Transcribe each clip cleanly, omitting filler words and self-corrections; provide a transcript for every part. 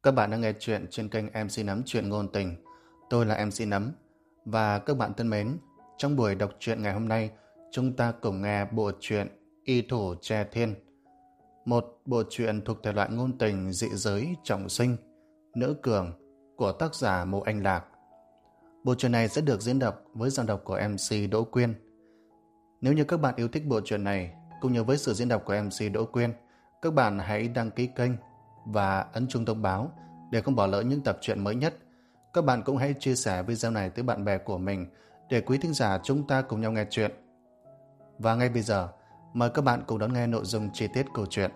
Các bạn đang nghe chuyện trên kênh MC Nấm Chuyện Ngôn Tình. Tôi là MC Nấm. Và các bạn thân mến, trong buổi đọc truyện ngày hôm nay, chúng ta cùng nghe bộ truyện Y Thủ Tre Thiên. Một bộ truyện thuộc thể loại ngôn tình dị giới trọng sinh, nữ cường của tác giả Mộ Anh Lạc. Bộ truyện này sẽ được diễn đọc với giọng đọc của MC Đỗ Quyên. Nếu như các bạn yêu thích bộ truyện này, cũng như với sự diễn đọc của MC Đỗ Quyên, các bạn hãy đăng ký kênh và ấn chuông thông báo để không bỏ lỡ những tập truyện mới nhất. Các bạn cũng hãy chia sẻ video này tới bạn bè của mình để quý thính giả chúng ta cùng nhau nghe chuyện. Và ngay bây giờ, mời các bạn cùng đón nghe nội dung chi tiết câu chuyện.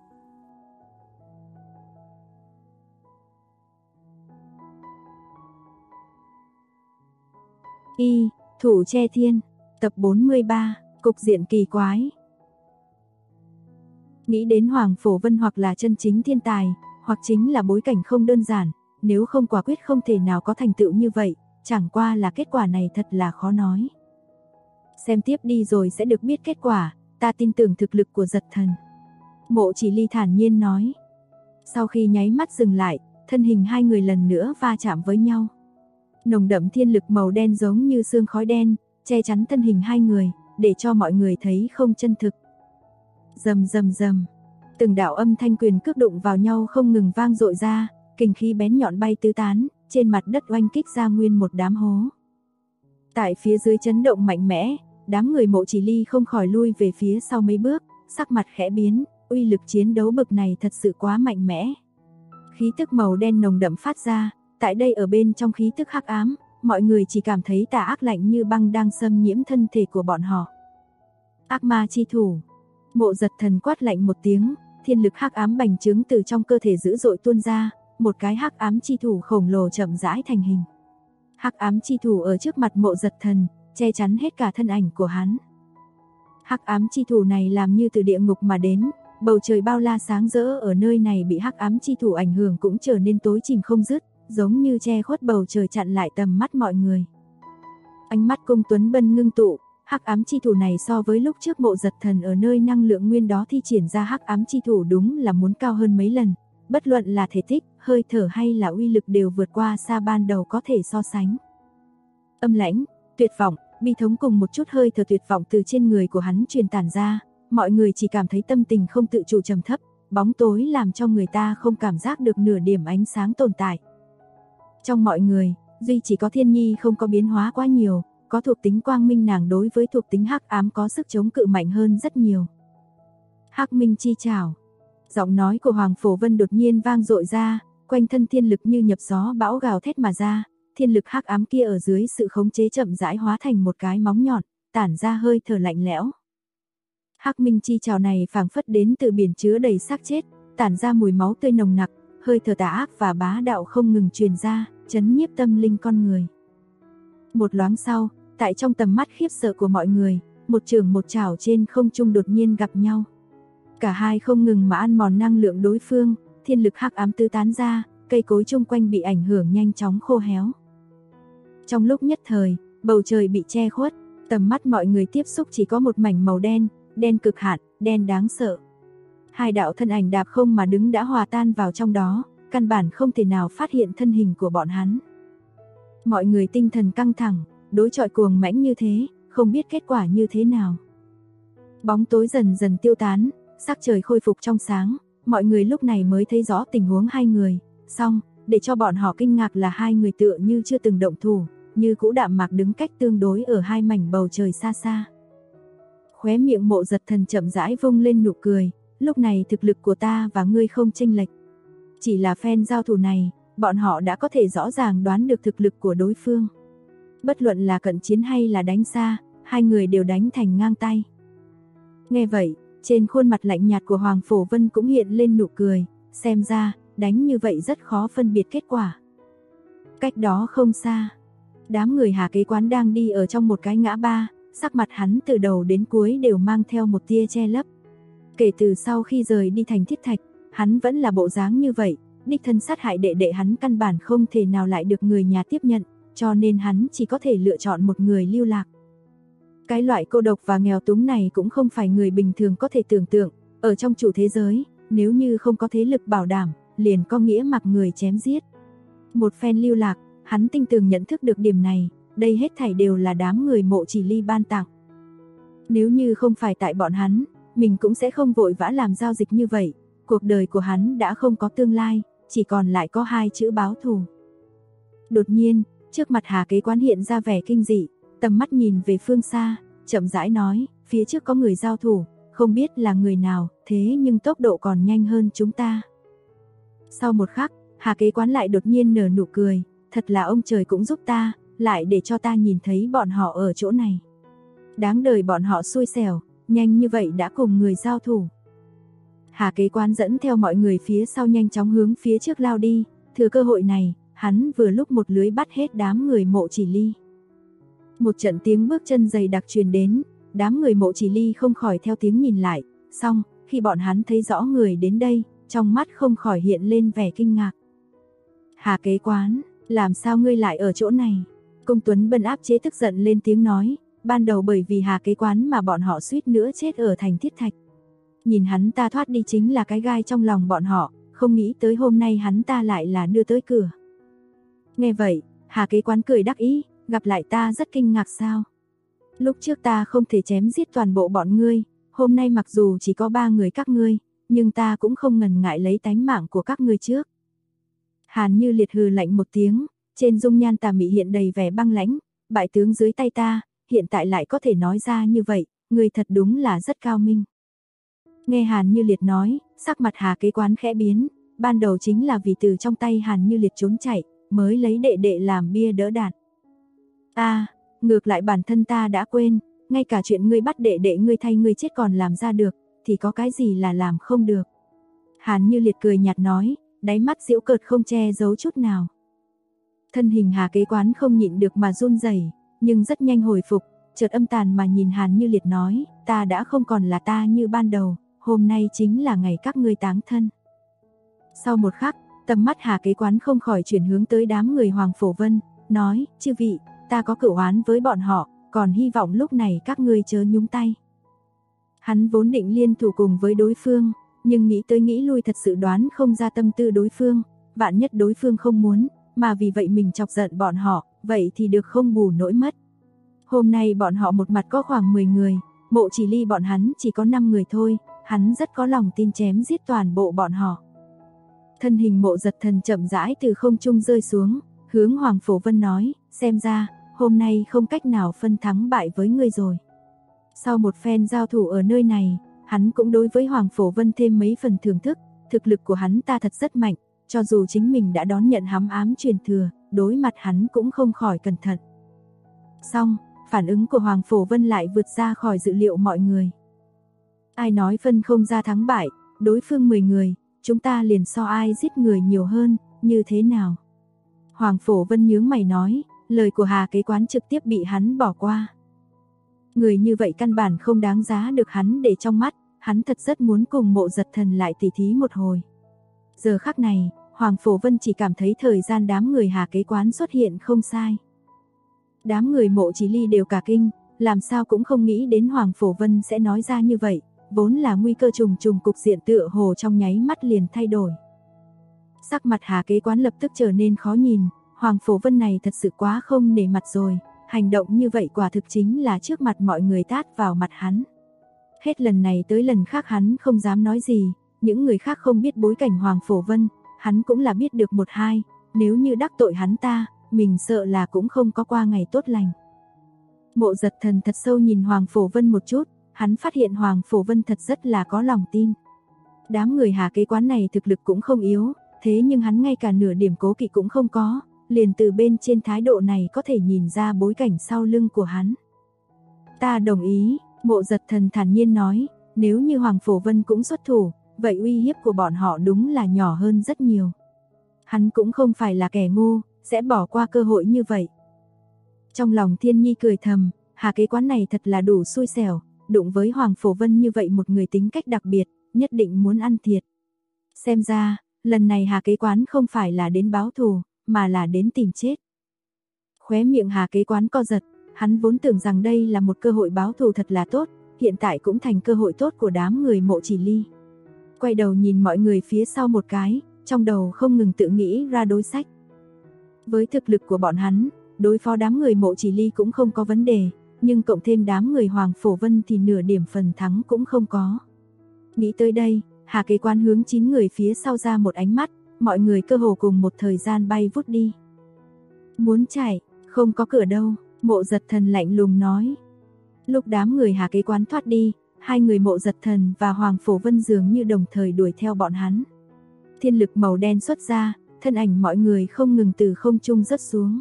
Y Thủ Tre Thiên, tập 43, cục diện kỳ quái. Nghĩ đến Hoàng Phổ Vân hoặc là chân chính thiên tài, hoặc chính là bối cảnh không đơn giản, nếu không quả quyết không thể nào có thành tựu như vậy, chẳng qua là kết quả này thật là khó nói. Xem tiếp đi rồi sẽ được biết kết quả, ta tin tưởng thực lực của Giật Thần. Mộ Chỉ Ly thản nhiên nói. Sau khi nháy mắt dừng lại, thân hình hai người lần nữa va chạm với nhau. Nồng đậm thiên lực màu đen giống như sương khói đen, che chắn thân hình hai người, để cho mọi người thấy không chân thực. Rầm rầm rầm, từng đạo âm thanh quyền cước đụng vào nhau không ngừng vang dội ra, kình khí bén nhọn bay tứ tán, trên mặt đất oanh kích ra nguyên một đám hố. Tại phía dưới chấn động mạnh mẽ, đám người Mộ Chỉ Ly không khỏi lui về phía sau mấy bước, sắc mặt khẽ biến, uy lực chiến đấu bực này thật sự quá mạnh mẽ. Khí tức màu đen nồng đậm phát ra, tại đây ở bên trong khí tức hắc ám, mọi người chỉ cảm thấy tà ác lạnh như băng đang xâm nhiễm thân thể của bọn họ. Ác ma chi thủ. Mộ Giật Thần quát lạnh một tiếng, thiên lực hắc ám bành trướng từ trong cơ thể dữ dội tuôn ra, một cái hắc ám chi thủ khổng lồ chậm rãi thành hình. Hắc ám chi thủ ở trước mặt Mộ Giật Thần, che chắn hết cả thân ảnh của hắn. Hắc ám chi thủ này làm như từ địa ngục mà đến, bầu trời bao la sáng rỡ ở nơi này bị hắc ám chi thủ ảnh hưởng cũng trở nên tối chìm không dứt, giống như che khuất bầu trời chặn lại tầm mắt mọi người. Ánh mắt Cung Tuấn Bân ngưng tụ, hắc ám chi thủ này so với lúc trước Mộ Giật Thần ở nơi năng lượng nguyên đó thi triển ra hắc ám chi thủ đúng là muốn cao hơn mấy lần, bất luận là thể tích, hơi thở hay là uy lực đều vượt qua xa ban đầu có thể so sánh. Âm lãnh, tuyệt vọng, bi thống cùng một chút hơi thở tuyệt vọng từ trên người của hắn truyền tản ra, mọi người chỉ cảm thấy tâm tình không tự chủ trầm thấp, bóng tối làm cho người ta không cảm giác được nửa điểm ánh sáng tồn tại. Trong mọi người, duy chỉ có Thiên Nhi không có biến hóa quá nhiều, có thuộc tính quang minh, nàng đối với thuộc tính hắc ám có sức chống cự mạnh hơn rất nhiều. Hắc Minh chi trảo. Giọng nói của Hoàng Phổ Vân đột nhiên vang dội ra, quanh thân thiên lực như nhập gió bão gào thét mà ra, thiên lực hắc ám kia ở dưới sự khống chế chậm rãi hóa thành một cái móng nhọn, tản ra hơi thở lạnh lẽo. Hắc Minh chi trảo này phảng phất đến từ biển chứa đầy xác chết, tản ra mùi máu tươi nồng nặc, hơi thở tà ác và bá đạo không ngừng truyền ra, chấn nhiếp tâm linh con người. Một loáng sau, tại trong tầm mắt khiếp sợ của mọi người, một chưởng một chảo trên không trung đột nhiên gặp nhau. Cả hai không ngừng mà ăn mòn năng lượng đối phương, thiên lực hắc ám tứ tán ra, cây cối chung quanh bị ảnh hưởng nhanh chóng khô héo. Trong lúc nhất thời, bầu trời bị che khuất, tầm mắt mọi người tiếp xúc chỉ có một mảnh màu đen, đen cực hạn, đen đáng sợ. Hai đạo thân ảnh đạp không mà đứng đã hòa tan vào trong đó, căn bản không thể nào phát hiện thân hình của bọn hắn. Mọi người tinh thần căng thẳng, đối chọi cuồng mãnh như thế, không biết kết quả như thế nào. Bóng tối dần dần tiêu tán, sắc trời khôi phục trong sáng, mọi người lúc này mới thấy rõ tình huống hai người. Xong, để cho bọn họ kinh ngạc là hai người tựa như chưa từng động thủ, như cũ đạm mạc đứng cách tương đối ở hai mảnh bầu trời xa xa. Khóe miệng Mộ Giật Thần chậm rãi vung lên nụ cười, lúc này thực lực của ta và ngươi không chênh lệch. Chỉ là phen giao thủ này, bọn họ đã có thể rõ ràng đoán được thực lực của đối phương. Bất luận là cận chiến hay là đánh xa, hai người đều đánh thành ngang tay. Nghe vậy, trên khuôn mặt lạnh nhạt của Hoàng Phổ Vân cũng hiện lên nụ cười, xem ra, đánh như vậy rất khó phân biệt kết quả. Cách đó không xa, đám người Hà Kế Quán đang đi ở trong một cái ngã ba, sắc mặt hắn từ đầu đến cuối đều mang theo một tia che lấp. Kể từ sau khi rời đi thành Thiết Thạch, hắn vẫn là bộ dáng như vậy, đích thân sát hại đệ đệ hắn căn bản không thể nào lại được người nhà tiếp nhận, cho nên hắn chỉ có thể lựa chọn một người lưu lạc. Cái loại cô độc và nghèo túng này cũng không phải người bình thường có thể tưởng tượng, ở trong chủ thế giới, nếu như không có thế lực bảo đảm, liền có nghĩa mặc người chém giết. Một phen lưu lạc, hắn tinh tường nhận thức được điểm này, đây hết thảy đều là đám người Mộ Chỉ Ly ban tặng. Nếu như không phải tại bọn hắn, mình cũng sẽ không vội vã làm giao dịch như vậy, cuộc đời của hắn đã không có tương lai, chỉ còn lại có 2 chữ báo thù. Đột nhiên, trước mặt Hà Kế Quán hiện ra vẻ kinh dị, tầm mắt nhìn về phương xa, chậm rãi nói, phía trước có người giao thủ, không biết là người nào, thế nhưng tốc độ còn nhanh hơn chúng ta. Sau một khắc, Hà Kế Quán lại đột nhiên nở nụ cười, thật là ông trời cũng giúp ta, lại để cho ta nhìn thấy bọn họ ở chỗ này. Đáng đời bọn họ xui xẻo, nhanh như vậy đã cùng người giao thủ. Hà Kế Quán dẫn theo mọi người phía sau nhanh chóng hướng phía trước lao đi, thừa cơ hội này, hắn vừa lúc một lưới bắt hết đám người Mộ Chỉ Ly. Một trận tiếng bước chân dày đặc truyền đến, đám người Mộ Chỉ Ly không khỏi theo tiếng nhìn lại, xong, khi bọn hắn thấy rõ người đến đây, trong mắt không khỏi hiện lên vẻ kinh ngạc. Hà Kế Quán, làm sao ngươi lại ở chỗ này? Công Tuấn Bân áp chế tức giận lên tiếng nói, ban đầu bởi vì Hà Kế Quán mà bọn họ suýt nữa chết ở thành Thiết Thạch. Nhìn hắn ta thoát đi chính là cái gai trong lòng bọn họ, không nghĩ tới hôm nay hắn ta lại là đưa tới cửa. Nghe vậy, Hà Kế Quán cười đắc ý, gặp lại ta rất kinh ngạc sao? Lúc trước ta không thể chém giết toàn bộ bọn ngươi, hôm nay mặc dù chỉ có 3 người các ngươi, nhưng ta cũng không ngần ngại lấy tánh mạng của các ngươi trước. Hàn Như Liệt hừ lạnh một tiếng, trên dung nhan tà mị hiện đầy vẻ băng lãnh, bại tướng dưới tay ta, hiện tại lại có thể nói ra như vậy, ngươi thật đúng là rất cao minh. Nghe Hàn Như Liệt nói, sắc mặt Hà Kế Quán khẽ biến, ban đầu chính là vì từ trong tay Hàn Như Liệt trốn chạy, mới lấy đệ đệ làm bia đỡ đạn. Ngược lại bản thân ta đã quên, ngay cả chuyện ngươi bắt đệ đệ ngươi thay ngươi chết còn làm ra được, thì có cái gì là làm không được. Hàn Như Liệt cười nhạt nói, đáy mắt giễu cợt không che giấu chút nào. Thân hình Hà Kế Quán không nhịn được mà run rẩy, nhưng rất nhanh hồi phục, chợt âm tàn mà nhìn Hàn Như Liệt nói, ta đã không còn là ta như ban đầu, hôm nay chính là ngày các ngươi táng thân. Sau một khắc, tầm mắt Hà Kế Quán không khỏi chuyển hướng tới đám người Hoàng Phổ Vân, nói, chư vị, ta có cửu oán với bọn họ, còn hy vọng lúc này các ngươi chớ nhúng tay. Hắn vốn định liên thủ cùng với đối phương, nhưng nghĩ tới nghĩ lui thật sự đoán không ra tâm tư đối phương, vạn nhất đối phương không muốn, mà vì vậy mình chọc giận bọn họ, vậy thì được không bù nỗi mất. Hôm nay bọn họ một mặt có khoảng 10 người, Mộ Chỉ Ly bọn hắn chỉ có 5 người thôi, hắn rất có lòng tin chém giết toàn bộ bọn họ. Thân hình Mộ Giật Thần chậm rãi từ không trung rơi xuống, hướng Hoàng Phổ Vân nói, xem ra, hôm nay không cách nào phân thắng bại với ngươi rồi. Sau một phen giao thủ ở nơi này, hắn cũng đối với Hoàng Phổ Vân thêm mấy phần thưởng thức, thực lực của hắn ta thật rất mạnh, cho dù chính mình đã đón nhận hám ám truyền thừa, đối mặt hắn cũng không khỏi cẩn thận. Xong, phản ứng của Hoàng Phổ Vân lại vượt ra khỏi dự liệu mọi người. Ai nói phân không ra thắng bại, đối phương 10 người, chúng ta liền so ai giết người nhiều hơn, như thế nào? Hoàng Phổ Vân nhướng mày nói, lời của Hà Kế Quán trực tiếp bị hắn bỏ qua. Người như vậy căn bản không đáng giá được hắn để trong mắt, hắn thật rất muốn cùng Mộ Giật Thần lại tỉ thí một hồi. Giờ khắc này, Hoàng Phổ Vân chỉ cảm thấy thời gian đám người Hà Kế Quán xuất hiện không sai. Đám người Mộ Chỉ Ly đều cả kinh, làm sao cũng không nghĩ đến Hoàng Phổ Vân sẽ nói ra như vậy, vốn là nguy cơ trùng trùng cục diện tựa hồ trong nháy mắt liền thay đổi. Sắc mặt Hà Kế Quán lập tức trở nên khó nhìn, Hoàng Phổ Vân này thật sự quá không nể mặt rồi, hành động như vậy quả thực chính là trước mặt mọi người tát vào mặt hắn. Hết lần này tới lần khác hắn không dám nói gì, những người khác không biết bối cảnh Hoàng Phổ Vân, hắn cũng là biết được một hai, nếu như đắc tội hắn ta, mình sợ là cũng không có qua ngày tốt lành. Mộ Giật Thần thật sâu nhìn Hoàng Phổ Vân một chút, hắn phát hiện Hoàng Phổ Vân thật rất là có lòng tin. Đám người Hà Kế Quán này thực lực cũng không yếu, thế nhưng hắn ngay cả nửa điểm cố kỵ cũng không có, liền từ bên trên thái độ này có thể nhìn ra bối cảnh sau lưng của hắn. Ta đồng ý, Mộ Giật Thần thản nhiên nói, nếu như Hoàng Phổ Vân cũng xuất thủ, vậy uy hiếp của bọn họ đúng là nhỏ hơn rất nhiều. Hắn cũng không phải là kẻ ngu, sẽ bỏ qua cơ hội như vậy. Trong lòng Thiên Nhi cười thầm, Hà Kế Quán này thật là đủ xui xẻo, đụng với Hoàng Phổ Vân như vậy một người tính cách đặc biệt, nhất định muốn ăn thiệt. Xem ra, lần này Hà Kế Quán không phải là đến báo thù, mà là đến tìm chết. Khóe miệng Hà Kế Quán co giật, hắn vốn tưởng rằng đây là một cơ hội báo thù thật là tốt, hiện tại cũng thành cơ hội tốt của đám người Mộ Chỉ Ly. Quay đầu nhìn mọi người phía sau một cái, trong đầu không ngừng tự nghĩ ra đối sách. Với thực lực của bọn hắn, đối phó đám người Mộ Chỉ Ly cũng không có vấn đề, nhưng cộng thêm đám người Hoàng Phổ Vân thì nửa điểm phần thắng cũng không có. Nghĩ tới đây, Hà Kế Quán hướng 9 người phía sau ra một ánh mắt, mọi người cơ hồ cùng một thời gian bay vút đi. Muốn chạy, không có cửa đâu, Mộ Giật Thần lạnh lùng nói. Lúc đám người Hà Kế Quán thoát đi, hai người Mộ Giật Thần và Hoàng Phổ Vân dường như đồng thời đuổi theo bọn hắn. Thiên lực màu đen xuất ra, thân ảnh mọi người không ngừng từ không trung rớt xuống.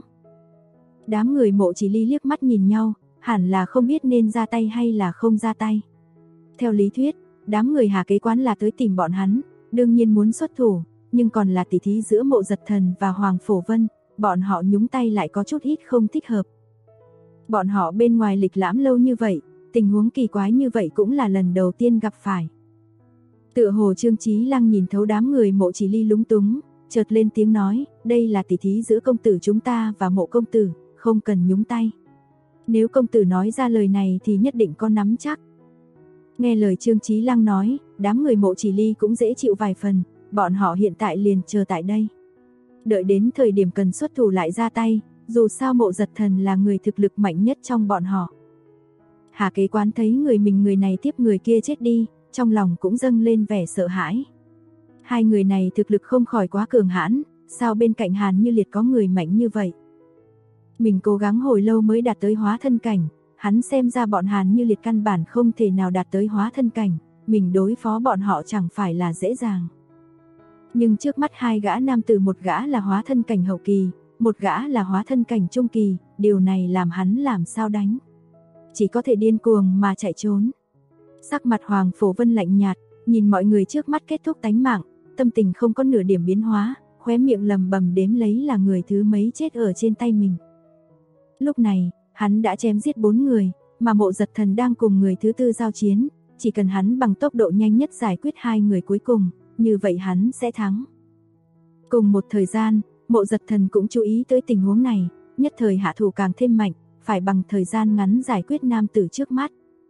Đám người Mộ Chỉ Ly liếc mắt nhìn nhau, hẳn là không biết nên ra tay hay là không ra tay. Theo lý thuyết, đám người Hà Kế Quán là tới tìm bọn hắn, đương nhiên muốn xuất thủ, nhưng còn là tỉ thí giữa Mộ Giật Thần và Hoàng Phổ Vân, bọn họ nhúng tay lại có chút ít không thích hợp. Bọn họ bên ngoài lịch lãm lâu như vậy, tình huống kỳ quái như vậy cũng là lần đầu tiên gặp phải. Tựa hồ Trương Chí Lăng nhìn thấu đám người Mộ Chỉ Ly lúng túng, chợt lên tiếng nói, đây là tỉ thí giữa công tử chúng ta và Mộ công tử, không cần nhúng tay. Nếu công tử nói ra lời này thì nhất định có nắm chắc. Nghe lời Trương Chí Lăng nói, đám người Mộ Chỉ Ly cũng dễ chịu vài phần, bọn họ hiện tại liền chờ tại đây. Đợi đến thời điểm cần xuất thủ lại ra tay, dù sao Mộ Giật Thần là người thực lực mạnh nhất trong bọn họ. Hà Kế Quán thấy người này tiếp người kia chết đi, trong lòng cũng dâng lên vẻ sợ hãi. Hai người này thực lực không khỏi quá cường hãn, sao bên cạnh Hàn Như Liệt có người mạnh như vậy? Mình cố gắng hồi lâu mới đạt tới hóa thân cảnh, hắn xem ra bọn Hàn Như Liệt căn bản không thể nào đạt tới hóa thân cảnh, mình đối phó bọn họ chẳng phải là dễ dàng. Nhưng trước mắt hai gã nam tử, một gã là hóa thân cảnh hậu kỳ, một gã là hóa thân cảnh trung kỳ, điều này làm hắn làm sao đánh? Chỉ có thể điên cuồng mà chạy trốn. Sắc mặt Hoàng Phổ Vân lạnh nhạt, nhìn mọi người trước mắt kết thúc tánh mạng, tâm tình không có nửa điểm biến hóa, khóe miệng lầm bầm đếm lấy là người thứ mấy chết ở trên tay mình. Lúc này, hắn đã chém giết 4 người, mà Mộ Giật Thần đang cùng người thứ tư giao chiến, chỉ cần hắn bằng tốc độ nhanh nhất giải quyết 2 người cuối cùng, như vậy hắn sẽ thắng. Cùng một thời gian, Mộ Giật Thần cũng chú ý tới tình huống này, nhất thời hạ thủ càng thêm mạnh, phải bằng thời gian ngắn giải quyết nam tử trước mắt.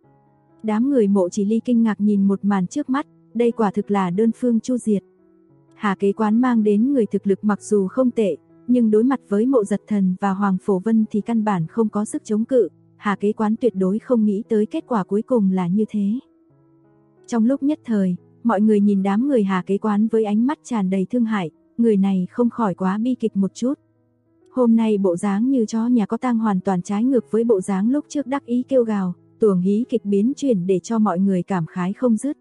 Đám người Mộ Chỉ Ly kinh ngạc nhìn một màn trước mắt, đây quả thực là đơn phương chu diệt. Hà Kế Quán mang đến người thực lực mặc dù không tệ, nhưng đối mặt với Mộ Giật Thần và Hoàng Phổ Vân thì căn bản không có sức chống cự, Hà Kế Quán tuyệt đối không nghĩ tới kết quả cuối cùng là như thế. Trong lúc nhất thời, mọi người nhìn đám người Hà Kế Quán với ánh mắt tràn đầy thương hại, người này không khỏi quá bi kịch một chút. Hôm nay bộ dáng như chó nhà có tang hoàn toàn trái ngược với bộ dáng lúc trước đắc ý kêu gào, tuồng hí kịch biến chuyển để cho mọi người cảm khái không dứt.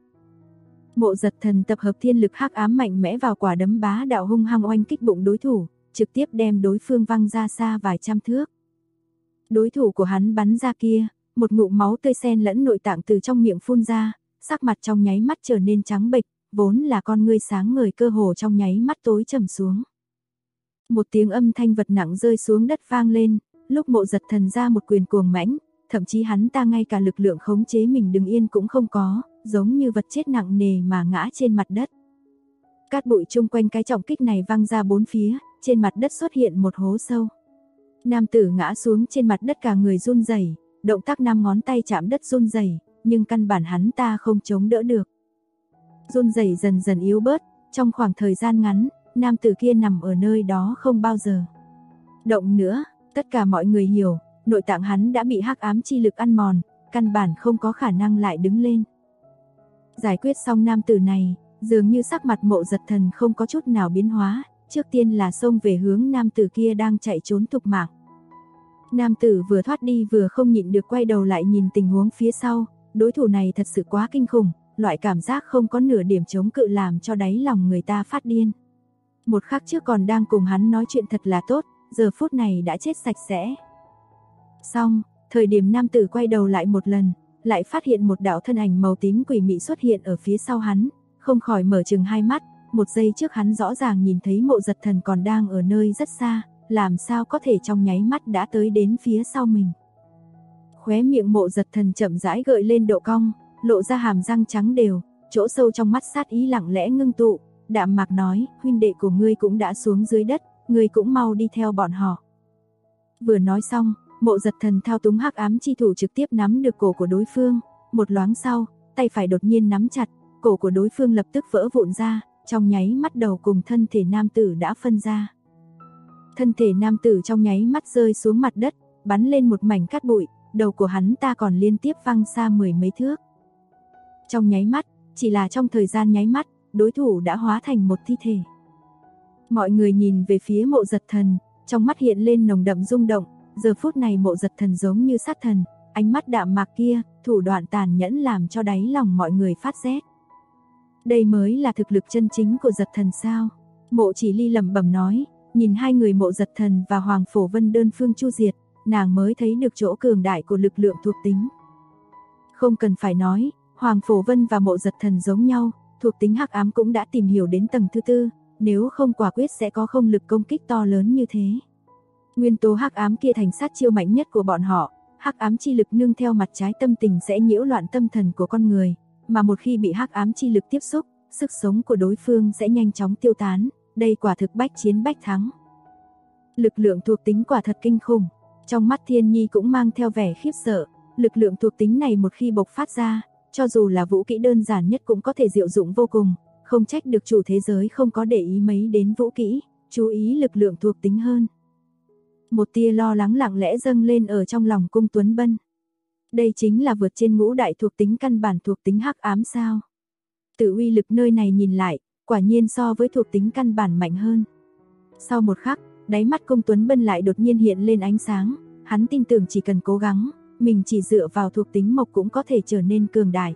Mộ Giật Thần tập hợp thiên lực hắc ám mạnh mẽ vào quả đấm bá đạo hung hăng oanh kích bụng đối thủ, trực tiếp đem đối phương văng ra xa vài trăm thước. Đối thủ của hắn bắn ra kia, một ngụm máu tươi xen lẫn nội tạng từ trong miệng phun ra, sắc mặt trong nháy mắt trở nên trắng bệch, vốn là con ngươi sáng ngời cơ hồ trong nháy mắt tối trầm xuống. Một tiếng âm thanh vật nặng rơi xuống đất vang lên, lúc Mộ Giật Thần ra một quyền cuồng mãnh, thậm chí hắn ta ngay cả lực lượng khống chế mình đứng yên cũng không có, giống như vật chết nặng nề mà ngã trên mặt đất. Cát bụi chung quanh cái trọng kích này văng ra bốn phía, trên mặt đất xuất hiện một hố sâu. Nam tử ngã xuống trên mặt đất cả người run rẩy, động tác 5 ngón tay chạm đất run rẩy, nhưng căn bản hắn ta không chống đỡ được. Run rẩy dần dần yếu bớt, trong khoảng thời gian ngắn, nam tử kia nằm ở nơi đó không bao giờ động nữa, tất cả mọi người hiểu, nội tạng hắn đã bị hắc ám chi lực ăn mòn, căn bản không có khả năng lại đứng lên. Giải quyết xong nam tử này, dường như sắc mặt Mộ Giật Thần không có chút nào biến hóa, trước tiên là xông về hướng nam tử kia đang chạy trốn thục mạng. Nam tử vừa thoát đi vừa không nhịn được quay đầu lại nhìn tình huống phía sau, đối thủ này thật sự quá kinh khủng, loại cảm giác không có nửa điểm chống cự làm cho đáy lòng người ta phát điên. Một khắc trước còn đang cùng hắn nói chuyện thật là tốt, giờ phút này đã chết sạch sẽ. Xong, thời điểm nam tử quay đầu lại một lần, lại phát hiện một đạo thân ảnh màu tím quỷ mị xuất hiện ở phía sau hắn, không khỏi mở trừng hai mắt, một giây trước hắn rõ ràng nhìn thấy Mộ Giật Thần còn đang ở nơi rất xa, làm sao có thể trong nháy mắt đã tới đến phía sau mình. Khóe miệng Mộ Giật Thần chậm rãi gợi lên độ cong, lộ ra hàm răng trắng đều, chỗ sâu trong mắt sát ý lặng lẽ ngưng tụ, đạm mạc nói, huynh đệ của ngươi cũng đã xuống dưới đất, ngươi cũng mau đi theo bọn họ. Vừa nói xong, Mộ Giật Thần thao túng hắc ám chi thủ trực tiếp nắm được cổ của đối phương, một loáng sau, tay phải đột nhiên nắm chặt, cổ của đối phương lập tức vỡ vụn ra, trong nháy mắt đầu cùng thân thể nam tử đã phân ra. Thân thể nam tử trong nháy mắt rơi xuống mặt đất, bắn lên một mảnh cát bụi, đầu của hắn ta còn liên tiếp văng xa 10 mấy thước. Trong nháy mắt, chỉ là trong thời gian nháy mắt, đối thủ đã hóa thành một thi thể. Mọi người nhìn về phía Mộ Giật Thần, trong mắt hiện lên nồng đậm rung động, giờ phút này Mộ Giật Thần giống như sát thần, ánh mắt đạm mạc kia, thủ đoạn tàn nhẫn làm cho đáy lòng mọi người phát rét. Đây mới là thực lực chân chính của Giật Thần sao? Mộ Chỉ Ly lẩm bẩm nói, nhìn hai người Mộ Giật Thần và Hoàng Phổ Vân đơn phương chu diệt, nàng mới thấy được chỗ cường đại của lực lượng thuộc tính. Không cần phải nói, Hoàng Phổ Vân và Mộ Giật Thần giống nhau, thuộc tính hắc ám cũng đã tìm hiểu đến tầng thứ tư, nếu không quả quyết sẽ có không lực công kích to lớn như thế. Nguyên tố hắc ám kia thành sát chiêu mạnh nhất của bọn họ, hắc ám chi lực nương theo mặt trái tâm tình sẽ nhiễu loạn tâm thần của con người, mà một khi bị hắc ám chi lực tiếp xúc, sức sống của đối phương sẽ nhanh chóng tiêu tán, đây quả thực bách chiến bách thắng. Lực lượng thuộc tính quả thật kinh khủng, trong mắt Thiên Nhi cũng mang theo vẻ khiếp sợ, lực lượng thuộc tính này một khi bộc phát ra, cho dù là vũ kỹ đơn giản nhất cũng có thể diệu dụng vô cùng, không trách được chủ thế giới không có để ý mấy đến vũ kỹ, chú ý lực lượng thuộc tính hơn. Một tia lo lắng lặng lẽ dâng lên ở trong lòng Cung Tuấn Bân. Đây chính là vượt trên ngũ đại thuộc tính căn bản thuộc tính hắc ám sao? Từ uy lực nơi này nhìn lại, quả nhiên so với thuộc tính căn bản mạnh hơn. Sau một khắc, đáy mắt Cung Tuấn Bân lại đột nhiên hiện lên ánh sáng, hắn tin tưởng chỉ cần cố gắng, mình chỉ dựa vào thuộc tính mộc cũng có thể trở nên cường đại.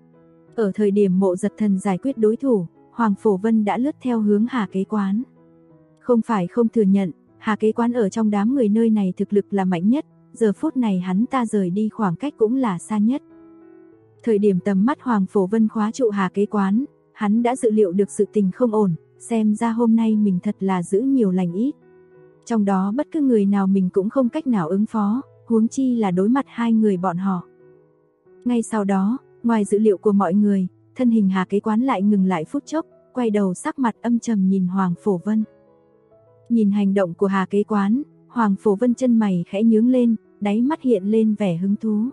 Ở thời điểm Mộ Giật Thần giải quyết đối thủ, Hoàng Phổ Vân đã lướt theo hướng Hà Kế Quán. Không phải không thừa nhận, Hà Kế Quán ở trong đám người nơi này thực lực là mạnh nhất, giờ phút này hắn ta rời đi khoảng cách cũng là xa nhất. Thời điểm tầm mắt Hoàng Phổ Vân khóa trụ Hà Kế Quán, hắn đã dự liệu được sự tình không ổn, xem ra hôm nay mình thật là giữ nhiều lành ít. Trong đó bất cứ người nào mình cũng không cách nào ứng phó, huống chi là đối mặt hai người bọn họ. Ngay sau đó, ngoài dự liệu của mọi người, thân hình Hà Kế Quán lại ngừng lại phút chốc, quay đầu sắc mặt âm trầm nhìn Hoàng Phổ Vân. Nhìn hành động của Hà Kế Quán, Hoàng Phổ Vân chân mày khẽ nhướng lên, đáy mắt hiện lên vẻ hứng thú.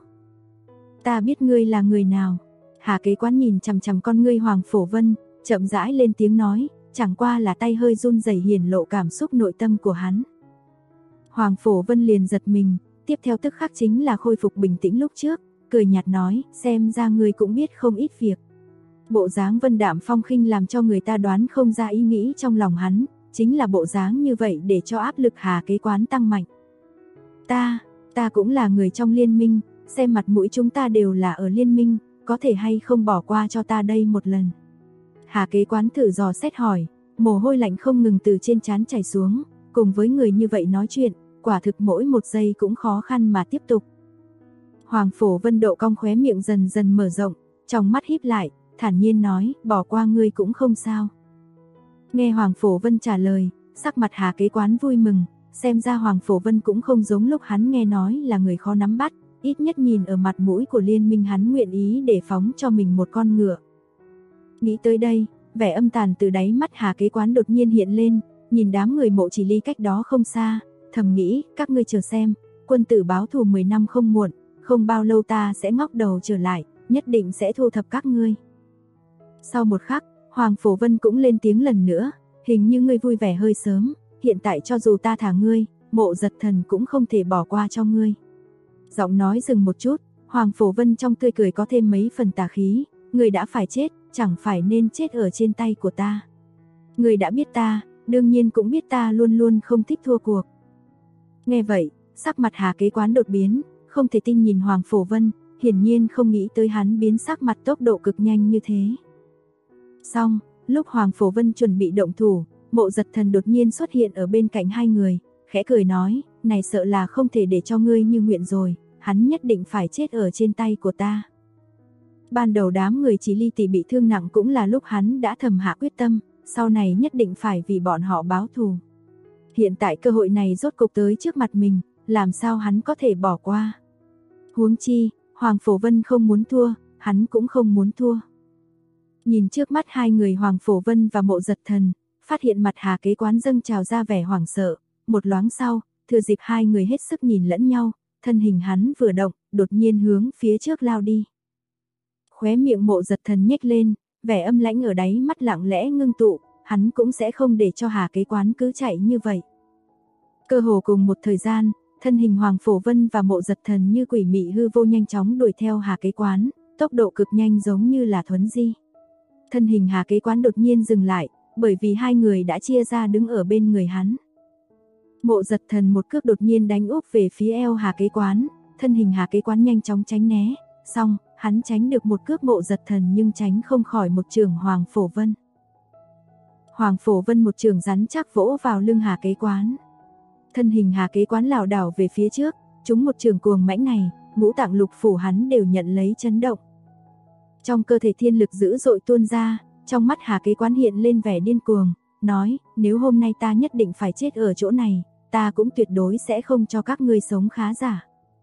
Ta biết ngươi là người nào. Hà Kế Quán nhìn chằm chằm con ngươi Hoàng Phổ Vân, chậm rãi lên tiếng nói, chẳng qua là tay hơi run rẩy hiển lộ cảm xúc nội tâm của hắn. Hoàng Phổ Vân liền giật mình, tiếp theo tức khắc chính là khôi phục bình tĩnh lúc trước, cười nhạt nói, xem ra ngươi cũng biết không ít việc. Bộ dáng vân đạm phong khinh làm cho người ta đoán không ra ý nghĩ trong lòng hắn, chính là bộ dáng như vậy để cho áp lực Hà Kế Quán tăng mạnh. Ta cũng là người trong liên minh, xem mặt mũi chúng ta đều là ở liên minh, có thể hay không bỏ qua cho ta đây một lần. Hà Kế Quán thử dò xét hỏi, mồ hôi lạnh không ngừng từ trên trán chảy xuống, cùng với người như vậy nói chuyện, quả thực mỗi một giây cũng khó khăn mà tiếp tục. Hoàng Phổ Vân độ cong khóe miệng dần dần mở rộng, trong mắt híp lại, thản nhiên nói, bỏ qua ngươi cũng không sao. Nghe Hoàng Phổ Vân trả lời, sắc mặt Hà Kế Quán vui mừng, xem ra Hoàng Phổ Vân cũng không giống lúc hắn nghe nói là người khó nắm bắt, ít nhất nhìn ở mặt mũi của liên minh hắn nguyện ý để phóng cho mình một con ngựa. Nghĩ tới đây, vẻ âm tàn từ đáy mắt Hà Kế Quán đột nhiên hiện lên, nhìn đám người Mộ Chỉ Ly cách đó không xa, thầm nghĩ, các ngươi chờ xem, quân tử báo thù 10 năm không muộn, không bao lâu ta sẽ ngóc đầu trở lại, nhất định sẽ thu thập các ngươi. Sau một khắc, Hoàng Phổ Vân cũng lên tiếng lần nữa, hình như ngươi vui vẻ hơi sớm, hiện tại cho dù ta thả ngươi, Mộ Giật Thần cũng không thể bỏ qua cho ngươi. Giọng nói dừng một chút, Hoàng Phổ Vân trong tươi cười có thêm mấy phần tà khí, ngươi đã phải chết, chẳng phải nên chết ở trên tay của ta. Ngươi đã biết ta, đương nhiên cũng biết ta luôn luôn không thích thua cuộc. Nghe vậy, sắc mặt Hà Kế Quán đột biến, không thể tin nhìn Hoàng Phổ Vân, hiển nhiên không nghĩ tới hắn biến sắc mặt tốc độ cực nhanh như thế. Xong, lúc Hoàng Phổ Vân chuẩn bị động thủ, Mộ Giật Thần đột nhiên xuất hiện ở bên cạnh hai người, khẽ cười nói, này sợ là không thể để cho ngươi như nguyện rồi, hắn nhất định phải chết ở trên tay của ta. Ban đầu đám người Chỉ Ly tỷ bị thương nặng cũng là lúc hắn đã thầm hạ quyết tâm, sau này nhất định phải vì bọn họ báo thù. Hiện tại cơ hội này rốt cục tới trước mặt mình, làm sao hắn có thể bỏ qua. Huống chi, Hoàng Phổ Vân không muốn thua, hắn cũng không muốn thua. Nhìn trước mắt hai người Hoàng Phổ Vân và Mộ Giật Thần, phát hiện mặt Hà Kế Quán dâng trào ra vẻ hoảng sợ, một loáng sau, thừa dịp hai người hết sức nhìn lẫn nhau, thân hình hắn vừa động, đột nhiên hướng phía trước lao đi. Khóe miệng Mộ Giật Thần nhếch lên, vẻ âm lãnh ở đáy mắt lặng lẽ ngưng tụ, hắn cũng sẽ không để cho Hà Kế Quán cứ chạy như vậy. Cơ hồ cùng một thời gian, thân hình Hoàng Phổ Vân và Mộ Giật Thần như quỷ mị hư vô nhanh chóng đuổi theo Hà Kế Quán, tốc độ cực nhanh giống như là thuấn di. Thân hình Hà Kế Quán đột nhiên dừng lại, bởi vì hai người đã chia ra đứng ở bên người hắn. Mộ Giật Thần một cước đột nhiên đánh úp về phía eo Hà Kế Quán, thân hình Hà Kế Quán nhanh chóng tránh né, xong, hắn tránh được một cước Mộ Giật Thần nhưng tránh không khỏi một chưởng Hoàng Phổ Vân. Hoàng Phổ Vân một chưởng rắn chắc vỗ vào lưng Hà Kế Quán. Thân hình Hà Kế Quán lảo đảo về phía trước, trúng một chưởng cuồng mãnh này, ngũ tạng lục phủ hắn đều nhận lấy chấn động. Trong cơ thể thiên lực dữ dội tuôn ra, trong mắt Hà Kế Quán hiện lên vẻ điên cuồng, nói, nếu hôm nay ta nhất định phải chết ở chỗ này, ta cũng tuyệt đối sẽ không cho các ngươi sống khá giả.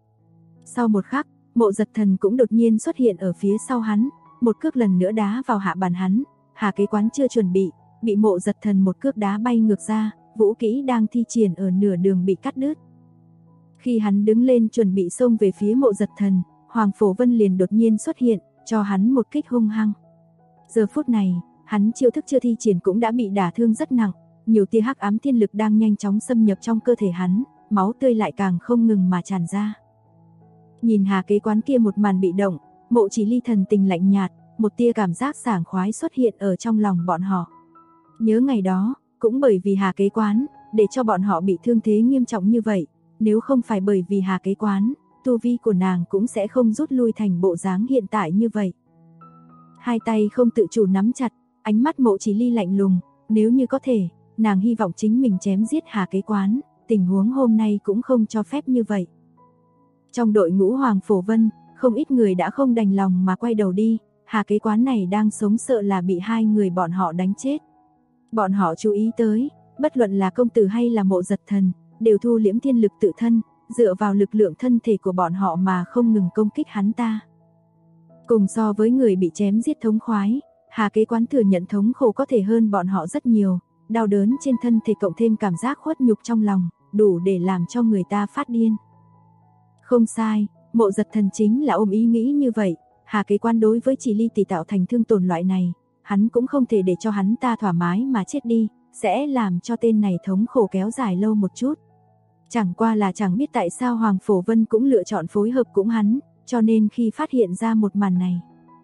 Sau một khắc, Mộ Giật Thần cũng đột nhiên xuất hiện ở phía sau hắn, một cước lần nữa đá vào hạ bàn hắn, Hà Kế Quán chưa chuẩn bị Mộ Giật Thần một cước đá bay ngược ra, vũ kỹ đang thi triển ở nửa đường bị cắt đứt. Khi hắn đứng lên chuẩn bị xông về phía Mộ Giật Thần, Hoàng Phổ Vân liền đột nhiên xuất hiện, cho hắn một kích hung hăng. Giờ phút này, hắn chiêu thức chưa thi triển cũng đã bị đả thương rất nặng, nhiều tia hắc ám thiên lực đang nhanh chóng xâm nhập trong cơ thể hắn, máu tươi lại càng không ngừng mà tràn ra. Nhìn Hà Kế Quán kia một màn bị động, Mộ Chỉ Ly thần tình lạnh nhạt, một tia cảm giác sảng khoái xuất hiện ở trong lòng bọn họ. Nhớ ngày đó, cũng bởi vì Hà Kế Quán, để cho bọn họ bị thương thế nghiêm trọng như vậy, nếu không phải bởi vì Hà Kế Quán, tu vi của nàng cũng sẽ không rút lui thành bộ dáng hiện tại như vậy. Hai tay không tự chủ nắm chặt, ánh mắt Mộ Chỉ Ly lạnh lùng, nếu như có thể, nàng hy vọng chính mình chém giết Hà Kế Quán, tình huống hôm nay cũng không cho phép như vậy. Trong đội ngũ Hoàng Phổ Vân, không ít người đã không đành lòng mà quay đầu đi, Hà Kế Quán này đang sống sợ là bị hai người bọn họ đánh chết. Bọn họ chú ý tới, bất luận là công tử hay là Mộ Giật Thần, đều thu liễm thiên lực tự thân, dựa vào lực lượng thân thể của bọn họ mà không ngừng công kích hắn ta. Cùng so với người bị chém giết thống khoái, Hà Kế Quán thừa nhận thống khổ có thể hơn bọn họ rất nhiều, đau đớn trên thân thể cộng thêm cảm giác khuất nhục trong lòng, đủ để làm cho người ta phát điên. Không sai, Mộ Giật Thần chính là ôm ý nghĩ như vậy, Hà Kế Quán đối với Chỉ Ly tỷ tạo thành thương tổn loại này, hắn cũng không thể để cho hắn ta thoải mái mà chết đi, sẽ làm cho tên này thống khổ kéo dài lâu một chút. Chẳng qua là chẳng biết tại sao Hoàng Phổ Vân cũng lựa chọn phối hợp cũng hắn, cho nên khi phát hiện ra một màn này,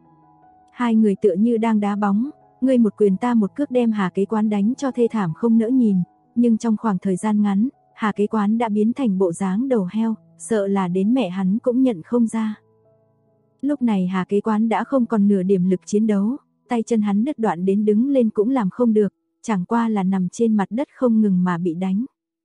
hai người tựa như đang đá bóng, ngươi một quyền ta một cước đem Hà Kế Quán đánh cho thê thảm không nỡ nhìn, nhưng trong khoảng thời gian ngắn, Hà Kế Quán đã biến thành bộ dáng đầu heo, sợ là đến mẹ hắn cũng nhận không ra. Lúc này Hà Kế Quán đã không còn nửa điểm lực chiến đấu, tay chân hắn đứt đoạn đến đứng lên cũng làm không được, chẳng qua là nằm trên mặt đất không ngừng mà bị đánh.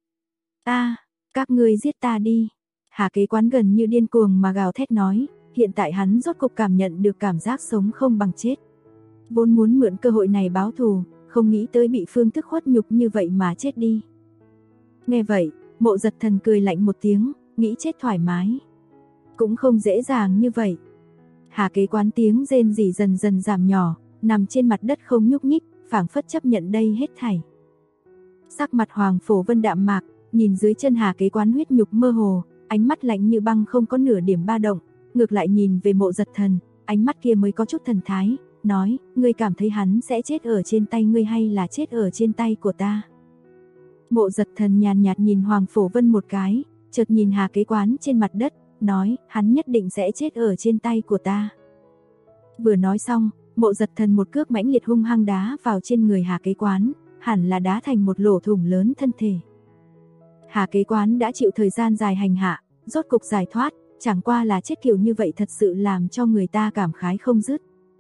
Các ngươi giết ta đi. Hà Kế Quán gần như điên cuồng mà gào thét nói, hiện tại hắn rốt cục cảm nhận được cảm giác sống không bằng chết. Vốn muốn mượn cơ hội này báo thù, không nghĩ tới bị phương thức khuất nhục như vậy mà chết đi. Nghe vậy, Mộ Giật Thần cười lạnh một tiếng, nghĩ chết thoải mái. Cũng không dễ dàng như vậy. Hà Kế Quán tiếng rên rỉ dần dần giảm nhỏ, nằm trên mặt đất không nhúc nhích, phảng phất chấp nhận đây hết thảy. Sắc mặt Hoàng Phổ Vân đạm mạc, nhìn dưới chân Hà Kế Quán huyết nhục mơ hồ, ánh mắt lạnh như băng không có nửa điểm ba động, ngược lại nhìn về Mộ Giật Thần, ánh mắt kia mới có chút thần thái, nói, ngươi cảm thấy hắn sẽ chết ở trên tay ngươi hay là chết ở trên tay của ta? Mộ Giật Thần nhàn nhạt nhìn Hoàng Phổ Vân một cái, chợt nhìn Hà Kế Quán trên mặt đất, nói, hắn nhất định sẽ chết ở trên tay của ta. Vừa nói xong, Mộ Giật Thần một cước mãnh liệt hung hăng đá vào trên người Hà Kế Quán, hẳn là đá thành một lỗ thủng lớn thân thể. Hà Kế Quán đã chịu thời gian dài hành hạ, rốt cục giải thoát, chẳng qua là chết kiểu như vậy thật sự làm cho người ta cảm khái không dứt.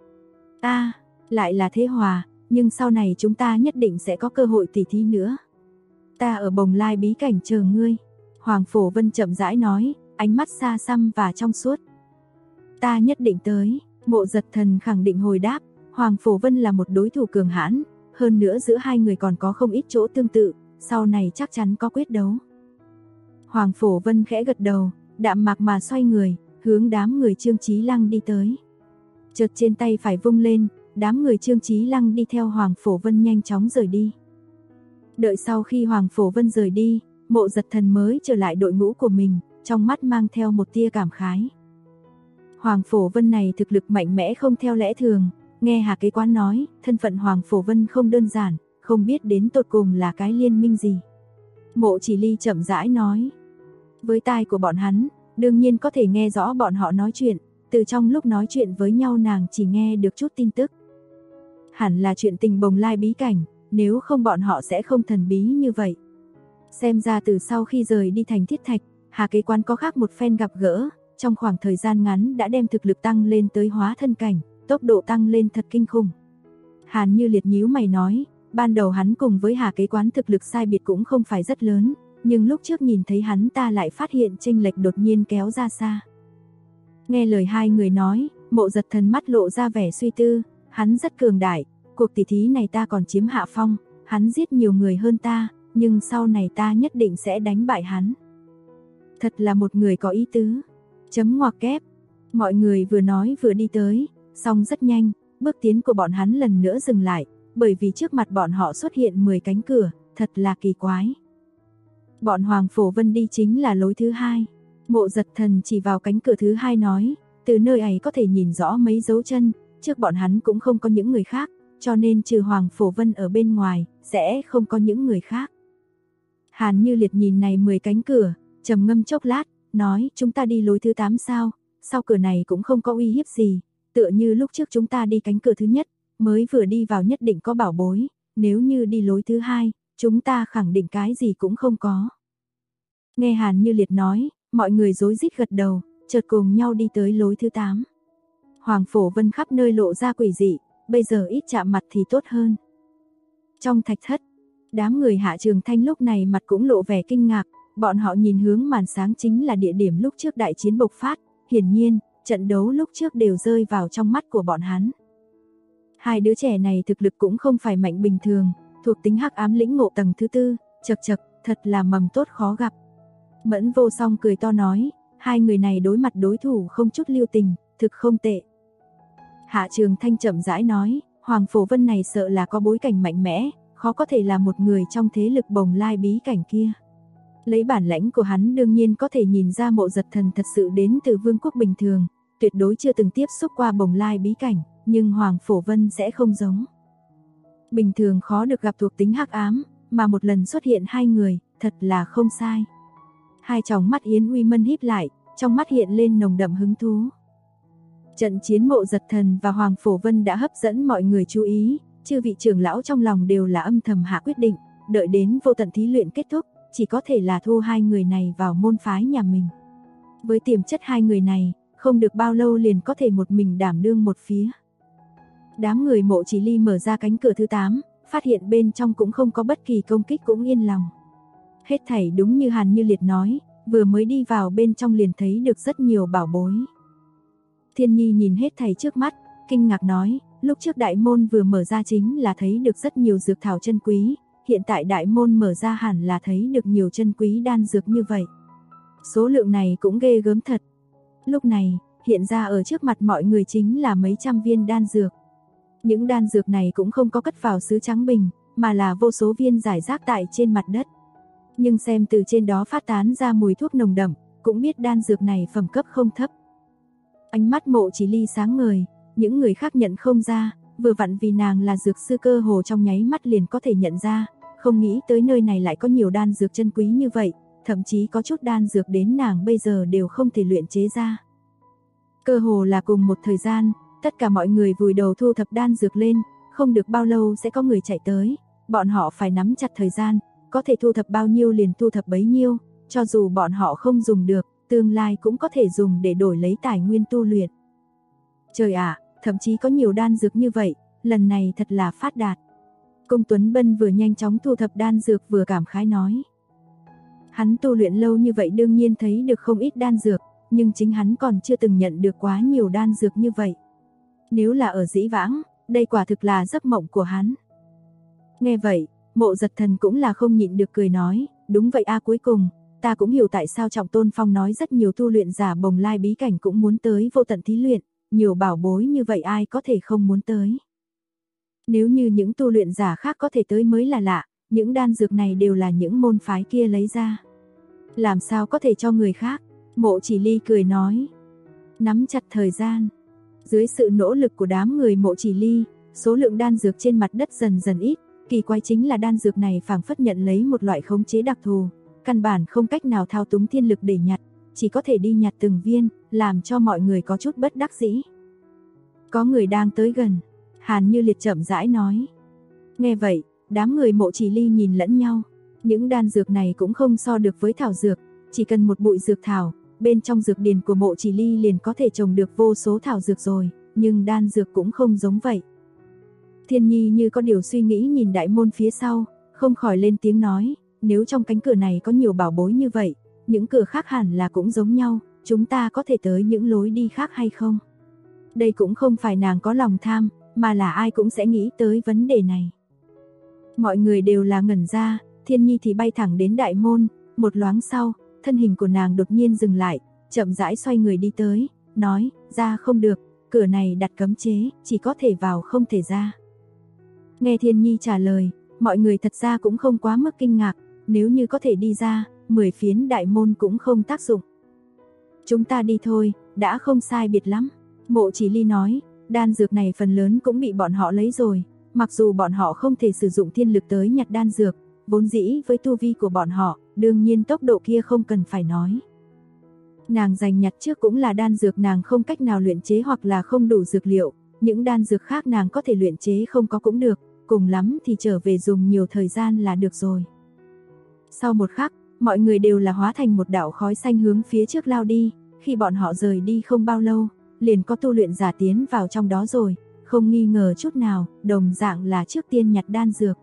Lại là Thế Hòa, nhưng sau này chúng ta nhất định sẽ có cơ hội tỉ thí nữa. Ta ở Bồng Lai bí cảnh chờ ngươi. Hoàng Phổ Vân chậm rãi nói, ánh mắt xa xăm và trong suốt. Ta nhất định tới. Mộ Giật Thần khẳng định hồi đáp, Hoàng Phổ Vân là một đối thủ cường hãn, hơn nữa giữa hai người còn có không ít chỗ tương tự, sau này chắc chắn có quyết đấu. Hoàng Phổ Vân khẽ gật đầu, đạm mạc mà xoay người, hướng đám người Trương Chí Lăng đi tới. Chợt trên tay phải vung lên, đám người Trương Chí Lăng đi theo Hoàng Phổ Vân nhanh chóng rời đi. Đợi sau khi Hoàng Phổ Vân rời đi, Mộ Giật Thần mới trở lại đội ngũ của mình, trong mắt mang theo một tia cảm khái. Hoàng Phổ Vân này thực lực mạnh mẽ không theo lẽ thường, Nghe Hà Kế Quán nói, thân phận Hoàng Phổ Vân không đơn giản, không biết đến tột cùng là cái liên minh gì. Mộ Chỉ Ly chậm rãi nói. Với tai của bọn hắn, đương nhiên có thể nghe rõ bọn họ nói chuyện, từ trong lúc nói chuyện với nhau nàng chỉ nghe được chút tin tức. Hẳn là chuyện tình bồng lai bí cảnh, nếu không bọn họ sẽ không thần bí như vậy. Xem ra từ sau khi rời đi thành Thiết Thạch, Hà Kế Quán có khác một phen gặp gỡ, trong khoảng thời gian ngắn đã đem thực lực tăng lên tới hóa thân cảnh, tốc độ tăng lên thật kinh khủng. Hàn Như Liệt nhíu mày nói, ban đầu hắn cùng với Hà Kế Quán thực lực sai biệt cũng không phải rất lớn, nhưng lúc trước nhìn thấy hắn ta lại phát hiện chênh lệch đột nhiên kéo ra xa. Nghe lời hai người nói, Mộ Giật Thần mắt lộ ra vẻ suy tư, hắn rất cường đại, cuộc tỷ thí này ta còn chiếm hạ phong, hắn giết nhiều người hơn ta, nhưng sau này ta nhất định sẽ đánh bại hắn. Thật là một người có ý tứ. Chấm ngoặc kép. Mọi người vừa nói vừa đi tới, song rất nhanh, bước tiến của bọn hắn lần nữa dừng lại, bởi vì trước mặt bọn họ xuất hiện 10 cánh cửa, thật là kỳ quái. Bọn Hoàng Phổ Vân đi chính là lối thứ hai. Mộ Giật Thần chỉ vào cánh cửa thứ hai nói, từ nơi ấy có thể nhìn rõ mấy dấu chân, trước bọn hắn cũng không có những người khác, cho nên trừ Hoàng Phổ Vân ở bên ngoài, sẽ không có những người khác. Hàn Như Liệt nhìn này 10 cánh cửa, trầm ngâm chốc lát, nói chúng ta đi lối thứ 8 sao, sau cửa này cũng không có uy hiếp gì, tựa như lúc trước chúng ta đi cánh cửa thứ nhất, mới vừa đi vào nhất định có bảo bối, nếu như đi lối thứ hai, chúng ta khẳng định cái gì cũng không có. Nghe Hàn Như Liệt nói, mọi người rối rít gật đầu, chợt cùng nhau đi tới lối thứ 8. Hoàng Phổ Vân khắp nơi lộ ra quỷ dị, bây giờ ít chạm mặt thì tốt hơn. Trong thạch thất, đám người Hạ Trường Thanh lúc này mặt cũng lộ vẻ kinh ngạc, bọn họ nhìn hướng màn sáng chính là địa điểm lúc trước đại chiến bộc phát, hiển nhiên, trận đấu lúc trước đều rơi vào trong mắt của bọn hắn. Hai đứa trẻ này thực lực cũng không phải mạnh bình thường, thuộc tính hắc ám lĩnh ngộ tầng thứ 4, chậc chậc, thật là mầm tốt khó gặp. Mẫn Vô Song cười to nói, hai người này đối mặt đối thủ không chút lưu tình, thực không tệ. Hạ Trường Thanh chậm rãi nói, Hoàng Phổ Vân này sợ là có bối cảnh mạnh mẽ, khó có thể là một người trong thế lực bồng lai bí cảnh kia. Lấy bản lãnh của hắn đương nhiên có thể nhìn ra Mộ Giật Thần thật sự đến từ vương quốc bình thường, tuyệt đối chưa từng tiếp xúc qua bồng lai bí cảnh, nhưng Hoàng Phổ Vân sẽ không giống. Bình thường khó được gặp thuộc tính hắc ám, mà một lần xuất hiện hai người, thật là không sai. Hai tròng mắt Yến Uy Mân híp lại, trong mắt hiện lên nồng đậm hứng thú. Trận chiến Mộ Giật Thần và Hoàng Phổ Vân đã hấp dẫn mọi người chú ý, chư vị trưởng lão trong lòng đều là âm thầm hạ quyết định, đợi đến vô tận thí luyện kết thúc, chỉ có thể là thu hai người này vào môn phái nhà mình. Với tiềm chất hai người này, không được bao lâu liền có thể một mình đảm đương một phía. Đám người Mộ Chỉ Ly mở ra cánh cửa thứ 8, phát hiện bên trong cũng không có bất kỳ công kích cũng yên lòng. Hết thảy đúng như Hàn Như Liệt nói, vừa mới đi vào bên trong liền thấy được rất nhiều bảo bối. Thiên Nhi nhìn hết thảy trước mắt, kinh ngạc nói, lúc trước đại môn vừa mở ra chính là thấy được rất nhiều dược thảo chân quý, hiện tại đại môn mở ra hẳn là thấy được nhiều chân quý đan dược như vậy. Số lượng này cũng ghê gớm thật. Lúc này, hiện ra ở trước mặt mọi người chính là mấy trăm viên đan dược. Những đan dược này cũng không có cất vào sứ trắng bình, mà là vô số viên rải rác tại trên mặt đất. Nhưng xem từ trên đó phát tán ra mùi thuốc nồng đậm, cũng biết đan dược này phẩm cấp không thấp. Ánh mắt Mộ Chỉ Ly sáng ngời, những người khác nhận không ra, vừa vặn vì nàng là dược sư cơ hồ trong nháy mắt liền có thể nhận ra, không nghĩ tới nơi này lại có nhiều đan dược chân quý như vậy, thậm chí có chút đan dược đến nàng bây giờ đều không thể luyện chế ra. Cơ hồ là cùng một thời gian, tất cả mọi người vùi đầu thu thập đan dược lên, không được bao lâu sẽ có người chạy tới, bọn họ phải nắm chặt thời gian, có thể thu thập bao nhiêu liền thu thập bấy nhiêu, cho dù bọn họ không dùng được, tương lai cũng có thể dùng để đổi lấy tài nguyên tu luyện. Trời ạ, thậm chí có nhiều đan dược như vậy, lần này thật là phát đạt. Công Tuấn Bân vừa nhanh chóng thu thập đan dược vừa cảm khái nói. Hắn tu luyện lâu như vậy đương nhiên thấy được không ít đan dược, nhưng chính hắn còn chưa từng nhận được quá nhiều đan dược như vậy. Nếu là ở dĩ vãng, đây quả thực là giấc mộng của hắn. Nghe vậy, Mộ Giật Thần cũng là không nhịn được cười nói, đúng vậy a, cuối cùng, ta cũng hiểu tại sao Trọng Tôn Phong nói rất nhiều tu luyện giả bồng lai bí cảnh cũng muốn tới vô tận thí luyện, nhiều bảo bối như vậy ai có thể không muốn tới. Nếu như những tu luyện giả khác có thể tới mới là lạ, những đan dược này đều là những môn phái kia lấy ra. Làm sao có thể cho người khác? Mộ Chỉ Ly cười nói, nắm chặt thời gian. Dưới sự nỗ lực của đám người Mộ Chỉ Ly, số lượng đan dược trên mặt đất dần dần ít, kỳ quái chính là đan dược này phảng phất nhận lấy một loại khống chế đặc thù, căn bản không cách nào thao túng thiên lực để nhặt, chỉ có thể đi nhặt từng viên, làm cho mọi người có chút bất đắc dĩ. Có người đang tới gần, Hàn Như Liệt chậm rãi nói. Nghe vậy, đám người Mộ Chỉ Ly nhìn lẫn nhau, những đan dược này cũng không so được với thảo dược, chỉ cần một bụi dược thảo, bên trong dược điền của Mộ Chỉ Ly liền có thể trồng được vô số thảo dược rồi, nhưng đan dược cũng không giống vậy. Thiên Nhi như có điều suy nghĩ nhìn đại môn phía sau, không khỏi lên tiếng nói, nếu trong cánh cửa này có nhiều bảo bối như vậy, những cửa khác hẳn là cũng giống nhau, chúng ta có thể tới những lối đi khác hay không? Đây cũng không phải nàng có lòng tham, mà là ai cũng sẽ nghĩ tới vấn đề này. Mọi người đều là ngẩn ra, Thiên Nhi thì bay thẳng đến đại môn, một loáng sau, thân hình của nàng đột nhiên dừng lại, chậm rãi xoay người đi tới, nói, ra không được, cửa này đặt cấm chế, chỉ có thể vào không thể ra. Nghe Thiên Nhi trả lời, mọi người thật ra cũng không quá mức kinh ngạc, nếu như có thể đi ra, 10 phiến đại môn cũng không tác dụng. Chúng ta đi thôi, đã không sai biệt lắm. Mộ Chỉ Ly nói, đan dược này phần lớn cũng bị bọn họ lấy rồi, mặc dù bọn họ không thể sử dụng thiên lực tới nhặt đan dược, vốn dĩ với tu vi của bọn họ, đương nhiên tốc độ kia không cần phải nói. Nàng giành nhặt trước cũng là đan dược nàng không cách nào luyện chế hoặc là không đủ dược liệu, những đan dược khác nàng có thể luyện chế không có cũng được, cùng lắm thì trở về dùng nhiều thời gian là được rồi. Sau một khắc, mọi người đều là hóa thành một đạo khói xanh hướng phía trước lao đi, khi bọn họ rời đi không bao lâu, liền có tu luyện giả tiến vào trong đó rồi, không nghi ngờ chút nào, đồng dạng là trước tiên nhặt đan dược.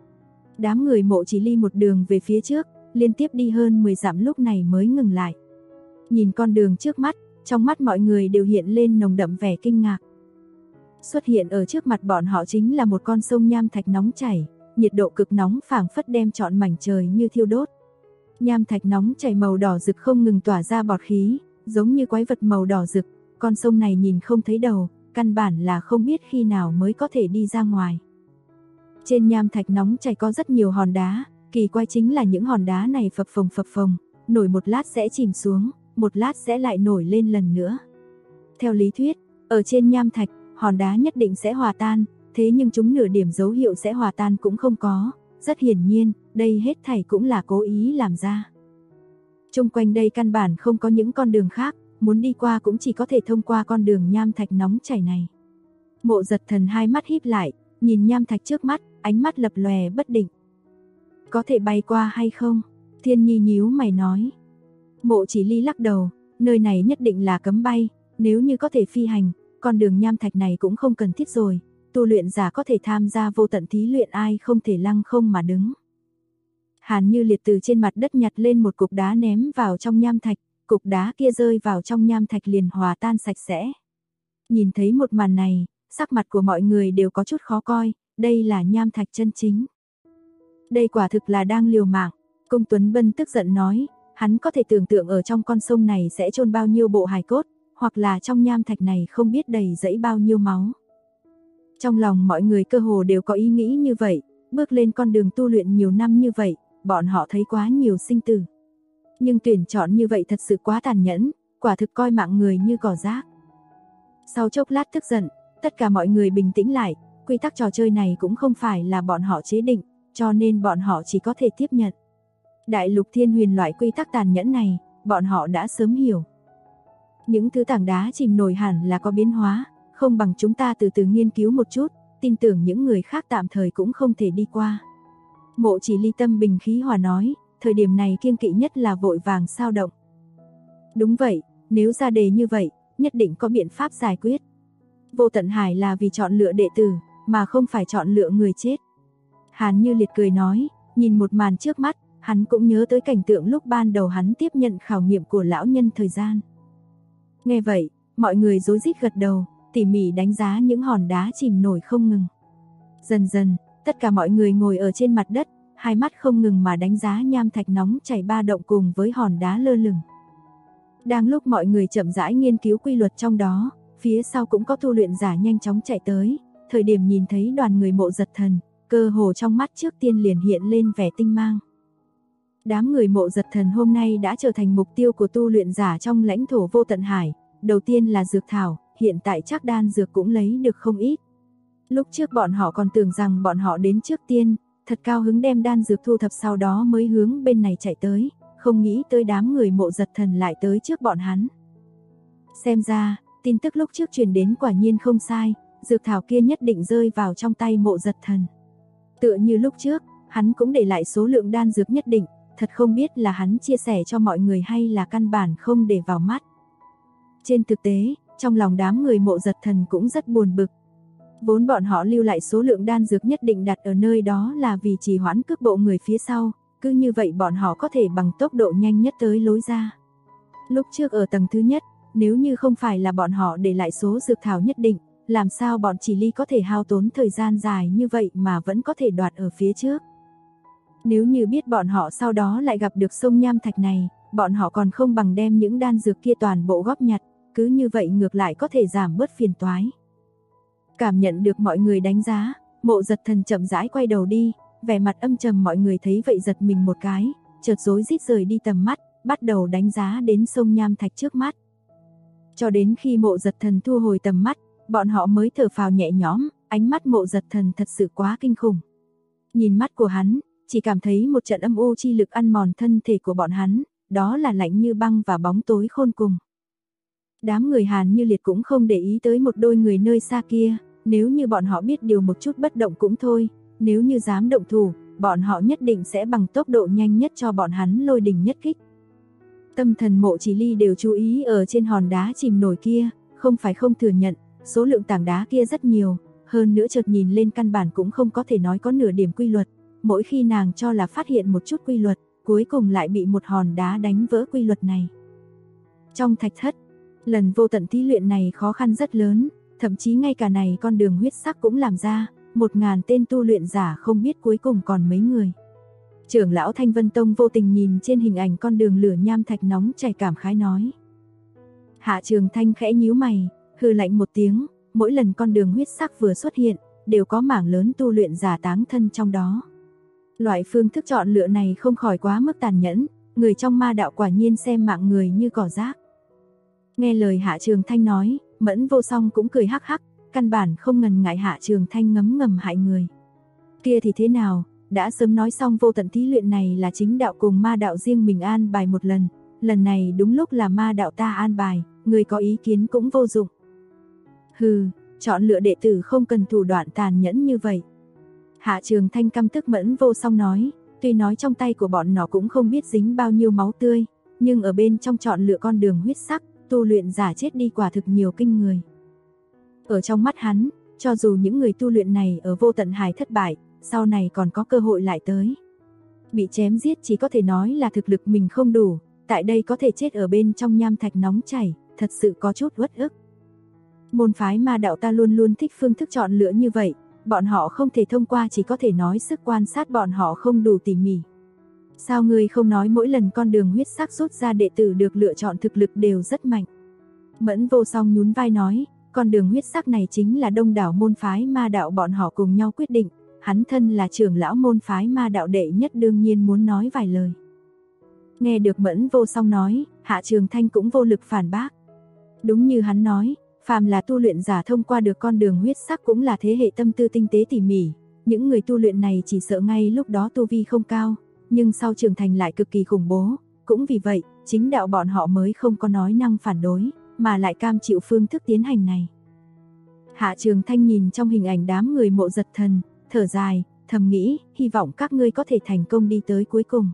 Đám người Mộ Chỉ Ly một đường về phía trước, liên tiếp đi hơn 10 dặm lúc này mới ngừng lại. Nhìn con đường trước mắt, trong mắt mọi người đều hiện lên nồng đậm vẻ kinh ngạc. Xuất hiện ở trước mặt bọn họ chính là một con sông nham thạch nóng chảy, nhiệt độ cực nóng phảng phất đem trọn mảnh trời như thiêu đốt. Nham thạch nóng chảy màu đỏ rực không ngừng tỏa ra bọt khí, giống như quái vật màu đỏ rực, con sông này nhìn không thấy đầu, căn bản là không biết khi nào mới có thể đi ra ngoài. Trên nham thạch nóng chảy có rất nhiều hòn đá, kỳ quái chính là những hòn đá này phập phồng, nổi một lát sẽ chìm xuống, một lát sẽ lại nổi lên lần nữa. Theo lý thuyết, ở trên nham thạch, hòn đá nhất định sẽ hòa tan, thế nhưng chúng nửa điểm dấu hiệu sẽ hòa tan cũng không có, rất hiển nhiên, đây hết thảy cũng là cố ý làm ra. Chung quanh đây căn bản không có những con đường khác, muốn đi qua cũng chỉ có thể thông qua con đường nham thạch nóng chảy này. Mộ Giật Thần hai mắt híp lại, nhìn nham thạch trước mắt, ánh mắt lập lòe bất định. Có thể bay qua hay không? Thiên Nhi nhíu mày nói. Mộ Chỉ Ly lắc đầu, nơi này nhất định là cấm bay, nếu như có thể phi hành, con đường nham thạch này cũng không cần thiết rồi, tu luyện giả có thể tham gia vô tận thí luyện ai không thể lăng không mà đứng. Hàn Như Liệt từ trên mặt đất nhặt lên một cục đá ném vào trong nham thạch, cục đá kia rơi vào trong nham thạch liền hòa tan sạch sẽ. Nhìn thấy một màn này, sắc mặt của mọi người đều có chút khó coi, đây là nham thạch chân chính. Đây quả thực là đang liều mạng, Cung Tuấn Bân tức giận nói, hắn có thể tưởng tượng ở trong con sông này sẽ chôn bao nhiêu bộ hài cốt, hoặc là trong nham thạch này không biết đầy rẫy bao nhiêu máu. Trong lòng mọi người cơ hồ đều có ý nghĩ như vậy, bước lên con đường tu luyện nhiều năm như vậy, bọn họ thấy quá nhiều sinh tử. Nhưng tuyển chọn như vậy thật sự quá tàn nhẫn, quả thực coi mạng người như cỏ rác. Sau chốc lát tức giận, tất cả mọi người bình tĩnh lại, quy tắc trò chơi này cũng không phải là bọn họ chế định, cho nên bọn họ chỉ có thể tiếp nhận. Đại lục thiên huyền loại quy tắc tàn nhẫn này, bọn họ đã sớm hiểu. Những thứ tảng đá chìm nổi hẳn là có biến hóa, không bằng chúng ta từ từ nghiên cứu một chút, tin tưởng những người khác tạm thời cũng không thể đi qua. Mộ Chỉ Ly tâm bình khí hòa nói, thời điểm này kiêng kỵ nhất là vội vàng sao động. Đúng vậy, nếu ra đề như vậy, nhất định có biện pháp giải quyết. Vô Tận Hải là vì chọn lựa đệ tử, mà không phải chọn lựa người chết. Hàn Như Liệt cười nói, nhìn một màn trước mắt, hắn cũng nhớ tới cảnh tượng lúc ban đầu hắn tiếp nhận khảo nghiệm của lão nhân thời gian. Nghe vậy, mọi người rối rít gật đầu, tỉ mỉ đánh giá những hòn đá chìm nổi không ngừng. Dần dần, tất cả mọi người ngồi ở trên mặt đất, hai mắt không ngừng mà đánh giá nham thạch nóng chảy ba động cùng với hòn đá lơ lửng. Đang lúc mọi người chậm rãi nghiên cứu quy luật trong đó, phía sau cũng có tu luyện giả nhanh chóng chạy tới, thời điểm nhìn thấy đoàn người Mộ Giật Thần, cơ hồ trong mắt trước tiên liền hiện lên vẻ tinh mang. Đám người Mộ Giật Thần hôm nay đã trở thành mục tiêu của tu luyện giả trong lãnh thổ Vô Tận Hải, đầu tiên là dược thảo, hiện tại chắc đan dược cũng lấy được không ít. Lúc trước bọn họ còn tưởng rằng bọn họ đến trước tiên, thật cao hứng đem đan dược thu thập sau đó mới hướng bên này chạy tới, không nghĩ tới đám người Mộ Giật Thần lại tới trước bọn hắn. Xem ra, tin tức lúc trước truyền đến quả nhiên không sai, dược thảo kia nhất định rơi vào trong tay Mộ Giật Thần. Tựa như lúc trước, hắn cũng để lại số lượng đan dược nhất định, thật không biết là hắn chia sẻ cho mọi người hay là căn bản không để vào mắt. Trên thực tế, trong lòng đám người Mộ Giật Thần cũng rất buồn bực. Vốn bọn họ lưu lại số lượng đan dược nhất định đặt ở nơi đó là vì trì hoãn cước bộ người phía sau, cứ như vậy bọn họ có thể bằng tốc độ nhanh nhất tới lối ra. Lúc trước ở tầng thứ nhất, nếu như không phải là bọn họ để lại số dược thảo nhất định, làm sao bọn Chỉ Ly có thể hao tốn thời gian dài như vậy mà vẫn có thể đoạt ở phía trước. Nếu như biết bọn họ sau đó lại gặp được sông nham thạch này, bọn họ còn không bằng đem những đan dược kia toàn bộ góp nhặt, cứ như vậy ngược lại có thể giảm bớt phiền toái. Cảm nhận được mọi người đánh giá, Mộ Giật Thần chậm rãi quay đầu đi, vẻ mặt âm trầm, mọi người thấy vậy giật mình một cái, chợt rối rít rời đi tầm mắt, bắt đầu đánh giá đến sông nham thạch trước mắt. Cho đến khi Mộ Giật Thần thu hồi tầm mắt, bọn họ mới thở phào nhẹ nhõm, ánh mắt Mộ Giật Thần thật sự quá kinh khủng. Nhìn mắt của hắn, chỉ cảm thấy một trận âm u chi lực ăn mòn thân thể của bọn hắn, đó là lạnh như băng và bóng tối khôn cùng. Đám người Hàn Như Liệt cũng không để ý tới một đôi người nơi xa kia, nếu như bọn họ biết điều một chút bất động cũng thôi, nếu như dám động thủ, bọn họ nhất định sẽ bằng tốc độ nhanh nhất cho bọn hắn lôi đình nhất kích. Tâm thần Mộ Chỉ Ly đều chú ý ở trên hòn đá chìm nổi kia, không phải không thừa nhận, số lượng tảng đá kia rất nhiều, hơn nữa chợt nhìn lên căn bản cũng không có thể nói có nửa điểm quy luật, mỗi khi nàng cho là phát hiện một chút quy luật, cuối cùng lại bị một hòn đá đánh vỡ quy luật này. Trong thạch thất, lần vô tận thí luyện này khó khăn rất lớn, thậm chí ngay cả này con đường huyết sắc cũng làm ra, 1000 tên tu luyện giả không biết cuối cùng còn mấy người. Trưởng lão Thanh Vân Tông vô tình nhìn trên hình ảnh con đường lửa nham thạch nóng chảy cảm khái nói. Hạ Trường Thanh khẽ nhíu mày, hừ lạnh một tiếng, mỗi lần con đường huyết sắc vừa xuất hiện, đều có mảng lớn tu luyện giả táng thân trong đó. Loại phương thức chọn lựa này không khỏi quá mức tàn nhẫn, người trong ma đạo quả nhiên xem mạng người như cỏ rác. Nghe lời Hạ Trường Thanh nói, Mẫn Vô Song cũng cười hắc hắc, căn bản không ngần ngại Hạ Trường Thanh ngấm ngầm hại người. Kia thì thế nào, đã sớm nói xong vô tận thí luyện này là chính đạo cùng ma đạo riêng mình an bài một lần, lần này đúng lúc là ma đạo ta an bài, người có ý kiến cũng vô dụng. Hừ, chọn lựa đệ tử không cần thủ đoạn tàn nhẫn như vậy. Hạ Trường Thanh căm tức Mẫn Vô Song nói, tuy nói trong tay của bọn nó cũng không biết dính bao nhiêu máu tươi, nhưng ở bên trong chọn lựa con đường huyết sắc, tu luyện giả chết đi quả thực nhiều kinh người. Ở trong mắt hắn, cho dù những người tu luyện này ở vô tận hải thất bại, sau này còn có cơ hội lại tới. Bị chém giết chỉ có thể nói là thực lực mình không đủ, tại đây có thể chết ở bên trong nham thạch nóng chảy, thật sự có chút uất ức. Môn phái ma đạo ta luôn luôn thích phương thức chọn lựa như vậy, bọn họ không thể thông qua chỉ có thể nói sức quan sát bọn họ không đủ tỉ mỉ. Sao ngươi không nói mỗi lần con đường huyết sắc rút ra đệ tử được lựa chọn thực lực đều rất mạnh? Mẫn Vô Song nhún vai nói, con đường huyết sắc này chính là đông đảo môn phái ma đạo bọn họ cùng nhau quyết định, hắn thân là trưởng lão môn phái ma đạo đệ nhất đương nhiên muốn nói vài lời. Nghe được Mẫn Vô Song nói, Hạ Trường Thanh cũng vô lực phản bác. Đúng như hắn nói, phàm là tu luyện giả thông qua được con đường huyết sắc cũng là thế hệ tâm tư tinh tế tỉ mỉ, những người tu luyện này chỉ sợ ngay lúc đó tu vi không cao, nhưng sau trưởng thành lại cực kỳ khủng bố, cũng vì vậy, chính đạo bọn họ mới không có nói năng phản đối, mà lại cam chịu phương thức tiến hành này. Hạ Trường Thanh nhìn trong hình ảnh đám người Mộ Giật Thần, thở dài, thầm nghĩ, hy vọng các ngươi có thể thành công đi tới cuối cùng.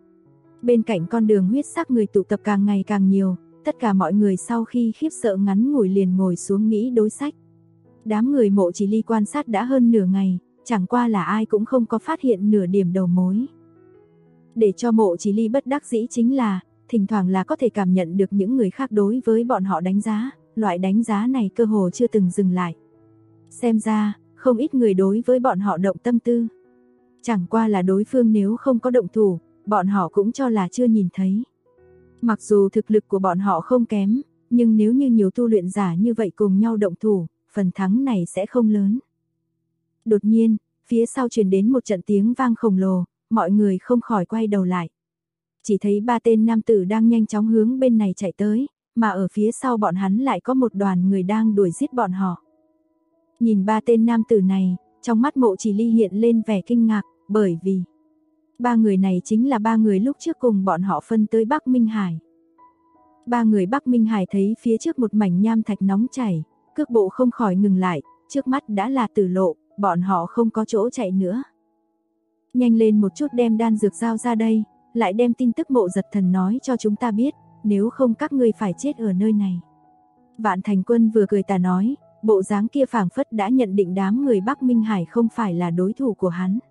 Bên cạnh con đường huyết sắc người tụ tập càng ngày càng nhiều, tất cả mọi người sau khi khiếp sợ ngắn ngủi liền ngồi xuống nghĩ đối sách. Đám người Mộ Chỉ Ly quan sát đã hơn nửa ngày, chẳng qua là ai cũng không có phát hiện nửa điểm đầu mối. Để cho Mộ Chỉ Ly bất đắc dĩ chính là, thỉnh thoảng là có thể cảm nhận được những người khác đối với bọn họ đánh giá, loại đánh giá này cơ hồ chưa từng dừng lại. Xem ra, không ít người đối với bọn họ động tâm tư. Chẳng qua là đối phương nếu không có động thủ, bọn họ cũng cho là chưa nhìn thấy. Mặc dù thực lực của bọn họ không kém, nhưng nếu như nhiều tu luyện giả như vậy cùng nhau động thủ, phần thắng này sẽ không lớn. Đột nhiên, phía sau truyền đến một trận tiếng vang khổng lồ, mọi người không khỏi quay đầu lại. Chỉ thấy 3 tên nam tử đang nhanh chóng hướng bên này chạy tới, mà ở phía sau bọn hắn lại có một đoàn người đang đuổi giết bọn họ. Nhìn ba tên nam tử này, trong mắt Mộ Chỉ Ly hiện lên vẻ kinh ngạc, bởi vì ba người này chính là ba người lúc trước cùng bọn họ phân tới Bắc Minh Hải. Ba người Bắc Minh Hải thấy phía trước một mảnh nham thạch nóng chảy, cước bộ không khỏi ngừng lại, trước mắt đã là tử lộ, bọn họ không có chỗ chạy nữa. Nhanh lên một chút đem đan dược giao ra đây, lại đem tin tức Mộ Giật Thần nói cho chúng ta biết, nếu không các ngươi phải chết ở nơi này. Vạn Thành Quân vừa cười tà nói, bộ dáng kia phảng phất đã nhận định đám người Bắc Minh Hải không phải là đối thủ của hắn.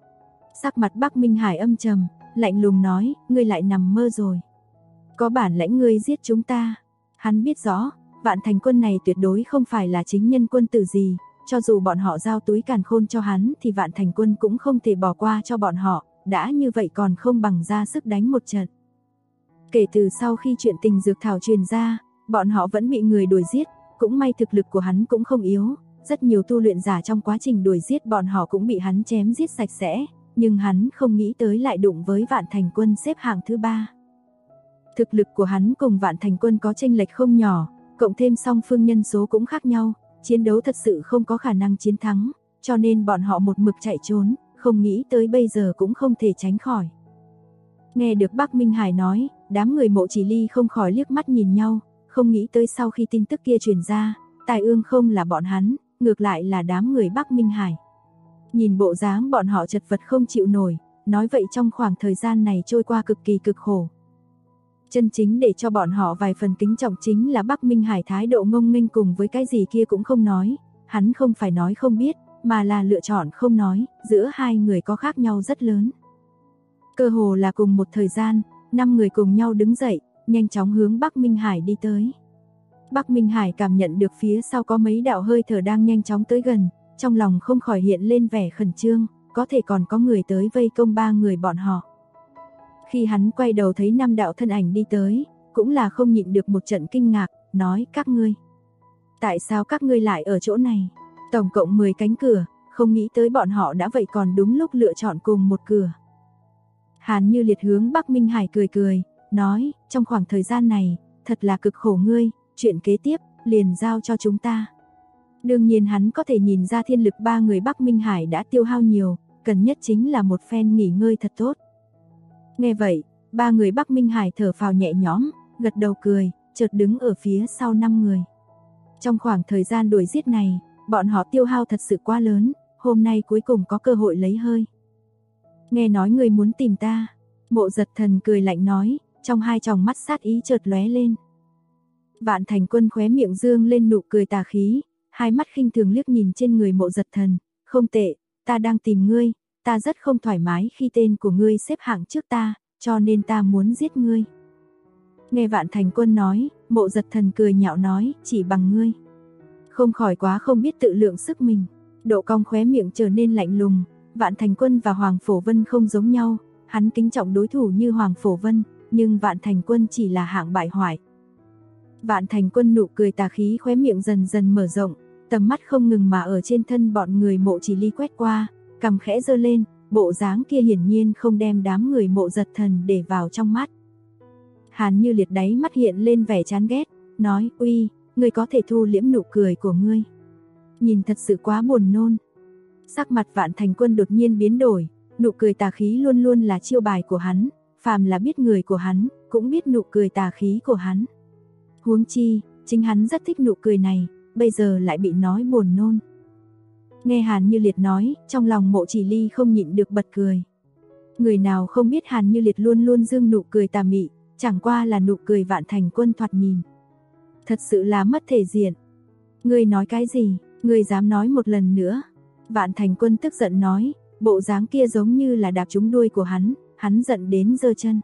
Sắc mặt Bắc Minh Hải âm trầm, lạnh lùng nói, ngươi lại nằm mơ rồi. Có bản lãnh ngươi giết chúng ta. Hắn biết rõ, Vạn Thành Quân này tuyệt đối không phải là chính nhân quân tử gì, cho dù bọn họ giao túi càn khôn cho hắn thì Vạn Thành Quân cũng không thể bỏ qua cho bọn họ, đã như vậy còn không bằng ra sức đánh một trận. Kể từ sau khi chuyện tình dược thảo truyền ra, bọn họ vẫn bị người đuổi giết, cũng may thực lực của hắn cũng không yếu, rất nhiều tu luyện giả trong quá trình đuổi giết bọn họ cũng bị hắn chém giết sạch sẽ, nhưng hắn không nghĩ tới lại đụng với Vạn Thành Quân xếp hạng thứ 3. Thực lực của hắn cùng Vạn Thành Quân có chênh lệch không nhỏ, cộng thêm song phương nhân số cũng khác nhau, chiến đấu thật sự không có khả năng chiến thắng, cho nên bọn họ một mực chạy trốn, không nghĩ tới bây giờ cũng không thể tránh khỏi. Nghe được Bắc Minh Hải nói, đám người Mộ Chỉ Ly không khỏi liếc mắt nhìn nhau, không nghĩ tới sau khi tin tức kia truyền ra, tai ương không là bọn hắn, ngược lại là đám người Bắc Minh Hải. Nhìn bộ dáng bọn họ chật vật không chịu nổi, nói vậy trong khoảng thời gian này trôi qua cực kỳ cực khổ. Chân chính để cho bọn họ vài phần kính trọng chính là Bắc Minh Hải thái độ ngông nghênh cùng với cái gì kia cũng không nói, hắn không phải nói không biết, mà là lựa chọn không nói, giữa hai người có khác nhau rất lớn. Cơ hồ là cùng một thời gian, 5 người cùng nhau đứng dậy, nhanh chóng hướng Bắc Minh Hải đi tới. Bắc Minh Hải cảm nhận được phía sau có mấy đạo hơi thở đang nhanh chóng tới gần, trong lòng không khỏi hiện lên vẻ khẩn trương, có thể còn có người tới vây công 3 người bọn họ. Khi hắn quay đầu thấy 5 đạo thân ảnh đi tới, cũng là không nhịn được một trận kinh ngạc, nói các ngươi. Tại sao các ngươi lại ở chỗ này? Tổng cộng 10 cánh cửa, không nghĩ tới bọn họ đã vậy còn đúng lúc lựa chọn cùng một cửa. Hàn Như Liệt hướng Bắc Minh Hải cười cười, nói, trong khoảng thời gian này, thật là cực khổ ngươi, chuyện kế tiếp, liền giao cho chúng ta. Đương nhiên hắn có thể nhìn ra thiên lực 3 người Bắc Minh Hải đã tiêu hao nhiều, cần nhất chính là một phen nghỉ ngơi thật tốt. Nghe vậy, 3 người Bắc Minh Hải thở phào nhẹ nhõm, gật đầu cười, chợt đứng ở phía sau 5 người. Trong khoảng thời gian đuổi giết này, bọn họ tiêu hao thật sự quá lớn, hôm nay cuối cùng có cơ hội lấy hơi. Nghe nói người muốn tìm ta, Mộ Giật Thần cười lạnh nói, trong hai tròng mắt sát ý chợt lóe lên. Vạn Thành Quân khóe miệng dương lên nụ cười tà khí, hai mắt khinh thường liếc nhìn trên người Mộ Giật Thần, không tệ, ta đang tìm ngươi, ta rất không thoải mái khi tên của ngươi xếp hạng trước ta, cho nên ta muốn giết ngươi. Nghe Vạn Thành Quân nói, Mộ Giật Thần cười nhạo nói, chỉ bằng ngươi. Không khỏi quá không biết tự lượng sức mình, độ cong khóe miệng trở nên lạnh lùng. Vạn Thành Quân và Hoàng Phổ Vân không giống nhau, hắn kính trọng đối thủ như Hoàng Phổ Vân, nhưng Vạn Thành Quân chỉ là hạng bại hoại. Vạn Thành Quân nụ cười tà khí khóe miệng dần dần mở rộng, tầm mắt không ngừng mà ở trên thân bọn người Mộ Chỉ Ly quét qua, cằm khẽ giơ lên, bộ dáng kia hiển nhiên không đem đám người Mộ Giật Thần để vào trong mắt. Hàn Như Liệt đáy mắt hiện lên vẻ chán ghét, nói, uy, ngươi có thể thu liễm nụ cười của ngươi. Nhìn thật sự quá buồn nôn. Sắc mặt Vạn Thành Quân đột nhiên biến đổi, nụ cười tà khí luôn luôn là chiêu bài của hắn, phàm là biết người của hắn, cũng biết nụ cười tà khí của hắn. Huống chi, chính hắn rất thích nụ cười này, bây giờ lại bị nói buồn nôn. Nghe Hàn Như Liệt nói, trong lòng Mộ Chỉ Ly không nhịn được bật cười. Người nào không biết Hàn Như Liệt luôn luôn dương nụ cười tà mị, chẳng qua là nụ cười Vạn Thành Quân thoạt nhìn. Thật sự là mất thể diện. Ngươi nói cái gì, ngươi dám nói một lần nữa. Vạn Thành Quân tức giận nói, bộ dáng kia giống như là đạp trúng đuôi của hắn giận đến giơ chân.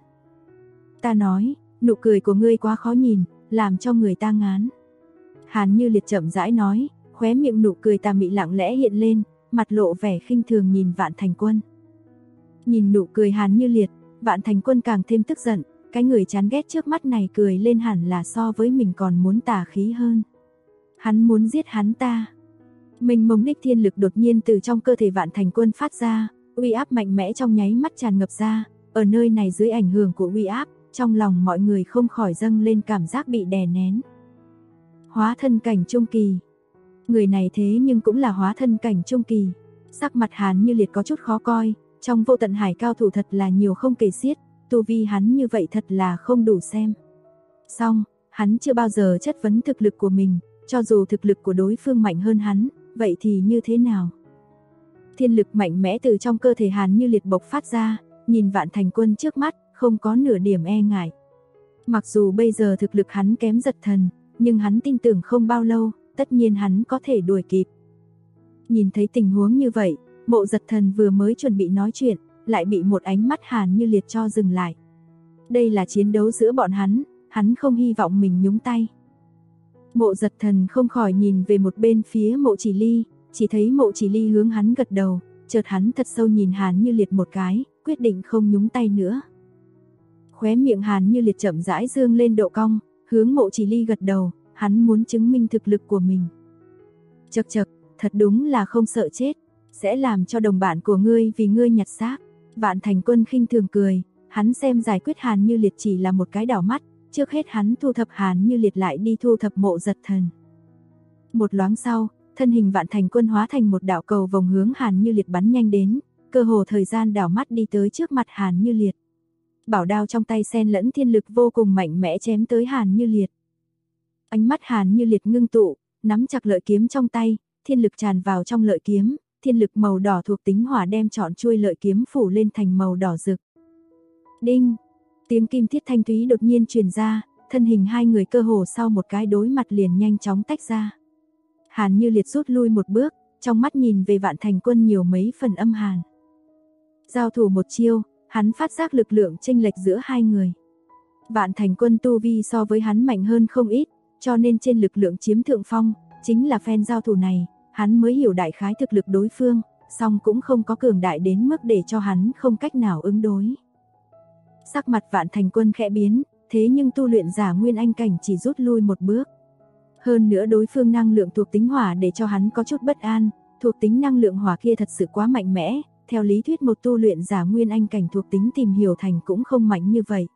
Ta nói, nụ cười của ngươi quá khó nhìn, làm cho người ta ngán. Hàn Như Liệt chậm rãi nói, khóe miệng nụ cười tà mị lặng lẽ hiện lên, mặt lộ vẻ khinh thường nhìn Vạn Thành Quân. Nhìn nụ cười Hàn Như Liệt, Vạn Thành Quân càng thêm tức giận, cái người chán ghét trước mắt này cười lên hẳn là so với mình còn muốn tà khí hơn. Hắn muốn giết hắn ta. Mình mông đích thiên lực đột nhiên từ trong cơ thể Vạn Thành Quân phát ra, uy áp mạnh mẽ trong nháy mắt tràn ngập ra, ở nơi này dưới ảnh hưởng của uy áp, trong lòng mọi người không khỏi dâng lên cảm giác bị đè nén. Hóa thân cảnh trung kỳ. Người này thế nhưng cũng là hóa thân cảnh trung kỳ. Sắc mặt Hàn Như Liệt có chút khó coi, trong vô tận hải cao thủ thật là nhiều không kể xiết, tu vi hắn như vậy thật là không đủ xem. Song, hắn chưa bao giờ chất vấn thực lực của mình, cho dù thực lực của đối phương mạnh hơn hắn, vậy thì như thế nào? Thiên lực mạnh mẽ từ trong cơ thể Hàn Như Liệt bộc phát ra, nhìn Vạn Thành Quân trước mắt, không có nửa điểm e ngại. Mặc dù bây giờ thực lực hắn kém Giật Thần, nhưng hắn tin tưởng không bao lâu, tất nhiên hắn có thể đuổi kịp. Nhìn thấy tình huống như vậy, Mộ Giật Thần vừa mới chuẩn bị nói chuyện, lại bị một ánh mắt Hàn Như Liệt cho dừng lại. Đây là chiến đấu giữa bọn hắn không hy vọng mình nhúng tay. Mộ Giật Thần không khỏi nhìn về một bên phía Mộ Chỉ Ly, chỉ thấy Mộ Chỉ Ly hướng hắn gật đầu, chợt hắn thật sâu nhìn Hàn Như Liệt một cái, quyết định không nhúng tay nữa. Khóe miệng Hàn Như Liệt chậm rãi dương lên độ cong, hướng Mộ Chỉ Ly gật đầu, hắn muốn chứng minh thực lực của mình. Chậc chậc, thật đúng là không sợ chết, sẽ làm cho đồng bạn của ngươi vì ngươi nhặt xác. Vạn Thành Quân khinh thường cười, hắn xem giải quyết Hàn Như Liệt chỉ là một cái đảo mắt, trước hết hắn thu thập Hàn Như Liệt lại đi thu thập Mộ Giật Thần. Một loáng sau, thân hình Vạn Thành Quân hóa thành một đạo cầu vòng hướng Hàn Như Liệt bắn nhanh đến, cơ hồ thời gian đảo mắt đi tới trước mặt Hàn Như Liệt. Bảo đao trong tay xen lẫn thiên lực vô cùng mạnh mẽ chém tới Hàn Như Liệt. Ánh mắt Hàn Như Liệt ngưng tụ, nắm chặt lợi kiếm trong tay, thiên lực tràn vào trong lợi kiếm, thiên lực màu đỏ thuộc tính hỏa đem trọn chuôi lợi kiếm phủ lên thành màu đỏ rực. Đinh! Tiếng kim thiết thanh thúy đột nhiên truyền ra, thân hình hai người cơ hồ sau một cái đối mặt liền nhanh chóng tách ra. Hàn Như Liệt rút lui một bước, trong mắt nhìn về Vạn Thành Quân nhiều mấy phần âm hàn. Giao thủ một chiêu, hắn phát giác lực lượng chênh lệch giữa hai người. Vạn Thành Quân tu vi so với hắn mạnh hơn không ít, cho nên trên lực lượng chiếm thượng phong, chính là phen giao thủ này, hắn mới hiểu đại khái thực lực đối phương, song cũng không có cường đại đến mức để cho hắn không cách nào ứng đối. Sắc mặt Vạn Thành Quân khẽ biến, thế nhưng tu luyện giả Nguyên Anh cảnh chỉ rút lui một bước. Hơn nữa đối phương năng lượng thuộc tính hỏa để cho hắn có chút bất an, thuộc tính năng lượng hỏa kia thật sự quá mạnh mẽ, theo lý thuyết một tu luyện giả Nguyên Anh cảnh thuộc tính tìm hiểu thành cũng không mạnh như vậy.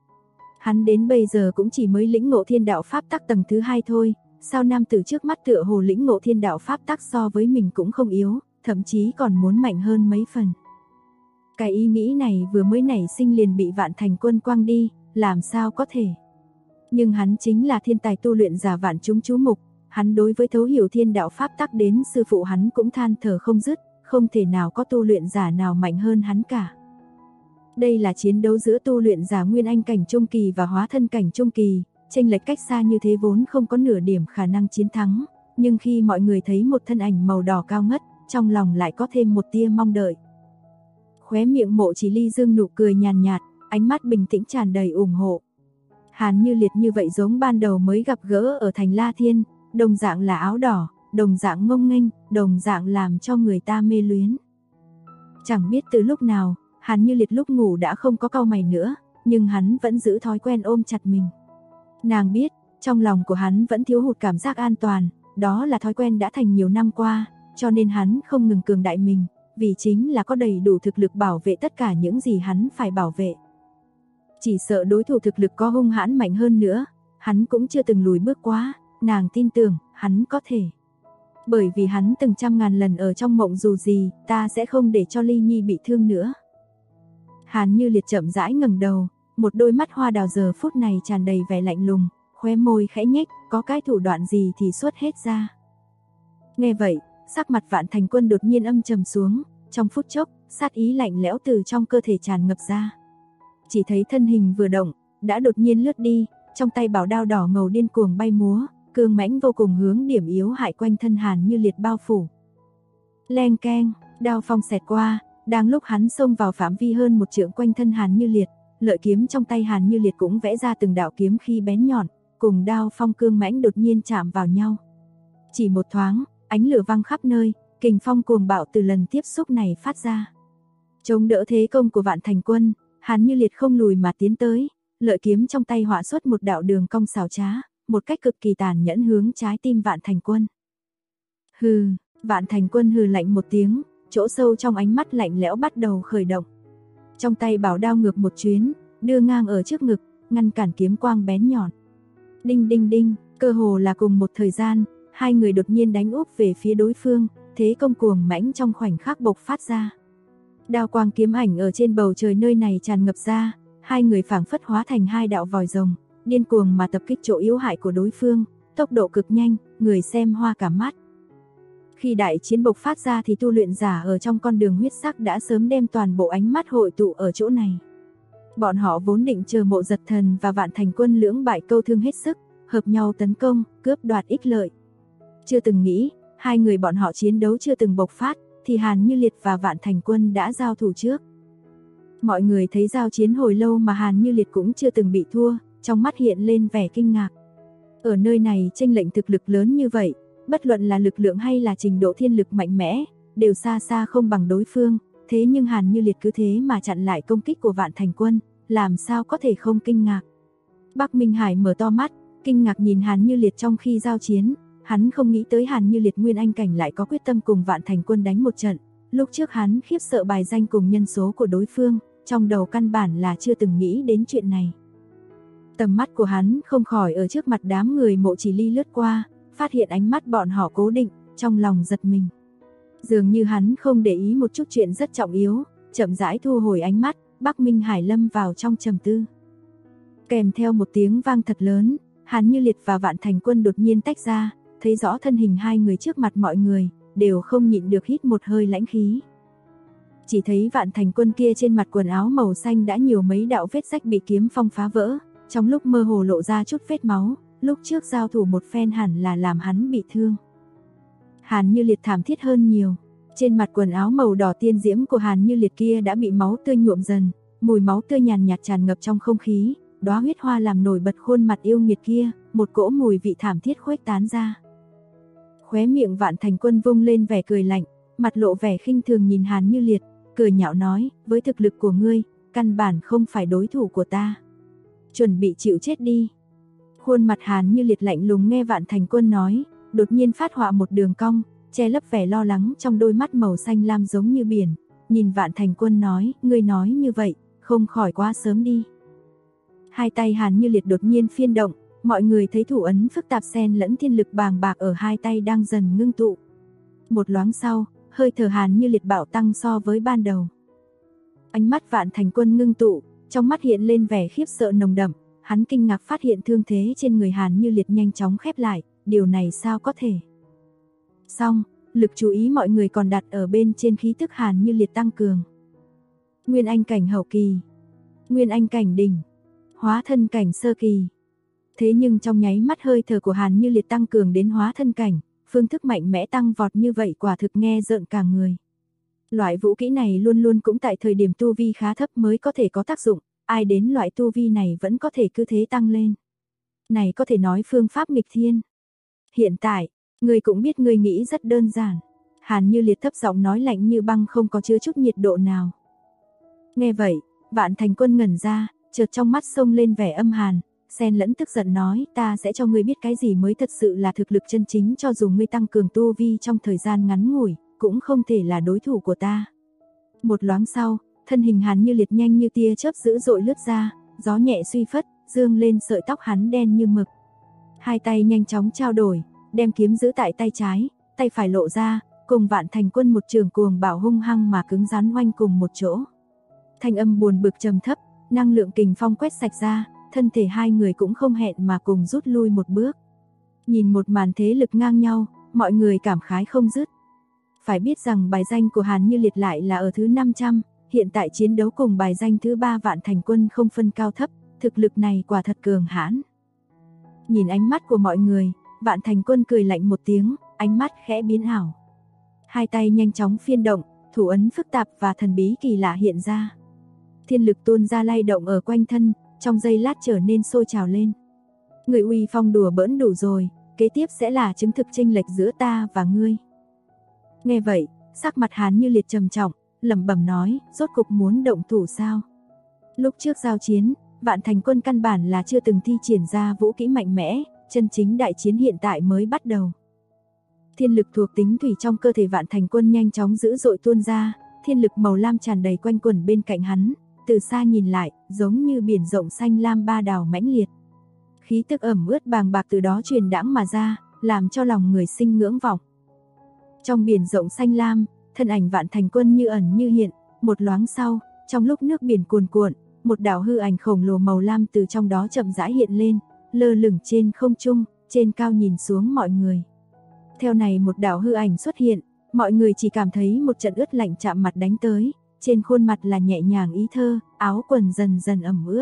Hắn đến bây giờ cũng chỉ mới lĩnh ngộ thiên đạo pháp tắc tầng thứ 2 thôi, sao nam tử trước mắt tựa hồ lĩnh ngộ thiên đạo pháp tắc so với mình cũng không yếu, thậm chí còn muốn mạnh hơn mấy phần. Cái ý nghĩ này vừa mới nảy sinh liền bị Vạn Thành Quân quăng đi, làm sao có thể. Nhưng hắn chính là thiên tài tu luyện giả vạn chúng chú mục, hắn đối với thấu hiểu thiên đạo pháp tắc đến sư phụ hắn cũng than thở không dứt, không thể nào có tu luyện giả nào mạnh hơn hắn cả. Đây là chiến đấu giữa tu luyện giả Nguyên Anh cảnh trung kỳ và hóa thân cảnh trung kỳ, chênh lệch cách xa như thế vốn không có nửa điểm khả năng chiến thắng, nhưng khi mọi người thấy một thân ảnh màu đỏ cao ngất, trong lòng lại có thêm một tia mong đợi. Khóe miệng Mộ Chỉ Ly dương nụ cười nhàn nhạt, ánh mắt bình tĩnh tràn đầy ủng hộ. Hàn Như Liệt như vậy giống ban đầu mới gặp gỡ ở thành La Thiên, đồng dạng là áo đỏ, đồng dạng ngông nghênh, đồng dạng làm cho người ta mê luyến. Chẳng biết từ lúc nào, Hàn Như Liệt lúc ngủ đã không có cau mày nữa, nhưng hắn vẫn giữ thói quen ôm chặt mình. Nàng biết, trong lòng của hắn vẫn thiếu hụt cảm giác an toàn, đó là thói quen đã thành nhiều năm qua, cho nên hắn không ngừng cường đại mình, vì chính là có đầy đủ thực lực bảo vệ tất cả những gì hắn phải bảo vệ. Chỉ sợ đối thủ thực lực có hung hãn mạnh hơn nữa, hắn cũng chưa từng lùi bước quá, nàng tin tưởng, hắn có thể. Bởi vì hắn từng trăm ngàn lần ở trong mộng dù gì, ta sẽ không để cho Ly Nhi bị thương nữa. Hàn Như Liệt chậm rãi ngẩng đầu, một đôi mắt hoa đào giờ phút này tràn đầy vẻ lạnh lùng, khóe môi khẽ nhếch, có cái thủ đoạn gì thì xuất hết ra. Nghe vậy, sắc mặt Vạn Thành Quân đột nhiên âm trầm xuống, trong phút chốc, sát ý lạnh lẽo từ trong cơ thể tràn ngập ra. Chỉ thấy thân hình vừa động, đã đột nhiên lướt đi, trong tay bảo đao đỏ ngầu điên cuồng bay múa, cương mãnh vô cùng hướng điểm yếu hại quanh thân Hàn Như Liệt bao phủ. Leng keng, đao phong xẹt qua, đang lúc hắn xông vào phạm vi hơn một trượng quanh thân Hàn Như Liệt, lợi kiếm trong tay Hàn Như Liệt cũng vẽ ra từng đạo kiếm khí bén nhọn, cùng đao phong cương mãnh đột nhiên chạm vào nhau. Chỉ một thoáng, ánh lửa văng khắp nơi, kình phong cuồng bạo từ lần tiếp xúc này phát ra. Chống đỡ thế công của Vạn Thành Quân, Hàn Như Liệt không lùi mà tiến tới, lợi kiếm trong tay họa xuất một đạo đường cong xảo trá, một cách cực kỳ tàn nhẫn hướng trái tim Vạn Thành Quân. Hừ, Vạn Thành Quân hừ lạnh một tiếng, chỗ sâu trong ánh mắt lạnh lẽo bắt đầu khởi động. Trong tay bảo đao ngược một chuyến, đưa ngang ở trước ngực, ngăn cản kiếm quang bén nhọn. Đinh đinh đinh, cơ hồ là cùng một thời gian, hai người đột nhiên đánh úp về phía đối phương, thế công cuồng mãnh trong khoảnh khắc bộc phát ra. Đao quang kiếm ảnh ở trên bầu trời nơi này tràn ngập ra, hai người phảng phất hóa thành hai đạo vòi rồng, điên cuồng mà tập kích chỗ yếu hại của đối phương, tốc độ cực nhanh, người xem hoa cả mắt. Khi đại chiến bộc phát ra thì tu luyện giả ở trong con đường huyết sắc đã sớm đem toàn bộ ánh mắt hội tụ ở chỗ này. Bọn họ vốn định chờ Mộ Giật Thần và Vạn Thành Quân lưỡng bại câu thương hết sức, hợp nhau tấn công, cướp đoạt ích lợi. Chưa từng nghĩ, hai người bọn họ chiến đấu chưa từng bộc phát, thì Hàn Như Liệt và Vạn Thành Quân đã giao thủ trước. Mọi người thấy giao chiến hồi lâu mà Hàn Như Liệt cũng chưa từng bị thua, trong mắt hiện lên vẻ kinh ngạc. Ở nơi này chênh lệch thực lực lớn như vậy, bất luận là lực lượng hay là trình độ thiên lực mạnh mẽ, đều xa xa không bằng đối phương, thế nhưng Hàn Như Liệt cứ thế mà chặn lại công kích của Vạn Thành Quân, làm sao có thể không kinh ngạc. Bắc Minh Hải mở to mắt, kinh ngạc nhìn Hàn Như Liệt trong khi giao chiến, hắn không nghĩ tới Hàn Như Liệt Nguyên Anh cảnh lại có quyết tâm cùng Vạn Thành Quân đánh một trận, lúc trước hắn khiếp sợ bài danh cùng nhân số của đối phương, trong đầu căn bản là chưa từng nghĩ đến chuyện này. Tầm mắt của hắn không khỏi ở trước mặt đám người Mộ Chỉ Ly lướt qua, phát hiện ánh mắt bọn họ cố định, trong lòng giật mình. Dường như hắn không để ý một chút chuyện rất trọng yếu, chậm rãi thu hồi ánh mắt, Bắc Minh Hải lâm vào trong trầm tư. Kèm theo một tiếng vang thật lớn, Hàn Như Liệt và Vạn Thành Quân đột nhiên tách ra, thấy rõ thân hình hai người trước mặt mọi người, đều không nhịn được hít một hơi lãnh khí. Chỉ thấy Vạn Thành Quân kia trên mặt quần áo màu xanh đã nhiều mấy đạo vết rách bị kiếm phong phá vỡ, trong lúc mơ hồ lộ ra chút vết máu, lúc trước giao thủ một phen hẳn là làm hắn bị thương. Hàn Như Liệt thảm thiết hơn nhiều, trên mặt quần áo màu đỏ tiên diễm của Hàn Như Liệt kia đã bị máu tươi nhuộm dần, mùi máu tươi nhàn nhạt tràn ngập trong không khí, đóa huyết hoa làm nổi bật khuôn mặt yêu nghiệt kia, một cỗ mùi vị thảm thiết khuếch tán ra. Khóe miệng Vạn Thành Quân vung lên vẻ cười lạnh, mặt lộ vẻ khinh thường nhìn Hàn Như Liệt, cười nhạo nói, với thực lực của ngươi, căn bản không phải đối thủ của ta. Chuẩn bị chịu chết đi. Khuôn mặt Hàn Như Liệt lạnh lùng nghe Vạn Thành Quân nói, đột nhiên phát họa một đường cong, che lấp vẻ lo lắng trong đôi mắt màu xanh lam giống như biển, nhìn Vạn Thành Quân nói, ngươi nói như vậy, không khỏi quá sớm đi. Hai tay Hàn Như Liệt đột nhiên phiên động, mọi người thấy thủ ấn phức tạp xen lẫn thiên lực bàng bạc ở hai tay đang dần ngưng tụ. Một loáng sau, hơi thở Hàn Như Liệt bạo tăng so với ban đầu. Ánh mắt Vạn Thành Quân ngưng tụ, trong mắt hiện lên vẻ khiếp sợ nồng đậm, hắn kinh ngạc phát hiện thương thế trên người Hàn Như Liệt nhanh chóng khép lại, điều này sao có thể. Xong, lực chú ý mọi người còn đặt ở bên trên khí tức Hàn Như Liệt tăng cường. Nguyên Anh cảnh hậu kỳ, Nguyên Anh cảnh đỉnh, hóa thân cảnh sơ kỳ. Thế nhưng trong nháy mắt hơi thở của Hàn Như Liệt tăng cường đến hóa thân cảnh, phương thức mạnh mẽ tăng vọt như vậy quả thực nghe rợn cả người. Loại vũ kỹ này luôn luôn cũng tại thời điểm tu vi khá thấp mới có thể có tác dụng, ai đến loại tu vi này vẫn có thể cứ thế tăng lên. Này có thể nói phương pháp nghịch thiên. Hiện tại, người cũng biết người nghĩ rất đơn giản. Hàn Như Liệt thấp giọng nói lạnh như băng không có chứa chút nhiệt độ nào. Nghe vậy, Vạn Thành Quân ngẩn ra, chợt trong mắt xông lên vẻ âm hàn, xen lẫn tức giận nói, ta sẽ cho ngươi biết cái gì mới thật sự là thực lực chân chính, cho dù ngươi tăng cường tu vi trong thời gian ngắn ngủi, cũng không thể là đối thủ của ta. Một loáng sau, thân hình Hàn Như Liệt nhanh như tia chớp dữ dội lướt ra, gió nhẹ suy phất, dương lên sợi tóc hắn đen như mực. Hai tay nhanh chóng trao đổi, đem kiếm giữ tại tay trái, tay phải lộ ra, cùng Vạn Thành Quân một trường cuồng bạo hung hăng mà cứng rắn oanh cùng một chỗ. Thanh âm buồn bực trầm thấp, năng lượng kình phong quét sạch ra, thân thể hai người cũng không hẹn mà cùng rút lui một bước. Nhìn một màn thế lực ngang nhau, mọi người cảm khái không dứt. Phải biết rằng bài danh của Hàn Như Liệt lại là ở thứ 500, hiện tại chiến đấu cùng bài danh thứ 3 Vạn Thành Quân không phân cao thấp, thực lực này quả thật cường hãn. Nhìn ánh mắt của mọi người, Vạn Thành Quân cười lạnh một tiếng, ánh mắt khẽ biến ảo. Hai tay nhanh chóng phiên động, thủ ấn phức tạp và thần bí kỳ lạ hiện ra. Thiên lực tuôn ra lay động ở quanh thân, trong giây lát trở nên sôi trào lên. Người uy phong đùa bỡn đủ rồi, kế tiếp sẽ là chứng thực chênh lệch giữa ta và ngươi. Nghe vậy, sắc mặt Hàn Như Liệt trầm trọng, lẩm bẩm nói, rốt cục muốn động thủ sao? Lúc trước giao chiến, Vạn Thành Quân căn bản là chưa từng thi triển ra vũ kỹ mạnh mẽ, chân chính đại chiến hiện tại mới bắt đầu. Thiên lực thuộc tính thủy trong cơ thể Vạn Thành Quân nhanh chóng dữ dội tuôn ra, thiên lực màu lam tràn đầy quanh quẩn bên cạnh hắn, từ xa nhìn lại, giống như biển rộng xanh lam ba đào mãnh liệt. Khí tức ẩm ướt bàng bạc từ đó truyền đãng mà ra, làm cho lòng người sinh ngưỡng vọng. Trong biển rộng xanh lam, thân ảnh Vạn Thành Quân như ẩn như hiện, một loáng sau, trong lúc nước biển cuồn cuộn, một đạo hư ảnh khổng lồ màu lam từ trong đó chậm rãi hiện lên, lơ lửng trên không trung, trên cao nhìn xuống mọi người. Theo này một đạo hư ảnh xuất hiện, mọi người chỉ cảm thấy một trận ướt lạnh chạm mặt đánh tới, trên khuôn mặt là nhẹ nhàng ý thơ, áo quần dần dần ẩm ướt.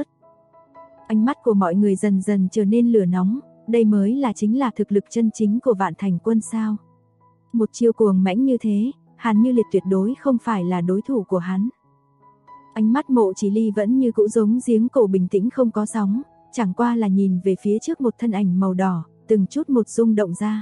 Ánh mắt của mọi người dần dần trở nên lửa nóng, đây mới là chính là thực lực chân chính của Vạn Thành Quân sao? Một chiêu cuồng mãnh như thế, Hàn Như Liệt tuyệt đối không phải là đối thủ của hắn. Ánh mắt Mộ Chỉ Ly vẫn như cũ giống giếng cổ bình tĩnh không có sóng, chẳng qua là nhìn về phía trước một thân ảnh màu đỏ, từng chút một rung động ra.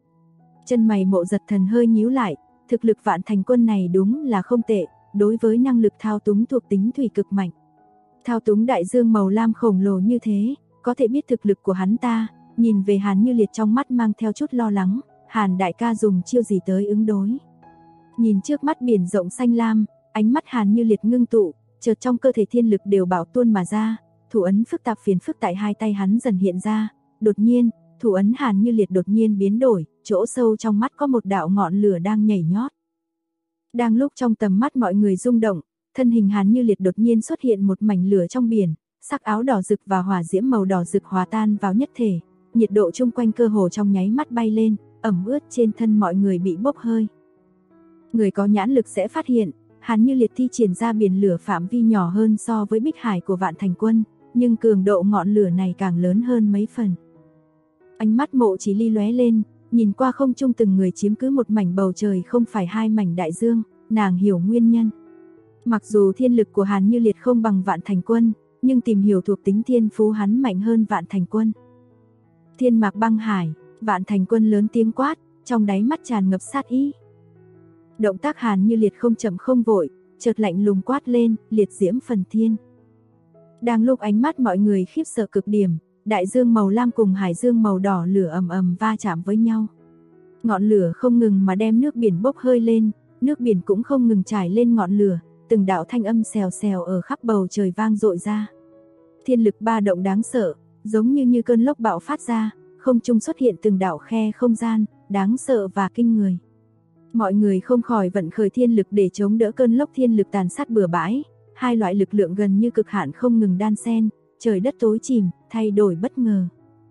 Chân mày Mộ Giật Thần hơi nhíu lại, thực lực Vạn Thành Quân này đúng là không tệ, đối với năng lực thao túng thuộc tính thủy cực mạnh. Thao túng đại dương màu lam khổng lồ như thế, có thể biết thực lực của hắn ta, nhìn về Hàn Như Liệt trong mắt mang theo chút lo lắng, Hàn đại ca dùng chiêu gì tới ứng đối. Nhìn trước mắt biển rộng xanh lam, ánh mắt Hàn Như Liệt ngưng tụ, chợt trong cơ thể thiên lực đều bảo tuôn mà ra, thủ ấn phức tạp phiền phức tại hai tay hắn dần hiện ra, đột nhiên, thủ ấn Hàn Như Liệt đột nhiên biến đổi, chỗ sâu trong mắt có một đạo ngọn lửa đang nhảy nhót. Đang lúc trong tầm mắt mọi người rung động, thân hình Hàn Như Liệt đột nhiên xuất hiện một mảnh lửa trong biển, sắc áo đỏ rực và hỏa diễm màu đỏ rực hòa tan vào nhất thể, nhiệt độ chung quanh cơ hồ trong nháy mắt bay lên, ẩm ướt trên thân mọi người bị bốc hơi. Người có nhãn lực sẽ phát hiện, Hàn Như Liệt thi triển ra biển lửa phạm vi nhỏ hơn so với Bích Hải của Vạn Thành Quân, nhưng cường độ ngọn lửa này càng lớn hơn mấy phần. Ánh mắt Mộ Chỉ Ly lóe lên, nhìn qua không trung từng người chiếm cứ một mảnh bầu trời không phải hai mảnh đại dương, nàng hiểu nguyên nhân. Mặc dù thiên lực của Hàn Như Liệt không bằng Vạn Thành Quân, nhưng tìm hiểu thuộc tính thiên phú hắn mạnh hơn Vạn Thành Quân. Thiên mạc băng hải, Vạn Thành Quân lớn tiếng quát, trong đáy mắt tràn ngập sát ý. Động tác Hàn Như Liệt không chậm không vội, chợt lạnh lùng quát lên, liệt diễm phần thiên. Đang lúc ánh mắt mọi người khiếp sợ cực điểm, đại dương màu lam cùng hải dương màu đỏ lửa ầm ầm va chạm với nhau. Ngọn lửa không ngừng mà đem nước biển bốc hơi lên, nước biển cũng không ngừng trải lên ngọn lửa, từng đạo thanh âm xèo xèo ở khắp bầu trời vang dội ra. Thiên lực ba động đáng sợ, giống như cơn lốc bạo phát ra, không trung xuất hiện từng đạo khe không gian, đáng sợ và kinh người. Mọi người không khỏi vận khởi thiên lực để chống đỡ cơn lốc thiên lực tàn sát bừa bãi, hai loại lực lượng gần như cực hạn không ngừng đan xen, trời đất tối chìm, thay đổi bất ngờ.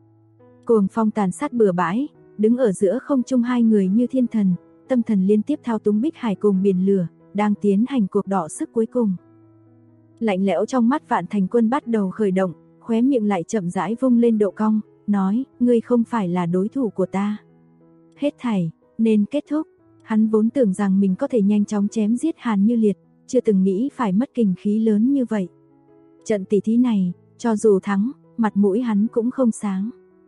Cuồng phong tàn sát bừa bãi, đứng ở giữa không trung hai người như thiên thần, tâm thần liên tiếp thao túng Bích Hải cùng biển lửa, đang tiến hành cuộc đọ sức cuối cùng. Lạnh lẽo trong mắt Vạn Thành Quân bắt đầu khởi động, khóe miệng lại chậm rãi vung lên độ cong, nói, ngươi không phải là đối thủ của ta. Hết thảy, nên kết thúc. Hắn vốn tưởng rằng mình có thể nhanh chóng chém giết Hàn Như Liệt, chưa từng nghĩ phải mất kình khí lớn như vậy. Trận tỷ thí này, cho dù thắng, mặt mũi hắn cũng không sáng.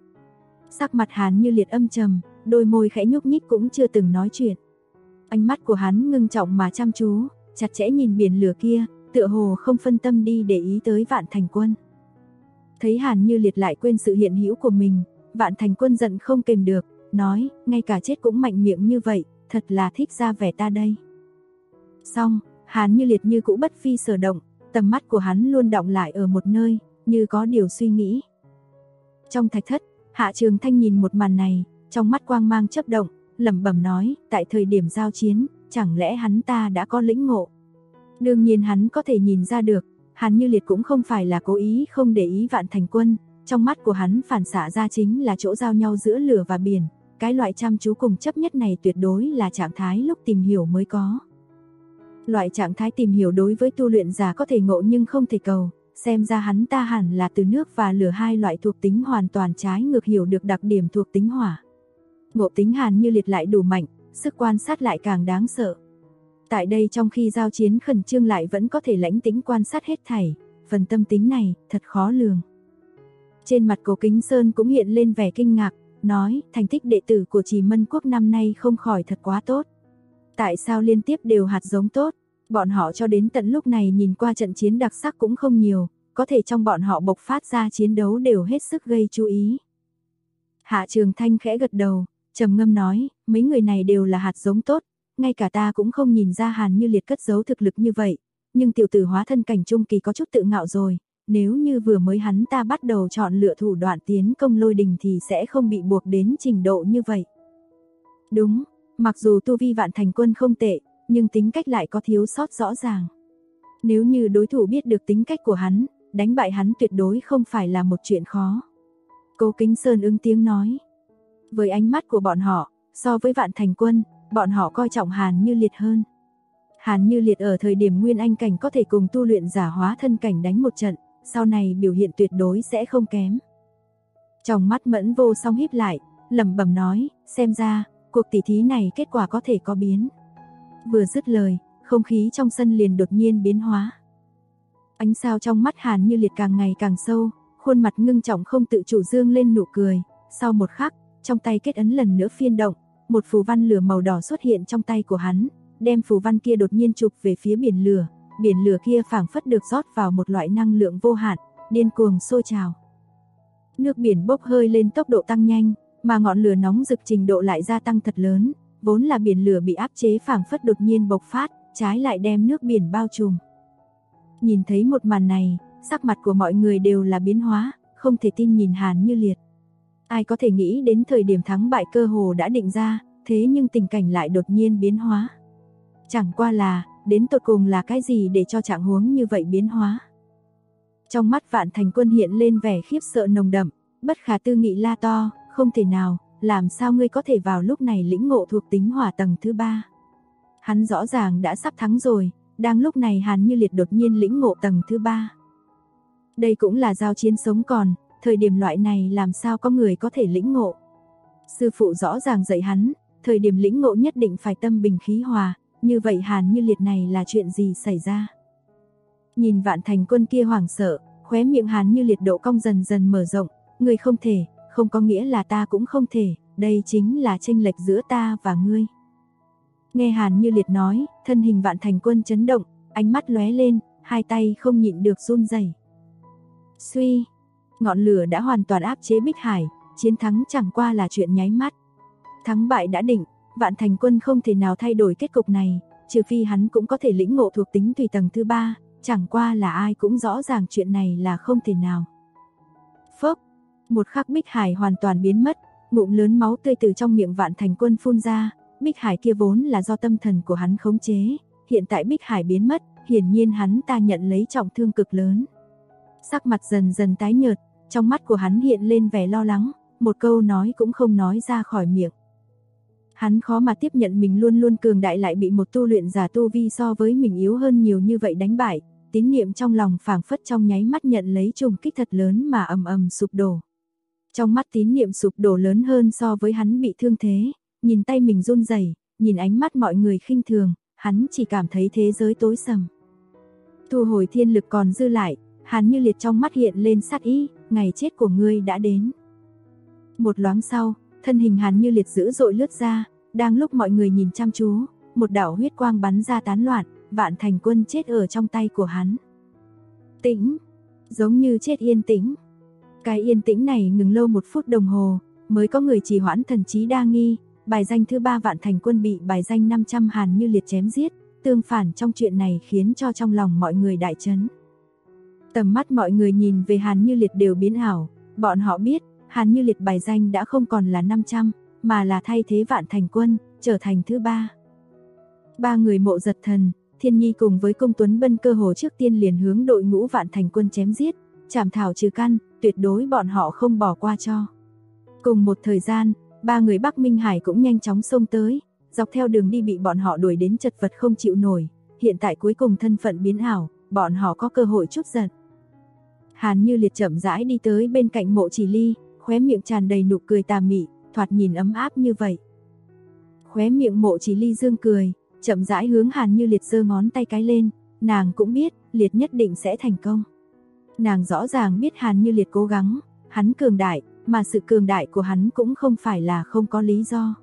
Sắc mặt Hàn Như Liệt âm trầm, đôi môi khẽ nhúc nhích cũng chưa từng nói chuyện. Ánh mắt của hắn ngưng trọng mà chăm chú, chặt chẽ nhìn biển lửa kia, tựa hồ không phân tâm đi để ý tới Vạn Thành Quân. Thấy Hàn Như Liệt lại quên sự hiện hữu của mình, Vạn Thành Quân giận không kềm được, nói, ngay cả chết cũng mạnh miệng như vậy, thật là thích ra vẻ ta đây. Xong, Hàn Như Liệt như cũ bất phi sở động, tầm mắt của hắn luôn đọng lại ở một nơi, như có điều suy nghĩ. Trong thạch thất, Hạ Trường Thanh nhìn một màn này, trong mắt quang mang chớp động, lẩm bẩm nói, tại thời điểm giao chiến, chẳng lẽ hắn ta đã có lĩnh ngộ? Đương nhiên hắn có thể nhìn ra được, Hàn Như Liệt cũng không phải là cố ý không để ý Vạn Thành Quân, trong mắt của hắn phản xạ ra chính là chỗ giao nhau giữa lửa và biển, cái loại chăm chú cùng chấp nhất này tuyệt đối là trạng thái lúc tìm hiểu mới có. Loại trạng thái tìm hiểu đối với tu luyện giả có thể ngộ nhưng không thể cầu, xem ra hắn ta hẳn là từ nước và lửa hai loại thuộc tính hoàn toàn trái ngược hiểu được đặc điểm thuộc tính hỏa. Ngộ tính Hàn Như Liệt lại đủ mạnh, sức quan sát lại càng đáng sợ. Tại đây trong khi giao chiến khẩn trương lại vẫn có thể lãnh tính quan sát hết thảy, phần tâm tính này thật khó lường. Trên mặt Cố Kính Sơn cũng hiện lên vẻ kinh ngạc, nói, thành tích đệ tử của Trì Mân Quốc năm nay không khỏi thật quá tốt. Tại sao liên tiếp đều hạt giống tốt? Bọn họ cho đến tận lúc này nhìn qua trận chiến đặc sắc cũng không nhiều, có thể trong bọn họ bộc phát ra chiến đấu đều hết sức gây chú ý. Hạ Trường Thanh khẽ gật đầu, trầm ngâm nói, mấy người này đều là hạt giống tốt, ngay cả ta cũng không nhìn ra Hàn Như Liệt cất giấu thực lực như vậy, nhưng tiểu tử hóa thân cảnh trung kỳ có chút tự ngạo rồi, nếu như vừa mới hắn ta bắt đầu chọn lựa thủ đoạn tiến công lôi đình thì sẽ không bị buộc đến trình độ như vậy. Đúng, mặc dù tu vi Vạn Thành Quân không tệ, nhưng tính cách lại có thiếu sót rõ ràng. Nếu như đối thủ biết được tính cách của hắn, đánh bại hắn tuyệt đối không phải là một chuyện khó. Cố Kính Sơn ứng tiếng nói. Với ánh mắt của bọn họ, so với Vạn Thành Quân, bọn họ coi trọng Hàn Như Liệt hơn. Hàn Như Liệt ở thời điểm Nguyên Anh cảnh có thể cùng tu luyện giả hóa thân cảnh đánh một trận, sau này biểu hiện tuyệt đối sẽ không kém. Trong mắt Mẫn Vô Song híp lại, lẩm bẩm nói, xem ra, cuộc tỷ thí này kết quả có thể có biến. Vừa dứt lời, không khí trong sân liền đột nhiên biến hóa. Ánh sao trong mắt Hàn Như Liệt càng ngày càng sâu, khuôn mặt ngưng trọng không tự chủ dương lên nụ cười, sau một khắc, trong tay kết ấn lần nữa phiên động, một phù văn lửa màu đỏ xuất hiện trong tay của hắn, đem phù văn kia đột nhiên chụp về phía biển lửa kia phảng phất được rót vào một loại năng lượng vô hạn, điên cuồng sôi trào. Nước biển bốc hơi lên tốc độ tăng nhanh, mà ngọn lửa nóng rực trình độ lại gia tăng thật lớn, vốn là biển lửa bị áp chế phảng phất đột nhiên bộc phát, trái lại đem nước biển bao trùm. Nhìn thấy một màn này, sắc mặt của mọi người đều là biến hóa, không thể tin nhìn Hàn Như Liệt. Ai có thể nghĩ đến thời điểm thắng bại cơ hồ đã định ra, thế nhưng tình cảnh lại đột nhiên biến hóa. Chẳng qua là, đến tột cùng là cái gì để cho trạng huống như vậy biến hóa. Trong mắt Vạn Thành Quân hiện lên vẻ khiếp sợ nồng đậm, bất khả tư nghị la to, không thể nào, làm sao ngươi có thể vào lúc này lĩnh ngộ thuộc tính hỏa tầng thứ 3. Hắn rõ ràng đã sắp thắng rồi, đang lúc này Hàn Như Liệt đột nhiên lĩnh ngộ tầng thứ 3. Đây cũng là giao chiến sống còn, thời điểm loại này làm sao có người có thể lĩnh ngộ. Sư phụ rõ ràng dạy hắn, thời điểm lĩnh ngộ nhất định phải tâm bình khí hòa, như vậy Hàn Như Liệt này là chuyện gì xảy ra? Nhìn Vạn Thành Quân kia hoảng sợ, khóe miệng Hàn Như Liệt độ cong dần dần mở rộng, ngươi không thể, không có nghĩa là ta cũng không thể, đây chính là chênh lệch giữa ta và ngươi. Nghe Hàn Như Liệt nói, thân hình Vạn Thành Quân chấn động, ánh mắt lóe lên, hai tay không nhịn được run rẩy. Suy, ngọn lửa đã hoàn toàn áp chế Bích Hải, chiến thắng chẳng qua là chuyện nháy mắt. Thắng bại đã định, Vạn Thành Quân không thể nào thay đổi kết cục này, trừ phi hắn cũng có thể lĩnh ngộ thuộc tính tùy tầng thứ 3, chẳng qua là ai cũng rõ ràng chuyện này là không thể nào. Phốc, một khắc Bích Hải hoàn toàn biến mất, ngụm lớn máu tươi từ trong miệng Vạn Thành Quân phun ra, Bích Hải kia vốn là do tâm thần của hắn khống chế, hiện tại Bích Hải biến mất, hiển nhiên hắn ta nhận lấy trọng thương cực lớn. Sắc mặt dần dần tái nhợt, trong mắt của hắn hiện lên vẻ lo lắng, một câu nói cũng không nói ra khỏi miệng. Hắn khó mà tiếp nhận mình luôn luôn cường đại lại bị một tu luyện giả tu vi so với mình yếu hơn nhiều như vậy đánh bại, tín niệm trong lòng phảng phất trong nháy mắt nhận lấy trùng kích thật lớn mà ầm ầm sụp đổ. Trong mắt tín niệm sụp đổ lớn hơn so với hắn bị thương thế, nhìn tay mình run rẩy, nhìn ánh mắt mọi người khinh thường, hắn chỉ cảm thấy thế giới tối sầm. Thu hồi thiên lực còn dư lại, Hàn Như Liệt trong mắt hiện lên sát ý, ngày chết của ngươi đã đến. Một loáng sau, thân hình Hàn Như Liệt dữ dội lướt ra, đang lúc mọi người nhìn chăm chú, một đạo huyết quang bắn ra tán loạn, Vạn Thành Quân chết ở trong tay của hắn. Tĩnh, giống như chết yên tĩnh. Cái yên tĩnh này ngừng lâu 1 phút đồng hồ, mới có người trì hoãn thần trí đa nghi, bài danh thứ 3 Vạn Thành Quân bị bài danh 500 Hàn Như Liệt chém giết, tương phản trong chuyện này khiến cho trong lòng mọi người đại chấn. Tầm mắt mọi người nhìn về Hàn Như Liệt đều biến ảo, bọn họ biết, Hàn Như Liệt bài danh đã không còn là 500, mà là thay thế Vạn Thành Quân, trở thành thứ 3. Ba người Mộ Giật Thần, Thiên Nhi cùng với Công Tuấn Bân cơ hồ trước tiên liền hướng đội ngũ Vạn Thành Quân chém giết, chảm thảo trừ căn, tuyệt đối bọn họ không bỏ qua cho. Cùng một thời gian, ba người Bắc Minh Hải cũng nhanh chóng xông tới, dọc theo đường đi bị bọn họ đuổi đến chật vật không chịu nổi, hiện tại cuối cùng thân phận biến ảo, bọn họ có cơ hội chút giận. Hàn Như Liệt chậm rãi đi tới bên cạnh Mộ Chỉ Ly, khóe miệng tràn đầy nụ cười tà mị, thoạt nhìn ấm áp như vậy. Khóe miệng Mộ Chỉ Ly dương cười, chậm rãi hướng Hàn Như Liệt giơ ngón tay cái lên, nàng cũng biết, Liệt nhất định sẽ thành công. Nàng rõ ràng biết Hàn Như Liệt cố gắng, hắn cường đại, mà sự cường đại của hắn cũng không phải là không có lý do.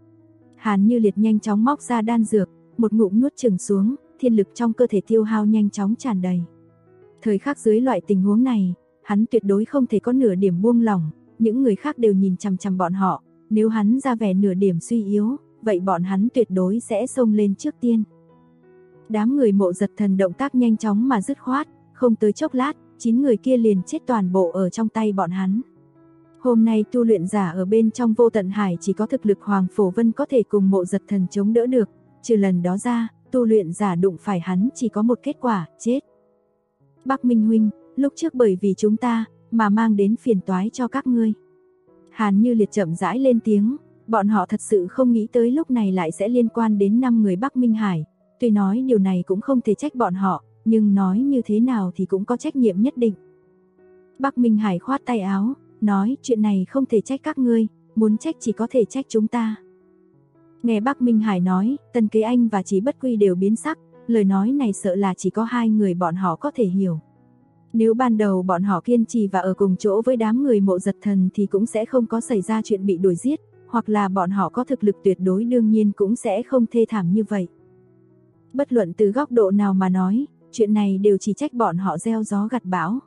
Hàn Như Liệt nhanh chóng móc ra đan dược, một ngụm nuốt chửng xuống, thiên lực trong cơ thể tiêu hao nhanh chóng tràn đầy. Thời khắc dưới loại tình huống này, hắn tuyệt đối không thể có nửa điểm buông lỏng, những người khác đều nhìn chằm chằm bọn họ, nếu hắn ra vẻ nửa điểm suy yếu, vậy bọn hắn tuyệt đối sẽ xông lên trước tiên. Đám người Mộ Giật Thần động tác nhanh chóng mà dứt khoát, không tới chốc lát, 9 người kia liền chết toàn bộ ở trong tay bọn hắn. Hôm nay tu luyện giả ở bên trong Vô Tận Hải chỉ có thực lực Hoàng Phổ Vân có thể cùng Mộ Giật Thần chống đỡ được, trừ lần đó ra, tu luyện giả đụng phải hắn chỉ có một kết quả, chết. Bắc Minh huynh, lúc trước bởi vì chúng ta mà mang đến phiền toái cho các ngươi. Hàn Như Liệt chậm rãi lên tiếng, bọn họ thật sự không nghĩ tới lúc này lại sẽ liên quan đến 5 người Bắc Minh Hải, tuy nói điều này cũng không thể trách bọn họ, nhưng nói như thế nào thì cũng có trách nhiệm nhất định. Bắc Minh Hải khoát tay áo, nói chuyện này không thể trách các ngươi, muốn trách chỉ có thể trách chúng ta. Nghe Bắc Minh Hải nói, Tần Kế Anh và Chí Bất Quy đều biến sắc, lời nói này sợ là chỉ có 2 người bọn họ có thể hiểu. Nếu ban đầu bọn họ kiên trì và ở cùng chỗ với đám người Mộ Giật Thần thì cũng sẽ không có xảy ra chuyện bị đuổi giết, hoặc là bọn họ có thực lực tuyệt đối đương nhiên cũng sẽ không thê thảm như vậy. Bất luận từ góc độ nào mà nói, chuyện này đều chỉ trách bọn họ gieo gió gặt bão.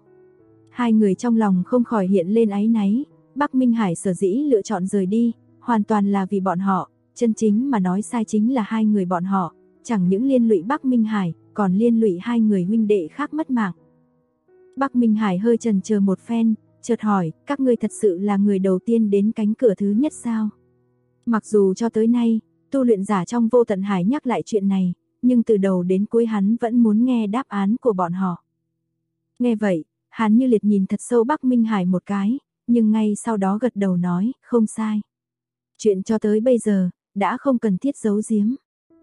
2 người trong lòng không khỏi hiện lên áy náy, Bắc Minh Hải sở dĩ lựa chọn rời đi, hoàn toàn là vì bọn họ, chân chính mà nói sai chính là 2 người bọn họ, chẳng những liên lụy Bắc Minh Hải, còn liên lụy 2 người huynh đệ khác mất mạng. Bắc Minh Hải hơi chần chờ một phen, chợt hỏi, các ngươi thật sự là người đầu tiên đến cánh cửa thứ nhất sao? Mặc dù cho tới nay, tu luyện giả trong Vô Tận Hải nhắc lại chuyện này, nhưng từ đầu đến cuối hắn vẫn muốn nghe đáp án của bọn họ. Nghe vậy, Hàn Như Liệt nhìn thật sâu Bắc Minh Hải một cái, nhưng ngay sau đó gật đầu nói, không sai. Chuyện cho tới bây giờ, đã không cần thiết giấu giếm.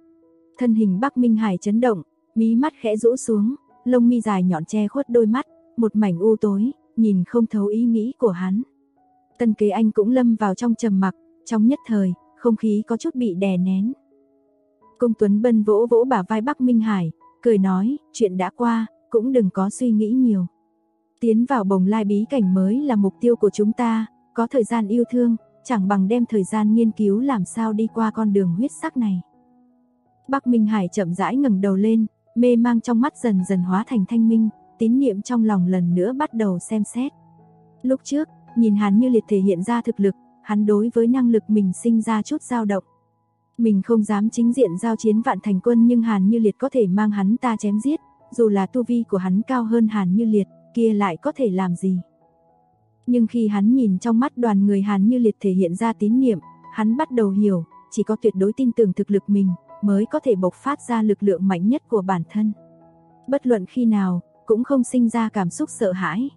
Thân hình Bắc Minh Hải chấn động, mí mắt khẽ rũ xuống, lông mi dài nhọn che khuất đôi mắt, một mảnh u tối, nhìn không thấu ý nghĩ của hắn. Tần Kế Anh cũng lâm vào trong trầm mặc, trong nhất thời, không khí có chút bị đè nén. Cung Tuấn Bân vỗ vỗ bả vai Bắc Minh Hải, cười nói, chuyện đã qua, cũng đừng có suy nghĩ nhiều. Tiến vào Bồng Lai bí cảnh mới là mục tiêu của chúng ta, có thời gian yêu thương, chẳng bằng đem thời gian nghiên cứu làm sao đi qua con đường huyết sắc này. Bắc Minh Hải chậm rãi ngẩng đầu lên, mê mang trong mắt dần dần hóa thành thanh minh, tín niệm trong lòng lần nữa bắt đầu xem xét. Lúc trước, nhìn hắn Như Liệt thể hiện ra thực lực, hắn đối với năng lực mình sinh ra chút dao động. Mình không dám chính diện giao chiến Vạn Thành Quân nhưng Hàn Như Liệt có thể mang hắn ta chém giết, dù là tu vi của hắn cao hơn Hàn Như Liệt, kia lại có thể làm gì. Nhưng khi hắn nhìn trong mắt đoàn người Hàn Như Liệt thể hiện ra tín niệm, hắn bắt đầu hiểu, chỉ có tuyệt đối tin tưởng thực lực mình, mới có thể bộc phát ra lực lượng mạnh nhất của bản thân. Bất luận khi nào, cũng không sinh ra cảm xúc sợ hãi.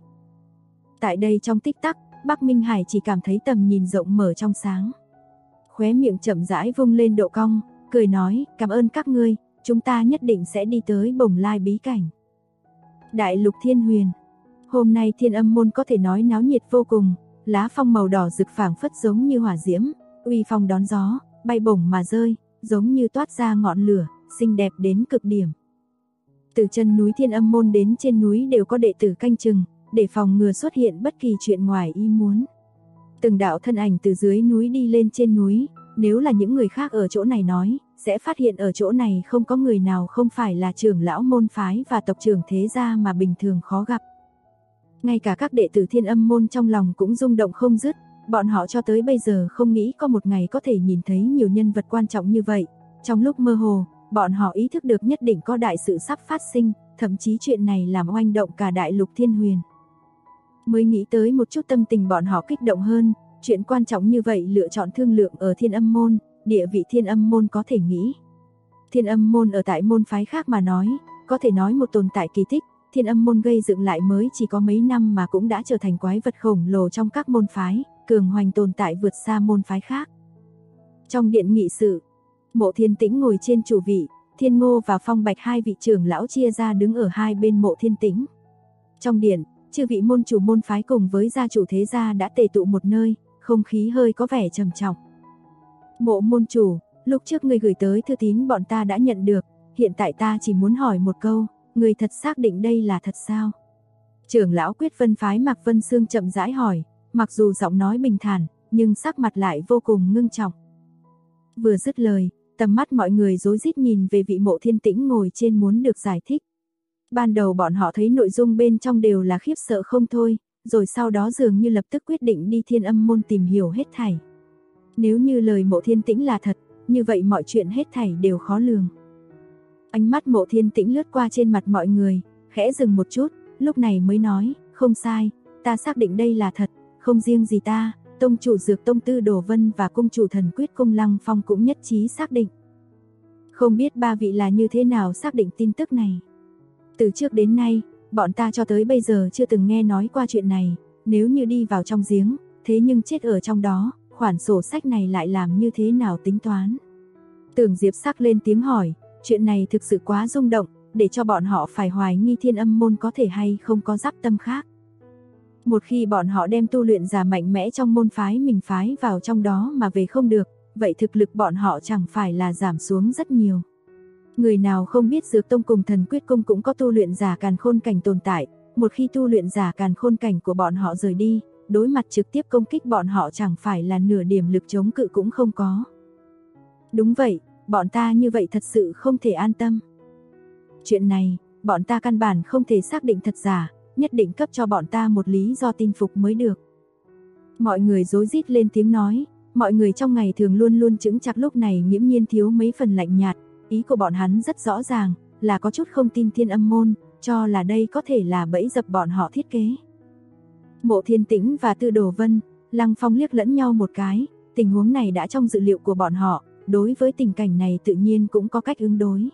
Tại đây trong tích tắc, Bắc Minh Hải chỉ cảm thấy tầm nhìn rộng mở trong sáng. Khóe miệng chậm rãi vung lên độ cong, cười nói, cảm ơn các ngươi, chúng ta nhất định sẽ đi tới Bồng Lai bí cảnh. Đại lục Thiên Huyền. Hôm nay Thiên Âm môn có thể nói náo nhiệt vô cùng, lá phong màu đỏ rực phảng phất giống như hỏa diễm, uy phong đón gió, bay bổng mà rơi, giống như toát ra ngọn lửa, xinh đẹp đến cực điểm. Từ chân núi Thiên Âm môn đến trên núi đều có đệ tử canh chừng, để phòng ngừa xuất hiện bất kỳ chuyện ngoài ý muốn. Từng đạo thân ảnh từ dưới núi đi lên trên núi, nếu là những người khác ở chỗ này nói, sẽ phát hiện ở chỗ này không có người nào không phải là trưởng lão môn phái và tộc trưởng thế gia mà bình thường khó gặp. Ngay cả các đệ tử Thiên Âm môn trong lòng cũng rung động không dứt, bọn họ cho tới bây giờ không nghĩ có một ngày có thể nhìn thấy nhiều nhân vật quan trọng như vậy. Trong lúc mơ hồ, bọn họ ý thức được nhất định có đại sự sắp phát sinh, thậm chí chuyện này làm oanh động cả đại lục Thiên Huyền. Mới nghĩ tới một chút tâm tình bọn họ kích động hơn, chuyện quan trọng như vậy lựa chọn thương lượng ở Thiên Âm môn, địa vị Thiên Âm môn có thể nghĩ. Thiên Âm môn ở tại môn phái khác mà nói, có thể nói một tồn tại kỳ tích, Thiên Âm môn gây dựng lại mới chỉ có mấy năm mà cũng đã trở thành quái vật khổng lồ trong các môn phái, cường hoành tồn tại vượt xa môn phái khác. Trong điện nghị sự, Mộ Thiên Tĩnh ngồi trên chủ vị, Thiên Ngô và Phong Bạch hai vị trưởng lão chia ra đứng ở hai bên Mộ Thiên Tĩnh. Trong điện, chư vị môn chủ môn phái cùng với gia chủ thế gia đã tề tụ một nơi, không khí hơi có vẻ trầm trọng. Mộ môn chủ, lúc trước người gửi tới thư tín bọn ta đã nhận được, hiện tại ta chỉ muốn hỏi một câu, người thật xác định đây là thật sao? Trưởng lão Quyết Vân phái Mạc Vân Sương chậm rãi hỏi, mặc dù giọng nói bình thản, nhưng sắc mặt lại vô cùng ngưng trọng. Vừa dứt lời, tầm mắt mọi người rối rít nhìn về vị Mộ Thiên Tĩnh ngồi trên muốn được giải thích. Ban đầu bọn họ thấy nội dung bên trong đều là khiếp sợ không thôi, rồi sau đó dường như lập tức quyết định đi Thiên Âm môn tìm hiểu hết thảy. Nếu như lời Mộ Thiên Tĩnh là thật, như vậy mọi chuyện hết thảy đều khó lường. Ánh mắt Mộ Thiên Tĩnh lướt qua trên mặt mọi người, khẽ dừng một chút, lúc này mới nói, không sai, ta xác định đây là thật, không riêng gì ta, tông chủ Dược Tông Tư Đồ Vân và cung chủ Thần Quyết Cung Lăng Phong cũng nhất trí xác định. Không biết ba vị là như thế nào xác định tin tức này. Từ trước đến nay, bọn ta cho tới bây giờ chưa từng nghe nói qua chuyện này, nếu như đi vào trong giếng, thế nhưng chết ở trong đó, khoản sổ sách này lại làm như thế nào tính toán. Tưởng Diệp Sắc lên tiếng hỏi, chuyện này thực sự quá rung động, để cho bọn họ phải hoài nghi Thiên Âm môn có thể hay không có giáp tâm khác. Một khi bọn họ đem tu luyện giả mạnh mẽ trong môn phái mình phái vào trong đó mà về không được, vậy thực lực bọn họ chẳng phải là giảm xuống rất nhiều. Người nào không biết Dược Tông cùng Thần Quyết Cung cũng có tu luyện giả càn khôn cảnh tồn tại, một khi tu luyện giả càn khôn cảnh của bọn họ rời đi, đối mặt trực tiếp công kích bọn họ chẳng phải là nửa điểm lực chống cự cũng không có. Đúng vậy, bọn ta như vậy thật sự không thể an tâm. Chuyện này, bọn ta căn bản không thể xác định thật giả, nhất định cấp cho bọn ta một lý do tin phục mới được. Mọi người rối rít lên tiếng nói, mọi người trong ngày thường luôn luôn chững chạc lúc này nghiễm nhiên thiếu mấy phần lạnh nhạt, ý của bọn hắn rất rõ ràng, là có chút không tin Thiên Âm môn, cho là đây có thể là bẫy dập bọn họ thiết kế. Mộ Thiên Tĩnh và Tư Đồ Vân, Lăng Phong liếc lẫn nhau một cái, tình huống này đã trong dự liệu của bọn họ, đối với tình cảnh này tự nhiên cũng có cách ứng đối.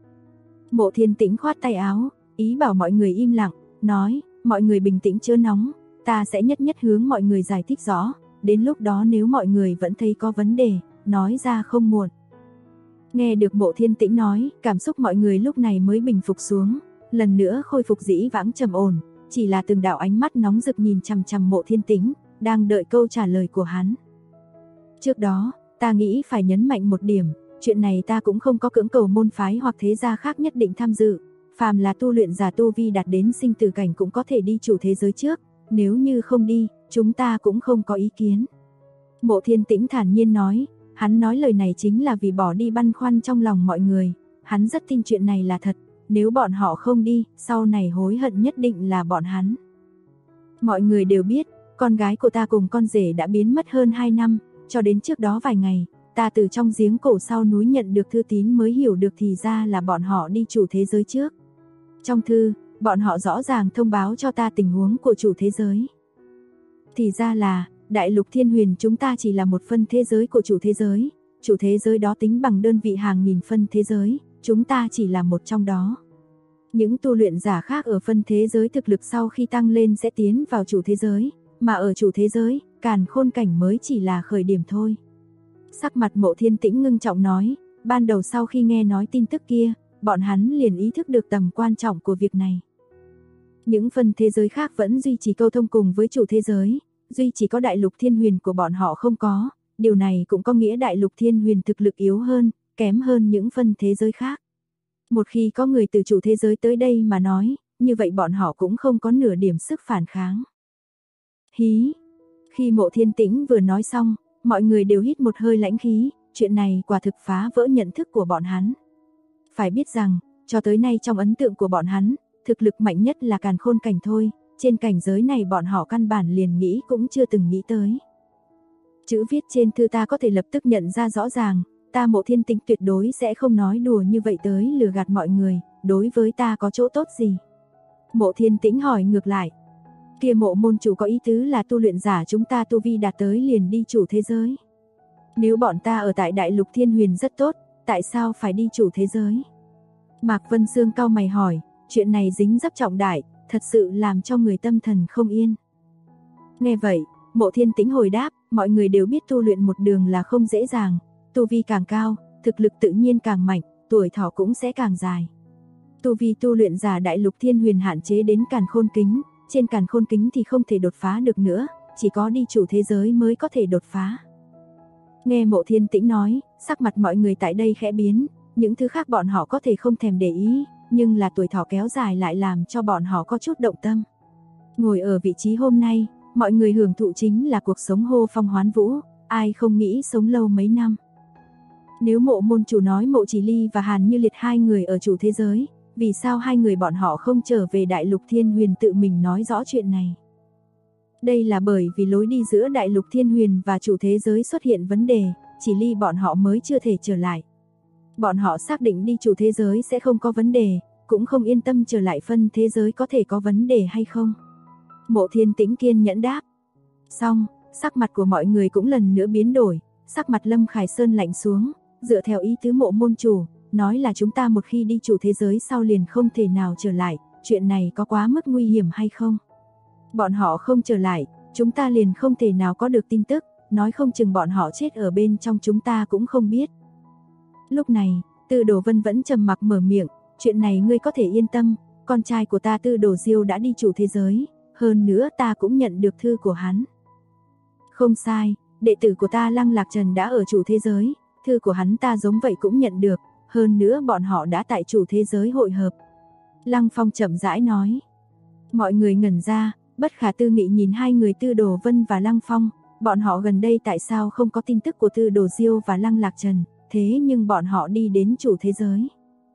Mộ Thiên Tĩnh khoát tay áo, ý bảo mọi người im lặng, nói, mọi người bình tĩnh chớ nóng, ta sẽ nhất nhất hướng mọi người giải thích rõ, đến lúc đó nếu mọi người vẫn thấy có vấn đề, nói ra không muộn. Nghe được Mộ Thiên Tĩnh nói, cảm xúc mọi người lúc này mới bình phục xuống, lần nữa khôi phục dĩ vãng trầm ổn, chỉ là từng đạo ánh mắt nóng rực nhìn chằm chằm Mộ Thiên Tĩnh, đang đợi câu trả lời của hắn. Trước đó, ta nghĩ phải nhấn mạnh một điểm, chuyện này ta cũng không có cưỡng cầu môn phái hoặc thế gia khác nhất định tham dự, phàm là tu luyện giả tu vi đạt đến sinh tử cảnh cũng có thể đi chủ thế giới trước, nếu như không đi, chúng ta cũng không có ý kiến. Mộ Thiên Tĩnh thản nhiên nói, hắn nói lời này chính là vì bỏ đi băn khoăn trong lòng mọi người, hắn rất tin chuyện này là thật, nếu bọn họ không đi, sau này hối hận nhất định là bọn hắn. Mọi người đều biết, con gái của ta cùng con rể đã biến mất hơn 2 năm, cho đến trước đó vài ngày, ta từ trong giếng cổ sau núi nhận được thư tín mới hiểu được thì ra là bọn họ đi chủ thế giới trước. Trong thư, bọn họ rõ ràng thông báo cho ta tình huống của chủ thế giới. Thì ra là, Đại Lục Thiên Huyền chúng ta chỉ là một phân thế giới của chủ thế giới đó tính bằng đơn vị hàng nghìn phân thế giới, chúng ta chỉ là một trong đó. Những tu luyện giả khác ở phân thế giới thực lực sau khi tăng lên sẽ tiến vào chủ thế giới, mà ở chủ thế giới, càn khôn cảnh mới chỉ là khởi điểm thôi. Sắc mặt Mộ Thiên Tĩnh ngưng trọng nói, ban đầu sau khi nghe nói tin tức kia, bọn hắn liền ý thức được tầm quan trọng của việc này. Những phân thế giới khác vẫn duy trì câu thông cùng với chủ thế giới, duy chỉ có Đại Lục Thiên Huyền của bọn họ không có, điều này cũng có nghĩa Đại Lục Thiên Huyền thực lực yếu hơn, kém hơn những phân thế giới khác. Một khi có người từ chủ thế giới tới đây mà nói, như vậy bọn họ cũng không có nửa điểm sức phản kháng. Hí! Khi Mộ Thiên Tĩnh vừa nói xong, mọi người đều hít một hơi lãnh khí, chuyện này quả thực phá vỡ nhận thức của bọn hắn. Phải biết rằng, cho tới nay trong ấn tượng của bọn hắn, thực lực mạnh nhất là càn khôn cảnh thôi, trên cảnh giới này bọn họ căn bản liền nghĩ cũng chưa từng nghĩ tới. Chữ viết trên thư ta có thể lập tức nhận ra rõ ràng, ta Mộ Thiên Tĩnh tuyệt đối sẽ không nói đùa như vậy tới lừa gạt mọi người, đối với ta có chỗ tốt gì? Mộ Thiên Tĩnh hỏi ngược lại. Kia Mộ môn chủ có ý tứ là tu luyện giả chúng ta tu vi đạt tới liền đi chủ thế giới. Nếu bọn ta ở tại Đại Lục Thiên Huyền rất tốt, tại sao phải đi chủ thế giới? Mạc Vân Sương cau mày hỏi, chuyện này dính dấp trọng đại, thật sự làm cho người tâm thần không yên. Nghe vậy, Mộ Thiên Tĩnh hồi đáp, mọi người đều biết tu luyện một đường là không dễ dàng, tu vi càng cao, thực lực tự nhiên càng mạnh, tuổi thọ cũng sẽ càng dài. Tu vi tu luyện giả Đại Lục Thiên Huyền hạn chế đến càn khôn kính, trên càn khôn kính thì không thể đột phá được nữa, chỉ có đi chủ thế giới mới có thể đột phá. Nghe Mộ Thiên Tĩnh nói, sắc mặt mọi người tại đây khẽ biến, những thứ khác bọn họ có thể không thèm để ý, nhưng là tuổi thọ kéo dài lại làm cho bọn họ có chút động tâm. Ngồi ở vị trí hôm nay, mọi người hưởng thụ chính là cuộc sống hô phong hoán vũ, ai không nghĩ sống lâu mấy năm. Nếu Mộ môn chủ nói Mộ Chỉ Ly và Hàn Như Liệt hai người ở chủ thế giới, vì sao hai người bọn họ không trở về Đại Lục Thiên Huyền tự mình nói rõ chuyện này? Đây là bởi vì lối đi giữa Đại Lục Thiên Huyền và chủ thế giới xuất hiện vấn đề, Chỉ Ly bọn họ mới chưa thể trở lại. Bọn họ xác định đi chủ thế giới sẽ không có vấn đề, cũng không yên tâm trở lại phân thế giới có thể có vấn đề hay không. Mộ Thiên Tĩnh kiên nhẫn đáp. Xong, sắc mặt của mọi người cũng lần nữa biến đổi, sắc mặt Lâm Khải Sơn lạnh xuống, dựa theo ý tứ Mộ môn chủ, nói là chúng ta một khi đi chủ thế giới sau liền không thể nào trở lại, chuyện này có quá mức nguy hiểm hay không? Bọn họ không trở lại, chúng ta liền không thể nào có được tin tức, nói không chừng bọn họ chết ở bên trong chúng ta cũng không biết. Lúc này, Tư Đồ Vân vẫn trầm mặc mở miệng, chuyện này ngươi có thể yên tâm, con trai của ta Tư Đồ Diêu đã đi chủ thế giới, hơn nữa ta cũng nhận được thư của hắn. Không sai, đệ tử của ta Lăng Lạc Trần đã ở chủ thế giới, thư của hắn ta giống vậy cũng nhận được, hơn nữa bọn họ đã tại chủ thế giới hội hợp. Lăng Phong chậm rãi nói. Mọi người ngẩn ra, bất khả tư nghị nhìn hai người Tư Đồ Vân và Lăng Phong, bọn họ gần đây tại sao không có tin tức của Tư Đồ Diêu và Lăng Lạc Trần, thế nhưng bọn họ đi đến chủ thế giới.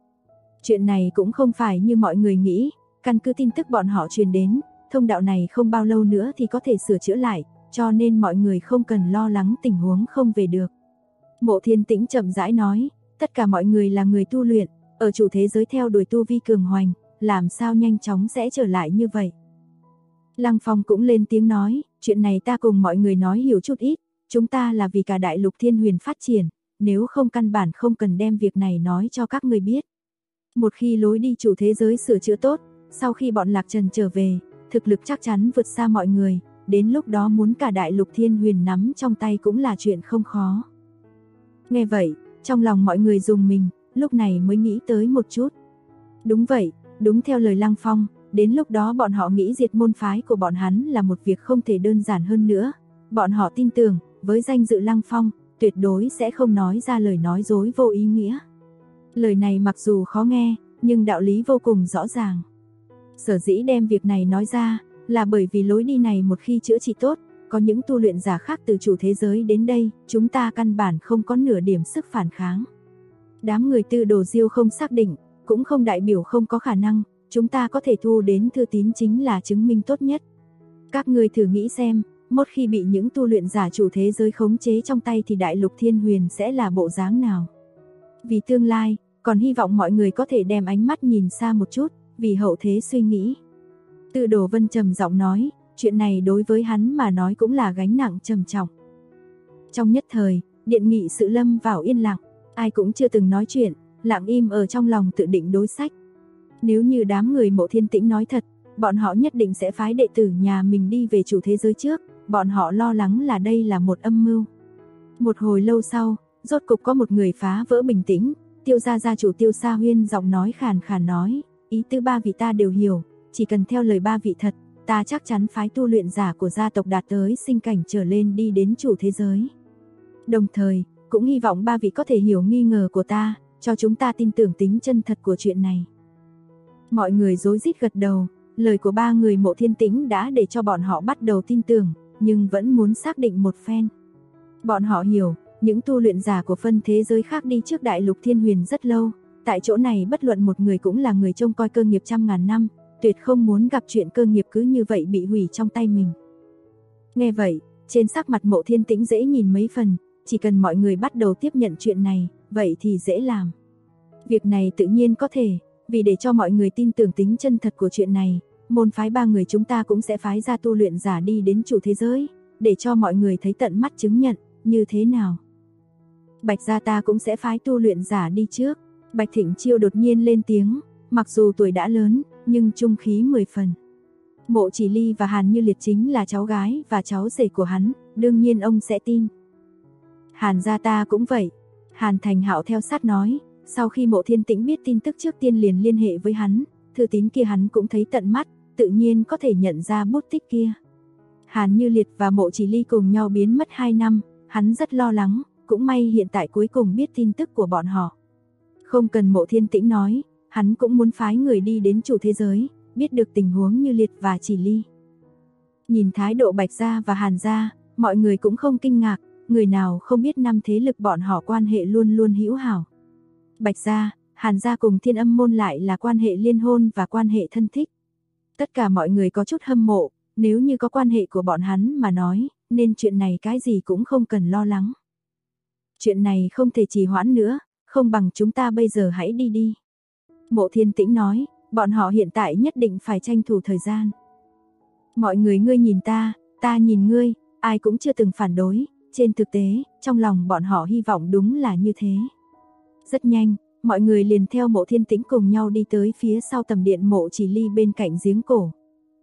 Chuyện này cũng không phải như mọi người nghĩ, căn cứ tin tức bọn họ truyền đến, thông đạo này không bao lâu nữa thì có thể sửa chữa lại, cho nên mọi người không cần lo lắng tình huống không về được. Mộ Thiên Tĩnh chậm rãi nói, tất cả mọi người là người tu luyện, ở chủ thế giới theo đuổi tu vi cường hoành, làm sao nhanh chóng sẽ trở lại như vậy. Lăng Phong cũng lên tiếng nói, chuyện này ta cùng mọi người nói hiểu chút ít, chúng ta là vì cả đại lục thiên huyền phát triển, nếu không căn bản không cần đem việc này nói cho các người biết. Một khi lối đi chủ thế giới sửa chữa tốt, sau khi bọn Lạc Trần trở về, thực lực chắc chắn vượt xa mọi người, đến lúc đó muốn cả đại lục thiên huyền nắm trong tay cũng là chuyện không khó. Nghe vậy, trong lòng mọi người rùng mình, lúc này mới nghĩ tới một chút. Đúng vậy, đúng theo lời Lăng Phong, đến lúc đó bọn họ nghĩ diệt môn phái của bọn hắn là một việc không thể đơn giản hơn nữa. Bọn họ tin tưởng, với danh dự Lăng Phong, tuyệt đối sẽ không nói ra lời nói dối vô ý nghĩa. Lời này mặc dù khó nghe, nhưng đạo lý vô cùng rõ ràng. Sở dĩ đem việc này nói ra, là bởi vì lối đi này một khi chữa trị tốt, có những tu luyện giả khác từ chủ thế giới đến đây, chúng ta căn bản không có nửa điểm sức phản kháng. Đám người Tư Đồ Diêu không xác định, cũng không đại biểu không có khả năng, chúng ta có thể thu đến thư tín chính là chứng minh tốt nhất. Các người thử nghĩ xem, một khi bị những tu luyện giả chủ thế giới khống chế trong tay thì đại lục thiên huyền sẽ là bộ dáng nào? Vì tương lai, còn hy vọng mọi người có thể đem ánh mắt nhìn xa một chút, vì hậu thế suy nghĩ. Tư Đồ Vân trầm giọng nói, chuyện này đối với hắn mà nói cũng là gánh nặng trầm trọng. Trong nhất thời, điện nghị sự lâm vào yên lặng, ai cũng chưa từng nói chuyện, lặng im ở trong lòng tự định đối sách. Nếu như đám người Mộ Thiên Tĩnh nói thật, bọn họ nhất định sẽ phái đệ tử nhà mình đi về chủ thế giới trước, bọn họ lo lắng là đây là một âm mưu. Một hồi lâu sau, rốt cục có một người phá vỡ bình tĩnh, Tiêu gia gia chủ Tiêu Sa Huyên giọng nói khàn khàn nói, ý tứ ba vị ta đều hiểu, chỉ cần theo lời ba vị thật, ta chắc chắn phái tu luyện giả của gia tộc đạt tới sinh cảnh trở lên đi đến chủ thế giới. Đồng thời, cũng hy vọng ba vị có thể hiểu nghi ngờ của ta, cho chúng ta tin tưởng tính chân thật của chuyện này. Mọi người rối rít gật đầu, lời của ba người Mộ Thiên Tĩnh đã để cho bọn họ bắt đầu tin tưởng, nhưng vẫn muốn xác định một phen. Bọn họ hiểu, những tu luyện giả của phân thế giới khác đi trước đại lục thiên huyền rất lâu, tại chỗ này bất luận một người cũng là người trông coi cơ nghiệp trăm ngàn năm, tuyệt không muốn gặp chuyện cơ nghiệp cứ như vậy bị hủy trong tay mình. Nghe vậy, trên sắc mặt Mộ Thiên Tĩnh dễ nhìn mấy phần, chỉ cần mọi người bắt đầu tiếp nhận chuyện này, vậy thì dễ làm. Việc này tự nhiên có thể, vì để cho mọi người tin tưởng tính chân thật của chuyện này, môn phái ba người chúng ta cũng sẽ phái ra tu luyện giả đi đến chủ thế giới, để cho mọi người thấy tận mắt chứng nhận, như thế nào. Bạch gia ta cũng sẽ phái tu luyện giả đi trước. Bạch Thịnh Chiêu đột nhiên lên tiếng, mặc dù tuổi đã lớn, nhưng trung khí 10 phần. Mộ Chỉ Ly và Hàn Như Liệt chính là cháu gái và cháu rể của hắn, đương nhiên ông sẽ tin. Hàn gia ta cũng vậy. Hàn Thành Hạo theo sát nói, sau khi Mộ Thiên Tĩnh biết tin tức trước tiên liền liên hệ với hắn, thư tín kia hắn cũng thấy tận mắt, tự nhiên có thể nhận ra bút tích kia. Hàn Như Liệt và Mộ Chỉ Ly cùng nhau biến mất 2 năm, hắn rất lo lắng, cũng may hiện tại cuối cùng biết tin tức của bọn họ. Không cần Mộ Thiên Tĩnh nói, hắn cũng muốn phái người đi đến chủ thế giới, biết được tình huống Như Liệt và Chỉ Ly. Nhìn thái độ Bạch gia và Hàn gia, mọi người cũng không kinh ngạc, người nào không biết năm thế lực bọn họ quan hệ luôn luôn hữu hảo. Bạch gia, Hàn gia cùng Thiên Âm môn lại là quan hệ liên hôn và quan hệ thân thích. Tất cả mọi người có chút hâm mộ, nếu như có quan hệ của bọn hắn mà nói, nên chuyện này cái gì cũng không cần lo lắng. Chuyện này không thể trì hoãn nữa, không bằng chúng ta bây giờ hãy đi đi. Mộ Thiên Tĩnh nói, bọn họ hiện tại nhất định phải tranh thủ thời gian. Mọi người ngươi nhìn ta nhìn ngươi, ai cũng chưa từng phản đối, trên thực tế, trong lòng bọn họ hy vọng đúng là như thế. Rất nhanh, mọi người liền theo Mộ Thiên Tĩnh cùng nhau đi tới phía sau tầm điện Mộ Chỉ Ly bên cạnh giếng cổ.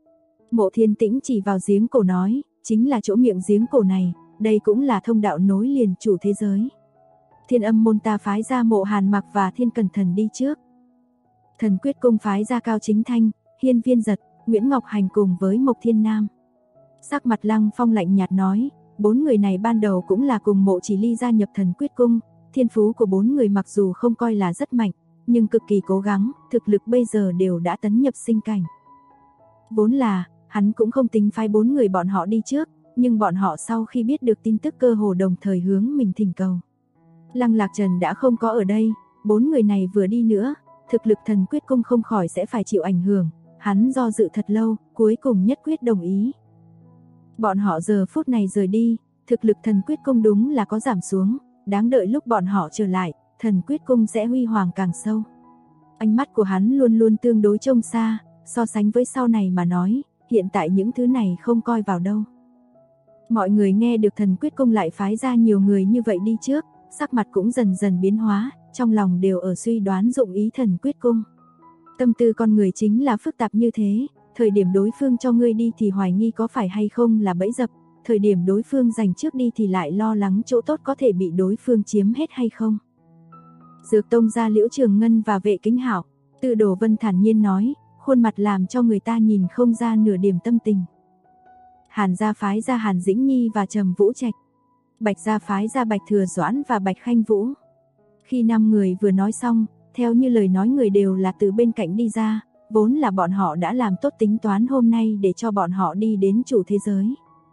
Mộ Thiên Tĩnh chỉ vào giếng cổ nói, chính là chỗ miệng giếng cổ này, đây cũng là thông đạo nối liền chủ thế giới. Thiên Âm môn ta phái ra Mộ Hàn Mặc và Thiên Cẩn Thần đi trước. Thần Quyết cung phái ra Cao Chính Thanh, Hiên Viên Giật, Nguyễn Ngọc Hành cùng với Mộc Thiên Nam. Sắc mặt Lăng Phong lạnh nhạt nói, 4 người này ban đầu cũng là cùng Mộ Chỉ Ly gia nhập Thần Quyết cung, thiên phú của 4 người mặc dù không coi là rất mạnh, nhưng cực kỳ cố gắng, thực lực bây giờ đều đã tấn nhập sinh cảnh. Vốn là, hắn cũng không tính phái 4 người bọn họ đi trước, nhưng bọn họ sau khi biết được tin tức cơ hồ đồng thời hướng mình thỉnh cầu. Lăng Lạc Trần đã không có ở đây, 4 người này vừa đi nữa, thực lực Thần Quyết cung không khỏi sẽ phải chịu ảnh hưởng, hắn do dự thật lâu, cuối cùng nhất quyết đồng ý. Bọn họ giờ phút này rời đi, thực lực Thần Quyết cung đúng là có giảm xuống, đáng đợi lúc bọn họ trở lại, Thần Quyết cung sẽ huy hoàng càng sâu. Ánh mắt của hắn luôn luôn tương đối trông xa, so sánh với sau này mà nói, hiện tại những thứ này không coi vào đâu. Mọi người nghe được Thần Quyết cung lại phái ra nhiều người như vậy đi trước, sắc mặt cũng dần dần biến hóa, trong lòng đều ở suy đoán dụng ý Thần Quyết cung. Tâm tư con người chính là phức tạp như thế, thời điểm đối phương cho ngươi đi thì hoài nghi có phải hay không là bẫy dập, thời điểm đối phương giành trước đi thì lại lo lắng chỗ tốt có thể bị đối phương chiếm hết hay không. Dược Tông gia Liễu Trường Ngân và Vệ Kính Hạo, Từ Đồ Vân thản nhiên nói, khuôn mặt làm cho người ta nhìn không ra nửa điểm tâm tình. Hàn gia phái ra Hàn Dĩnh Nhi và Trầm Vũ Trạch, Bạch gia phái ra Bạch Thừa Doãn và Bạch Khanh Vũ. Khi 5 người vừa nói xong, theo như lời nói người đều là từ bên cạnh đi ra, vốn là bọn họ đã làm tốt tính toán hôm nay để cho bọn họ đi đến chủ thế giới.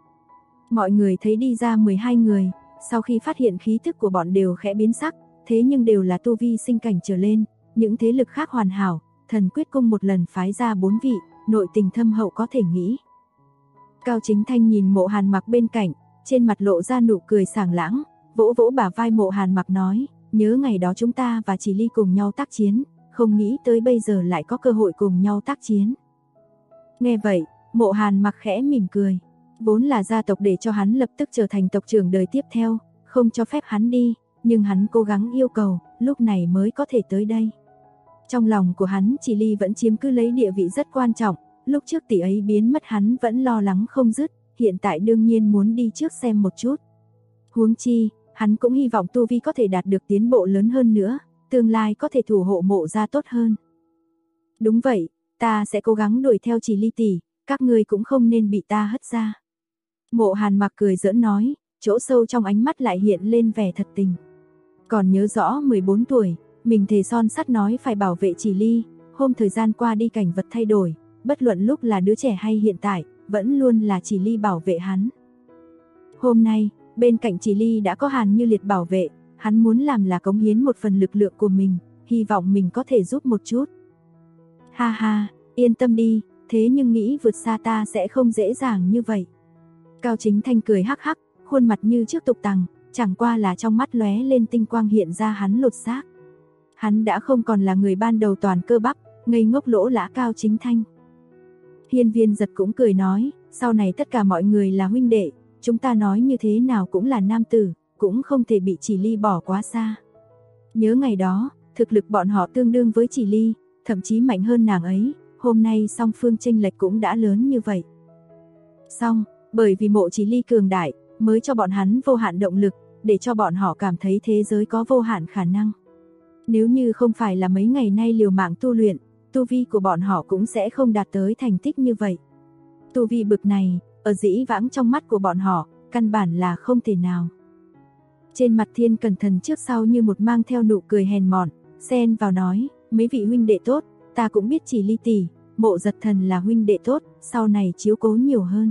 Mọi người thấy đi ra 12 người, sau khi phát hiện khí thức của bọn đều khẽ biến sắc, thế nhưng đều là tu vi sinh cảnh trở lên, những thế lực khác hoàn hảo, Thần Quyết cung một lần phái ra 4 vị, nội tình thâm hậu có thể nghĩ. Cao Chính Thanh nhìn Mộ Hàn Mặc bên cạnh, trên mặt lộ ra nụ cười sảng lãng, vỗ vỗ bả vai Mộ Hàn Mặc nói, nhớ ngày đó chúng ta và Chỉ Ly cùng nhau tác chiến, không nghĩ tới bây giờ lại có cơ hội cùng nhau tác chiến. Nghe vậy, Mộ Hàn Mặc khẽ mỉm cười, vốn là gia tộc để cho hắn lập tức trở thành tộc trưởng đời tiếp theo, không cho phép hắn đi, nhưng hắn cố gắng yêu cầu, lúc này mới có thể tới đây. Trong lòng của hắn Chỉ Ly vẫn chiếm cứ lấy địa vị rất quan trọng, lúc trước tỷ ấy biến mất hắn vẫn lo lắng không dứt, hiện tại đương nhiên muốn đi trước xem một chút. Huống chi, hắn cũng hy vọng tu vi có thể đạt được tiến bộ lớn hơn nữa, tương lai có thể thủ hộ Mộ gia tốt hơn. Đúng vậy, ta sẽ cố gắng đuổi theo Chỉ Ly tỷ, các ngươi cũng không nên bị ta hất ra. Mộ Hàn Mặc cười giỡn nói, chỗ sâu trong ánh mắt lại hiện lên vẻ thật tình. Còn nhớ rõ 14 tuổi, mình thề son sắt nói phải bảo vệ Chỉ Ly, hôm thời gian qua đi cảnh vật thay đổi, bất luận lúc là đứa trẻ hay hiện tại, vẫn luôn là Chỉ Ly bảo vệ hắn. Hôm nay, bên cạnh Chỉ Ly đã có Hàn Như Liệt bảo vệ, hắn muốn làm là cống hiến một phần lực lượng của mình, hy vọng mình có thể giúp một chút. Ha ha, yên tâm đi, thế nhưng nghĩ vượt xa ta sẽ không dễ dàng như vậy. Cao Chính Thanh cười hắc hắc, khuôn mặt như trước tục tằng, chẳng qua là trong mắt lóe lên tinh quang hiện ra hắn lột xác. Hắn đã không còn là người ban đầu toàn cơ bắp, ngây ngốc lỗ lã Cao Chính Thanh. Hiên Viên Giật cũng cười nói, sau này tất cả mọi người là huynh đệ, chúng ta nói như thế nào cũng là nam tử, cũng không thể bị Chỉ Ly bỏ quá xa. Nhớ ngày đó, thực lực bọn họ tương đương với Chỉ Ly, thậm chí mạnh hơn nàng ấy, hôm nay song phương chênh lệch cũng đã lớn như vậy. Song, bởi vì Mộ Chỉ Ly cường đại, mới cho bọn hắn vô hạn động lực, để cho bọn họ cảm thấy thế giới có vô hạn khả năng. Nếu như không phải là mấy ngày nay liều mạng tu luyện, tu vi của bọn họ cũng sẽ không đạt tới thành tích như vậy. Tu vi bực này, ở dĩ vãng trong mắt của bọn họ, căn bản là không thể nào. Trên mặt Thiên Cẩn Thần trước sau như một mang theo nụ cười hèn mọn, xen vào nói, mấy vị huynh đệ tốt, ta cũng biết Chỉ Ly tỷ, Mộ Giật Thần là huynh đệ tốt, sau này chiếu cố nhiều hơn.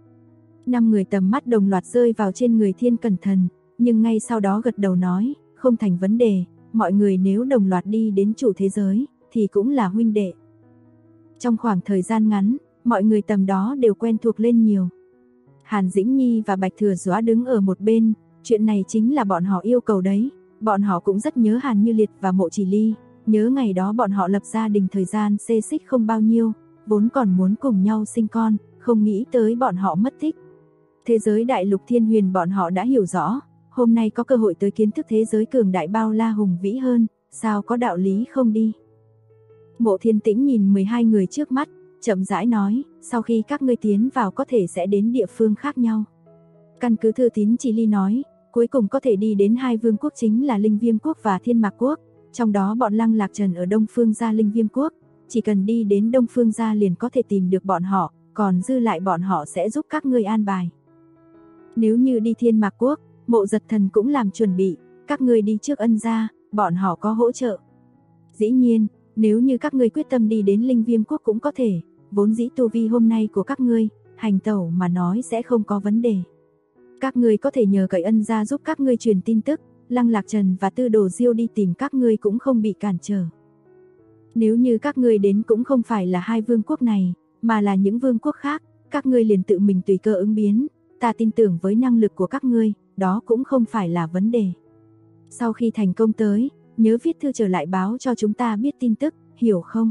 5 người tầm mắt đồng loạt rơi vào trên người Thiên Cẩn Thần, nhưng ngay sau đó gật đầu nói, không thành vấn đề, mọi người nếu đồng loạt đi đến chủ thế giới, thì cũng là huynh đệ. Trong khoảng thời gian ngắn, mọi người tầm đó đều quen thuộc lên nhiều. Hàn Dĩnh Nhi và Bạch Thừa Doãn đứng ở một bên, chuyện này chính là bọn họ yêu cầu đấy, bọn họ cũng rất nhớ Hàn Như Liệt và Mộ Chỉ Ly, nhớ ngày đó bọn họ lập gia đình thời gian xê xích không bao nhiêu, vốn còn muốn cùng nhau sinh con, không nghĩ tới bọn họ mất tích. Thế giới đại lục Thiên Huyền bọn họ đã hiểu rõ, hôm nay có cơ hội tới kiến thức thế giới cường đại bao la hùng vĩ hơn, sao có đạo lý không đi. Mộ Thiên Tĩnh nhìn 12 người trước mắt, chậm rãi nói, sau khi các ngươi tiến vào có thể sẽ đến địa phương khác nhau. Căn cứ Thư Tín Chỉ Ly nói, cuối cùng có thể đi đến 2 vương quốc chính là Linh Viêm quốc và Thiên Mạc quốc, trong đó bọn Lăng Lạc Trần ở Đông Phương gia Linh Viêm quốc, chỉ cần đi đến Đông Phương gia liền có thể tìm được bọn họ, còn dư lại bọn họ sẽ giúp các ngươi an bài. Nếu như đi Thiên Mạc quốc, Mộ Giật Thần cũng làm chuẩn bị, các ngươi đi trước Ân gia, bọn họ có hỗ trợ. Dĩ nhiên, nếu như các ngươi quyết tâm đi đến Linh Viêm quốc cũng có thể, vốn dĩ tu vi hôm nay của các ngươi, hành tẩu mà nói sẽ không có vấn đề. Các ngươi có thể nhờ cậy Ân gia giúp các ngươi truyền tin tức, Lăng Lạc Trần và Tư Đồ Diêu đi tìm các ngươi cũng không bị cản trở. Nếu như các ngươi đến cũng không phải là 2 vương quốc này, mà là những vương quốc khác, các ngươi liền tự mình tùy cơ ứng biến, ta tin tưởng với năng lực của các ngươi, đó cũng không phải là vấn đề. Sau khi thành công tới, nhớ viết thư trở lại báo cho chúng ta biết tin tức, hiểu không?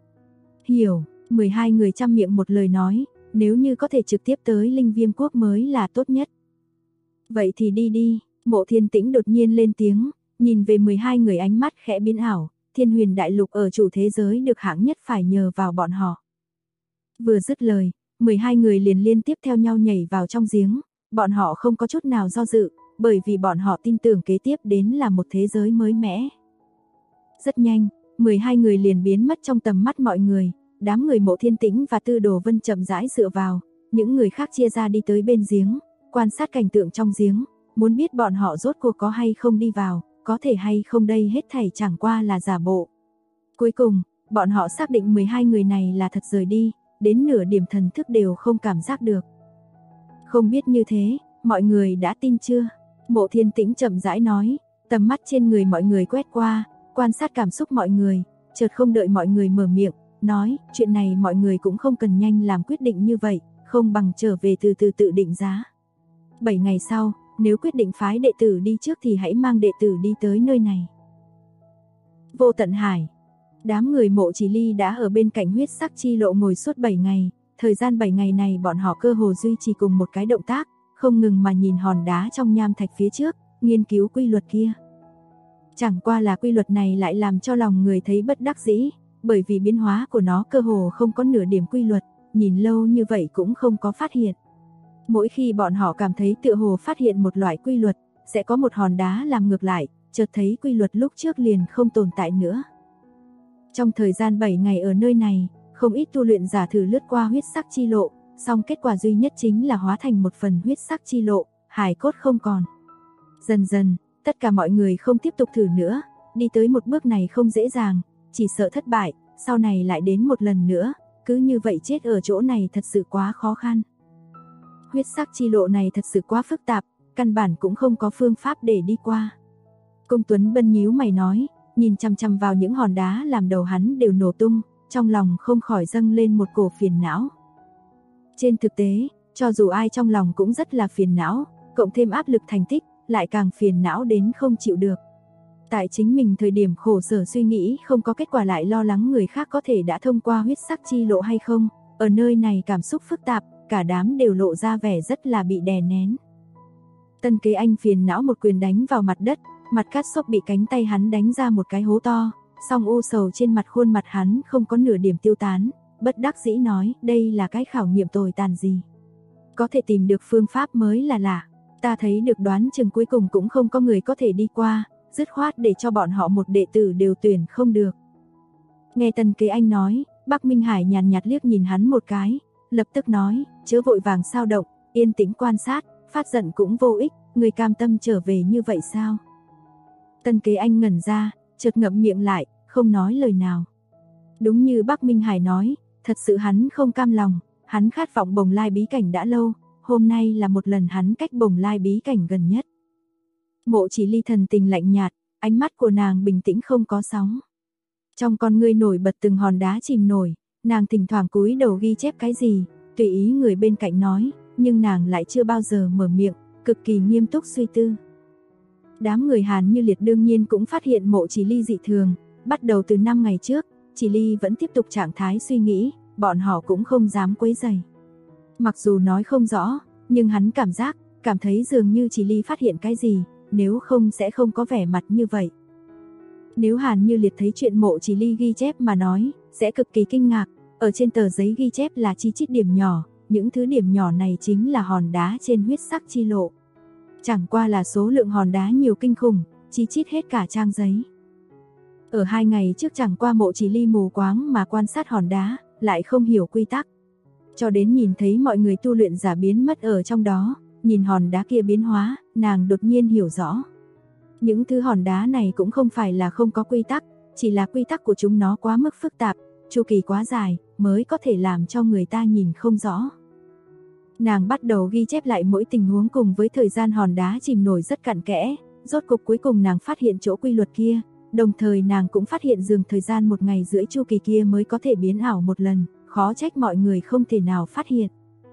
Hiểu, 12 người chăm miệng một lời nói, nếu như có thể trực tiếp tới Linh Viêm quốc mới là tốt nhất. Vậy thì đi đi, Mộ Thiên Tĩnh đột nhiên lên tiếng, nhìn về 12 người ánh mắt khẽ biến ảo, Thiên Huyền đại lục ở chủ thế giới được hạng nhất phải nhờ vào bọn họ. Vừa dứt lời, 12 người liền liên tiếp theo nhau nhảy vào trong giếng, bọn họ không có chút nào do dự, bởi vì bọn họ tin tưởng kế tiếp đến là một thế giới mới mẻ. Rất nhanh, 12 người liền biến mất trong tầm mắt mọi người, đám người Mộ Thiên Tĩnh và Tư Đồ Vân chậm rãi dựa vào, những người khác chia ra đi tới bên giếng, quan sát cảnh tượng trong giếng, muốn biết bọn họ rốt cuộc có hay không đi vào, có thể hay không đây hết thảy chẳng qua là giả bộ. Cuối cùng, bọn họ xác định 12 người này là thật rời đi, đến nửa điểm thần thức đều không cảm giác được. Không biết như thế, mọi người đã tin chưa? Mộ Thiên Tĩnh chậm rãi nói, tầm mắt trên người mọi người quét qua, quan sát cảm xúc mọi người, chợt không đợi mọi người mở miệng, nói, chuyện này mọi người cũng không cần nhanh làm quyết định như vậy, không bằng trở về từ từ tự định giá. 7 ngày sau, nếu quyết định phái đệ tử đi trước thì hãy mang đệ tử đi tới nơi này. Vô Tận Hải. Đám người Mộ Chỉ Ly đã ở bên cạnh huyết sắc chi lộ ngồi suốt 7 ngày, thời gian 7 ngày này bọn họ cơ hồ duy trì cùng một cái động tác, không ngừng mà nhìn hòn đá trong nham thạch phía trước, nghiên cứu quy luật kia. Chẳng qua là quy luật này lại làm cho lòng người thấy bất đắc dĩ, bởi vì biến hóa của nó cơ hồ không có nửa điểm quy luật, nhìn lâu như vậy cũng không có phát hiện. Mỗi khi bọn họ cảm thấy tựa hồ phát hiện một loại quy luật, sẽ có một hòn đá làm ngược lại, chợt thấy quy luật lúc trước liền không tồn tại nữa. Trong thời gian 7 ngày ở nơi này, không ít tu luyện giả thử lướt qua huyết sắc chi lộ, song kết quả duy nhất chính là hóa thành một phần huyết sắc chi lộ, hài cốt không còn. Dần dần, tất cả mọi người không tiếp tục thử nữa, đi tới một bước này không dễ dàng, chỉ sợ thất bại, sau này lại đến một lần nữa, cứ như vậy chết ở chỗ này thật sự quá khó khăn. Huyết sắc chi lộ này thật sự quá phức tạp, căn bản cũng không có phương pháp để đi qua. Công Tuấn Bân nhíu mày nói, nhìn chằm chằm vào những hòn đá làm đầu hắn đều nổ tung, trong lòng không khỏi dâng lên một cổ phiền não. Trên thực tế, cho dù ai trong lòng cũng rất là phiền não, cộng thêm áp lực thành tích, lại càng phiền não đến không chịu được. Tại chính mình thời điểm khổ sở suy nghĩ không có kết quả lại lo lắng người khác có thể đã thông qua huyết sắc chi lộ hay không, ở nơi này cảm xúc phức tạp, cả đám đều lộ ra vẻ rất là bị đè nén. Tân Kế Anh phiền não một quyền đánh vào mặt đất, mặt cát xốp bị cánh tay hắn đánh ra một cái hố to, song u sầu trên mặt khuôn mặt hắn không có nửa điểm tiêu tán, bất đắc dĩ nói, đây là cái khảo nghiệm tồi tàn gì. Có thể tìm được phương pháp mới là lạ, ta thấy được đoán chừng cuối cùng cũng không có người có thể đi qua, dứt khoát để cho bọn họ một đệ tử đều tuyển không được. Nghe Tân Kế Anh nói, Bắc Minh Hải nhàn nhạt liếc nhìn hắn một cái, lập tức nói, chớ vội vàng sao động, yên tĩnh quan sát, phát giận cũng vô ích, người cam tâm trở về như vậy sao? Tân Kế Anh ngẩn ra, chợt ngậm miệng lại, không nói lời nào. Đúng như Bắc Minh Hải nói, thật sự hắn không cam lòng, hắn khát vọng Bồng Lai bí cảnh đã lâu, hôm nay là một lần hắn cách Bồng Lai bí cảnh gần nhất. Mộ Chỉ Ly thần tình lạnh nhạt, ánh mắt của nàng bình tĩnh không có sóng. Trong con ngươi nổi bật từng hòn đá chìm nổi, nàng thỉnh thoảng cúi đầu ghi chép cái gì, tùy ý người bên cạnh nói, nhưng nàng lại chưa bao giờ mở miệng, cực kỳ nghiêm túc suy tư. Đám người Hàn Như Liệt đương nhiên cũng phát hiện Mộ Chỉ Ly dị thường, bắt đầu từ 5 ngày trước, Chỉ Ly vẫn tiếp tục trạng thái suy nghĩ, bọn họ cũng không dám quấy rầy. Mặc dù nói không rõ, nhưng hắn cảm thấy dường như Chỉ Ly phát hiện cái gì, nếu không sẽ không có vẻ mặt như vậy. Nếu Hàn Như Liệt thấy chuyện Mộ Chỉ Ly ghi chép mà nói, sẽ cực kỳ kinh ngạc, ở trên tờ giấy ghi chép là chi chít điểm nhỏ, những thứ điểm nhỏ này chính là hòn đá trên huyết sắc chi lộ. Chẳng qua là số lượng hòn đá nhiều kinh khủng, chi chít hết cả trang giấy. Ở 2 ngày trước chẳng qua Mộ Chỉ Ly mù quáng mà quan sát hòn đá, lại không hiểu quy tắc. Cho đến nhìn thấy mọi người tu luyện giả biến mất ở trong đó, nhìn hòn đá kia biến hóa, nàng đột nhiên hiểu rõ. Những thứ hòn đá này cũng không phải là không có quy tắc, chỉ là quy tắc của chúng nó quá mức phức tạp, chu kỳ quá dài, mới có thể làm cho người ta nhìn không rõ. Nàng bắt đầu ghi chép lại mỗi tình huống cùng với thời gian hòn đá chìm nổi rất cặn kẽ, rốt cục cuối cùng nàng phát hiện chỗ quy luật kia, đồng thời nàng cũng phát hiện dường thời gian 1 ngày rưỡi chu kỳ kia mới có thể biến ảo một lần, khó trách mọi người không thể nào phát hiện.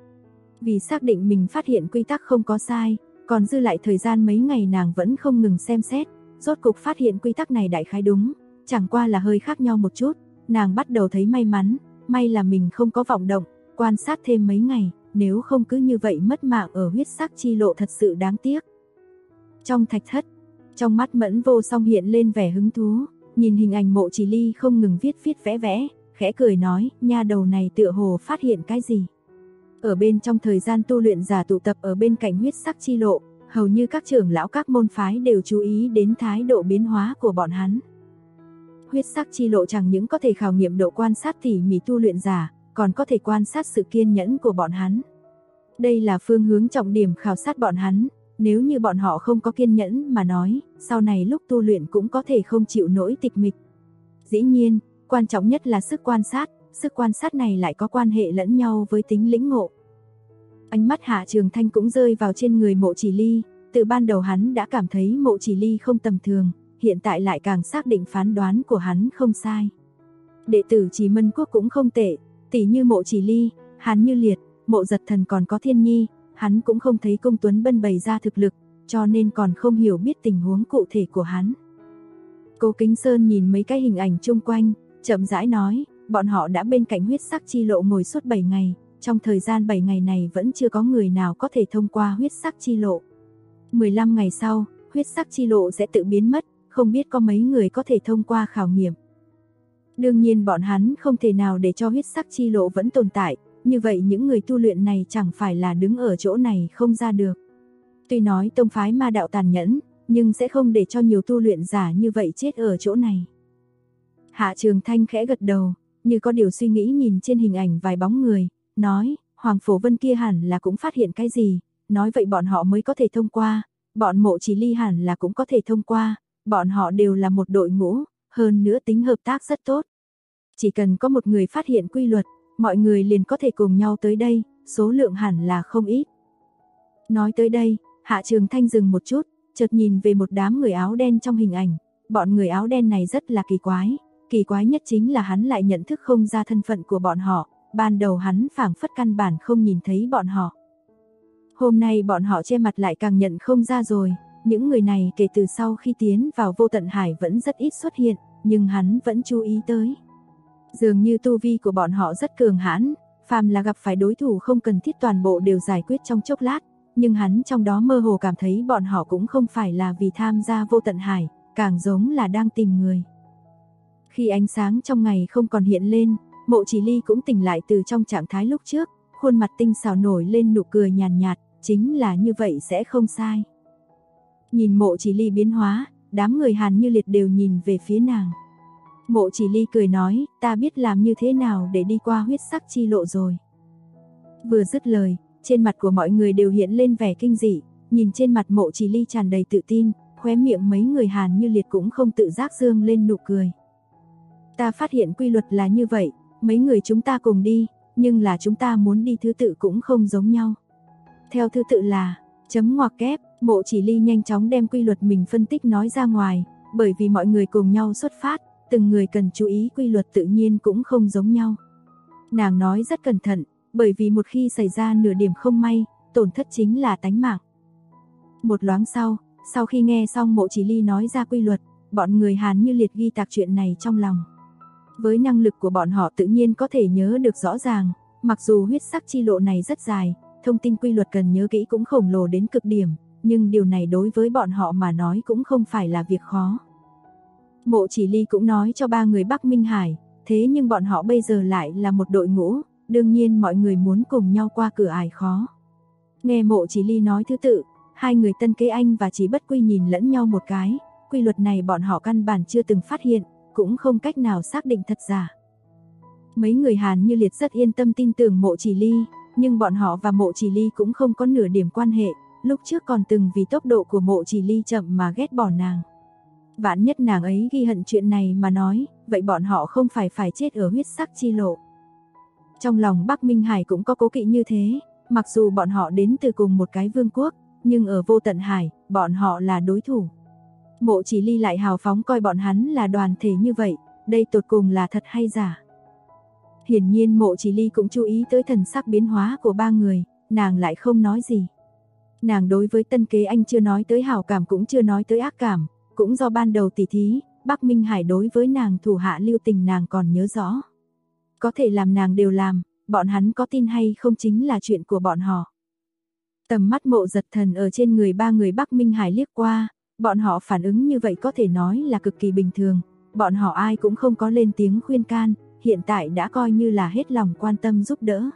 Vì xác định mình phát hiện quy tắc không có sai, còn dư lại thời gian mấy ngày nàng vẫn không ngừng xem xét, rốt cục phát hiện quy tắc này đại khái đúng, chẳng qua là hơi khác nhau một chút, nàng bắt đầu thấy may mắn, may là mình không có vọng động, quan sát thêm mấy ngày, nếu không cứ như vậy mất mạng ở huyết sắc chi lộ thật sự đáng tiếc. Trong thạch thất, trong mắt Mẫn Vô Song hiện lên vẻ hứng thú, nhìn hình ảnh Mộ Chỉ Ly không ngừng viết vẽ, khẽ cười nói, nha đầu này tựa hồ phát hiện cái gì. Ở bên trong thời gian tu luyện giả tụ tập ở bên cạnh huyết sắc chi lộ, hầu như các trưởng lão các môn phái đều chú ý đến thái độ biến hóa của bọn hắn. Huyết sắc chi lộ chẳng những có thể khảo nghiệm độ quan sát tỉ mỉ tu luyện giả, còn có thể quan sát sự kiên nhẫn của bọn hắn. Đây là phương hướng trọng điểm khảo sát bọn hắn, nếu như bọn họ không có kiên nhẫn mà nói, sau này lúc tu luyện cũng có thể không chịu nổi tịch mịch. Dĩ nhiên, quan trọng nhất là sức quan sát này lại có quan hệ lẫn nhau với tính lĩnh ngộ. Ánh mắt Hạ Trường Thanh cũng rơi vào trên người Mộ Chỉ Ly, từ ban đầu hắn đã cảm thấy Mộ Chỉ Ly không tầm thường, hiện tại lại càng xác định phán đoán của hắn không sai. Đệ tử Chỉ Mân Quốc cũng không tệ, tỉ như Mộ Chỉ Ly, Hàn Như Liệt, Mộ Giật Thần còn có Thiên Nhi, hắn cũng không thấy Công Tuấn Bân bày ra thực lực, cho nên còn không hiểu biết tình huống cụ thể của hắn. Cố Kính Sơn nhìn mấy cái hình ảnh chung quanh, chậm rãi nói, bọn họ đã bên cạnh huyết sắc chi lộ ngồi suốt 7 ngày, trong thời gian 7 ngày này vẫn chưa có người nào có thể thông qua huyết sắc chi lộ. 15 ngày sau, huyết sắc chi lộ sẽ tự biến mất, không biết có mấy người có thể thông qua khảo nghiệm. Đương nhiên bọn hắn không thể nào để cho huyết sắc chi lộ vẫn tồn tại, như vậy những người tu luyện này chẳng phải là đứng ở chỗ này không ra được. Tuy nói tông phái ma đạo tàn nhẫn, nhưng sẽ không để cho nhiều tu luyện giả như vậy chết ở chỗ này. Hạ Trường Thanh khẽ gật đầu, như có điều suy nghĩ nhìn trên hình ảnh vài bóng người, nói, Hoàng Phổ Vân kia hẳn là cũng phát hiện cái gì, nói vậy bọn họ mới có thể thông qua, bọn Mộ Chỉ Ly hẳn là cũng có thể thông qua, bọn họ đều là một đội ngũ, hơn nữa tính hợp tác rất tốt. Chỉ cần có một người phát hiện quy luật, mọi người liền có thể cùng nhau tới đây, số lượng hẳn là không ít. Nói tới đây, Hạ Trường Thanh dừng một chút, chợt nhìn về một đám người áo đen trong hình ảnh, bọn người áo đen này rất là kỳ quái nhất chính là hắn lại nhận thức không ra thân phận của bọn họ, ban đầu hắn phảng phất căn bản không nhìn thấy bọn họ. Hôm nay bọn họ che mặt lại càng nhận không ra rồi, những người này kể từ sau khi tiến vào Vô Tận Hải vẫn rất ít xuất hiện, nhưng hắn vẫn chú ý tới. Dường như tu vi của bọn họ rất cường hãn, phàm là gặp phải đối thủ không cần thiết toàn bộ đều giải quyết trong chốc lát, nhưng hắn trong đó mơ hồ cảm thấy bọn họ cũng không phải là vì tham gia Vô Tận Hải, càng giống là đang tìm người. Khi ánh sáng trong ngày không còn hiện lên, Mộ Chỉ Ly cũng tỉnh lại từ trong trạng thái lúc trước, khuôn mặt tinh xảo nổi lên nụ cười nhàn nhạt, chính là như vậy sẽ không sai. Nhìn Mộ Chỉ Ly biến hóa, đám người Hàn Như Liệt đều nhìn về phía nàng. Mộ Chỉ Ly cười nói, ta biết làm như thế nào để đi qua huyết sắc chi lộ rồi. Vừa dứt lời, trên mặt của mọi người đều hiện lên vẻ kinh dị, nhìn trên mặt Mộ Chỉ Ly tràn đầy tự tin, khóe miệng mấy người Hàn Như Liệt cũng không tự giác dương lên nụ cười. Ta phát hiện quy luật là như vậy, mấy người chúng ta cùng đi, nhưng là chúng ta muốn đi thứ tự cũng không giống nhau. Theo thứ tự là, chấm ngoặc kép, Mộ Chỉ Ly nhanh chóng đem quy luật mình phân tích nói ra ngoài, bởi vì mọi người cùng nhau xuất phát, từng người cần chú ý quy luật tự nhiên cũng không giống nhau. Nàng nói rất cẩn thận, bởi vì một khi xảy ra nửa điểm không may, tổn thất chính là tánh mạng. Một loáng sau, Sau khi nghe xong Mộ Chỉ Ly nói ra quy luật, bọn người Hàn Như Liệt ghi tạc chuyện này trong lòng. Với năng lực của bọn họ tự nhiên có thể nhớ được rõ ràng, mặc dù huyết sắc chi lộ này rất dài, thông tin quy luật cần nhớ kỹ cũng khổng lồ đến cực điểm, nhưng điều này đối với bọn họ mà nói cũng không phải là việc khó. Mộ Chỉ Ly cũng nói cho ba người Bắc Minh Hải, thế nhưng bọn họ bây giờ lại là một đội ngũ, đương nhiên mọi người muốn cùng nhau qua cửa ải khó. Nghe Mộ Chỉ Ly nói thứ tự, hai người Tân Kế Anh và Chỉ Bất Quy nhìn lẫn nhau một cái, quy luật này bọn họ căn bản chưa từng phát hiện, cũng không cách nào xác định thật giả. Mấy người Hàn Như Liệt rất yên tâm tin tưởng Mộ Chỉ Ly, nhưng bọn họ và Mộ Chỉ Ly cũng không có nửa điểm quan hệ, lúc trước còn từng vì tốc độ của Mộ Chỉ Ly chậm mà ghét bỏ nàng. Vạn nhất nàng ấy ghi hận chuyện này mà nói, vậy bọn họ không phải chết ở huyết sắc chi lộ. Trong lòng Bắc Minh Hải cũng có cố kỵ như thế, mặc dù bọn họ đến từ cùng một cái vương quốc, nhưng ở Vô Tận Hải, bọn họ là đối thủ. Mộ Chỉ Ly lại hào phóng coi bọn hắn là đoàn thể như vậy, đây tột cùng là thật hay giả? Hiển nhiên Mộ Chỉ Ly cũng chú ý tới thần sắc biến hóa của ba người, nàng lại không nói gì. Nàng đối với Tân Kế Anh chưa nói tới hảo cảm cũng chưa nói tới ác cảm, cũng do ban đầu tỉ thí, Bắc Minh Hải đối với nàng thủ hạ lưu tình nàng còn nhớ rõ. Có thể làm nàng đều làm, bọn hắn có tin hay không chính là chuyện của bọn họ. Tầm mắt Mộ Giật Thần ở trên người ba người Bắc Minh Hải liếc qua, bọn họ phản ứng như vậy có thể nói là cực kỳ bình thường, bọn họ ai cũng không có lên tiếng khuyên can, hiện tại đã coi như là hết lòng quan tâm giúp đỡ.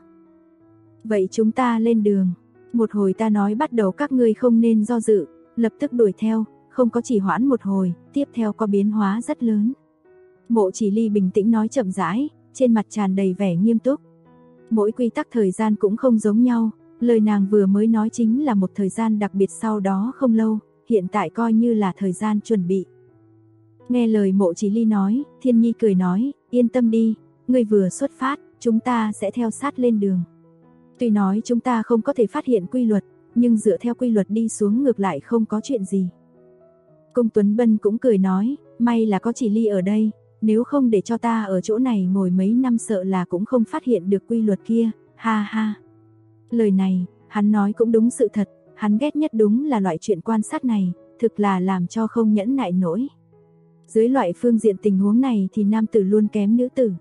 Vậy chúng ta lên đường, một hồi ta nói bắt đầu các ngươi không nên do dự, lập tức đuổi theo, không có chỉ hoãn một hồi, tiếp theo có biến hóa rất lớn. Mộ Chỉ Ly bình tĩnh nói chậm rãi, trên mặt tràn đầy vẻ nghiêm túc. Mỗi quy tắc thời gian cũng không giống nhau, lời nàng vừa mới nói chính là một thời gian đặc biệt sau đó không lâu, hiện tại coi như là thời gian chuẩn bị. Nghe lời Mộ Chỉ Ly nói, Thiên Nhi cười nói, yên tâm đi, ngươi vừa xuất phát, chúng ta sẽ theo sát lên đường. Tuy nói chúng ta không có thể phát hiện quy luật, nhưng dựa theo quy luật đi xuống ngược lại không có chuyện gì. Cung Tuấn Bân cũng cười nói, may là có Chỉ Ly ở đây, nếu không để cho ta ở chỗ này ngồi mấy năm sợ là cũng không phát hiện được quy luật kia, ha ha. Lời này, hắn nói cũng đúng sự thật, hắn ghét nhất đúng là loại chuyện quan sát này, thực là làm cho không nhẫn nại nổi. Dưới loại phương diện tình huống này thì nam tử luôn kém nữ tử.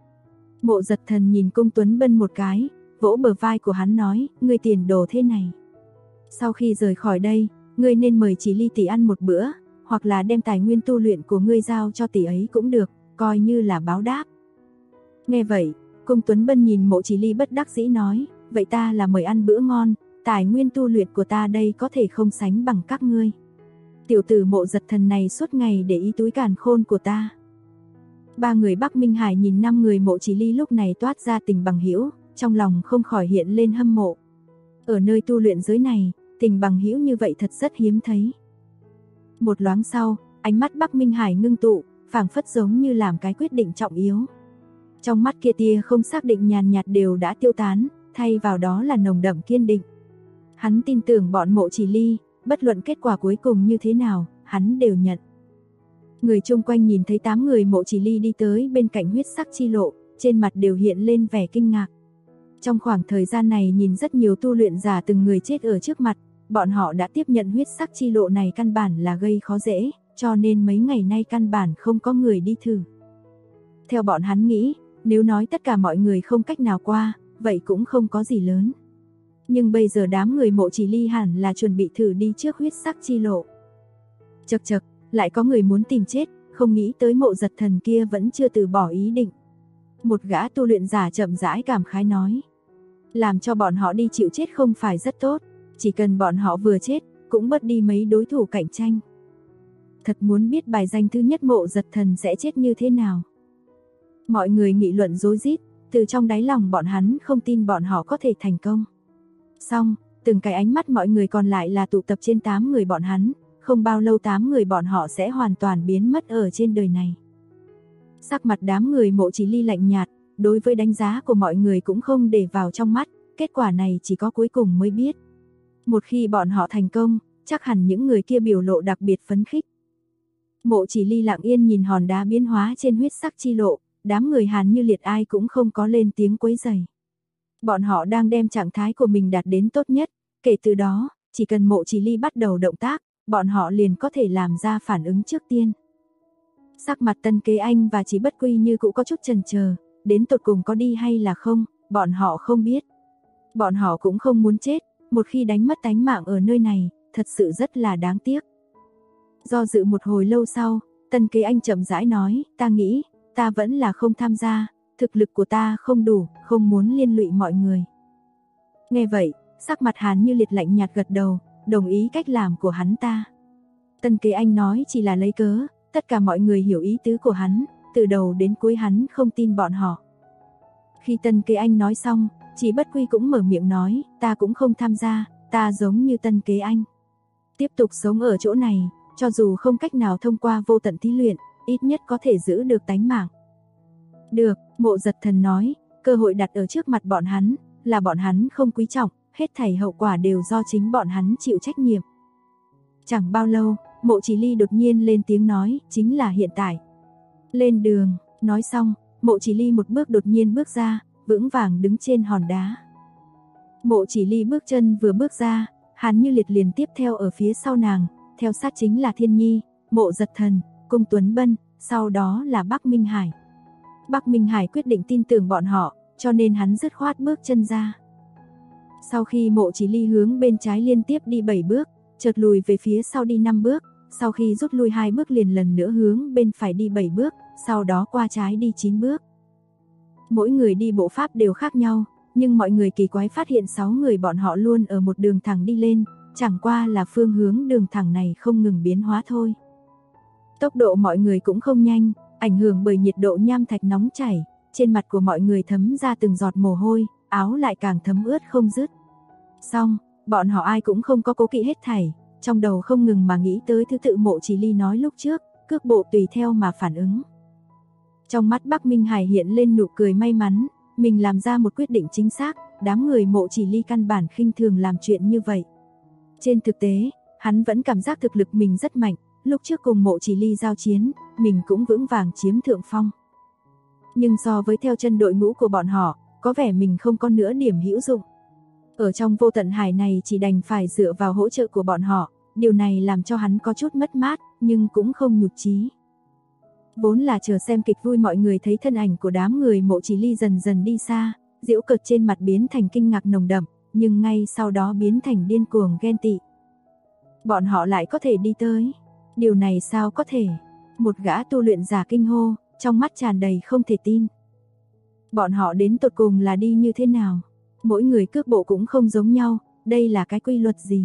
Mộ Giật Thần nhìn Cung Tuấn Bân một cái, vỗ bờ vai của hắn nói, ngươi tiền đồ thế này. Sau khi rời khỏi đây, ngươi nên mời Chỉ Ly tỷ ăn một bữa, hoặc là đem tài nguyên tu luyện của ngươi giao cho tỷ ấy cũng được, coi như là báo đáp. Nghe vậy, Cung Tuấn Bân nhìn Mộ Chỉ Ly bất đắc dĩ nói, vậy ta là mời ăn bữa ngon, tài nguyên tu luyện của ta đây có thể không sánh bằng các ngươi. Tiểu tử Mộ Giật Thần này suốt ngày để ý túi càn khôn của ta. Ba người Bắc Minh Hải nhìn năm người Mộ Chỉ Ly lúc này toát ra tình bằng hữu, trong lòng không khỏi hiện lên hâm mộ. Ở nơi tu luyện giới này, tình bằng hữu như vậy thật rất hiếm thấy. Một loáng sau, ánh mắt Bắc Minh Hải ngưng tụ, phảng phất giống như làm cái quyết định trọng yếu. Trong mắt kia tia không xác định nhàn nhạt đều đã tiêu tán, thay vào đó là nồng đậm kiên định. Hắn tin tưởng bọn Mộ Chỉ Ly, bất luận kết quả cuối cùng như thế nào, hắn đều nhận. Người chung quanh nhìn thấy 8 người Mộ Chỉ Ly đi tới bên cạnh huyết sắc chi lộ, trên mặt đều hiện lên vẻ kinh ngạc. Trong khoảng thời gian này nhìn rất nhiều tu luyện giả từng người chết ở trước mặt, bọn họ đã tiếp nhận huyết sắc chi lộ này căn bản là gây khó dễ, cho nên mấy ngày nay căn bản không có người đi thử. Theo bọn hắn nghĩ, nếu nói tất cả mọi người không cách nào qua, vậy cũng không có gì lớn. Nhưng bây giờ đám người Mộ Chỉ Ly hẳn là chuẩn bị thử đi trước huyết sắc chi lộ. Chậc chậc, lại có người muốn tìm chết, không nghĩ tới Mộ Giật Thần kia vẫn chưa từ bỏ ý định. Một gã tu luyện giả chậm rãi cảm khái nói, làm cho bọn họ đi chịu chết không phải rất tốt, chỉ cần bọn họ vừa chết, cũng bớt đi mấy đối thủ cạnh tranh. Thật muốn biết bài danh thứ nhất Mộ Giật Thần sẽ chết như thế nào. Mọi người nghị luận rối rít, từ trong đáy lòng bọn hắn không tin bọn họ có thể thành công. Xong, từng cái ánh mắt mọi người còn lại là tụ tập trên 8 người bọn hắn, không bao lâu 8 người bọn họ sẽ hoàn toàn biến mất ở trên đời này. Sắc mặt đám người Mộ Chỉ Ly lạnh nhạt, đối với đánh giá của mọi người cũng không để vào trong mắt, kết quả này chỉ có cuối cùng mới biết. Một khi bọn họ thành công, chắc hẳn những người kia biểu lộ đặc biệt phấn khích. Mộ Chỉ Ly lặng yên nhìn hòn đá biến hóa trên huyết sắc chi lộ, đám người Hàn Như Liệt ai cũng không có lên tiếng quấy rầy. Bọn họ đang đem trạng thái của mình đạt đến tốt nhất, kể từ đó, chỉ cần Mộ Chỉ Ly bắt đầu động tác, bọn họ liền có thể làm ra phản ứng trước tiên. Sắc mặt Tân Kế Anh và Chỉ Bất Quy như cũ có chút chần chờ, đến tột cùng có đi hay là không, bọn họ không biết. Bọn họ cũng không muốn chết, một khi đánh mất tánh mạng ở nơi này, thật sự rất là đáng tiếc. Do dự một hồi lâu sau, Tân Kế Anh chậm rãi nói, ta nghĩ, ta vẫn là không tham gia, thực lực của ta không đủ, không muốn liên lụy mọi người. Nghe vậy, sắc mặt Hàn Như Liệt lạnh nhạt gật đầu, đồng ý cách làm của hắn ta. Tân Kế Anh nói chỉ là lấy cớ, tất cả mọi người hiểu ý tứ của hắn, từ đầu đến cuối hắn không tin bọn họ. Khi Tân Kế Anh nói xong, Chỉ Bất Quy cũng mở miệng nói, ta cũng không tham gia, ta giống như Tân Kế Anh. Tiếp tục sống ở chỗ này, cho dù không cách nào thông qua vô tận thí luyện, ít nhất có thể giữ được tánh mạng. Được, Mộ Giật Thần nói, cơ hội đặt ở trước mặt bọn hắn, là bọn hắn không quý trọng, hết thảy hậu quả đều do chính bọn hắn chịu trách nhiệm. Chẳng bao lâu, Mộ Chỉ Ly đột nhiên lên tiếng nói, chính là hiện tại. Lên đường, nói xong, Mộ Chỉ Ly một bước đột nhiên bước ra, vững vàng đứng trên hòn đá. Mộ Chỉ Ly bước chân vừa bước ra, Hàn Như Liệt liền tiếp theo ở phía sau nàng, theo sát chính là Thiên Nhi, Mộ Giật Thần, Cung Tuấn Bân, sau đó là Bắc Minh Hải. Bắc Minh Hải quyết định tin tưởng bọn họ, cho nên hắn dứt khoát bước chân ra. Sau khi Mộ Chỉ Ly hướng bên trái liên tiếp đi 7 bước, chợt lùi về phía sau đi 5 bước, sau khi rút lui 2 bước liền lần nữa hướng bên phải đi 7 bước, sau đó qua trái đi 9 bước. Mỗi người đi bộ pháp đều khác nhau, nhưng mọi người kỳ quái phát hiện 6 người bọn họ luôn ở một đường thẳng đi lên, chẳng qua là phương hướng đường thẳng này không ngừng biến hóa thôi. Tốc độ mọi người cũng không nhanh, ảnh hưởng bởi nhiệt độ nham thạch nóng chảy, trên mặt của mọi người thấm ra từng giọt mồ hôi, áo lại càng thấm ướt không dứt. Xong, bọn họ ai cũng không có cố kỵ hết thảy, trong đầu không ngừng mà nghĩ tới thứ tự Mộ Chỉ Ly nói lúc trước, cước bộ tùy theo mà phản ứng. Trong mắt Bắc Minh Hải hiện lên nụ cười may mắn, mình làm ra một quyết định chính xác, đám người Mộ Chỉ Ly căn bản khinh thường làm chuyện như vậy. Trên thực tế, hắn vẫn cảm giác thực lực mình rất mạnh, lúc trước cùng Mộ Chỉ Ly giao chiến, mình cũng vững vàng chiếm thượng phong. Nhưng so với theo chân đội ngũ của bọn họ, có vẻ mình không có nửa điểm hữu dụng. Ở trong vô tận hải này chỉ đành phải dựa vào hỗ trợ của bọn họ, điều này làm cho hắn có chút mất mát, nhưng cũng không nhụt chí. Vốn là chờ xem kịch vui mọi người thấy thân ảnh của đám người Mộ Chỉ Ly dần dần đi xa, giễu cợt trên mặt biến thành kinh ngạc nồng đậm, nhưng ngay sau đó biến thành điên cuồng ghen tị. Bọn họ lại có thể đi tới. Điều này sao có thể? Một gã tu luyện giả kinh hô, trong mắt tràn đầy không thể tin. Bọn họ đến tột cùng là đi như thế nào? Mỗi người cước bộ cũng không giống nhau, đây là cái quy luật gì?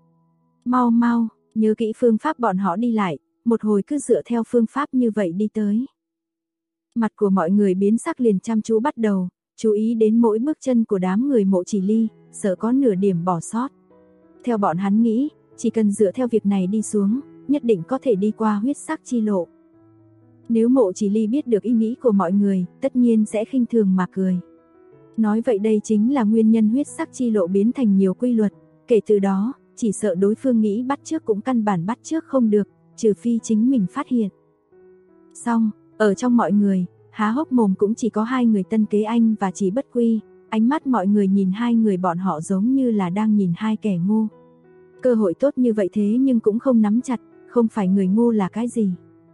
Mau mau, nhớ kỹ phương pháp bọn họ đi lại, một hồi cứ dựa theo phương pháp như vậy đi tới. Mặt của mọi người biến sắc liền chăm chú bắt đầu, chú ý đến mỗi bước chân của đám người Mộ Chỉ Ly, sợ có nửa điểm bỏ sót. Theo bọn hắn nghĩ, chỉ cần dựa theo việc này đi xuống, nhất định có thể đi qua huyết sắc chi lộ. Nếu Mộ Chỉ Ly biết được ý nghĩ của mọi người, tất nhiên sẽ khinh thường mà cười. Nói vậy đây chính là nguyên nhân huyết sắc chi lộ biến thành nhiều quy luật, kể từ đó, chỉ sợ đối phương nghĩ bắt chước cũng căn bản bắt chước không được, trừ phi chính mình phát hiện. Xong, ở trong mọi người, há hốc mồm cũng chỉ có 2 người Tân Kế Anh và Chỉ Bất Quy, ánh mắt mọi người nhìn 2 người bọn họ giống như là đang nhìn 2 kẻ ngu. Cơ hội tốt như vậy thế nhưng cũng không nắm chặt, không phải người ngu là cái gì.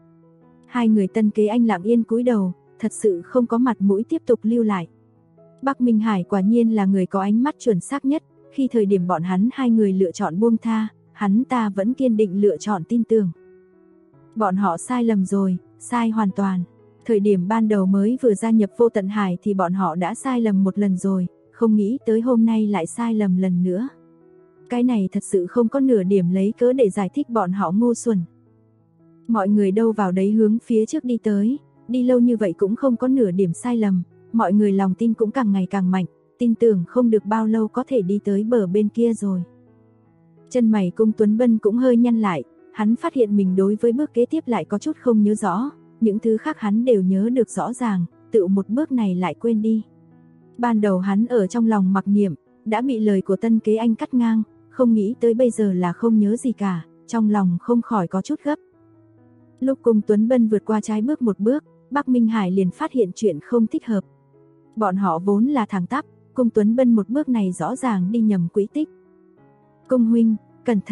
2 người Tân Kế Anh lặng yên cúi đầu, thật sự không có mặt mũi tiếp tục lưu lại. Bắc Minh Hải quả nhiên là người có ánh mắt chuẩn xác nhất, khi thời điểm bọn hắn 2 người lựa chọn buông tha, hắn ta vẫn kiên định lựa chọn tin tưởng. Bọn họ sai lầm rồi, sai hoàn toàn. Thời điểm ban đầu mới vừa gia nhập vô tận hải thì bọn họ đã sai lầm một lần rồi, không nghĩ tới hôm nay lại sai lầm lần nữa. Cái này thật sự không có nửa điểm lấy cớ để giải thích bọn họ ngu xuẩn. Mọi người đâu vào đấy hướng phía trước đi tới, đi lâu như vậy cũng không có nửa điểm sai lầm, mọi người lòng tin cũng càng ngày càng mạnh, tin tưởng không được bao lâu có thể đi tới bờ bên kia rồi. Chân mày Cung Tuấn Bân cũng hơi nhăn lại, hắn phát hiện mình đối với bước kế tiếp lại có chút không nhớ rõ, những thứ khác hắn đều nhớ được rõ ràng, tự một bước này lại quên đi. Ban đầu hắn ở trong lòng mặc niệm, đã bị lời của Tân Kế Anh cắt ngang, không nghĩ tới bây giờ là không nhớ gì cả, trong lòng không khỏi có chút gấp. Lúc Cung Tuấn Bân vượt qua trái bước một bước, Bắc Minh Hải liền phát hiện chuyện không thích hợp. Bọn họ vốn là thẳng tắp, Cung Tuấn Bân một bước này rõ ràng đi nhầm quỹ tích. Cung huynh, cẩn thận,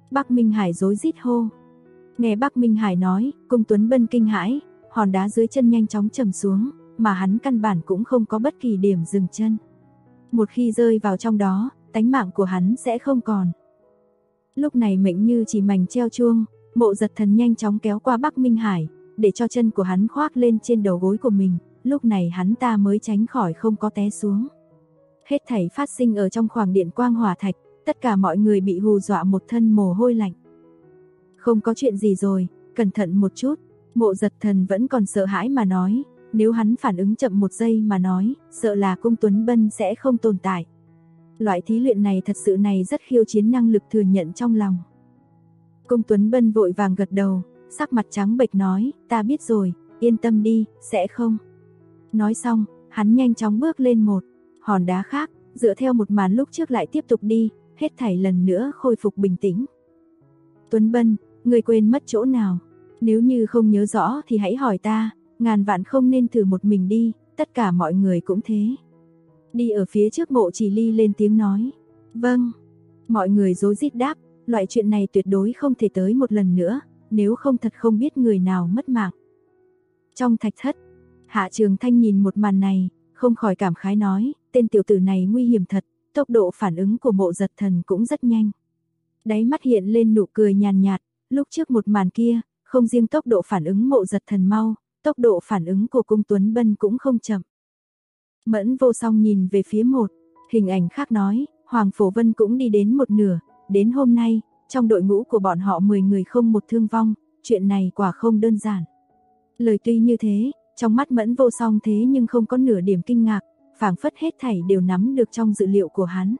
Bắc Minh Hải rối rít hô. Nghe Bắc Minh Hải nói, Cung Tuấn Bân kinh hãi, hòn đá dưới chân nhanh chóng trầm xuống, mà hắn căn bản cũng không có bất kỳ điểm dừng chân. Một khi rơi vào trong đó, tánh mạng của hắn sẽ không còn. Lúc này mệnh như chỉ mảnh treo chuông, Mộ Giật Thần nhanh chóng kéo qua Bắc Minh Hải, để cho chân của hắn khoác lên trên đầu gối của mình, lúc này hắn ta mới tránh khỏi không có té xuống. Hết thảy phát sinh ở trong khoảng điện quang hỏa thạch, tất cả mọi người bị hù dọa một thân mồ hôi lạnh. Không có chuyện gì rồi, cẩn thận một chút. Mộ Giật Thần vẫn còn sợ hãi mà nói, nếu hắn phản ứng chậm một giây mà nói, sợ là Cung Tuấn Bân sẽ không tồn tại. Loại thí luyện này thật sự này rất khiêu chiến năng lực thừa nhận trong lòng. Cung Tuấn Bân vội vàng gật đầu, sắc mặt trắng bệch nói, ta biết rồi, yên tâm đi, sẽ không. Nói xong, hắn nhanh chóng bước lên một hòn đá khác, dựa theo một màn lúc trước lại tiếp tục đi, hết thảy lần nữa khôi phục bình tĩnh. Tuấn Bân, ngươi quên mất chỗ nào? Nếu như không nhớ rõ thì hãy hỏi ta, ngàn vạn không nên thử một mình đi, tất cả mọi người cũng thế. Đi ở phía trước Mộ Chỉ Ly lên tiếng nói. Vâng. Mọi người rối rít đáp, loại chuyện này tuyệt đối không thể tới một lần nữa, nếu không thật không biết người nào mất mạng. Trong thạch thất, Hạ Trường Thanh nhìn một màn này, không khỏi cảm khái nói, tên tiểu tử này nguy hiểm thật, tốc độ phản ứng của Mộ Giật Thần cũng rất nhanh. Đáy mắt hiện lên nụ cười nhàn nhạt, lúc trước một màn kia, không riêng tốc độ phản ứng Mộ Giật Thần mau, tốc độ phản ứng của Cung Tuấn Bân cũng không chậm. Mẫn Vô Song nhìn về phía một hình ảnh khác nói, Hoàng Phổ Vân cũng đi đến một nửa, đến hôm nay, trong đội ngũ của bọn họ 10 người không một thương vong, chuyện này quả không đơn giản. Lời tuy như thế, trong mắt Mẫn Vô Song thế nhưng không có nửa điểm kinh ngạc, phảng phất hết thảy đều nắm được trong dự liệu của hắn.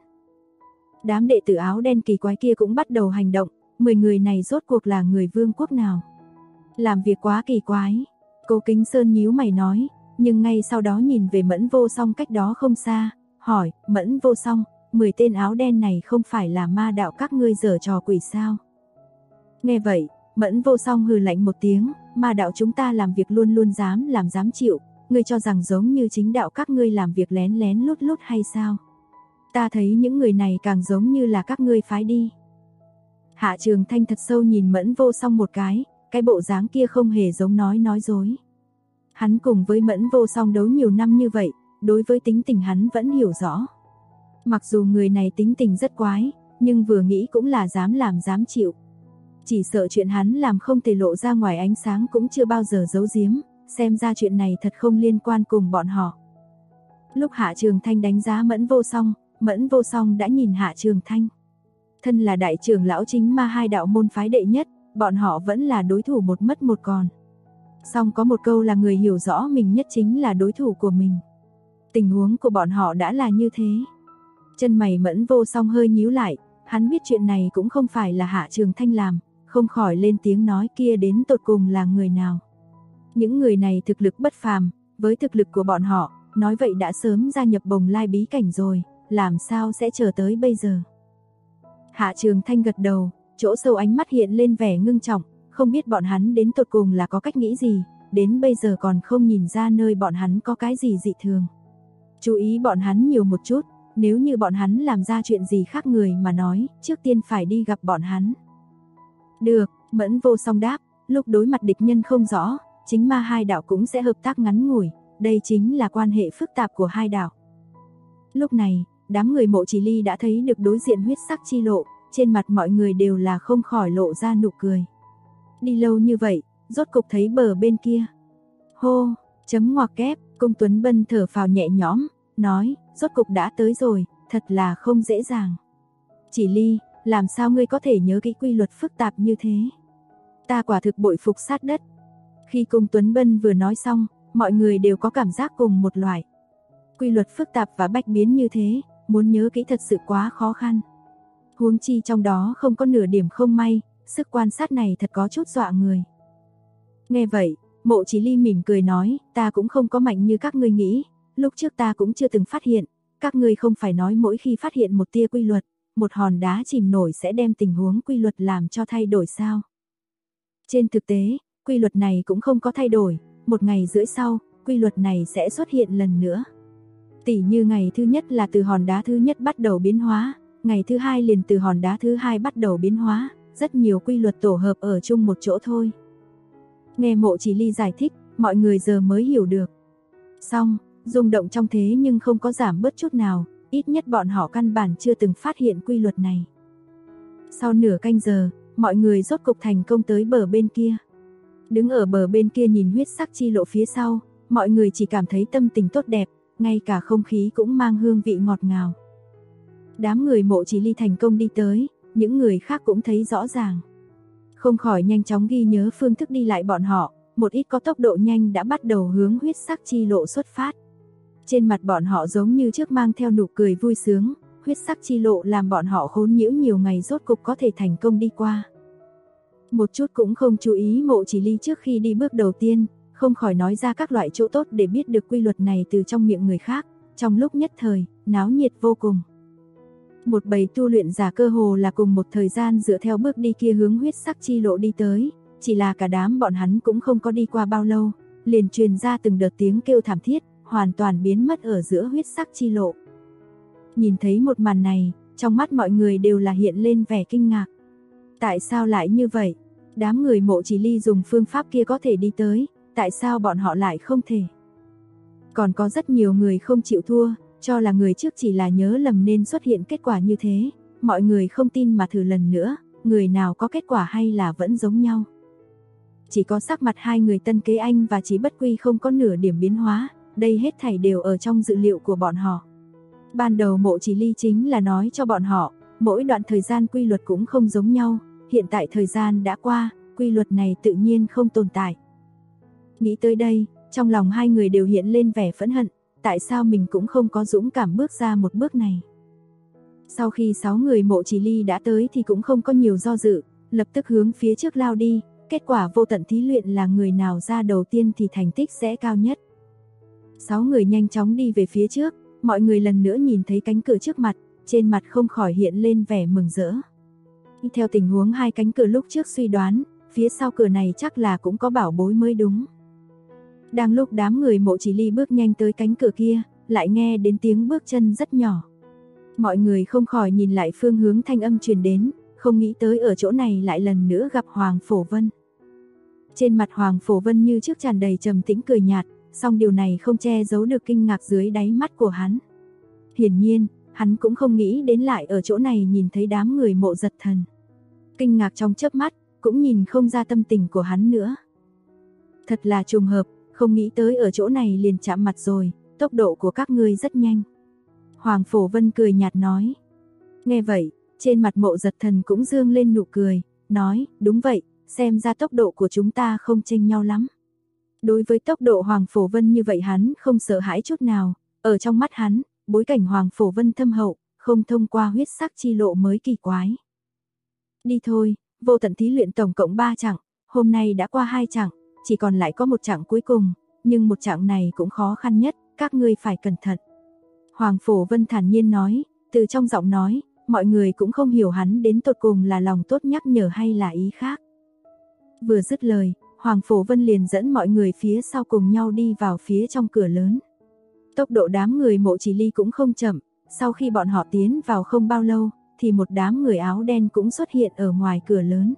Đám đệ tử áo đen kỳ quái kia cũng bắt đầu hành động, 10 người này rốt cuộc là người vương quốc nào? Làm việc quá kỳ quái. Cố Kính Sơn nhíu mày nói, nhưng ngay sau đó nhìn về Mẫn Vô Song cách đó không xa, hỏi, Mẫn Vô Song, 10 tên áo đen này không phải là ma đạo các ngươi giở trò quỷ sao? Nghe vậy, Mẫn Vô Song hừ lạnh một tiếng, ma đạo chúng ta làm việc luôn luôn dám làm dám chịu, ngươi cho rằng giống như chính đạo các ngươi làm việc lén lén lút lút hay sao? Ta thấy những người này càng giống như là các ngươi phái đi. Hạ Trường Thanh thật sâu nhìn Mẫn Vô Song một cái bộ dáng kia không hề giống nói dối. Hắn cùng với Mẫn Vô Song đấu nhiều năm như vậy, đối với tính tình hắn vẫn hiểu rõ. Mặc dù người này tính tình rất quái, nhưng vừa nghĩ cũng là dám làm dám chịu. Chỉ sợ chuyện hắn làm không thể lộ ra ngoài ánh sáng cũng chưa bao giờ giấu giếm, xem ra chuyện này thật không liên quan cùng bọn họ. Lúc Hạ Trường Thanh đánh giá Mẫn Vô Song đã nhìn Hạ Trường Thanh. Thân là đại trưởng lão chính ma hai đạo môn phái đệ nhất, bọn họ vẫn là đối thủ một mất một còn. Song có một câu là người hiểu rõ mình nhất chính là đối thủ của mình. Tình huống của bọn họ đã là như thế. Chân mày Mẫn Vô Song hơi nhíu lại, hắn biết chuyện này cũng không phải là Hạ Trường Thanh làm, không khỏi lên tiếng nói kia đến tột cùng là người nào. Những người này thực lực bất phàm, với thực lực của bọn họ, nói vậy đã sớm gia nhập Bồng Lai bí cảnh rồi, làm sao sẽ chờ tới bây giờ. Hạ Trường Thanh gật đầu, chỗ sâu ánh mắt hiện lên vẻ ngưng trọng, không biết bọn hắn đến tột cùng là có cách nghĩ gì, đến bây giờ còn không nhìn ra nơi bọn hắn có cái gì dị thường. Chú ý bọn hắn nhiều một chút, nếu như bọn hắn làm ra chuyện gì khác người mà nói, trước tiên phải đi gặp bọn hắn. Được, Mẫn Vô Song đáp, lúc đối mặt địch nhân không rõ, chính ma hai đạo cũng sẽ hợp tác ngắn ngủi, đây chính là quan hệ phức tạp của hai đạo. Lúc này, đám người Mộ Chỉ Ly đã thấy được đối diện huyết sắc chi lộ, trên mặt mọi người đều là không khỏi lộ ra nụ cười. Đi lâu như vậy, rốt cục thấy bờ bên kia. Hô, chấm ngoặc kép, Cung Tuấn Bân thở phào nhẹ nhõm, nói, rốt cục đã tới rồi, thật là không dễ dàng. Chỉ Ly, làm sao ngươi có thể nhớ cái quy luật phức tạp như thế? Ta quả thực bội phục sát đất. Khi Cung Tuấn Bân vừa nói xong, mọi người đều có cảm giác cùng một loại. Quy luật phức tạp và bách biến như thế, muốn nhớ kỹ thật sự quá khó khăn. Huống chi trong đó không có nửa điểm không may, sức quan sát này thật có chút dọa người. Nghe vậy, Mộ Chỉ Ly mỉm cười nói, ta cũng không có mạnh như các ngươi nghĩ, lúc trước ta cũng chưa từng phát hiện, các ngươi không phải nói mỗi khi phát hiện một tia quy luật, một hòn đá chìm nổi sẽ đem tình huống quy luật làm cho thay đổi sao? Trên thực tế, quy luật này cũng không có thay đổi, một ngày rưỡi sau, quy luật này sẽ xuất hiện lần nữa. Tỉ như ngày thứ nhất là từ hòn đá thứ nhất bắt đầu biến hóa, ngày thứ hai liền từ hòn đá thứ hai bắt đầu biến hóa, rất nhiều quy luật tổ hợp ở chung một chỗ thôi. Nghe Mộ Chỉ Ly giải thích, mọi người giờ mới hiểu được. Xong, rung động trong thế nhưng không có giảm bớt chút nào, ít nhất bọn họ căn bản chưa từng phát hiện quy luật này. Sau nửa canh giờ, mọi người rốt cục thành công tới bờ bên kia. Đứng ở bờ bên kia nhìn huyết sắc chi lộ phía sau, mọi người chỉ cảm thấy tâm tình tốt đẹp, ngay cả không khí cũng mang hương vị ngọt ngào. Đám người Mộ Chỉ Ly thành công đi tới, những người khác cũng thấy rõ ràng. Không khỏi nhanh chóng ghi nhớ phương thức đi lại bọn họ, một ít có tốc độ nhanh đã bắt đầu hướng huyết sắc chi lộ xuất phát. Trên mặt bọn họ giống như trước mang theo nụ cười vui sướng, huyết sắc chi lộ làm bọn họ khốn nhiễu nhiều ngày rốt cục có thể thành công đi qua. Một chút cũng không chú ý Mộ Chỉ Ly trước khi đi bước đầu tiên, không khỏi nói ra các loại chỗ tốt để biết được quy luật này từ trong miệng người khác, trong lúc nhất thời, náo nhiệt vô cùng. Một bầy tu luyện giả cơ hồ là cùng một thời gian dựa theo bước đi kia hướng huyết sắc chi lộ đi tới, chỉ là cả đám bọn hắn cũng không có đi qua bao lâu, liền truyền ra từng đợt tiếng kêu thảm thiết, hoàn toàn biến mất ở giữa huyết sắc chi lộ. Nhìn thấy một màn này, trong mắt mọi người đều là hiện lên vẻ kinh ngạc. Tại sao lại như vậy? Đám người Mộ Chỉ Ly dùng phương pháp kia có thể đi tới, tại sao bọn họ lại không thể? Còn có rất nhiều người không chịu thua, cho là người trước chỉ là nhớ lầm nên xuất hiện kết quả như thế, mọi người không tin mà thử lần nữa, người nào có kết quả hay là vẫn giống nhau. Chỉ có sắc mặt hai người Tân Kế Anh và Chí Bất Quy không có nửa điểm biến hóa, đây hết thảy đều ở trong dự liệu của bọn họ. Ban đầu Mộ Chỉ Ly chính là nói cho bọn họ, mỗi đoạn thời gian quy luật cũng không giống nhau, hiện tại thời gian đã qua, quy luật này tự nhiên không tồn tại. Nghĩ tới đây, trong lòng hai người đều hiện lên vẻ phẫn hận, tại sao mình cũng không có dũng cảm bước ra một bước này. Sau khi 6 người Mộ Chỉ Ly đã tới thì cũng không có nhiều do dự, lập tức hướng phía trước lao đi, kết quả vô tận thí luyện là người nào ra đầu tiên thì thành tích sẽ cao nhất. 6 người nhanh chóng đi về phía trước, mọi người lần nữa nhìn thấy cánh cửa trước mặt, trên mặt không khỏi hiện lên vẻ mừng rỡ. Theo tình huống hai cánh cửa lúc trước suy đoán, phía sau cửa này chắc là cũng có bảo bối mới đúng. Đang lúc đám người Mộ Chỉ Ly bước nhanh tới cánh cửa kia, lại nghe đến tiếng bước chân rất nhỏ. Mọi người không khỏi nhìn lại phương hướng thanh âm truyền đến, không nghĩ tới ở chỗ này lại lần nữa gặp Hoàng Phổ Vân. Trên mặt Hoàng Phổ Vân như trước tràn đầy trầm tĩnh cười nhạt, song điều này không che giấu được kinh ngạc dưới đáy mắt của hắn. Hiển nhiên, hắn cũng không nghĩ đến lại ở chỗ này nhìn thấy đám người Mộ Giật Thần. Kinh ngạc trong chớp mắt, cũng nhìn không ra tâm tình của hắn nữa. Thật là trùng hợp, không nghĩ tới ở chỗ này liền chạm mặt rồi, tốc độ của các ngươi rất nhanh. Hoàng Phổ Vân cười nhạt nói. Nghe vậy, trên mặt Mộ Giật Thần cũng dương lên nụ cười, nói, đúng vậy, xem ra tốc độ của chúng ta không chênh nhau lắm. Đối với tốc độ Hoàng Phổ Vân như vậy hắn không sợ hãi chút nào, ở trong mắt hắn, bối cảnh Hoàng Phổ Vân thâm hậu, không thông qua huyết sắc chi lộ mới kỳ quái. Đi thôi, vô tận thí luyện tổng cộng 3 chặng, hôm nay đã qua 2 chặng, chỉ còn lại có một chặng cuối cùng, nhưng một chặng này cũng khó khăn nhất, các ngươi phải cẩn thận. Hoàng Phổ Vân thản nhiên nói, từ trong giọng nói, mọi người cũng không hiểu hắn đến tột cùng là lòng tốt nhắc nhở hay là ý khác. Vừa dứt lời, Hoàng Phổ Vân liền dẫn mọi người phía sau cùng nhau đi vào phía trong cửa lớn. Tốc độ đám người Mộ Chỉ Ly cũng không chậm, sau khi bọn họ tiến vào không bao lâu, thì một đám người áo đen cũng xuất hiện ở ngoài cửa lớn.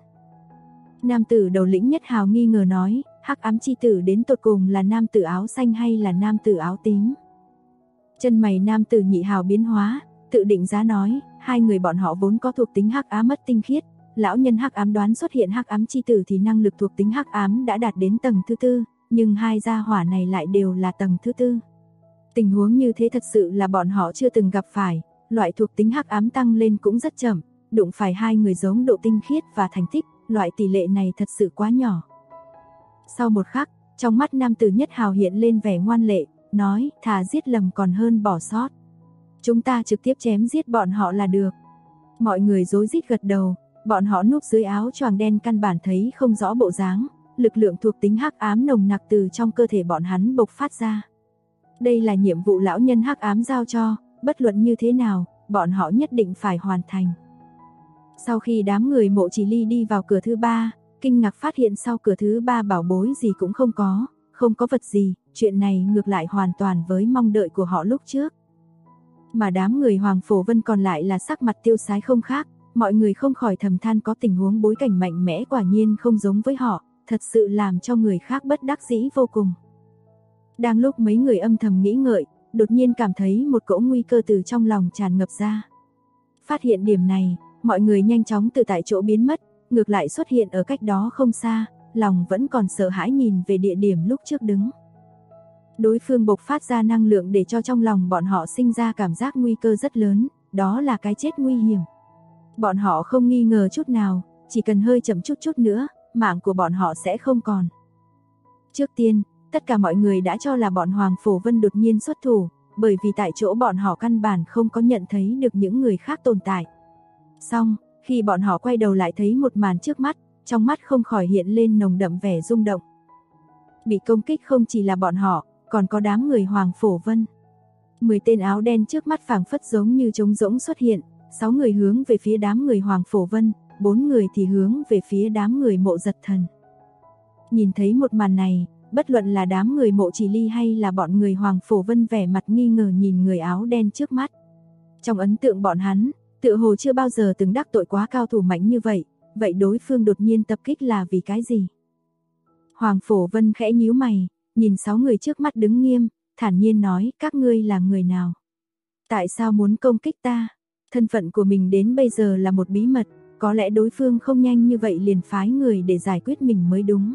Nam tử đầu lĩnh Nhất Hào nghi ngờ nói, hắc ám chi tử đến tột cùng là nam tử áo xanh hay là nam tử áo tím? Chân mày nam tử Nhị Hào biến hóa, tự định giá nói, hai người bọn họ vốn có thuộc tính hắc ám mất tinh khiết, lão nhân hắc ám đoán xuất hiện hắc ám chi tử thì năng lực thuộc tính hắc ám đã đạt đến tầng thứ 4, nhưng hai gia hỏa này lại đều là tầng thứ 4. Tình huống như thế thật sự là bọn họ chưa từng gặp phải, loại thuộc tính hắc ám tăng lên cũng rất chậm, đụng phải hai người giống độ tinh khiết và thành tích, loại tỷ lệ này thật sự quá nhỏ. Sau một khắc, trong mắt nam tử Nhất Hào hiện lên vẻ ngoan lệ, nói, thà giết lầm còn hơn bỏ sót. Chúng ta trực tiếp chém giết bọn họ là được. Mọi người rối rít gật đầu, bọn họ núp dưới áo choàng đen căn bản thấy không rõ bộ dáng, lực lượng thuộc tính hắc ám nồng nặc từ trong cơ thể bọn hắn bộc phát ra. Đây là nhiệm vụ lão nhân hắc ám giao cho, bất luận như thế nào, bọn họ nhất định phải hoàn thành. Sau khi đám người Mộ Chỉ Ly đi vào cửa thứ 3, kinh ngạc phát hiện sau cửa thứ 3 bảo bối gì cũng không có vật gì, chuyện này ngược lại hoàn toàn với mong đợi của họ lúc trước. Mà đám người Hoàng Phổ Vân còn lại là sắc mặt tiêu sái không khác, mọi người không khỏi thầm than có tình huống bối cảnh mạnh mẽ quả nhiên không giống với họ, thật sự làm cho người khác bất đắc dĩ vô cùng. Đang lúc mấy người âm thầm nghĩ ngợi, đột nhiên cảm thấy một cỗ nguy cơ từ trong lòng tràn ngập ra. Phát hiện điểm này, mọi người nhanh chóng từ tại chỗ biến mất, ngược lại xuất hiện ở cách đó không xa, lòng vẫn còn sợ hãi nhìn về địa điểm lúc trước đứng. Đối phương bộc phát ra năng lượng để cho trong lòng bọn họ sinh ra cảm giác nguy cơ rất lớn, đó là cái chết nguy hiểm. Bọn họ không nghi ngờ chút nào, chỉ cần hơi chậm chút nữa, mạng của bọn họ sẽ không còn. Trước tiên, tất cả mọi người đã cho là bọn Hoàng Phổ Vân đột nhiên xuất thủ, bởi vì tại chỗ bọn họ căn bản không có nhận thấy được những người khác tồn tại. Xong, khi bọn họ quay đầu lại thấy một màn trước mắt, trong mắt không khỏi hiện lên nồng đậm vẻ rung động. Bị công kích không chỉ là bọn họ, còn có đám người Hoàng Phổ Vân. 10 tên áo đen trước mắt phảng phất giống như trống rỗng xuất hiện, 6 người hướng về phía đám người Hoàng Phổ Vân, 4 người thì hướng về phía đám người Mộ Giật Thần. Nhìn thấy một màn này, bất luận là đám người Mộ Chỉ Ly hay là bọn người Hoàng Phổ Vân vẻ mặt nghi ngờ nhìn người áo đen trước mắt. Trong ấn tượng bọn hắn, tựa hồ chưa bao giờ từng đắc tội quá cao thủ mạnh như vậy, vậy đối phương đột nhiên tập kích là vì cái gì? Hoàng Phổ Vân khẽ nhíu mày, nhìn 6 người trước mắt đứng nghiêm, thản nhiên nói, các ngươi là người nào? Tại sao muốn công kích ta? Thân phận của mình đến bây giờ là một bí mật, có lẽ đối phương không nhanh như vậy liền phái người để giải quyết mình mới đúng.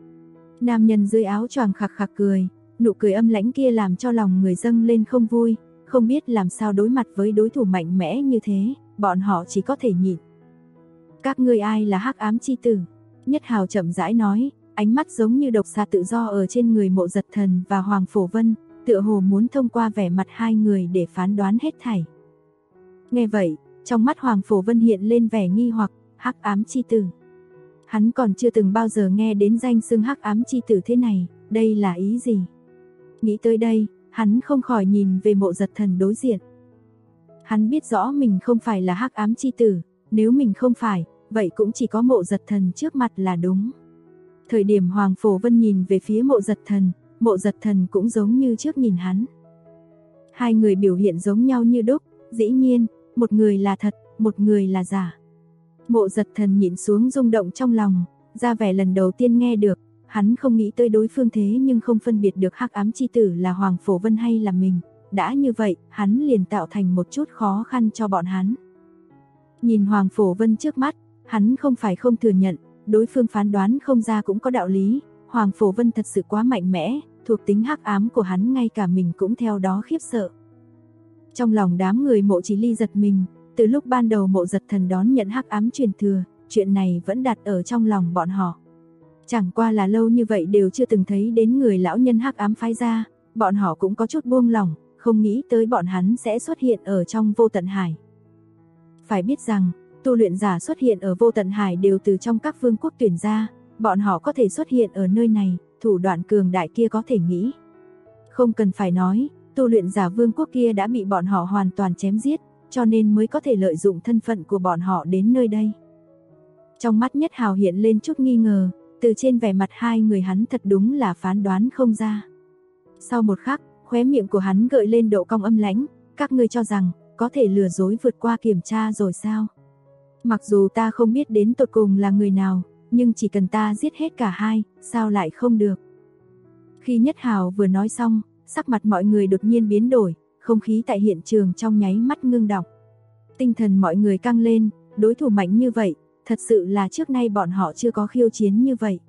Nam nhân dưới áo choàng khặc khặc cười, nụ cười âm lãnh kia làm cho lòng người dâng lên không vui, không biết làm sao đối mặt với đối thủ mạnh mẽ như thế, bọn họ chỉ có thể nhịn. Các ngươi ai là Hắc Ám Chi Tử? Nhất Hào chậm rãi nói, ánh mắt giống như độc xà tự do ở trên người Mộ Giật Thần và Hoàng Phổ Vân, tựa hồ muốn thông qua vẻ mặt hai người để phán đoán hết thảy. Nghe vậy, trong mắt Hoàng Phổ Vân hiện lên vẻ nghi hoặc, Hắc Ám Chi Tử. Hắn còn chưa từng bao giờ nghe đến danh xưng Hắc Ám Chi Tử thế này, đây là ý gì? Nghĩ tới đây, hắn không khỏi nhìn về Mộ Giật Thần đối diện. Hắn biết rõ mình không phải là Hắc Ám Chi Tử, nếu mình không phải, vậy cũng chỉ có Mộ Giật Thần trước mặt là đúng. Thời điểm Hoàng Phổ Vân nhìn về phía Mộ Giật Thần cũng giống như trước nhìn hắn. Hai người biểu hiện giống nhau như đúc, dĩ nhiên, một người là thật, một người là giả. Mộ Giật Thần nhịn xuống rung động trong lòng, ra vẻ lần đầu tiên nghe được, hắn không nghĩ tới đối phương thế nhưng không phân biệt được Hắc Ám Chi Tử là Hoàng Phổ Vân hay là mình, đã như vậy, hắn liền tạo thành một chút khó khăn cho bọn hắn. Nhìn Hoàng Phổ Vân trước mắt, hắn không phải không thừa nhận, đối phương phán đoán không ra cũng có đạo lý, Hoàng Phổ Vân thật sự quá mạnh mẽ, thuộc tính hắc ám của hắn ngay cả mình cũng theo đó khiếp sợ. Trong lòng đám người Mộ Chỉ Ly giật mình, từ lúc ban đầu Mộ Giật Thần đón nhận hắc ám truyền thừa, chuyện này vẫn đặt ở trong lòng bọn họ. Chẳng qua là lâu như vậy đều chưa từng thấy đến người lão nhân hắc ám phái ra, bọn họ cũng có chút buông lỏng, không nghĩ tới bọn hắn sẽ xuất hiện ở trong Vô Tận Hải. Phải biết rằng, tu luyện giả xuất hiện ở Vô Tận Hải đều từ trong các vương quốc tuyển ra, bọn họ có thể xuất hiện ở nơi này, thủ đoạn cường đại kia có thể nghĩ. Không cần phải nói, tu luyện giả vương quốc kia đã bị bọn họ hoàn toàn chém giết, cho nên mới có thể lợi dụng thân phận của bọn họ đến nơi đây. Trong mắt Nhất Hào hiện lên chút nghi ngờ, từ trên vẻ mặt hai người hắn thật đúng là phán đoán không ra. Sau một khắc, khóe miệng của hắn gợi lên độ cong âm lãnh, các ngươi cho rằng, có thể lừa dối vượt qua kiểm tra rồi sao? Mặc dù ta không biết đến tột cùng là người nào, nhưng chỉ cần ta giết hết cả hai, sao lại không được? Khi Nhất Hào vừa nói xong, sắc mặt mọi người đột nhiên biến đổi, không khí tại hiện trường trong nháy mắt ngưng đọng. Tinh thần mọi người căng lên, đối thủ mạnh như vậy, thật sự là trước nay bọn họ chưa có khiêu chiến như vậy.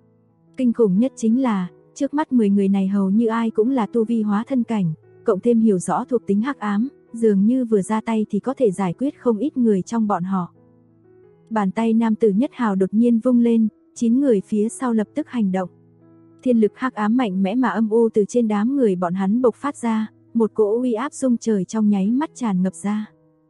Kinh khủng nhất chính là, trước mắt 10 người này hầu như ai cũng là tu vi hóa thân cảnh, cộng thêm hiểu rõ thuộc tính hắc ám, dường như vừa ra tay thì có thể giải quyết không ít người trong bọn họ. Bàn tay nam tử Nhất Hào đột nhiên vung lên, 9 người phía sau lập tức hành động. Thiên lực hắc ám mạnh mẽ mà âm u từ trên đám người bọn hắn bộc phát ra, một cỗ uy áp rung trời trong nháy mắt tràn ngập ra.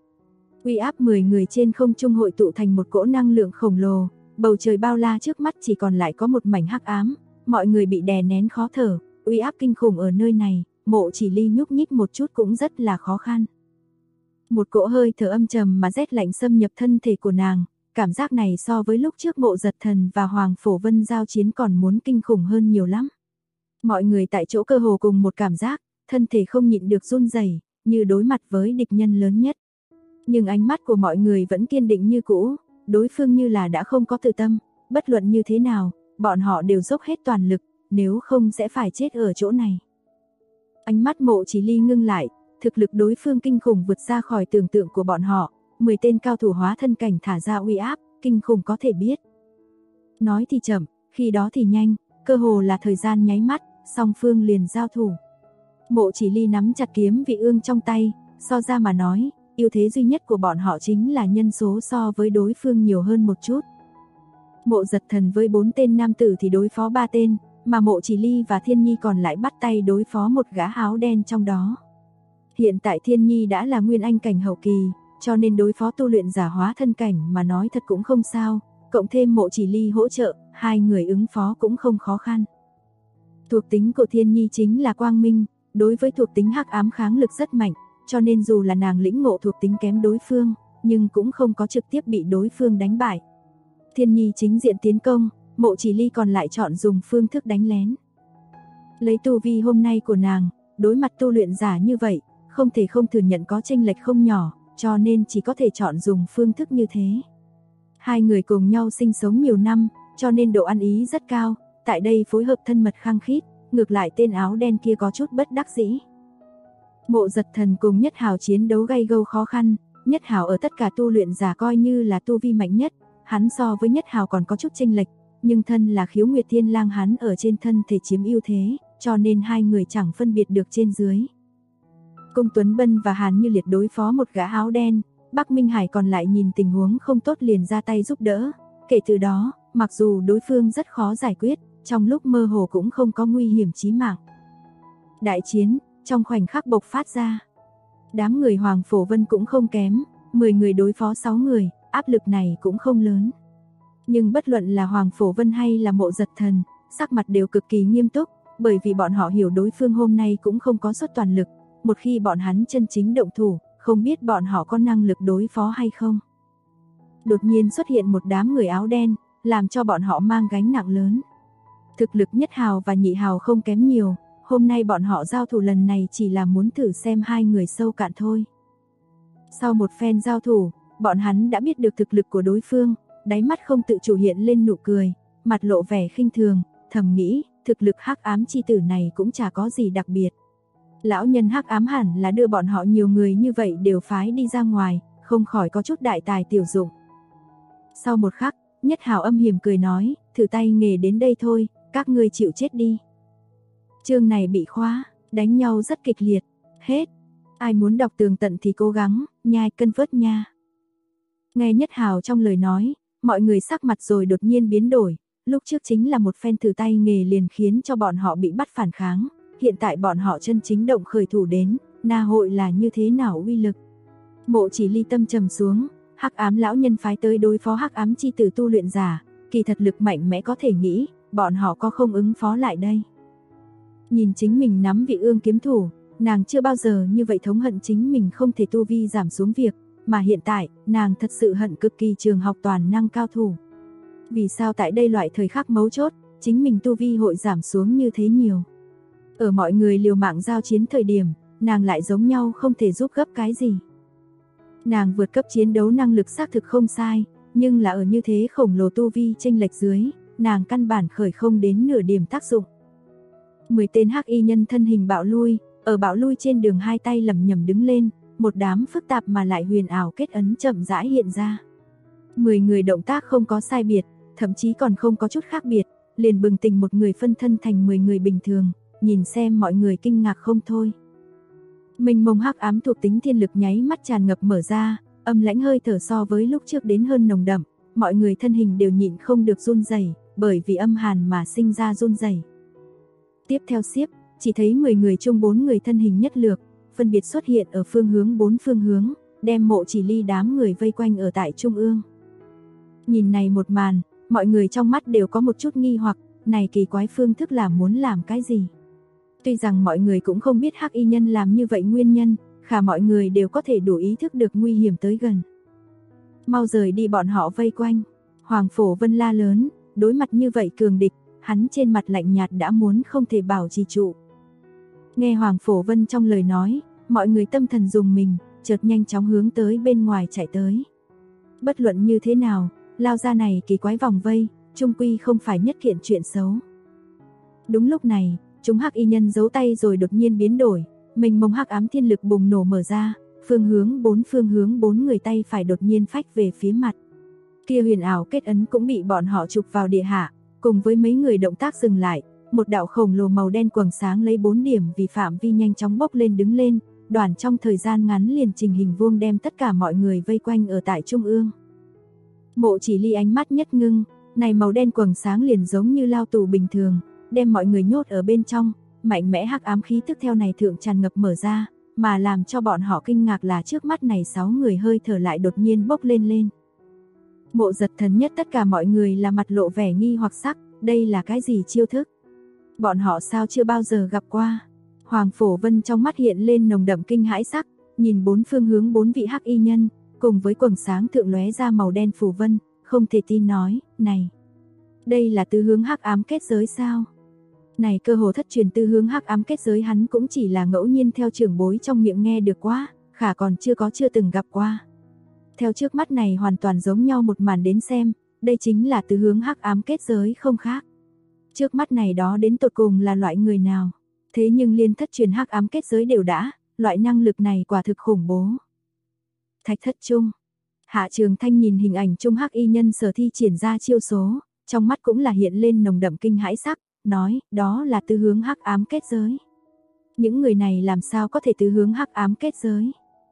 Uy áp 10 người trên không trung hội tụ thành một cỗ năng lượng khổng lồ, bầu trời bao la trước mắt chỉ còn lại có một mảnh hắc ám, mọi người bị đè nén khó thở, uy áp kinh khủng ở nơi này, Mộ Chỉ Ly nhúc nhích một chút cũng rất là khó khăn. Một cỗ hơi thở âm trầm mà rét lạnh xâm nhập thân thể của nàng, cảm giác này so với lúc trước Mộ Giật Thần và Hoàng Phổ Vân giao chiến còn muốn kinh khủng hơn nhiều lắm. Mọi người tại chỗ cơ hồ cùng một cảm giác, thân thể không nhịn được run rẩy, như đối mặt với địch nhân lớn nhất. Nhưng ánh mắt của mọi người vẫn kiên định như cũ, đối phương như là đã không có tự tâm, bất luận như thế nào, bọn họ đều dốc hết toàn lực, nếu không sẽ phải chết ở chỗ này. Ánh mắt Mộ Chỉ Ly ngưng lại, thực lực đối phương kinh khủng vượt ra khỏi tưởng tượng của bọn họ, 10 tên cao thủ hóa thân cảnh thả ra uy áp, kinh khủng có thể biết. Nói thì chậm, khi đó thì nhanh, cơ hồ là thời gian nháy mắt, song phương liền giao thủ. Mộ Chỉ Ly nắm chặt kiếm vị ương trong tay, so ra mà nói, ưu thế duy nhất của bọn họ chính là nhân số so với đối phương nhiều hơn một chút. Mộ Giật Thần với 4 tên nam tử thì đối phó 3 tên, mà Mộ Chỉ Ly và Thiên Nhi còn lại bắt tay đối phó một gã áo đen trong đó. Hiện tại Thiên Nhi đã là nguyên anh cảnh hậu kỳ, cho nên đối phó tu luyện giả hóa thân cảnh mà nói thật cũng không sao, cộng thêm Mộ Chỉ Ly hỗ trợ, hai người ứng phó cũng không khó khăn. Thuộc tính của Thiên Nhi chính là quang minh, đối với thuộc tính hắc ám kháng lực rất mạnh, cho nên dù là nàng lĩnh ngộ thuộc tính kém đối phương, nhưng cũng không có trực tiếp bị đối phương đánh bại. Thiên Nhi chính diện tiến công, Mộ Chỉ Ly còn lại chọn dùng phương thức đánh lén. Lấy tu vi hôm nay của nàng, đối mặt tu luyện giả như vậy, không thể không thừa nhận có chênh lệch không nhỏ, cho nên chỉ có thể chọn dùng phương thức như thế. Hai người cùng nhau sinh sống nhiều năm, cho nên độ ăn ý rất cao, tại đây phối hợp thân mật khăng khít, ngược lại tên áo đen kia có chút bất đắc dĩ. Mộ Giật Thần cùng Nhất Hào chiến đấu gay gâu khó khăn, Nhất Hào ở tất cả tu luyện giả coi như là tu vi mạnh nhất, hắn so với Nhất Hào còn có chút chênh lệch, nhưng thân là Khiếu Nguyệt Thiên Lang hắn ở trên thân thể chiếm ưu thế, cho nên hai người chẳng phân biệt được trên dưới. Cung Tuấn Bân và Hàn Như Liệt đối phó một gã áo đen, Bắc Minh Hải còn lại nhìn tình huống không tốt liền ra tay giúp đỡ, kể từ đó, mặc dù đối phương rất khó giải quyết, trong lúc mơ hồ cũng không có nguy hiểm chí mạng. Đại chiến, trong khoảnh khắc bộc phát ra. Đám người Hoàng Phổ Vân cũng không kém, 10 người đối phó 6 người, áp lực này cũng không lớn. Nhưng bất luận là Hoàng Phổ Vân hay là Mộ Giật Thần, sắc mặt đều cực kỳ nghiêm túc, bởi vì bọn họ hiểu đối phương hôm nay cũng không có xuất toàn lực, một khi bọn hắn chân chính động thủ, không biết bọn họ có năng lực đối phó hay không. Đột nhiên xuất hiện một đám người áo đen, làm cho bọn họ mang gánh nặng lớn. Thực lực Nhất Hào và Nhị Hào không kém nhiều, hôm nay bọn họ giao thủ lần này chỉ là muốn thử xem hai người sâu cạn thôi. Sau một phen giao thủ, bọn hắn đã biết được thực lực của đối phương, đáy mắt không tự chủ hiện lên nụ cười, mặt lộ vẻ khinh thường, thầm nghĩ, thực lực hắc ám chi tử này cũng chả có gì đặc biệt. Lão nhân hắc ám hẳn là đưa bọn họ nhiều người như vậy đều phái đi ra ngoài, không khỏi có chút đại tài tiểu dụng. Sau một khắc, Nhất Hào âm hiểm cười nói, thử tay nghề đến đây thôi, các ngươi chịu chết đi. Chương này bị khóa, đánh nhau rất kịch liệt, hết. Ai muốn đọc tường tận thì cố gắng, nhai cân vớt nha. Nghe Nhất Hào trong lời nói, mọi người sắc mặt rồi đột nhiên biến đổi, lúc trước chính là một phen thử tay nghề liền khiến cho bọn họ bị bắt phản kháng, hiện tại bọn họ chân chính động khởi thủ đến, na hội là như thế nào uy lực. Mộ Chỉ Ly tâm trầm xuống, hắc ám lão nhân phái tới đối phó hắc ám chi tử tu luyện giả, kỳ thật lực mạnh mẽ có thể nghĩ, bọn họ có không ứng phó lại đây. Nhìn chính mình nắm vị ương kiếm thủ, nàng chưa bao giờ như vậy thống hận chính mình không thể tu vi giảm xuống việc, mà hiện tại, nàng thật sự hận cực kỳ trường học toàn năng cao thủ. Vì sao tại đây loại thời khắc mấu chốt, chính mình tu vi hội giảm xuống như thế nhiều. Ở mọi người liều mạng giao chiến thời điểm, nàng lại giống nhau không thể giúp gấp cái gì. Nàng vượt cấp chiến đấu năng lực xác thực không sai, nhưng là ở như thế khổng lồ tu vi chênh lệch dưới, nàng căn bản khởi không đến nửa điểm tác dụng. 10 tên hắc y nhân thân hình bạo lui, ở bạo lui trên đường hai tay lẩm nhẩm đứng lên, một đám phức tạp mà lại huyền ảo kết ấn chậm rãi hiện ra. 10 người động tác không có sai biệt, thậm chí còn không có chút khác biệt, liền bừng tỉnh một người phân thân thành 10 người bình thường, nhìn xem mọi người kinh ngạc không thôi. Mênh mông hắc ám thuộc tính thiên lực nháy mắt tràn ngập mở ra, âm lãnh hơi thở so với lúc trước đến hơn nồng đậm, mọi người thân hình đều nhịn không được run rẩy, bởi vì âm hàn mà sinh ra run rẩy. Tiếp theo xiếp, chỉ thấy 10 người chung 4 người thân hình nhất lược, phân biệt xuất hiện ở phương hướng 4 phương hướng, đem Mộ Chỉ Ly đám người vây quanh ở tại trung ương. Nhìn này một màn, mọi người trong mắt đều có một chút nghi hoặc, này kỳ quái phương thức là muốn làm cái gì? Tuy rằng mọi người cũng không biết hắc y nhân làm như vậy nguyên nhân, khả mọi người đều có thể đủ ý thức được nguy hiểm tới gần. Mau rời đi bọn họ vây quanh. Hoàng Phổ Vân la lớn, đối mặt như vậy cường địch, hắn trên mặt lạnh nhạt đã muốn không thể bảo trì trụ. Nghe Hoàng Phổ Vân trong lời nói, mọi người tâm thần rùng mình, chợt nhanh chóng hướng tới bên ngoài chạy tới. Bất luận như thế nào, lao ra này kỳ quái vòng vây, chung quy không phải nhất kiện chuyện xấu. Đúng lúc này, chúng hắc y nhân giấu tay rồi đột nhiên biến đổi, mình mông hắc ám thiên lực bùng nổ mở ra, phương hướng bốn người tay phải đột nhiên phách về phía mặt. Kia huyền ảo kết ấn cũng bị bọn họ chụp vào địa hạ, cùng với mấy người động tác dừng lại, một đạo khổng lồ màu đen quầng sáng lấy 4 điểm vì phạm vi nhanh chóng bốc lên đứng lên, đoàn trong thời gian ngắn liền trình hình vuông đem tất cả mọi người vây quanh ở tại trung ương. Mộ Chỉ Ly ánh mắt nhất ngưng, này màu đen quầng sáng liền giống như lao tù bình thường, đem mọi người nhốt ở bên trong, mạnh mẽ hắc ám khí tức theo này thượng tràn ngập mở ra, mà làm cho bọn họ kinh ngạc là trước mắt này 6 người hơi thở lại đột nhiên bốc lên. Mộ Giật Thần nhất tất cả mọi người là mặt lộ vẻ nghi hoặc sắc, đây là cái gì chiêu thức? Bọn họ sao chưa bao giờ gặp qua? Hoàng Phổ Vân trong mắt hiện lên nồng đậm kinh hãi sắc, nhìn bốn phương hướng 4 vị hắc y nhân, cùng với quầng sáng thượng lóe ra màu đen phù vân, không thể tin nói, này, đây là tứ hướng hắc ám kết giới sao? Này cơ hồ thất truyền tứ hướng hắc ám kết giới hắn cũng chỉ là ngẫu nhiên theo trưởng bối trong miệng nghe được quá, khả còn chưa từng gặp qua. Theo trước mắt này hoàn toàn giống nhau một màn đến xem, đây chính là tứ hướng hắc ám kết giới không khác. Trước mắt này đó đến tột cùng là loại người nào? Thế nhưng liên thất truyền hắc ám kết giới đều đã, loại năng lực này quả thực khủng bố. Thạch thất trung, Hạ Trường Thanh nhìn hình ảnh trung hắc y nhân sở thi triển ra chiêu số, trong mắt cũng là hiện lên nồng đậm kinh hãi sắc, nói, đó là tứ hướng hắc ám kết giới. Những người này làm sao có thể tứ hướng hắc ám kết giới?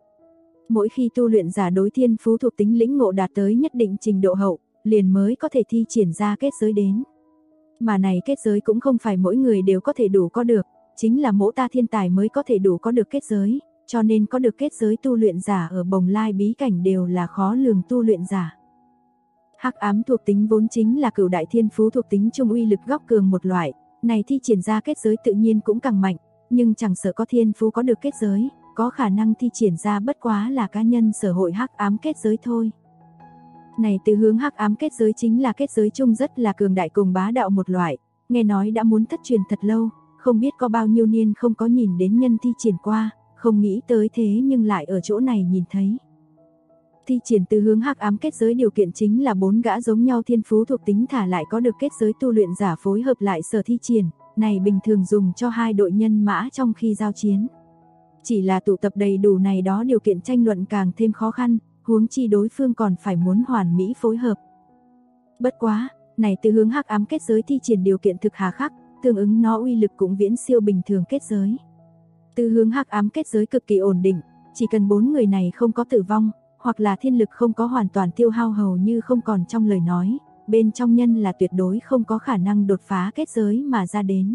Mỗi khi tu luyện giả đối thiên phú thuộc tính lĩnh ngộ đạt tới nhất định trình độ hậu, liền mới có thể thi triển ra kết giới đến. Mà này kết giới cũng không phải mỗi người đều có thể đủ có được, chính là mỗ ta thiên tài mới có thể đủ có được kết giới, cho nên có được kết giới tu luyện giả ở Bồng Lai bí cảnh đều là khó lường tu luyện giả. Hắc ám thuộc tính vốn chính là cửu đại thiên phú thuộc tính trung uy lực góc cường một loại, này thi triển ra kết giới tự nhiên cũng càng mạnh, nhưng chẳng sợ có thiên phú có được kết giới, có khả năng thi triển ra bất quá là cá nhân sở hội hắc ám kết giới thôi. Này tứ hướng hắc ám kết giới chính là kết giới chung rất là cường đại cùng bá đạo một loại, nghe nói đã muốn thất truyền thật lâu, không biết có bao nhiêu niên không có nhìn đến nhân thi triển qua, không nghĩ tới thế nhưng lại ở chỗ này nhìn thấy. Thi triển tứ hướng hắc ám kết giới điều kiện chính là 4 gã giống nhau thiên phú thuộc tính thả lại có được kết giới tu luyện giả phối hợp lại sở thi triển, này bình thường dùng cho 2 đội nhân mã trong khi giao chiến. Chỉ là tụ tập đầy đủ này đó điều kiện tranh luận càng thêm khó khăn, huống chi đối phương còn phải muốn hoàn mỹ phối hợp. Bất quá, này tứ hướng hắc ám kết giới thi triển điều kiện thực hà khắc, tương ứng nó uy lực cũng viễn siêu bình thường kết giới. Tứ hướng hắc ám kết giới cực kỳ ổn định, chỉ cần 4 người này không có tử vong, hoặc là thiên lực không có hoàn toàn tiêu hao hầu như không còn trong lời nói, bên trong nhân là tuyệt đối không có khả năng đột phá kết giới mà ra đến.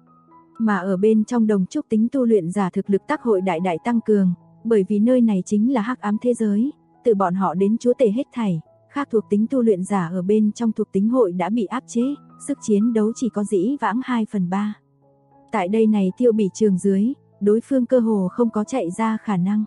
Mà ở bên trong đồng trúc tính tu luyện giả thực lực tác hội đại đại tăng cường, bởi vì nơi này chính là hắc ám thế giới, từ bọn họ đến chúa tể hết thảy, khác thuộc tính tu luyện giả ở bên trong thuộc tính hội đã bị áp chế, sức chiến đấu chỉ có dĩ vãng 2/3. Tại đây này tiêu bỉ trường dưới, đối phương cơ hồ không có chạy ra khả năng.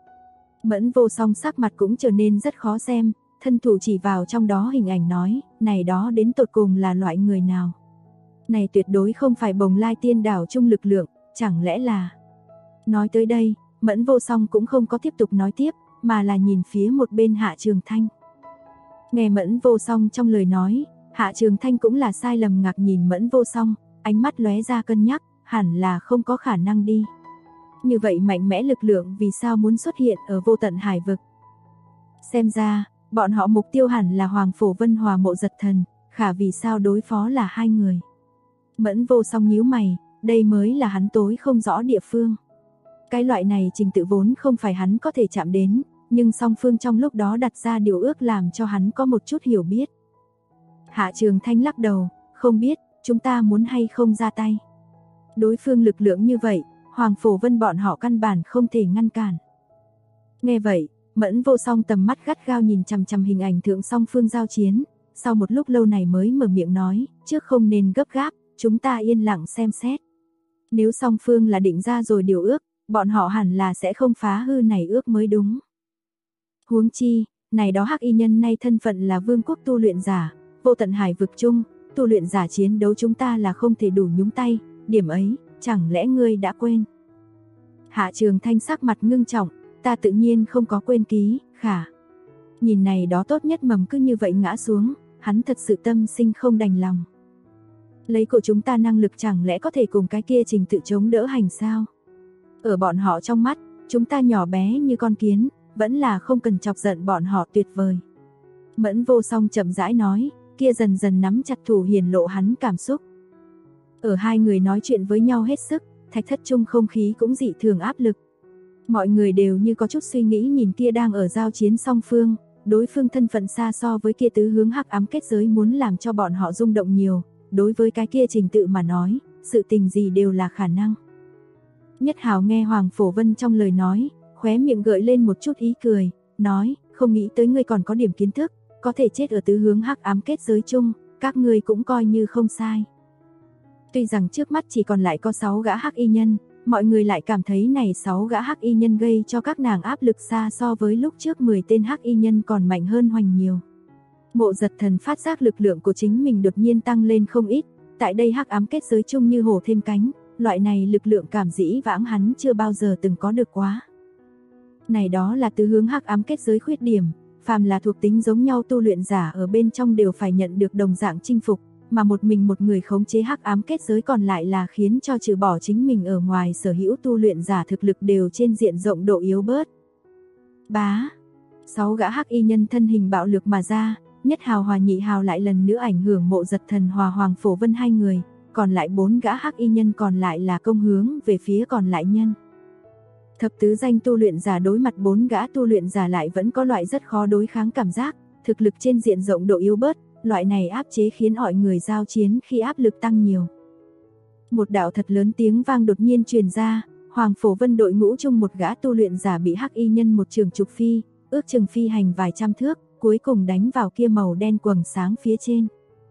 Mẫn Vô Song sắc mặt cũng trở nên rất khó xem, thân thủ chỉ vào trong đó hình ảnh nói, này đó đến tột cùng là loại người nào? Này tuyệt đối không phải Bồng Lai tiên đảo chung lực lượng, chẳng lẽ là... Nói tới đây, Mẫn Vô Song cũng không có tiếp tục nói tiếp, mà là nhìn phía một bên Hạ Trường Thanh. Nghe Mẫn Vô Song trong lời nói, Hạ Trường Thanh cũng là sai lầm ngạc nhìn Mẫn Vô Song, ánh mắt lóe ra cân nhắc, hẳn là không có khả năng đi. Như vậy mạnh mẽ lực lượng vì sao muốn xuất hiện ở vô tận hải vực? Xem ra, bọn họ mục tiêu hẳn là Hoàng Phổ Vân hòa Mộ Giật Thần, khả vì sao đối phó là 2 người? Mẫn Vô Song nhíu mày, đây mới là hắn tối không rõ địa phương. Cái loại này trình tự vốn không phải hắn có thể chạm đến, nhưng song phương trong lúc đó đặt ra điều ước làm cho hắn có một chút hiểu biết. Hạ Trường Thanh lắc đầu, không biết, chúng ta muốn hay không ra tay. Đối phương lực lượng như vậy, Hoàng Phổ Vân bọn họ căn bản không thể ngăn cản. Nghe vậy, Mẫn Vô Song tầm mắt gắt gao nhìn chằm chằm hình ảnh thượng song phương giao chiến, sau một lúc lâu này mới mở miệng nói, trước không nên gấp gáp, chúng ta yên lặng xem xét. Nếu song phương là định ra rồi điều ước, bọn họ hẳn là sẽ không phá hư này ước mới đúng. Huống chi, này đó hắc y nhân nay thân phận là vương quốc tu luyện giả, vô tận hải vực chung, tu luyện giả chiến đấu chúng ta là không thể đủ nhúng tay, điểm ấy, chẳng lẽ ngươi đã quên? Hạ Trường Thanh sắc mặt ngưng trọng, ta tự nhiên không có quên ký, khả. Nhìn này đó tốt nhất mầm cứ như vậy ngã xuống, hắn thật sự tâm sinh không đành lòng. Lấy của chúng ta năng lực chẳng lẽ có thể cùng cái kia trình tự chống đỡ hành sao? Ở bọn họ trong mắt, chúng ta nhỏ bé như con kiến, vẫn là không cần chọc giận bọn họ tuyệt vời. Mẫn Vô Song chậm rãi nói, kia dần dần nắm chặt thủ hiển lộ hắn cảm xúc. Ở hai người nói chuyện với nhau hết sức, thạch thất chung không khí cũng dị thường áp lực. Mọi người đều như có chút suy nghĩ nhìn kia đang ở giao chiến song phương, đối phương thân phận xa so với kia tứ hướng hắc ám kết giới muốn làm cho bọn họ rung động nhiều, đối với cái kia trình tự mà nói, sự tình gì đều là khả năng. Nhất Hào nghe Hoàng Phổ Vân trong lời nói, khóe miệng gợi lên một chút ý cười, nói, không nghĩ tới ngươi còn có điểm kiến thức, có thể chết ở tứ hướng hắc ám kết giới chung, các ngươi cũng coi như không sai. Tuy rằng trước mắt chỉ còn lại có 6 gã hắc y nhân, mọi người lại cảm thấy này 6 gã hắc y nhân gây cho các nàng áp lực xa so với lúc trước 10 tên hắc y nhân còn mạnh hơn hoành nhiều. Mộ Giật Thần phát giác lực lượng của chính mình đột nhiên tăng lên không ít, tại đây hắc ám kết giới chung như hổ thêm cánh, loại này lực lượng cảm dĩ vãng hắn chưa bao giờ từng có được quá. Này đó là tứ hướng hắc ám kết giới khuyết điểm, phàm là thuộc tính giống nhau tu luyện giả ở bên trong đều phải nhận được đồng dạng chinh phục, mà một mình một người khống chế hắc ám kết giới còn lại là khiến cho trừ bỏ chính mình ở ngoài sở hữu tu luyện giả thực lực đều trên diện rộng độ yếu bớt. Bá, 6 gã hắc y nhân thân hình bạo lực mà ra, Nhất Hào hòa Nhị Hào lại lần nữa ảnh hưởng Mộ Giật Thần hòa Hoàng Phổ Vân hai người, còn lại 4 gã hắc y nhân còn lại là công hướng về phía còn lại nhân. Thập tứ danh tu luyện giả đối mặt 4 gã tu luyện giả lại vẫn có loại rất khó đối kháng cảm giác, thực lực trên diện rộng độ yếu bớt, loại này áp chế khiến mọi người giao chiến khi áp lực tăng nhiều. Một đạo thật lớn tiếng vang đột nhiên truyền ra, Hoàng Phổ Vân đội ngũ chung một gã tu luyện giả bị hắc y nhân một trường trục phi, ước chừng phi hành vài trăm thước, cuối cùng đánh vào kia màu đen quầng sáng phía trên.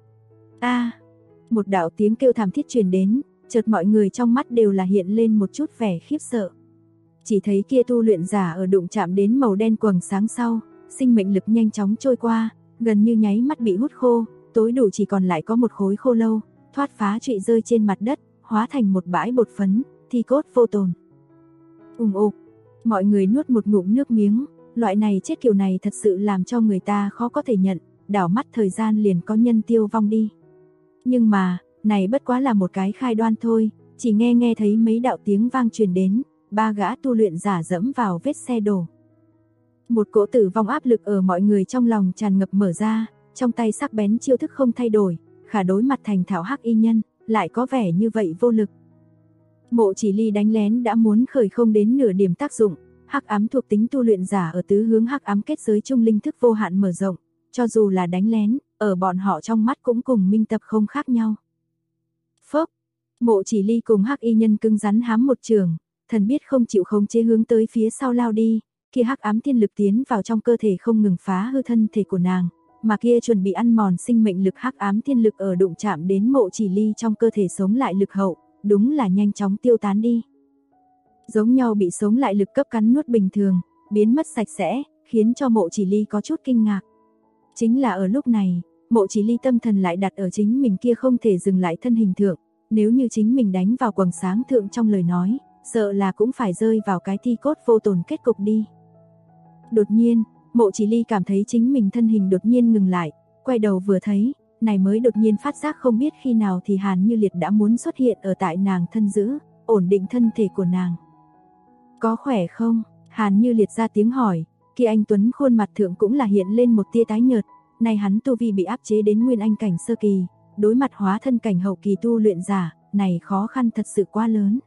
A! Một đạo tiếng kêu thảm thiết truyền đến, chợt mọi người trong mắt đều là hiện lên một chút vẻ khiếp sợ. Chỉ thấy kia tu luyện giả ở đụng chạm đến màu đen quầng sáng sau, sinh mệnh lực nhanh chóng trôi qua, gần như nháy mắt bị hút khô, tối đủ chỉ còn lại có một khối khô lâu, thoát phá trụy rơi trên mặt đất, hóa thành một bãi bột phấn, thi cốt vô tồn. Ục, mọi người nuốt một ngụm nước miếng, loại này chết kiểu này thật sự làm cho người ta khó có thể nhận, đảo mắt thời gian liền có nhân tiêu vong đi. Nhưng mà, này bất quá là một cái khai đoan thôi, chỉ nghe thấy mấy đạo tiếng vang truyền đến, 3 gã tu luyện giả dẫm vào vết xe đổ. Một cỗ tử vong áp lực ở mọi người trong lòng tràn ngập mở ra, trong tay sắc bén chiêu thức không thay đổi, khả đối mặt thành thạo hắc y nhân, lại có vẻ như vậy vô lực. Mộ Chỉ Ly đánh lén đã muốn khởi không đến nửa điểm tác dụng, hắc ám thuộc tính tu luyện giả ở tứ hướng hắc ám kết giới chung linh thức vô hạn mở rộng, cho dù là đánh lén, ở bọn họ trong mắt cũng cùng minh tập không khác nhau. Phốc, Mộ Chỉ Ly cùng hắc y nhân cứng rắn hám một trường, thần biết không chịu khống chế hướng tới phía sau lao đi, kia hắc ám thiên lực tiến vào trong cơ thể không ngừng phá hư thân thể của nàng, mà kia chuẩn bị ăn mòn sinh mệnh lực hắc ám thiên lực ở đụng chạm đến Mộ Chỉ Ly trong cơ thể sống lại lực hậu, đúng là nhanh chóng tiêu tán đi. Giống nhau bị sống lại lực cấp cắn nuốt bình thường, biến mất sạch sẽ, khiến cho Mộ Chỉ Ly có chút kinh ngạc. Chính là ở lúc này, Mộ Chỉ Ly tâm thần lại đặt ở chính mình kia không thể dừng lại thân hình thượng, nếu như chính mình đánh vào quầng sáng thượng trong lời nói, sợ là cũng phải rơi vào cái thi cốt vô tồn kết cục đi. Đột nhiên, Mộ Chỉ Ly cảm thấy chính mình thân hình đột nhiên ngừng lại, quay đầu vừa thấy, này mới đột nhiên phát giác không biết khi nào thì Hàn Như Liệt đã muốn xuất hiện ở tại nàng thân giữ, ổn định thân thể của nàng. Có khỏe không? Hàn Như Liệt ra tiếng hỏi, kia anh tuấn khuôn mặt thượng cũng là hiện lên một tia tái nhợt, nay hắn tu vi bị áp chế đến nguyên anh cảnh sơ kỳ, đối mặt hóa thân cảnh hậu kỳ tu luyện giả, này khó khăn thật sự quá lớn.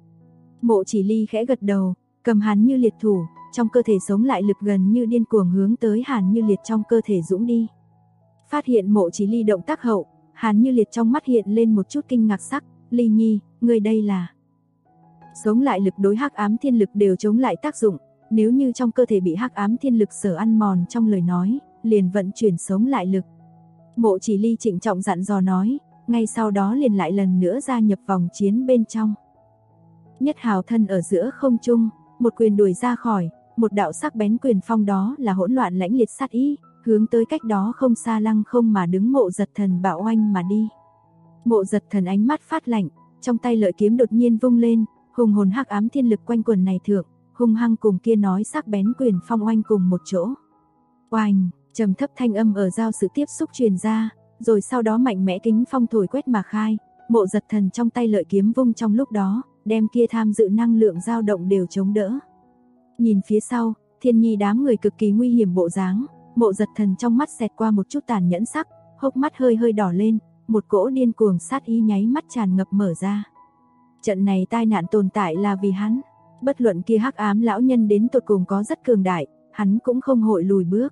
Mộ Chỉ Ly khẽ gật đầu, cầm Hàn Như Liệt thủ, trong cơ thể sống lại lực gần như điên cuồng hướng tới Hàn Như Liệt trong cơ thể dũng đi. Phát hiện Mộ Chỉ Ly động tác hậu, Hàn Như Liệt trong mắt hiện lên một chút kinh ngạc sắc, Ly Nhi, ngươi đây là... Sống lại lực đối hắc ám thiên lực đều chống lại tác dụng, nếu như trong cơ thể bị hắc ám thiên lực sở ăn mòn trong lời nói, liền vận chuyển sống lại lực. Mộ Chỉ Ly trịnh trọng dặn dò nói, ngay sau đó liền lại lần nữa gia nhập vòng chiến bên trong. Nhất Hào thân ở giữa không trung, một quyền đuổi ra khỏi, một đạo sắc bén quyền phong đó là hỗn loạn lãnh liệt sát ý, hướng tới cách đó không xa lăng không mà đứng Mộ Giật Thần bạo oanh mà đi. Mộ Giật Thần ánh mắt phát lạnh, trong tay lợi kiếm đột nhiên vung lên, hùng hồn hắc ám thiên lực quanh quần này thượng, hung hăng cùng kia nói sắc bén quyền phong oanh cùng một chỗ. Oanh, trầm thấp thanh âm ở giao sự tiếp xúc truyền ra, rồi sau đó mạnh mẽ kính phong thổi quét mà khai, Mộ Giật Thần trong tay lợi kiếm vung trong lúc đó, đem kia tham dự năng lượng dao động đều chống đỡ. Nhìn phía sau, Thiên Nhi đám người cực kỳ nguy hiểm bộ dáng, Mộ Giật Thần trong mắt xẹt qua một chút tàn nhẫn sắc, hốc mắt hơi hơi đỏ lên, một cỗ điên cuồng sát ý nháy mắt tràn ngập mở ra. Trận này tai nạn tồn tại là vì hắn, bất luận kia hắc ám lão nhân đến tột cùng có rất cường đại, hắn cũng không hội lùi bước.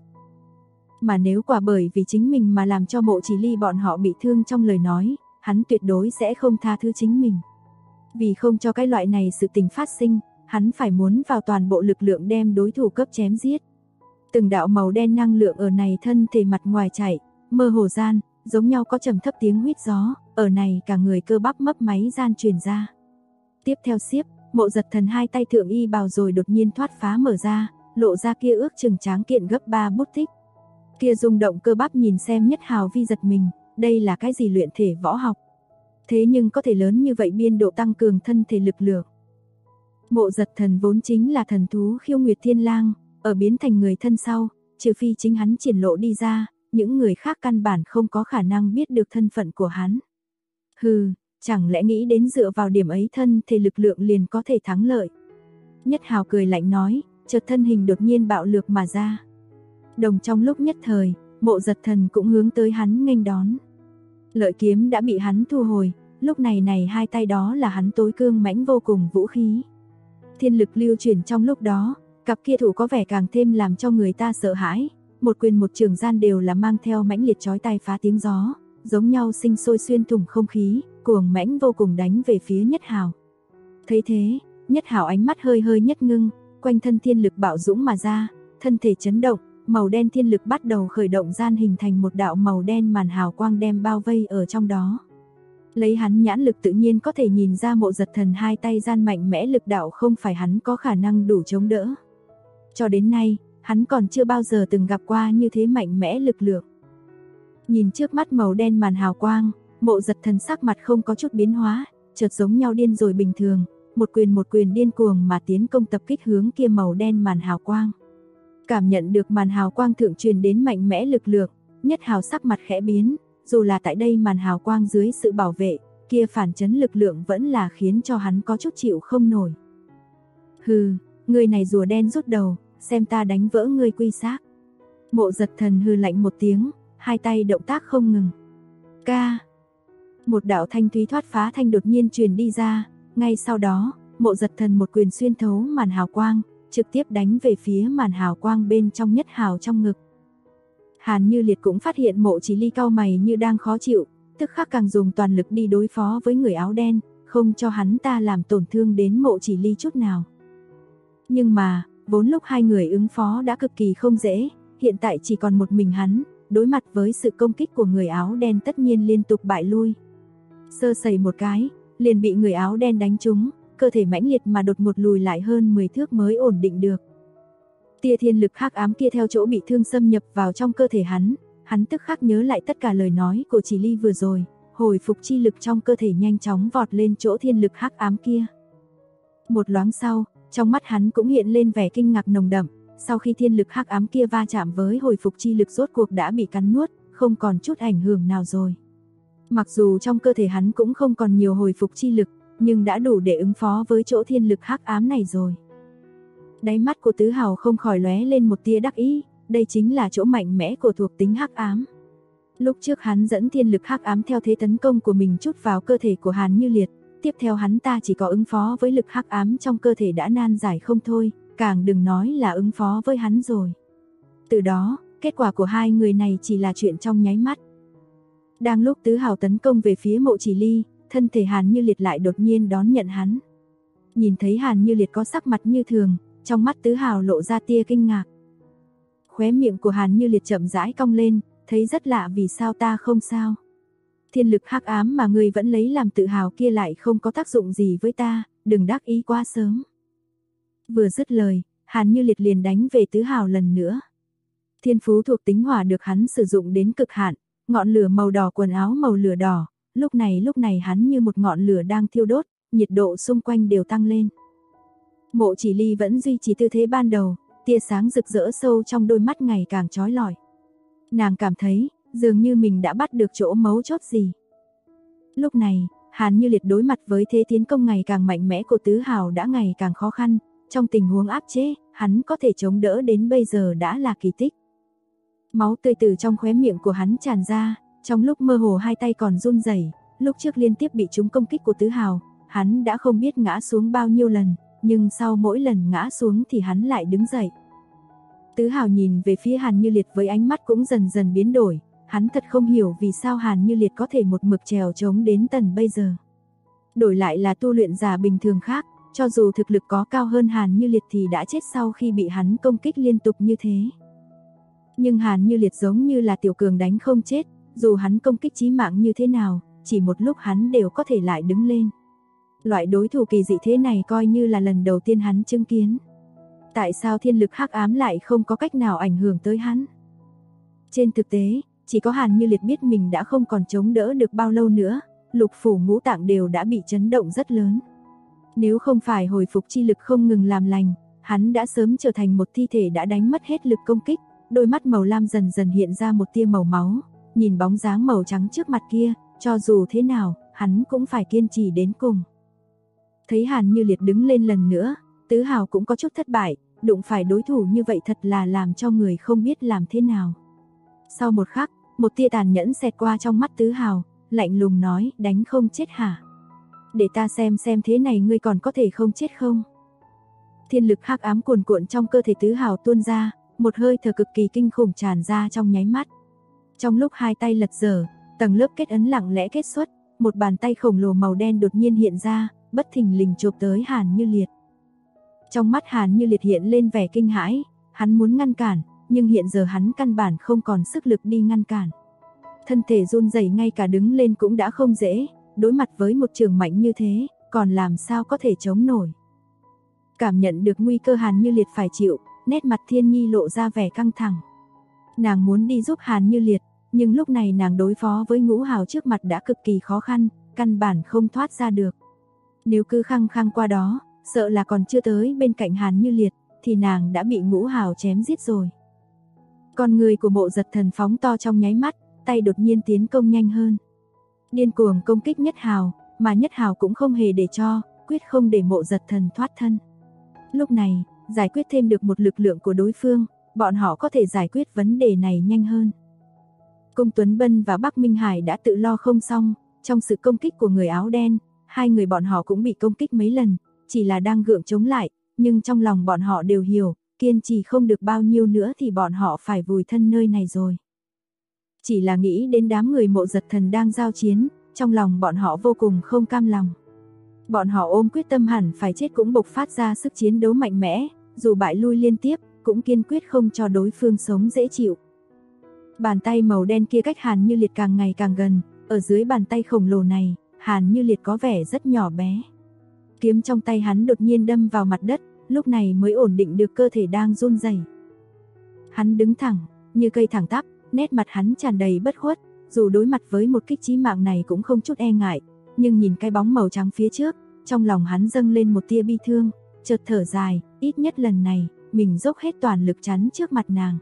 Mà nếu quả bởi vì chính mình mà làm cho Mộ Chỉ Ly bọn họ bị thương trong lời nói, hắn tuyệt đối sẽ không tha thứ chính mình. Vì không cho cái loại này sự tình phát sinh, hắn phải muốn vào toàn bộ lực lượng đem đối thủ cấp chém giết. Từng đạo màu đen năng lượng ở này thân thể mặt ngoài chảy, mơ hồ gian, giống nhau có trầm thấp tiếng huýt gió, ở này cả người cơ bắp mấp máy gian truyền ra. Tiếp theo xiếp, Mộ Giật Thần hai tay thượng y bào rồi đột nhiên thoát phá mở ra, lộ ra kia ước chừng tráng kiện gấp 3 bút tích. Kia rung động cơ bắp nhìn xem Nhất Hào vi giật mình, đây là cái gì luyện thể võ học? Thế nhưng có thể lớn như vậy biên độ tăng cường thân thể lực lượng. Mộ Giật Thần vốn chính là thần thú Khiêu Nguyệt Thiên Lang, ở biến thành người thân sau, trừ phi chính hắn triển lộ đi ra, những người khác căn bản không có khả năng biết được thân phận của hắn. Hừ, chẳng lẽ nghĩ đến dựa vào điểm ấy thân thể lực lượng liền có thể thắng lợi. Nhất Hào cười lạnh nói, chợt thân hình đột nhiên bạo lược mà ra. Đồng trong lúc nhất thời, Mộ Giật Thần cũng hướng tới hắn nghênh đón. Lợi kiếm đã bị hắn thu hồi, lúc này hai tay đó là hắn tối cương mãnh vô cùng vũ khí. Thiên lực lưu chuyển trong lúc đó, cặp kia thủ có vẻ càng thêm làm cho người ta sợ hãi, một quyền một trường gian đều là mang theo mãnh liệt chói tai phá tiếng gió, giống nhau sinh sôi xuyên thủng không khí, cuồng mãnh vô cùng đánh về phía Nhất Hào. Thấy thế, Nhất Hào ánh mắt hơi hơi nhất ngưng, quanh thân thiên lực bạo dũng mà ra, thân thể chấn động, màu đen thiên lực bắt đầu khởi động gian hình thành một đạo màu đen màn hào quang đem bao vây ở trong đó. Lấy hắn nhãn lực tự nhiên có thể nhìn ra Mộ Giật Thần hai tay gian mạnh mẽ lực đạo không phải hắn có khả năng đủ chống đỡ. Cho đến nay, hắn còn chưa bao giờ từng gặp qua như thế mạnh mẽ lực lượng. Nhìn trước mắt màu đen màn hào quang, Mộ Giật Thần sắc mặt không có chút biến hóa, chợt giống nhau điên rồi bình thường, một quyền điên cuồng mà tiến công tập kích hướng kia màu đen màn hào quang. Cảm nhận được màn hào quang thượng truyền đến mạnh mẽ lực lượng, Nhất Hào sắc mặt khẽ biến, dù là tại đây màn hào quang dưới sự bảo vệ, kia phản chấn lực lượng vẫn là khiến cho hắn có chút chịu không nổi. Hừ, người này rùa đen rút đầu, xem ta đánh vỡ ngươi quy xác. Mộ Giật Thần hừ lạnh một tiếng, hai tay động tác không ngừng. Ca. Một đạo thanh thúy thoát phá thanh đột nhiên truyền đi ra, ngay sau đó, Mộ Giật Thần một quyền xuyên thấu màn hào quang, trực tiếp đánh về phía màn hào quang bên trong Nhất Hào trong ngực. Hàn Như Liệt cũng phát hiện Mộ Chỉ Ly cau mày như đang khó chịu, tức khắc càng dùng toàn lực đi đối phó với người áo đen, không cho hắn ta làm tổn thương đến Mộ Chỉ Ly chút nào. Nhưng mà, vốn lúc hai người ứng phó đã cực kỳ không dễ, hiện tại chỉ còn một mình hắn, đối mặt với sự công kích của người áo đen tất nhiên liên tục bại lui. Sơ sẩy một cái, liền bị người áo đen đánh trúng, cơ thể mãnh liệt mà đột ngột lùi lại hơn 10 thước mới ổn định được. Tia thiên lực hắc ám kia theo chỗ bị thương xâm nhập vào trong cơ thể hắn tức khắc nhớ lại tất cả lời nói của Chỉ Ly vừa rồi, hồi phục chi lực trong cơ thể nhanh chóng vọt lên chỗ thiên lực hắc ám kia. Một loáng sau, trong mắt hắn cũng hiện lên vẻ kinh ngạc nồng đậm, sau khi thiên lực hắc ám kia va chạm với hồi phục chi lực rốt cuộc đã bị cắn nuốt, không còn chút ảnh hưởng nào rồi. Mặc dù trong cơ thể hắn cũng không còn nhiều hồi phục chi lực, nhưng đã đủ để ứng phó với chỗ thiên lực hắc ám này rồi. Đáy mắt của Tứ Hào không khỏi lóe lên một tia đắc ý, đây chính là chỗ mạnh mẽ của thuộc tính hắc ám. Lúc trước hắn dẫn thiên lực hắc ám theo thế tấn công của mình chút vào cơ thể của Hàn Như Liệt, tiếp theo hắn ta chỉ có ứng phó với lực hắc ám trong cơ thể đã nan giải không thôi, càng đừng nói là ứng phó với hắn rồi. Từ đó, kết quả của hai người này chỉ là chuyện trong nháy mắt. Đang lúc Tứ Hào tấn công về phía Mộ Chỉ Ly, thân thể Hàn Như Liệt lại đột nhiên đón nhận hắn. Nhìn thấy Hàn Như Liệt có sắc mặt như thường, trong mắt Tứ Hào lộ ra tia kinh ngạc. Khóe miệng của Hàn Như Liệt chậm rãi cong lên, thấy rất lạ vì sao ta không sao. Thiên lực hắc ám mà ngươi vẫn lấy làm tự hào kia lại không có tác dụng gì với ta, đừng đắc ý quá sớm. Vừa dứt lời, Hàn Như Liệt liền đánh về Tứ Hào lần nữa. Thiên phú thuộc tính hỏa được hắn sử dụng đến cực hạn, ngọn lửa màu đỏ quần áo màu lửa đỏ, lúc này hắn như một ngọn lửa đang thiêu đốt, nhiệt độ xung quanh đều tăng lên. Mộ Chỉ Ly vẫn duy trì tư thế ban đầu, tia sáng rực rỡ sâu trong đôi mắt ngày càng chói lọi. Nàng cảm thấy, dường như mình đã bắt được chỗ mấu chốt gì. Lúc này, Hàn Như Liệt đối mặt với thế tiến công ngày càng mạnh mẽ của Tứ Hào đã ngày càng khó khăn, trong tình huống áp chế, hắn có thể chống đỡ đến bây giờ đã là kỳ tích. Máu tươi từ trong khóe miệng của hắn tràn ra, trong lúc mơ hồ hai tay còn run rẩy, lúc trước liên tiếp bị trúng công kích của Tứ Hào, hắn đã không biết ngã xuống bao nhiêu lần, nhưng sau mỗi lần ngã xuống thì hắn lại đứng dậy. Tứ Hào nhìn về phía Hàn Như Liệt với ánh mắt cũng dần dần biến đổi, hắn thật không hiểu vì sao Hàn Như Liệt có thể một mực trèo trống đến tận bây giờ. Đổi lại là tu luyện giả bình thường khác, cho dù thực lực có cao hơn Hàn Như Liệt thì đã chết sau khi bị hắn công kích liên tục như thế. Nhưng Hàn Như Liệt giống như là tiểu cường đánh không chết, dù hắn công kích chí mạng như thế nào, chỉ một lúc hắn đều có thể lại đứng lên. Loại đối thủ kỳ dị thế này coi như là lần đầu tiên hắn chứng kiến. Tại sao thiên lực hắc ám lại không có cách nào ảnh hưởng tới hắn? Trên thực tế, chỉ có Hàn Như Liệt biết mình đã không còn chống đỡ được bao lâu nữa, lục phủ ngũ tạng đều đã bị chấn động rất lớn. Nếu không phải hồi phục chi lực không ngừng làm lành, hắn đã sớm trở thành một thi thể đã đánh mất hết lực công kích, đôi mắt màu lam dần dần hiện ra một tia màu máu, nhìn bóng dáng màu trắng trước mặt kia, cho dù thế nào, hắn cũng phải kiên trì đến cùng. Thấy Hàn Như Liệt đứng lên lần nữa, Tứ Hào cũng có chút thất bại, đụng phải đối thủ như vậy thật là làm cho người không biết làm thế nào. Sau một khắc, một tia tàn nhẫn xẹt qua trong mắt Tứ Hào, lạnh lùng nói, đánh không chết hả? Để ta xem thế này ngươi còn có thể không chết không? Thiên lực hắc ám cuồn cuộn trong cơ thể Tứ Hào tuôn ra, một hơi thở cực kỳ kinh khủng tràn ra trong nháy mắt. Trong lúc hai tay lật dở, tầng lớp kết ấn lặng lẽ kết xuất, một bàn tay khổng lồ màu đen đột nhiên hiện ra, bất thình lình chộp tới Hàn Như Liệt. Trong mắt Hàn Như Liệt hiện lên vẻ kinh hãi, hắn muốn ngăn cản, nhưng hiện giờ hắn căn bản không còn sức lực đi ngăn cản. Thân thể run rẩy ngay cả đứng lên cũng đã không dễ, đối mặt với một trường mạnh như thế, còn làm sao có thể chống nổi. Cảm nhận được nguy cơ Hàn Như Liệt phải chịu, nét mặt Thiên Nhi lộ ra vẻ căng thẳng. Nàng muốn đi giúp Hàn Như Liệt, nhưng lúc này nàng đối phó với Ngũ Hào trước mặt đã cực kỳ khó khăn, căn bản không thoát ra được. Nếu cứ khăng khăng qua đó, sợ là còn chưa tới bên cạnh Hàn Như Liệt, thì nàng đã bị Ngũ Hào chém giết rồi. Con người của Mộ Giật Thần phóng to trong nháy mắt, tay đột nhiên tiến công nhanh hơn. Điên cuồng công kích Nhất Hào, mà Nhất Hào cũng không hề để cho, quyết không để Mộ Giật Thần thoát thân. Lúc này, giải quyết thêm được một lực lượng của đối phương, bọn họ có thể giải quyết vấn đề này nhanh hơn. Cung Tuấn Bân và Bắc Minh Hải đã tự lo không xong, trong sự công kích của người áo đen, hai người bọn họ cũng bị công kích mấy lần, chỉ là đang gượng chống lại, nhưng trong lòng bọn họ đều hiểu, kiên trì không được bao nhiêu nữa thì bọn họ phải vùi thân nơi này rồi. Chỉ là nghĩ đến đám người Mộ Giật Thần đang giao chiến, trong lòng bọn họ vô cùng không cam lòng. Bọn họ ôm quyết tâm hẳn phải chết cũng bộc phát ra sức chiến đấu mạnh mẽ, dù bại lui liên tiếp, cũng kiên quyết không cho đối phương sống dễ chịu. Bàn tay màu đen kia cách Hàn Như Liệt càng ngày càng gần, ở dưới bàn tay khổng lồ này, Hàn Như Liệt có vẻ rất nhỏ bé. Kiếm trong tay hắn đột nhiên đâm vào mặt đất, lúc này mới ổn định được cơ thể đang run rẩy. Hắn đứng thẳng, như cây thẳng tắp, nét mặt hắn tràn đầy bất khuất, dù đối mặt với một kích chí mạng này cũng không chút e ngại, nhưng nhìn cái bóng màu trắng phía trước, trong lòng hắn dâng lên một tia bi thương, chợt thở dài, ít nhất lần này, mình dốc hết toàn lực chắn trước mặt nàng.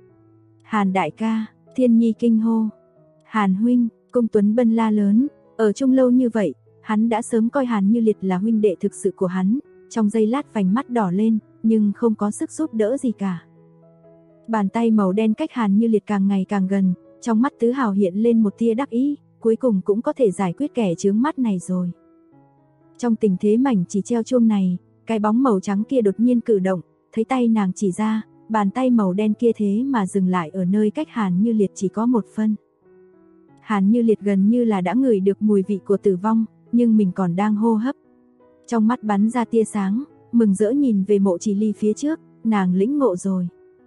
Hàn đại ca, Thiên Nhi kinh hô. Hàn huynh, Cung Tuấn Bân la lớn, ở chung lâu như vậy, hắn đã sớm coi Hàn Như Liệt là huynh đệ thực sự của hắn, trong giây lát vành mắt đỏ lên, nhưng không có sức giúp đỡ gì cả. Bàn tay màu đen cách Hàn Như Liệt càng ngày càng gần, trong mắt Tứ Hào hiện lên một tia đắc ý, cuối cùng cũng có thể giải quyết kẻ chướng mắt này rồi. Trong tình thế mảnh chỉ treo chuông này, cái bóng màu trắng kia đột nhiên cử động, thấy tay nàng chỉ ra, bàn tay màu đen kia thế mà dừng lại ở nơi cách Hàn Như Liệt chỉ có một phân. Hàn Như Liệt gần như là đã ngửi được mùi vị của tử vong, nhưng mình còn đang hô hấp. Trong mắt bắn ra tia sáng, mừng rỡ nhìn về Mộ Chỉ Ly phía trước, nàng lĩnh ngộ rồi.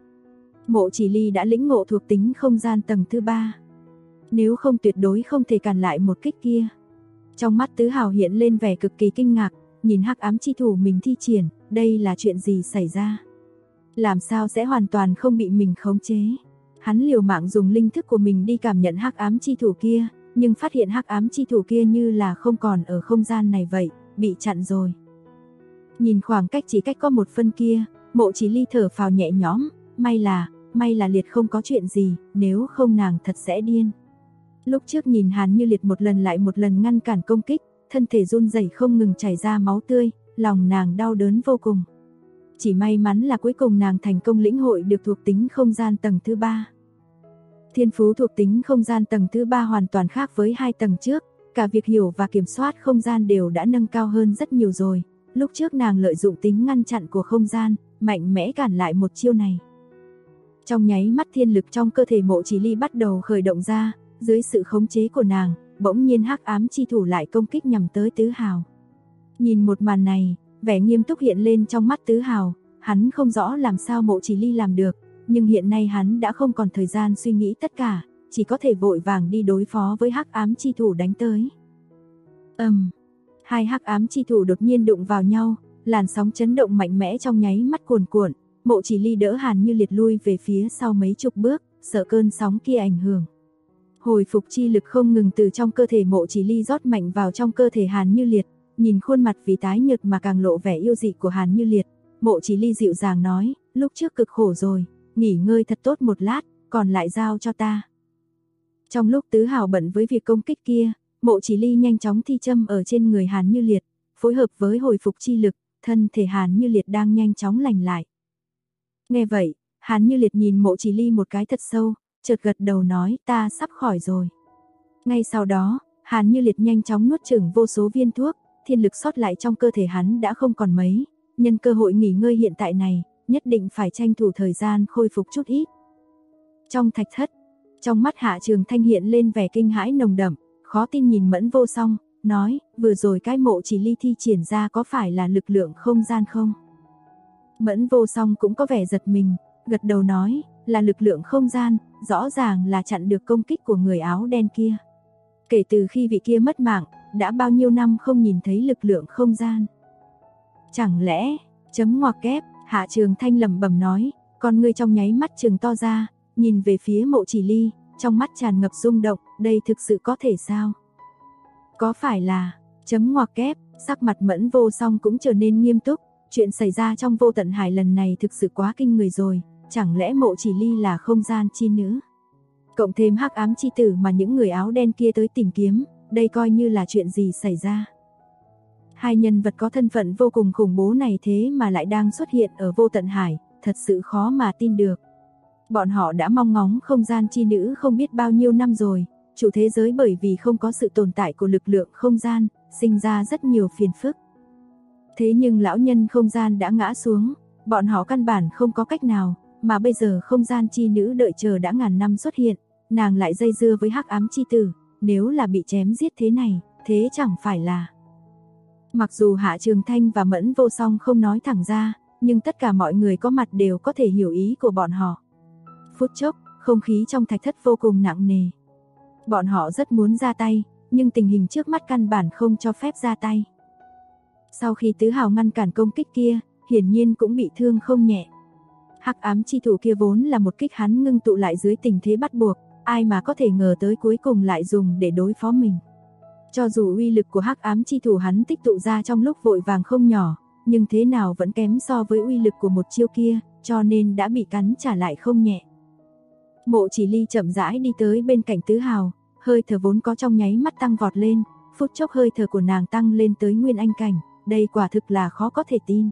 Mộ Chỉ Ly đã lĩnh ngộ thuộc tính không gian tầng thứ 3. Nếu không tuyệt đối không thể cản lại một kích kia. Trong mắt Tứ Hào hiện lên vẻ cực kỳ kinh ngạc, nhìn hắc ám chi thủ mình thi triển, đây là chuyện gì xảy ra? Làm sao sẽ hoàn toàn không bị mình khống chế? Hắn liều mạng dùng linh thức của mình đi cảm nhận hắc ám chi thủ kia, nhưng phát hiện hắc ám chi thủ kia như là không còn ở không gian này vậy, bị chặn rồi. Nhìn khoảng cách chỉ cách có 1 phân kia, Mộ Chỉ Ly thở phào nhẹ nhõm, may là Liệt không có chuyện gì, nếu không nàng thật sẽ điên. Lúc trước nhìn Hàn Như Liệt một lần lại một lần ngăn cản công kích, thân thể run rẩy không ngừng chảy ra máu tươi, lòng nàng đau đớn vô cùng. Chỉ may mắn là cuối cùng nàng thành công lĩnh hội được thuộc tính không gian tầng thứ 3. Thiên phú thuộc tính không gian tầng thứ 3 hoàn toàn khác với 2 tầng trước, cả việc hiểu và kiểm soát không gian đều đã nâng cao hơn rất nhiều rồi. Lúc trước nàng lợi dụng tính ngăn chặn của không gian, mạnh mẽ cản lại một chiêu này. Trong nháy mắt thiên lực trong cơ thể Mộ Chỉ Ly bắt đầu khởi động ra, dưới sự khống chế của nàng, bỗng nhiên hắc ám chi thủ lại công kích nhằm tới Tứ Hào. Nhìn một màn này, vẻ nghiêm túc hiện lên trong mắt Tứ Hào, hắn không rõ làm sao Mộ Chỉ Ly làm được, nhưng hiện nay hắn đã không còn thời gian suy nghĩ tất cả, chỉ có thể vội vàng đi đối phó với hắc ám chi thủ đánh tới. Hai hắc ám chi thủ đột nhiên đụng vào nhau, làn sóng chấn động mạnh mẽ trong nháy mắt cuồn cuộn, Mộ Chỉ Ly đỡ Hàn Như Liệt lui về phía sau mấy chục bước, sợ cơn sóng kia ảnh hưởng. Hồi phục chi lực không ngừng từ trong cơ thể Mộ Chỉ Ly rót mạnh vào trong cơ thể Hàn Như Liệt, nhìn khuôn mặt vì tái nhợt mà càng lộ vẻ yêu dị của Hàn Như Liệt, Mộ Chỉ Ly dịu dàng nói, lúc trước cực khổ rồi, nghỉ ngơi thật tốt một lát, còn lại giao cho ta. Trong lúc Tứ Hào bận với việc công kích kia, Mộ Chỉ Ly nhanh chóng thi châm ở trên người Hàn Như Liệt, phối hợp với hồi phục chi lực, thân thể Hàn Như Liệt đang nhanh chóng lành lại. Nghe vậy, Hàn Như Liệt nhìn Mộ Chỉ Ly một cái thật sâu, chợt gật đầu nói, ta sắp khỏi rồi. Ngay sau đó, Hàn Như Liệt nhanh chóng nuốt chửng vô số viên thuốc, thiên lực sót lại trong cơ thể hắn đã không còn mấy, nhân cơ hội nghỉ ngơi hiện tại này, nhất định phải tranh thủ thời gian khôi phục chút ít. Trong thạch thất, trong mắt Hạ Trường Thanh hiện lên vẻ kinh hãi nồng đậm, khó tin nhìn Mẫn Vô Song, nói, vừa rồi cái Mộ Chỉ Ly thi triển ra có phải là lực lượng không gian không? Mẫn Vô Song cũng có vẻ giật mình, gật đầu nói, là lực lượng không gian, rõ ràng là chặn được công kích của người áo đen kia. Kể từ khi vị kia mất mạng, đã bao nhiêu năm không nhìn thấy lực lượng không gian. Chẳng lẽ, chấm ngoặc kép, Hạ Trường Thanh lẩm bẩm nói, con ngươi trong nháy mắt trừng to ra, nhìn về phía Mộ Chỉ Ly, trong mắt tràn ngập rung động, đây thực sự có thể sao? Có phải là, chấm ngoặc kép, sắc mặt Mẫn Vô Song cũng trở nên nghiêm túc, chuyện xảy ra trong Vô Tận Hải lần này thực sự quá kinh người rồi, chẳng lẽ Mộ Chỉ Ly là không gian chi nữ? Cộng thêm hắc ám chi tử mà những người áo đen kia tới tìm kiếm, đây coi như là chuyện gì xảy ra? Hai nhân vật có thân phận vô cùng khủng bố này thế mà lại đang xuất hiện ở Vô Tận Hải, thật sự khó mà tin được. Bọn họ đã mong ngóng không gian chi nữ không biết bao nhiêu năm rồi, chủ thế giới bởi vì không có sự tồn tại của lực lượng không gian, sinh ra rất nhiều phiền phức. Thế nhưng lão nhân không gian đã ngã xuống, bọn họ căn bản không có cách nào, mà bây giờ không gian chi nữ đợi chờ đã ngàn năm xuất hiện, nàng lại dây dưa với hắc ám chi tử, nếu là bị chém giết thế này, thế chẳng phải là... Mặc dù Hạ Trường Thanh và Mẫn Vô Song không nói thẳng ra, nhưng tất cả mọi người có mặt đều có thể hiểu ý của bọn họ. Phút chốc, không khí trong thạch thất vô cùng nặng nề. Bọn họ rất muốn ra tay, nhưng tình hình trước mắt căn bản không cho phép ra tay. Sau khi Tứ Hào ngăn cản công kích kia, hiển nhiên cũng bị thương không nhẹ. Hắc ám chi thủ kia vốn là một kích hắn ngưng tụ lại dưới tình thế bắt buộc, ai mà có thể ngờ tới cuối cùng lại dùng để đối phó mình. Cho dù uy lực của hắc ám chi thủ hắn tích tụ ra trong lúc vội vàng không nhỏ, nhưng thế nào vẫn kém so với uy lực của một chiêu kia, cho nên đã bị cắn trả lại không nhẹ. Mộ Chỉ Ly chậm rãi đi tới bên cạnh Tứ Hào, hơi thở vốn có trong nháy mắt tăng vọt lên, phút chốc hơi thở của nàng tăng lên tới Nguyên Anh cảnh, đây quả thực là khó có thể tin.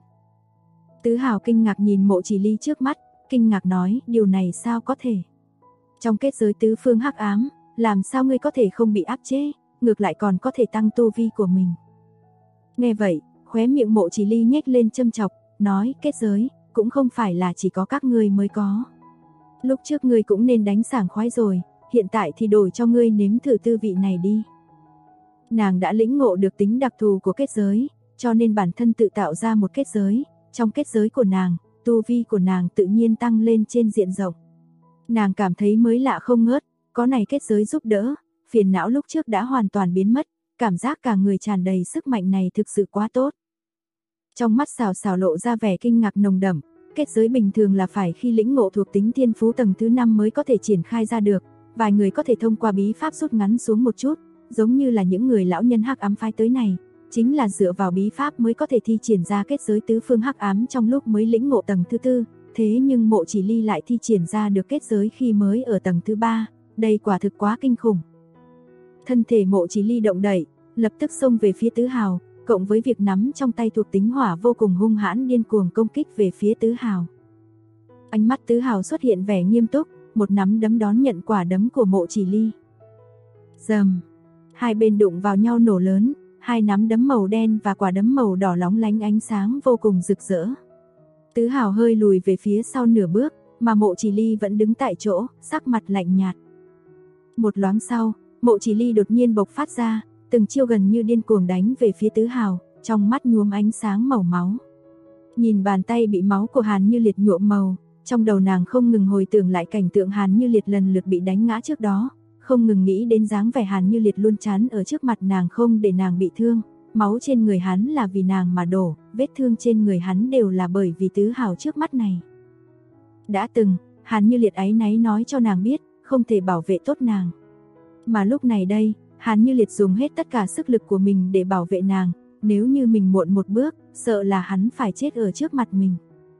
Tứ Hào kinh ngạc nhìn Mộ Chỉ Ly trước mắt, kinh ngạc nói, điều này sao có thể? Trong kết giới tứ phương hắc ám, làm sao ngươi có thể không bị áp chế, ngược lại còn có thể tăng tu vi của mình? Nghe vậy, khóe miệng Mộ Chỉ Ly nhếch lên châm chọc, nói, kết giới cũng không phải là chỉ có các ngươi mới có. Lúc trước ngươi cũng nên đánh sảng khoái rồi, hiện tại thì đổi cho ngươi nếm thử tư vị này đi. Nàng đã lĩnh ngộ được tính đặc thù của kết giới, cho nên bản thân tự tạo ra một kết giới, trong kết giới của nàng, tu vi của nàng tự nhiên tăng lên trên diện rộng. Nàng cảm thấy mới lạ không ngớt, có này kết giới giúp đỡ, phiền não lúc trước đã hoàn toàn biến mất, cảm giác cả người tràn đầy sức mạnh này thực sự quá tốt. Trong mắt Sào Sào lộ ra vẻ kinh ngạc nồng đậm, kết giới bình thường là phải khi lĩnh ngộ thuộc tính thiên phú tầng thứ 5 mới có thể triển khai ra được, vài người có thể thông qua bí pháp rút ngắn xuống một chút, giống như là những người lão nhân hắc ám phái tới này, chính là dựa vào bí pháp mới có thể thi triển ra kết giới tứ phương hắc ám trong lúc mới lĩnh ngộ tầng thứ tư, thế nhưng Mộ Chỉ Ly lại thi triển ra được kết giới khi mới ở tầng thứ ba, đây quả thực quá kinh khủng. Thân thể Mộ Chỉ Ly động đậy, lập tức xông về phía Tứ Hào, cộng với việc nắm trong tay thuộc tính hỏa vô cùng hung hãn điên cuồng công kích về phía Tứ Hào. Ánh mắt Tứ Hào xuất hiện vẻ nghiêm túc, một nắm đấm đón nhận quả đấm của Mộ Chỉ Ly. Rầm, hai bên đụng vào nhau nổ lớn, hai nắm đấm màu đen và quả đấm màu đỏ lóng lánh ánh sáng vô cùng rực rỡ. Tứ Hào hơi lùi về phía sau nửa bước, mà Mộ Chỉ Ly vẫn đứng tại chỗ, sắc mặt lạnh nhạt. Một loáng sau, Mộ Chỉ Ly đột nhiên bộc phát ra, từng chiêu gần như điên cuồng đánh về phía Tứ Hào, trong mắt nhuốm ánh sáng màu máu. Nhìn bàn tay bị máu của Hàn Như Liệt nhuộm màu, trong đầu nàng không ngừng hồi tưởng lại cảnh tượng Hàn Như Liệt lần lượt bị đánh ngã trước đó, không ngừng nghĩ đến dáng vẻ Hàn Như Liệt luôn chắn ở trước mặt nàng không để nàng bị thương, máu trên người hắn là vì nàng mà đổ, vết thương trên người hắn đều là bởi vì Tứ Hào trước mắt này. Đã từng, Hàn Như Liệt áy náy nói cho nàng biết, không thể bảo vệ tốt nàng. Mà lúc này đây, Hàn Như Liệt dùng hết tất cả sức lực của mình để bảo vệ nàng, nếu như mình muộn một bước, sợ là hắn phải chết ở trước mặt mình.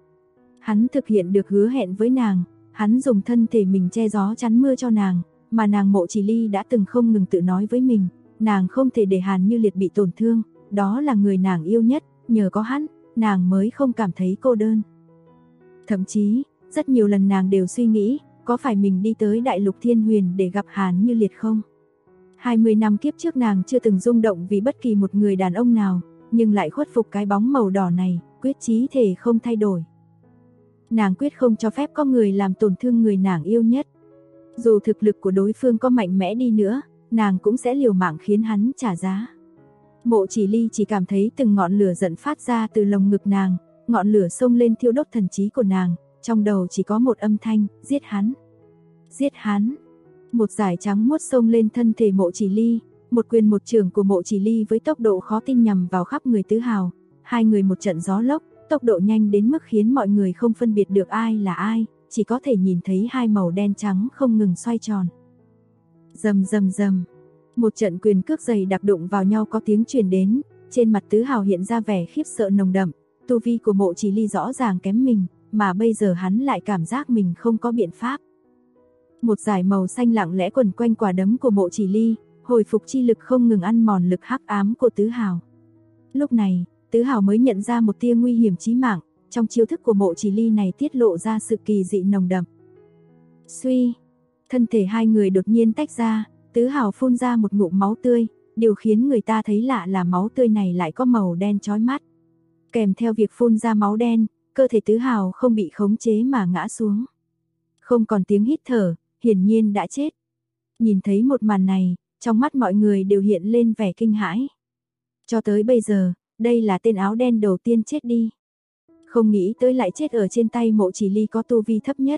Hắn thực hiện được hứa hẹn với nàng, hắn dùng thân thể mình che gió chắn mưa cho nàng, mà nàng Mộ Chỉ Ly đã từng không ngừng tự nói với mình, nàng không thể để Hàn Như Liệt bị tổn thương, đó là người nàng yêu nhất, nhờ có hắn, nàng mới không cảm thấy cô đơn. Thậm chí, rất nhiều lần nàng đều suy nghĩ, có phải mình đi tới Đại Lục Thiên Huyền để gặp Hàn Như Liệt không? 20 năm kiếp trước nàng chưa từng rung động vì bất kỳ một người đàn ông nào, nhưng lại khuất phục cái bóng màu đỏ này, quyết chí thể không thay đổi. Nàng quyết không cho phép có người làm tổn thương người nàng yêu nhất. Dù thực lực của đối phương có mạnh mẽ đi nữa, nàng cũng sẽ liều mạng khiến hắn trả giá. Mộ Chỉ Ly chỉ cảm thấy từng ngọn lửa giận phát ra từ lồng ngực nàng, ngọn lửa xông lên thiêu đốt thần trí của nàng, trong đầu chỉ có một âm thanh, giết hắn. Giết hắn. Một dải trắng muốt xông lên thân thể Mộ Chỉ Ly, một quyền một chưởng của Mộ Chỉ Ly với tốc độ khó tin nhằm vào khắp người Tứ Hào, hai người một trận gió lốc, tốc độ nhanh đến mức khiến mọi người không phân biệt được ai là ai, chỉ có thể nhìn thấy hai màu đen trắng không ngừng xoay tròn. Rầm rầm rầm, một trận quyền cước dày đặc đụng vào nhau có tiếng truyền đến, trên mặt Tứ Hào hiện ra vẻ khiếp sợ nồng đậm, tu vi của Mộ Chỉ Ly rõ ràng kém mình, mà bây giờ hắn lại cảm giác mình không có biện pháp. Một dải màu xanh lặng lẽ quẩn quanh quả đấm của Mộ Chỉ Ly, hồi phục chi lực không ngừng ăn mòn lực hắc ám của Tứ Hào. Lúc này, Tứ Hào mới nhận ra một tia nguy hiểm chí mạng, trong chiêu thức của Mộ Chỉ Ly này tiết lộ ra sự kỳ dị nồng đậm. Suy, thân thể hai người đột nhiên tách ra, Tứ Hào phun ra một ngụm máu tươi, điều khiến người ta thấy lạ là máu tươi này lại có màu đen chói mắt. Kèm theo việc phun ra máu đen, cơ thể Tứ Hào không bị khống chế mà ngã xuống. Không còn tiếng hít thở, hiển nhiên đã chết. Nhìn thấy một màn này, trong mắt mọi người đều hiện lên vẻ kinh hãi. Cho tới bây giờ, đây là tên áo đen đầu tiên chết đi. Không nghĩ tới lại chết ở trên tay Mộ Chỉ Ly có tu vi thấp nhất.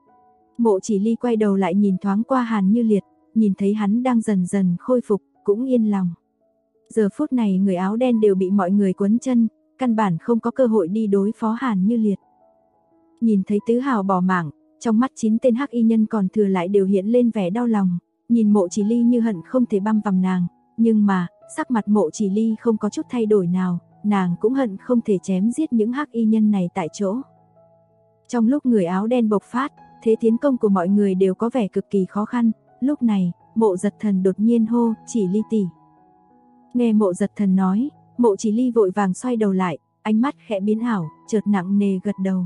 Mộ Chỉ Ly quay đầu lại nhìn thoáng qua Hàn Như Liệt, nhìn thấy hắn đang dần dần khôi phục, cũng yên lòng. Giờ phút này người áo đen đều bị mọi người quấn chân, căn bản không có cơ hội đi đối phó Hàn Như Liệt. Nhìn thấy Tứ Hào bỏ mạng, trong mắt 9 tên hắc y nhân còn thừa lại đều hiện lên vẻ đau lòng, nhìn Mộ Chỉ Ly như hận không thể băm vằm nàng, nhưng mà, sắc mặt Mộ Chỉ Ly không có chút thay đổi nào, nàng cũng hận không thể chém giết những hắc y nhân này tại chỗ. Trong lúc người áo đen bộc phát, thế tiến công của mọi người đều có vẻ cực kỳ khó khăn, lúc này, Mộ Giật Thần đột nhiên hô, Chỉ Ly tỷ. Nghe Mộ Giật Thần nói, Mộ Chỉ Ly vội vàng xoay đầu lại, ánh mắt khẽ biến ảo, chợt nặng nề gật đầu.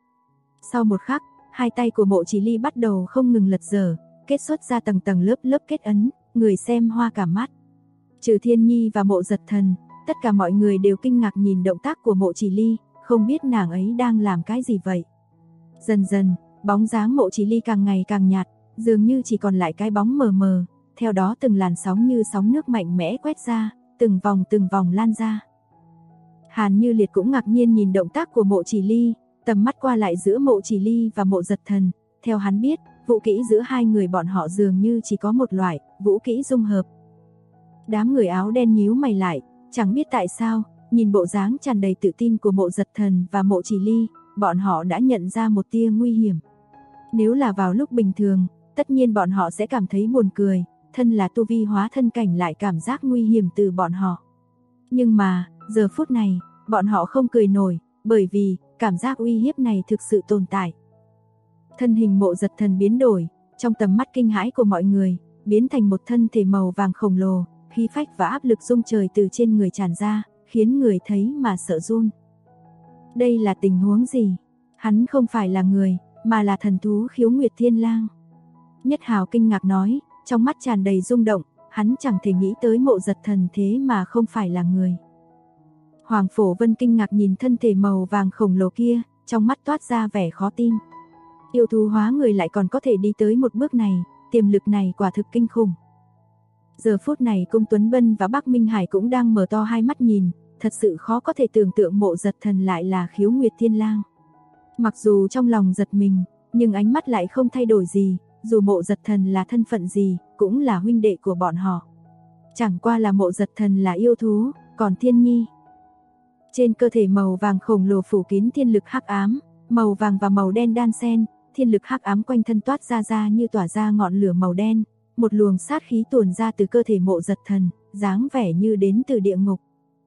Sau một khắc, hai tay của Mộ Chỉ Ly bắt đầu không ngừng lật dở, kết xuất ra tầng tầng lớp lớp kết ấn, người xem hoa cả mắt. Trừ Thiên Nhi và Mộ Giật Thần, tất cả mọi người đều kinh ngạc nhìn động tác của Mộ Chỉ Ly, không biết nàng ấy đang làm cái gì vậy. Dần dần, bóng dáng Mộ Chỉ Ly càng ngày càng nhạt, dường như chỉ còn lại cái bóng mờ mờ, theo đó từng làn sóng như sóng nước mạnh mẽ quét ra, từng vòng lan ra. Hàn Như Liệt cũng ngạc nhiên nhìn động tác của Mộ Chỉ Ly, tầm mắt qua lại giữa Mộ Chỉ Ly và Mộ Giật Thần, theo hắn biết, vũ kỹ giữa hai người bọn họ dường như chỉ có một loại, vũ kỹ dung hợp. Đám người áo đen nhíu mày lại, chẳng biết tại sao, nhìn bộ dáng tràn đầy tự tin của Mộ Giật Thần và Mộ Chỉ Ly, bọn họ đã nhận ra một tia nguy hiểm. Nếu là vào lúc bình thường, tất nhiên bọn họ sẽ cảm thấy buồn cười, thân là tu vi hóa thân cảnh lại cảm giác nguy hiểm từ bọn họ. Nhưng mà, giờ phút này, bọn họ không cười nổi, bởi vì, cảm giác uy hiếp này thực sự tồn tại. Thân hình Mộ Giật Thần biến đổi, trong tầm mắt kinh hãi của mọi người, biến thành một thân thể màu vàng khổng lồ, khí phách và áp lực rung trời từ trên người tràn ra, khiến người thấy mà sợ run. Đây là tình huống gì? Hắn không phải là người, mà là thần thú Khiếu Nguyệt Thiên Lang. Nhất Hào kinh ngạc nói, trong mắt tràn đầy rung động, hắn chẳng thể nghĩ tới Mộ Giật Thần thế mà không phải là người. Hoàng Phổ Vân kinh ngạc nhìn thân thể màu vàng khổng lồ kia, trong mắt toát ra vẻ khó tin. Yêu thú hóa người lại còn có thể đi tới một bước này, tiềm lực này quả thực kinh khủng. Giờ phút này Cung Tuấn Bân và Bắc Minh Hải cũng đang mở to hai mắt nhìn, thật sự khó có thể tưởng tượng Mộ Giật Thần lại là Khiếu Nguyệt Thiên Lang. Mặc dù trong lòng giật mình, nhưng ánh mắt lại không thay đổi gì, dù Mộ Giật Thần là thân phận gì, cũng là huynh đệ của bọn họ. Chẳng qua là Mộ Giật Thần là yêu thú, còn Thiên Nhi. Trên cơ thể màu vàng khổng lồ phủ kín thiên lực hắc ám, màu vàng và màu đen đan xen, thiên lực hắc ám quanh thân toát ra như tỏa ra ngọn lửa màu đen, một luồng sát khí tuôn ra từ cơ thể Mộ Giật Thần, dáng vẻ như đến từ địa ngục.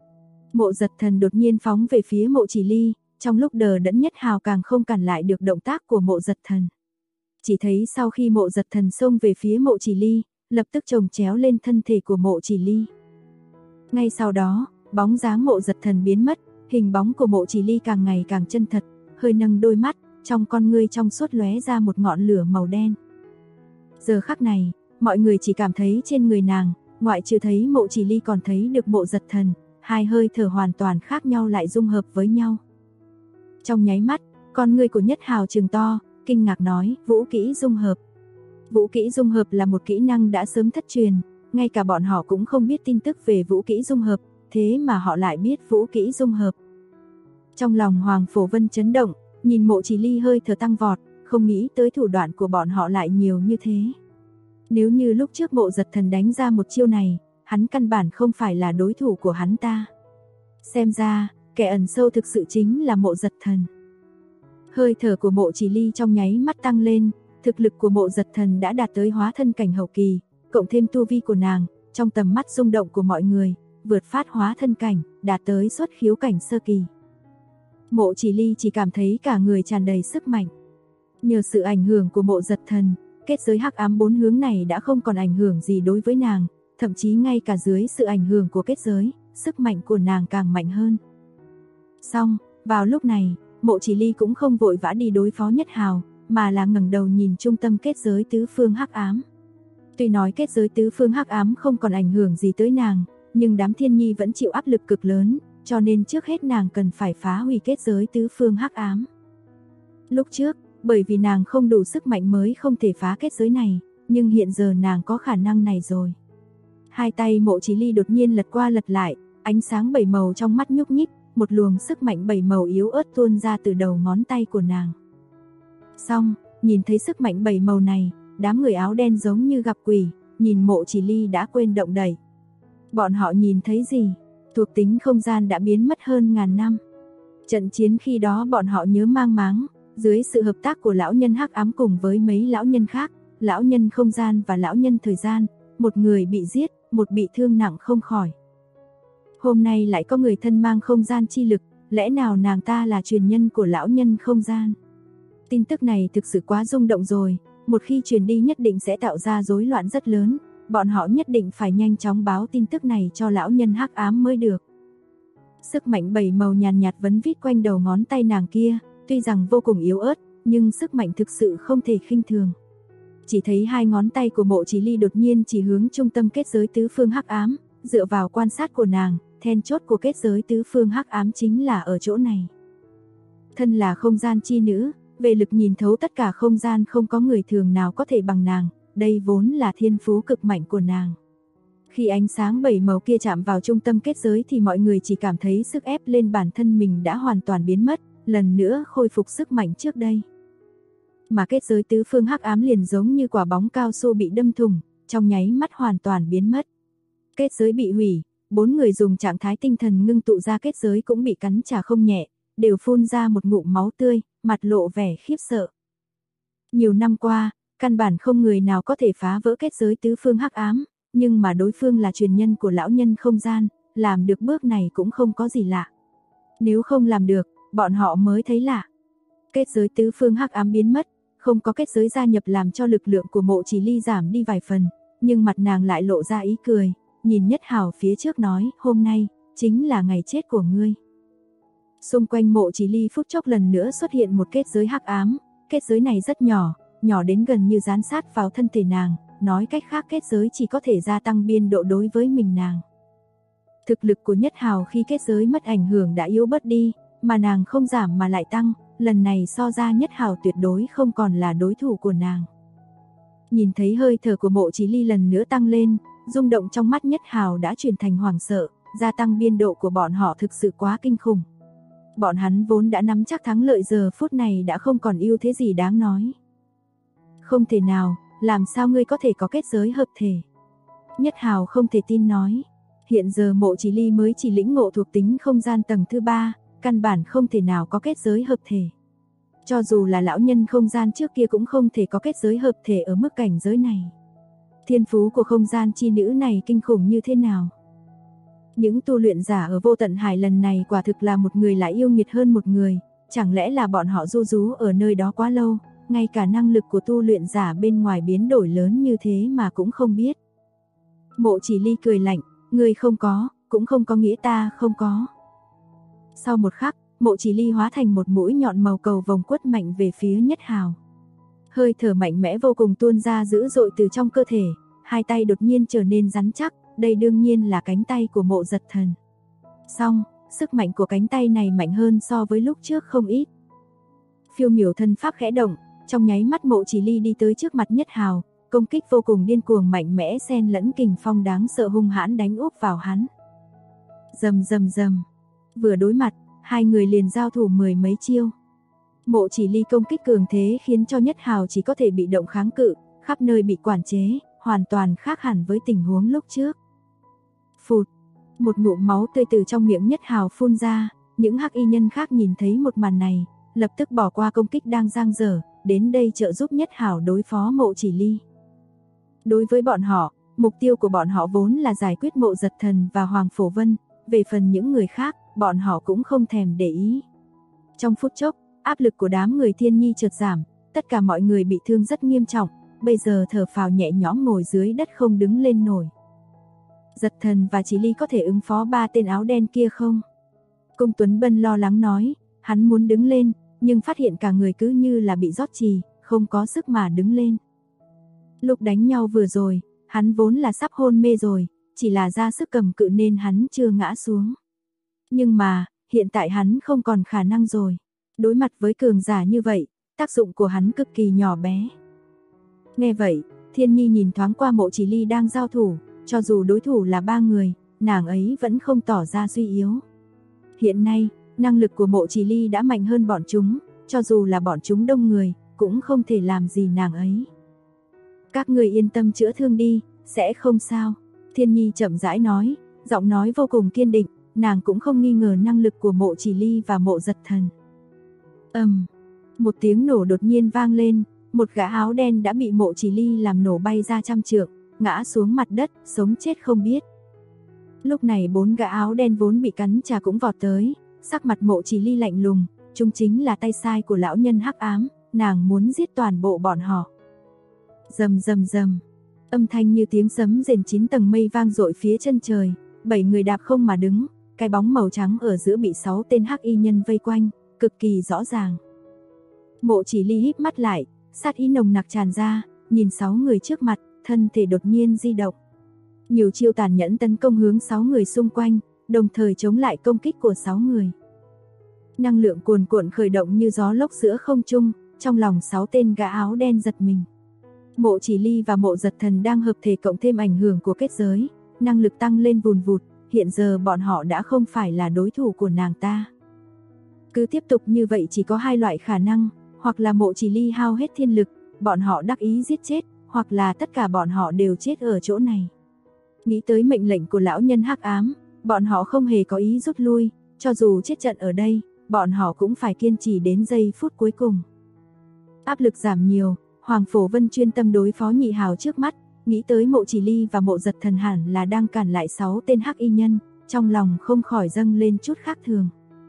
Mộ Giật Thần đột nhiên phóng về phía Mộ Chỉ Ly, trong lúc đờ đẫn Nhất Hào càng không cản lại được động tác của Mộ Giật Thần. Chỉ thấy sau khi Mộ Giật Thần xông về phía Mộ Chỉ Ly, lập tức chồng chéo lên thân thể của Mộ Chỉ Ly. Ngay sau đó, bóng dáng Mộ Giật Thần biến mất, hình bóng của Mộ Chỉ Ly càng ngày càng chân thật, hơi nâng đôi mắt, trong con ngươi trong suốt lóe ra một ngọn lửa màu đen. Giờ khắc này, mọi người chỉ cảm thấy trên người nàng, ngoại trừ thấy Mộ Chỉ Ly còn thấy được Mộ Giật Thần, hai hơi thở hoàn toàn khác nhau lại dung hợp với nhau. Trong nháy mắt, con ngươi của Nhất Hào trừng to, kinh ngạc nói, vũ kỹ dung hợp. Vũ kỹ dung hợp là một kỹ năng đã sớm thất truyền, ngay cả bọn họ cũng không biết tin tức về vũ kỹ dung hợp, thế mà họ lại biết vũ kỹ dung hợp. Trong lòng Hoàng Phổ Vân chấn động, nhìn Mộ Chỉ Ly hơi thở tăng vọt, không nghĩ tới thủ đoạn của bọn họ lại nhiều như thế. Nếu như lúc trước Mộ Giật Thần đánh ra một chiêu này, hắn căn bản không phải là đối thủ của hắn ta. Xem ra, kẻ ẩn sâu thực sự chính là Mộ Giật Thần. Hơi thở của Mộ Chỉ Ly trong nháy mắt tăng lên, thực lực của Mộ Giật Thần đã đạt tới hóa thân cảnh hậu kỳ, cộng thêm tu vi của nàng, trong tầm mắt rung động của mọi người, vượt phát hóa thân cảnh, đạt tới xuất khiếu cảnh sơ kỳ. Mộ Chỉ Ly chỉ cảm thấy cả người tràn đầy sức mạnh. Nhờ sự ảnh hưởng của Mộ Giật Thần, kết giới hắc ám bốn hướng này đã không còn ảnh hưởng gì đối với nàng, thậm chí ngay cả dưới sự ảnh hưởng của kết giới, sức mạnh của nàng càng mạnh hơn. Xong, vào lúc này, Mộ Chỉ Ly cũng không vội vã đi đối phó Nhất Hào, mà là ngẩng đầu nhìn trung tâm kết giới tứ phương hắc ám. Tuy nói kết giới tứ phương hắc ám không còn ảnh hưởng gì tới nàng, nhưng đám thiên nhi vẫn chịu áp lực cực lớn, cho nên trước hết nàng cần phải phá hủy kết giới tứ phương hắc ám. Lúc trước, bởi vì nàng không đủ sức mạnh mới không thể phá kết giới này, nhưng hiện giờ nàng có khả năng này rồi. Hai tay Mộ Chỉ Ly đột nhiên lật qua lật lại, ánh sáng bảy màu trong mắt nhúc nhích, một luồng sức mạnh bảy màu yếu ớt tuôn ra từ đầu ngón tay của nàng. Xong, nhìn thấy sức mạnh bảy màu này, đám người áo đen giống như gặp quỷ, nhìn Mộ Chỉ Ly đã quên động đậy. Bọn họ nhìn thấy gì? Thuộc tính không gian đã biến mất hơn ngàn năm. Trận chiến khi đó bọn họ nhớ mang máng, dưới sự hợp tác của lão nhân hắc ám cùng với mấy lão nhân khác, lão nhân không gian và lão nhân thời gian, một người bị giết, một bị thương nặng không khỏi. Hôm nay lại có người thân mang không gian chi lực, lẽ nào nàng ta là truyền nhân của lão nhân không gian? Tin tức này thực sự quá rung động rồi, một khi truyền đi nhất định sẽ tạo ra rối loạn rất lớn, bọn họ nhất định phải nhanh chóng báo tin tức này cho lão nhân hắc ám mới được. Sức mạnh bảy màu nhàn nhạt vấn vít quanh đầu ngón tay nàng kia, tuy rằng vô cùng yếu ớt, nhưng sức mạnh thực sự không thể khinh thường. Chỉ thấy hai ngón tay của Mộ Chỉ Ly đột nhiên chỉ hướng trung tâm kết giới tứ phương hắc ám, dựa vào quan sát của nàng, then chốt của kết giới tứ phương hắc ám chính là ở chỗ này. Thân là không gian chi nữ, về lực nhìn thấu tất cả không gian không có người thường nào có thể bằng nàng, đây vốn là thiên phú cực mạnh của nàng. Khi ánh sáng bảy màu kia chạm vào trung tâm kết giới thì mọi người chỉ cảm thấy sức ép lên bản thân mình đã hoàn toàn biến mất, lần nữa khôi phục sức mạnh trước đây. Mà kết giới tứ phương hắc ám liền giống như quả bóng cao su bị đâm thủng, trong nháy mắt hoàn toàn biến mất. Kết giới bị hủy, bốn người dùng trạng thái tinh thần ngưng tụ ra kết giới cũng bị cắn trả không nhẹ, đều phun ra một ngụm máu tươi, mặt lộ vẻ khiếp sợ. Nhiều năm qua, căn bản không người nào có thể phá vỡ kết giới tứ phương hắc ám, nhưng mà đối phương là truyền nhân của lão nhân không gian, làm được bước này cũng không có gì lạ. Nếu không làm được, bọn họ mới thấy lạ. Kết giới tứ phương hắc ám biến mất, không có kết giới gia nhập làm cho lực lượng của Mộ Chỉ Ly giảm đi vài phần, nhưng mặt nàng lại lộ ra ý cười, nhìn Nhất Hào phía trước nói, hôm nay, chính là ngày chết của ngươi. Xung quanh Mộ Chỉ Ly phút chốc lần nữa xuất hiện một kết giới hắc ám, kết giới này rất nhỏ, nhỏ đến gần như dán sát vào thân thể nàng, nói cách khác kết giới chỉ có thể gia tăng biên độ đối với mình nàng. Thực lực của Nhất Hào khi kết giới mất ảnh hưởng đã yếu bớt đi, mà nàng không giảm mà lại tăng, lần này so ra Nhất Hào tuyệt đối không còn là đối thủ của nàng. Nhìn thấy hơi thở của Mộ Chí Ly lần nữa tăng lên, rung động trong mắt Nhất Hào đã chuyển thành hoảng sợ, gia tăng biên độ của bọn họ thực sự quá kinh khủng. Bọn hắn vốn đã nắm chắc thắng lợi giờ phút này đã không còn ưu thế gì đáng nói. Không thể nào, làm sao ngươi có thể có kết giới hợp thể? Nhất Hào không thể tin nói. Hiện giờ Mộ Chí Ly mới chỉ lĩnh ngộ thuộc tính không gian tầng thứ 3, căn bản không thể nào có kết giới hợp thể. Cho dù là lão nhân không gian trước kia cũng không thể có kết giới hợp thể ở mức cảnh giới này. Thiên phú của không gian chi nữ này kinh khủng như thế nào? Những tu luyện giả ở Vô Tận Hải lần này quả thực là một người lại yêu nghiệt hơn một người, chẳng lẽ là bọn họ du rú ở nơi đó quá lâu, ngay cả năng lực của tu luyện giả bên ngoài biến đổi lớn như thế mà cũng không biết. Mộ Chỉ Ly cười lạnh, ngươi không có, cũng không có nghĩa ta không có. Sau một khắc, Mộ Chỉ Ly hóa thành một mũi nhọn màu cầu vồng quất mạnh về phía Nhất Hào. Hơi thở mạnh mẽ vô cùng tuôn ra dữ dội từ trong cơ thể, hai tay đột nhiên trở nên rắn chắc, đây đương nhiên là cánh tay của Mộ Giật Thần. Song, sức mạnh của cánh tay này mạnh hơn so với lúc trước không ít. Phiêu miểu thân pháp khẽ động, trong nháy mắt Mộ Chỉ Ly đi tới trước mặt Nhất Hào, công kích vô cùng điên cuồng mạnh mẽ xen lẫn kình phong đáng sợ hung hãn đánh úp vào hắn. Rầm rầm rầm, vừa đối mặt, hai người liền giao thủ mười mấy chiêu. Mộ Chỉ Ly công kích cường thế khiến cho Nhất Hào chỉ có thể bị động kháng cự, khắp nơi bị quản chế, hoàn toàn khác hẳn với tình huống lúc trước. Phụt, một ngụm máu tươi từ trong miệng Nhất Hào phun ra, những hắc y nhân khác nhìn thấy một màn này, lập tức bỏ qua công kích đang dang dở, đến đây trợ giúp Nhất Hào đối phó Mộ Chỉ Ly. Đối với bọn họ, mục tiêu của bọn họ vốn là giải quyết Mộ Giật Thần và Hoàng Phổ Vân, về phần những người khác, bọn họ cũng không thèm để ý. Trong phút chốc, áp lực của đám người Thiên Nhi chợt giảm, tất cả mọi người bị thương rất nghiêm trọng, bây giờ thở phào nhẹ nhõm ngồi dưới đất không đứng lên nổi. Giật Thần và Chỉ Ly có thể ứng phó 3 tên áo đen kia không? Cung Tuấn Bân lo lắng nói, hắn muốn đứng lên, nhưng phát hiện cả người cứ như là bị rót trì, không có sức mà đứng lên. Lúc đánh nhau vừa rồi, hắn vốn là sắp hôn mê rồi, chỉ là ra sức cầm cự nên hắn chưa ngã xuống. Nhưng mà, hiện tại hắn không còn khả năng rồi. Đối mặt với cường giả như vậy, tác dụng của hắn cực kỳ nhỏ bé. Nghe vậy, Thiên Nhi nhìn thoáng qua Mộ Chỉ Ly đang giao thủ, cho dù đối thủ là 3 người, nàng ấy vẫn không tỏ ra suy yếu. Hiện nay, năng lực của Mộ Chỉ Ly đã mạnh hơn bọn chúng, cho dù là bọn chúng đông người, cũng không thể làm gì nàng ấy. Các người yên tâm chữa thương đi, sẽ không sao. Thiên Nhi chậm rãi nói, giọng nói vô cùng kiên định, nàng cũng không nghi ngờ năng lực của Mộ Chỉ Ly và Mộ Giật Thần. Một tiếng nổ đột nhiên vang lên, một gã áo đen đã bị Mộ Chỉ Ly làm nổ bay ra trăm trượng, ngã xuống mặt đất, sống chết không biết. Lúc này 4 gã áo đen vốn bị cắn trả cũng vọt tới, sắc mặt Mộ Chỉ Ly lạnh lùng, chúng chính là tay sai của lão nhân hắc ám, nàng muốn giết toàn bộ bọn họ. Rầm rầm rầm, âm thanh như tiếng sấm rền 9 tầng mây vang dội phía chân trời, 7 người đạp không mà đứng, cái bóng màu trắng ở giữa bị 6 tên hắc y nhân vây quanh, cực kỳ rõ ràng. Mộ Chỉ Ly híp mắt lại, sát ý nồng nặc tràn ra, nhìn 6 người trước mặt, thân thể đột nhiên di động. Nhiều chiêu tàn nhẫn tấn công hướng 6 người xung quanh, đồng thời chống lại công kích của 6 người. Năng lượng cuồn cuộn khởi động như gió lốc giữa không trung, trong lòng 6 tên gã áo đen giật mình. Mộ Chỉ Ly và Mộ Giật Thần đang hợp thể cộng thêm ảnh hưởng của kết giới, năng lực tăng lên vùn vụt, hiện giờ bọn họ đã không phải là đối thủ của nàng ta. Cứ tiếp tục như vậy chỉ có 2 loại khả năng, hoặc là Mộ Chỉ Ly hao hết thiên lực, bọn họ đắc ý giết chết, hoặc là tất cả bọn họ đều chết ở chỗ này. Nghĩ tới mệnh lệnh của lão nhân hắc ám, bọn họ không hề có ý rút lui, cho dù chết trận ở đây, bọn họ cũng phải kiên trì đến giây phút cuối cùng. Áp lực giảm nhiều, Hoàng Phổ Vân chuyên tâm đối phó nhị hào trước mắt, nghĩ tới Mộ Chỉ Ly và Mộ Giật Thần hẳn là đang cản lại 6 tên hắc y nhân, trong lòng không khỏi dâng lên chút khác thường.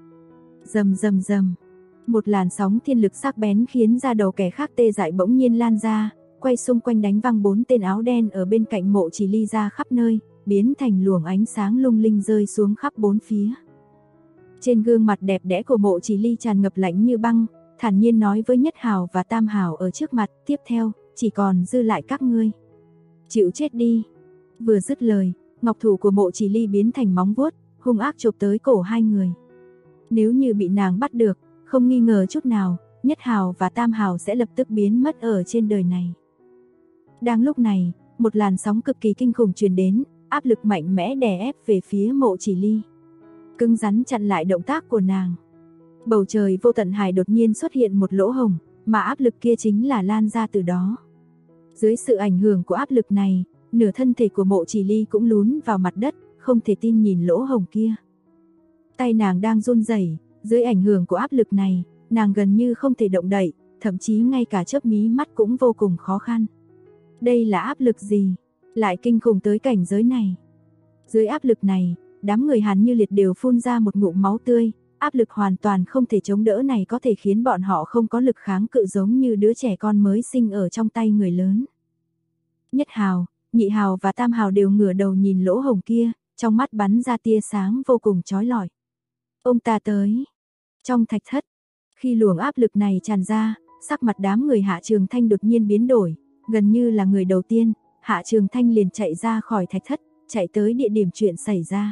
Rầm rầm rầm, một làn sóng thiên lực sắc bén khiến da đầu kẻ khác tê dại bỗng nhiên lan ra, quay xung quanh đánh văng 4 tên áo đen ở bên cạnh Mộ Chỉ Ly ra khắp nơi, biến thành luồng ánh sáng lung linh rơi xuống khắp bốn phía. Trên gương mặt đẹp đẽ của Mộ Chỉ Ly tràn ngập lạnh như băng, thản nhiên nói với Nhất Hào và Tam Hào ở trước mặt, tiếp theo, chỉ còn dư lại các ngươi. Chịu chết đi. Vừa dứt lời, ngọc thủ của Mộ Chỉ Ly biến thành móng vuốt, hung ác chộp tới cổ hai người. Nếu như bị nàng bắt được, không nghi ngờ chút nào, Nhất Hào và Tam Hào sẽ lập tức biến mất ở trên đời này. Đang lúc này, một làn sóng cực kỳ kinh khủng truyền đến, áp lực mạnh mẽ đè ép về phía Mộ Chỉ Ly, cứng rắn chặn lại động tác của nàng. Bầu trời vô tận hải đột nhiên xuất hiện một lỗ hổng, mà áp lực kia chính là lan ra từ đó. Dưới sự ảnh hưởng của áp lực này, nửa thân thể của Mộ Chỉ Ly cũng lún vào mặt đất, không thể tin nhìn lỗ hổng kia. Tay nàng đang run rẩy, dưới ảnh hưởng của áp lực này, nàng gần như không thể động đậy, thậm chí ngay cả chớp mí mắt cũng vô cùng khó khăn. Đây là áp lực gì? Lại kinh khủng tới cảnh giới này. Dưới áp lực này, đám người Hàn Như Liệt đều phun ra một ngụm máu tươi, áp lực hoàn toàn không thể chống đỡ này có thể khiến bọn họ không có lực kháng cự giống như đứa trẻ con mới sinh ở trong tay người lớn. Nhất Hào, Nhị Hào và Tam Hào đều ngửa đầu nhìn lỗ hổng kia, trong mắt bắn ra tia sáng vô cùng chói lọi. Ông ta tới. Trong thạch thất, khi luồng áp lực này tràn ra, sắc mặt đám người Hạ Trường Thanh đột nhiên biến đổi, gần như là người đầu tiên, Hạ Trường Thanh liền chạy ra khỏi thạch thất, chạy tới địa điểm chuyện xảy ra.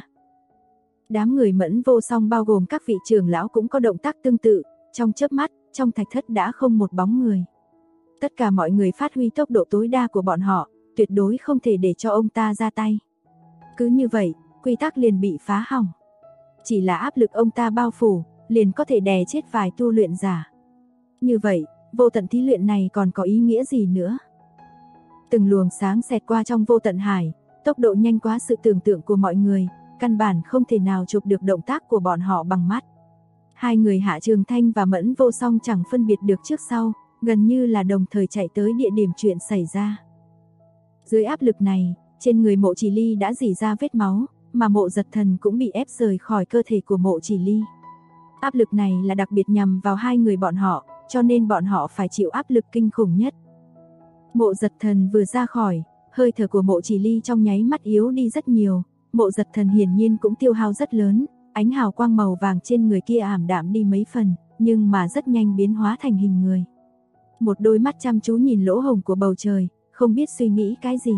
Đám người Mẫn Vô Song bao gồm các vị trưởng lão cũng có động tác tương tự, trong chớp mắt, trong thạch thất đã không một bóng người. Tất cả mọi người phát huy tốc độ tối đa của bọn họ, tuyệt đối không thể để cho ông ta ra tay. Cứ như vậy, quy tắc liền bị phá hỏng. Chỉ là áp lực ông ta bao phủ, liền có thể đè chết vài tu luyện giả. Như vậy, vô tận thí luyện này còn có ý nghĩa gì nữa? Từng luồng sáng xẹt qua trong vô tận hải, tốc độ nhanh quá sự tưởng tượng của mọi người, căn bản không thể nào chụp được động tác của bọn họ bằng mắt. Hai người Hạ Trường Thanh và Mẫn Vô Song chẳng phân biệt được trước sau, gần như là đồng thời chạy tới địa điểm chuyện xảy ra. Dưới áp lực này, trên người Mộ Chỉ Ly đã rỉ ra vết máu, mà Mộ Giật Thần cũng bị ép rời khỏi cơ thể của Mộ Chỉ Ly. Áp lực này là đặc biệt nhằm vào hai người bọn họ, cho nên bọn họ phải chịu áp lực kinh khủng nhất. Mộ Giật Thần vừa ra khỏi, hơi thở của Mộ Chỉ Ly trong nháy mắt yếu đi rất nhiều, Mộ Giật Thần hiển nhiên cũng tiêu hao rất lớn, ánh hào quang màu vàng trên người kia ảm đạm đi mấy phần, nhưng mà rất nhanh biến hóa thành hình người. Một đôi mắt chăm chú nhìn lỗ hổng của bầu trời, không biết suy nghĩ cái gì.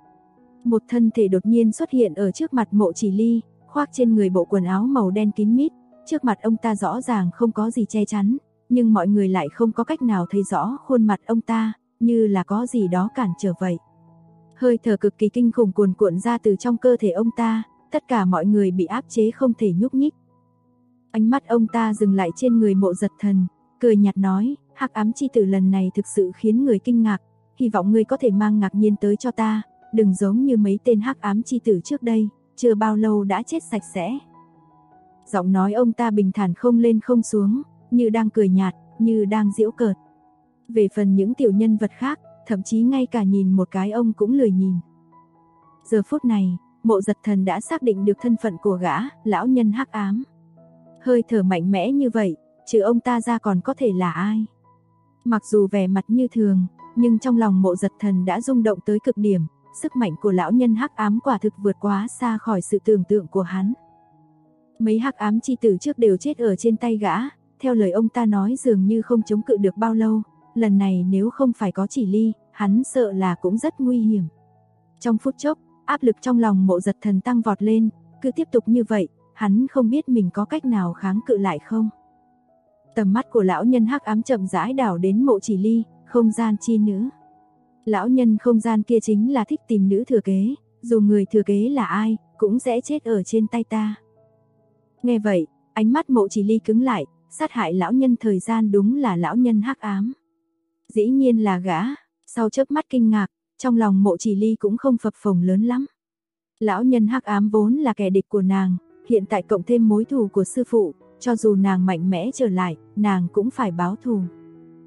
Một thân thể đột nhiên xuất hiện ở trước mặt Mộ Chỉ Ly, khoác trên người bộ quần áo màu đen kín mít, trước mặt ông ta rõ ràng không có gì che chắn, nhưng mọi người lại không có cách nào thấy rõ khuôn mặt ông ta, như là có gì đó cản trở vậy. Hơi thở cực kỳ kinh khủng cuồn cuộn ra từ trong cơ thể ông ta, tất cả mọi người bị áp chế không thể nhúc nhích. Ánh mắt ông ta dừng lại trên người Mộ Giật Thần, cười nhạt nói, Hắc Ám Chi Tử lần này thực sự khiến người kinh ngạc, hy vọng ngươi có thể mang ngạc nhiên tới cho ta, đừng giống như mấy tên Hắc Ám Chi Tử trước đây, chưa bao lâu đã chết sạch sẽ. Giọng nói ông ta bình thản không lên không xuống, như đang cười nhạt, như đang giễu cợt. Về phần những tiểu nhân vật khác, thậm chí ngay cả nhìn một cái ông cũng lười nhìn. Giờ phút này, Mộ Giật Thần đã xác định được thân phận của gã, lão nhân hắc ám. Hơi thở mạnh mẽ như vậy, trừ ông ta ra còn có thể là ai? Mặc dù vẻ mặt như thường, nhưng trong lòng Mộ Giật Thần đã rung động tới cực điểm, sức mạnh của lão nhân hắc ám quả thực vượt quá xa khỏi sự tưởng tượng của hắn. Mấy hắc ám chi tử trước đều chết ở trên tay gã, theo lời ông ta nói dường như không chống cự được bao lâu, lần này nếu không phải có Chỉ Ly, hắn sợ là cũng rất nguy hiểm. Trong phút chốc, áp lực trong lòng Mộ Giật Thần tăng vọt lên, cứ tiếp tục như vậy, hắn không biết mình có cách nào kháng cự lại không. Tầm mắt của lão nhân hắc ám chậm rãi đảo đến Mộ Chỉ Ly, không gian chi nữ. Lão nhân không gian kia chính là thích tìm nữ thừa kế, dù người thừa kế là ai, cũng sẽ chết ở trên tay ta. Nghe vậy, ánh mắt Mộ Chỉ Ly cứng lại, sát hại lão nhân thời gian đúng là lão nhân hắc ám. Dĩ nhiên là gã, sau chớp mắt kinh ngạc, trong lòng Mộ Chỉ Ly cũng không phập phồng lớn lắm. Lão nhân hắc ám vốn là kẻ địch của nàng, hiện tại cộng thêm mối thù của sư phụ, cho dù nàng mạnh mẽ trở lại, nàng cũng phải báo thù.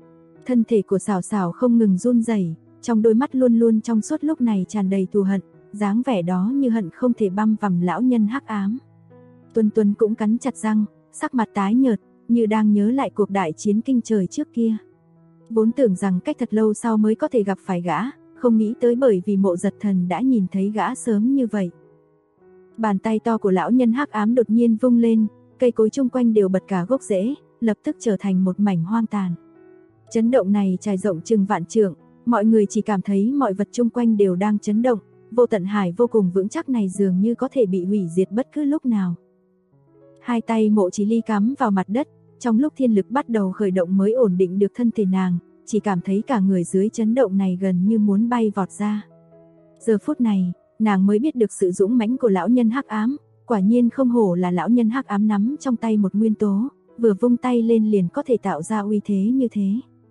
Thân thể của Sảo Sảo không ngừng run rẩy, trong đôi mắt luôn luôn trong suốt lúc này tràn đầy thù hận, dáng vẻ đó như hận không thể băm vằm lão nhân hắc ám. Tuân Tuân cũng cắn chặt răng, sắc mặt tái nhợt, như đang nhớ lại cuộc đại chiến kinh trời trước kia. Vốn tưởng rằng cách thật lâu sau mới có thể gặp phải gã, không nghĩ tới bởi vì Mộ Giật Thần đã nhìn thấy gã sớm như vậy. Bàn tay to của lão nhân hắc ám đột nhiên vung lên, cây cối chung quanh đều bật cả gốc rễ, lập tức trở thành một mảnh hoang tàn. Chấn động này trải rộng chừng vạn trượng, mọi người chỉ cảm thấy mọi vật chung quanh đều đang chấn động, vô tận hải vô cùng vững chắc này dường như có thể bị hủy diệt bất cứ lúc nào. Hai tay Mộ Chỉ Ly cắm vào mặt đất, trong lúc thiên lực bắt đầu khởi động mới ổn định được thân thể nàng, chỉ cảm thấy cả người dưới chấn động này gần như muốn bay vọt ra. Giờ phút này, nàng mới biết được sự dũng mãnh của lão nhân hắc ám, quả nhiên không hổ là lão nhân hắc ám nắm trong tay một nguyên tố, vừa vung tay lên liền có thể tạo ra uy thế như thế.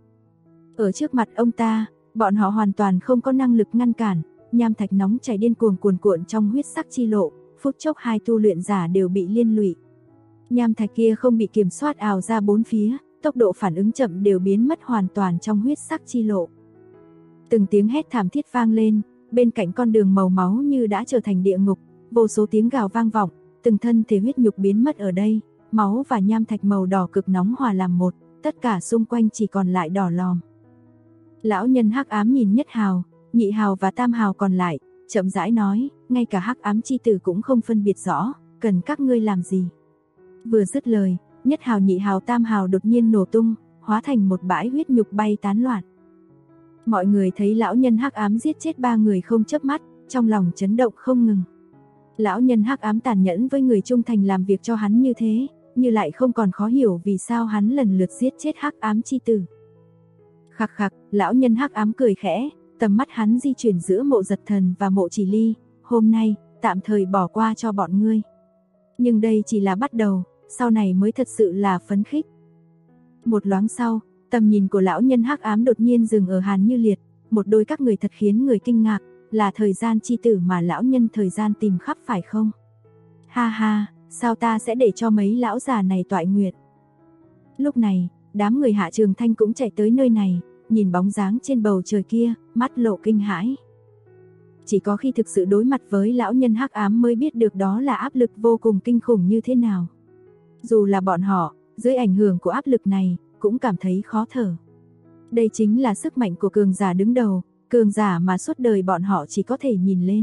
Ở trước mặt ông ta, bọn họ hoàn toàn không có năng lực ngăn cản, nham thạch nóng chảy điên cuồng cuồn cuộn trong huyết sắc chi lộ, phút chốc hai tu luyện giả đều bị liên lụy. Nham thạch kia không bị kiểm soát ào ra bốn phía, tốc độ phản ứng chậm đều biến mất hoàn toàn trong huyết sắc chi lộ. Từng tiếng hét thảm thiết vang lên, bên cạnh con đường màu máu như đã trở thành địa ngục, vô số tiếng gào vang vọng, từng thân thể huyết nhục biến mất ở đây, máu và nham thạch màu đỏ cực nóng hòa làm một, tất cả xung quanh chỉ còn lại đỏ lòm. Lão nhân hắc ám nhìn Nhất Hào, Nhị Hào và Tam Hào còn lại, chậm rãi nói, ngay cả hắc ám chi tử cũng không phân biệt rõ, cần các ngươi làm gì. Vừa dứt lời, Nhất Hào, Nhị Hào, Tam Hào đột nhiên nổ tung, hóa thành một bãi huyết nhục bay tán loạn. Mọi người thấy lão nhân hắc ám giết chết 3 người không chớp mắt, trong lòng chấn động không ngừng. Lão nhân hắc ám tàn nhẫn với người trung thành làm việc cho hắn như thế, như lại không còn khó hiểu vì sao hắn lần lượt giết chết hắc ám chi tử. Khặc khặc, lão nhân hắc ám cười khẽ, tầm mắt hắn di chuyển giữa Mộ Giật Thần và Mộ Chỉ Ly, hôm nay, tạm thời bỏ qua cho bọn ngươi. Nhưng đây chỉ là bắt đầu, sau này mới thật sự là phấn khích. Một loáng sau, tầm nhìn của lão nhân hắc ám đột nhiên dừng ở Hàn Như Liệt, một đôi các người thật khiến người kinh ngạc, là thời gian chi tử mà lão nhân thời gian tìm khắp phải không? Ha ha, sao ta sẽ để cho mấy lão già này toại nguyện? Lúc này, đám người Hạ Trường Thanh cũng chạy tới nơi này, nhìn bóng dáng trên bầu trời kia, mắt lộ kinh hãi. Chỉ có khi thực sự đối mặt với lão nhân hắc ám mới biết được đó là áp lực vô cùng kinh khủng như thế nào. Dù là bọn họ, dưới ảnh hưởng của áp lực này, cũng cảm thấy khó thở. Đây chính là sức mạnh của cường giả đứng đầu, cường giả mà suốt đời bọn họ chỉ có thể nhìn lên.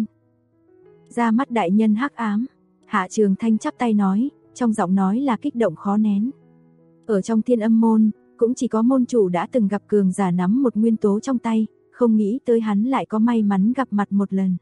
Ra mắt đại nhân hắc ám, Hạ Trường Thanh chắp tay nói, trong giọng nói là kích động khó nén. Ở trong Thiên Âm môn, cũng chỉ có môn chủ đã từng gặp cường giả nắm một nguyên tố trong tay, không nghĩ tới hắn lại có may mắn gặp mặt một lần.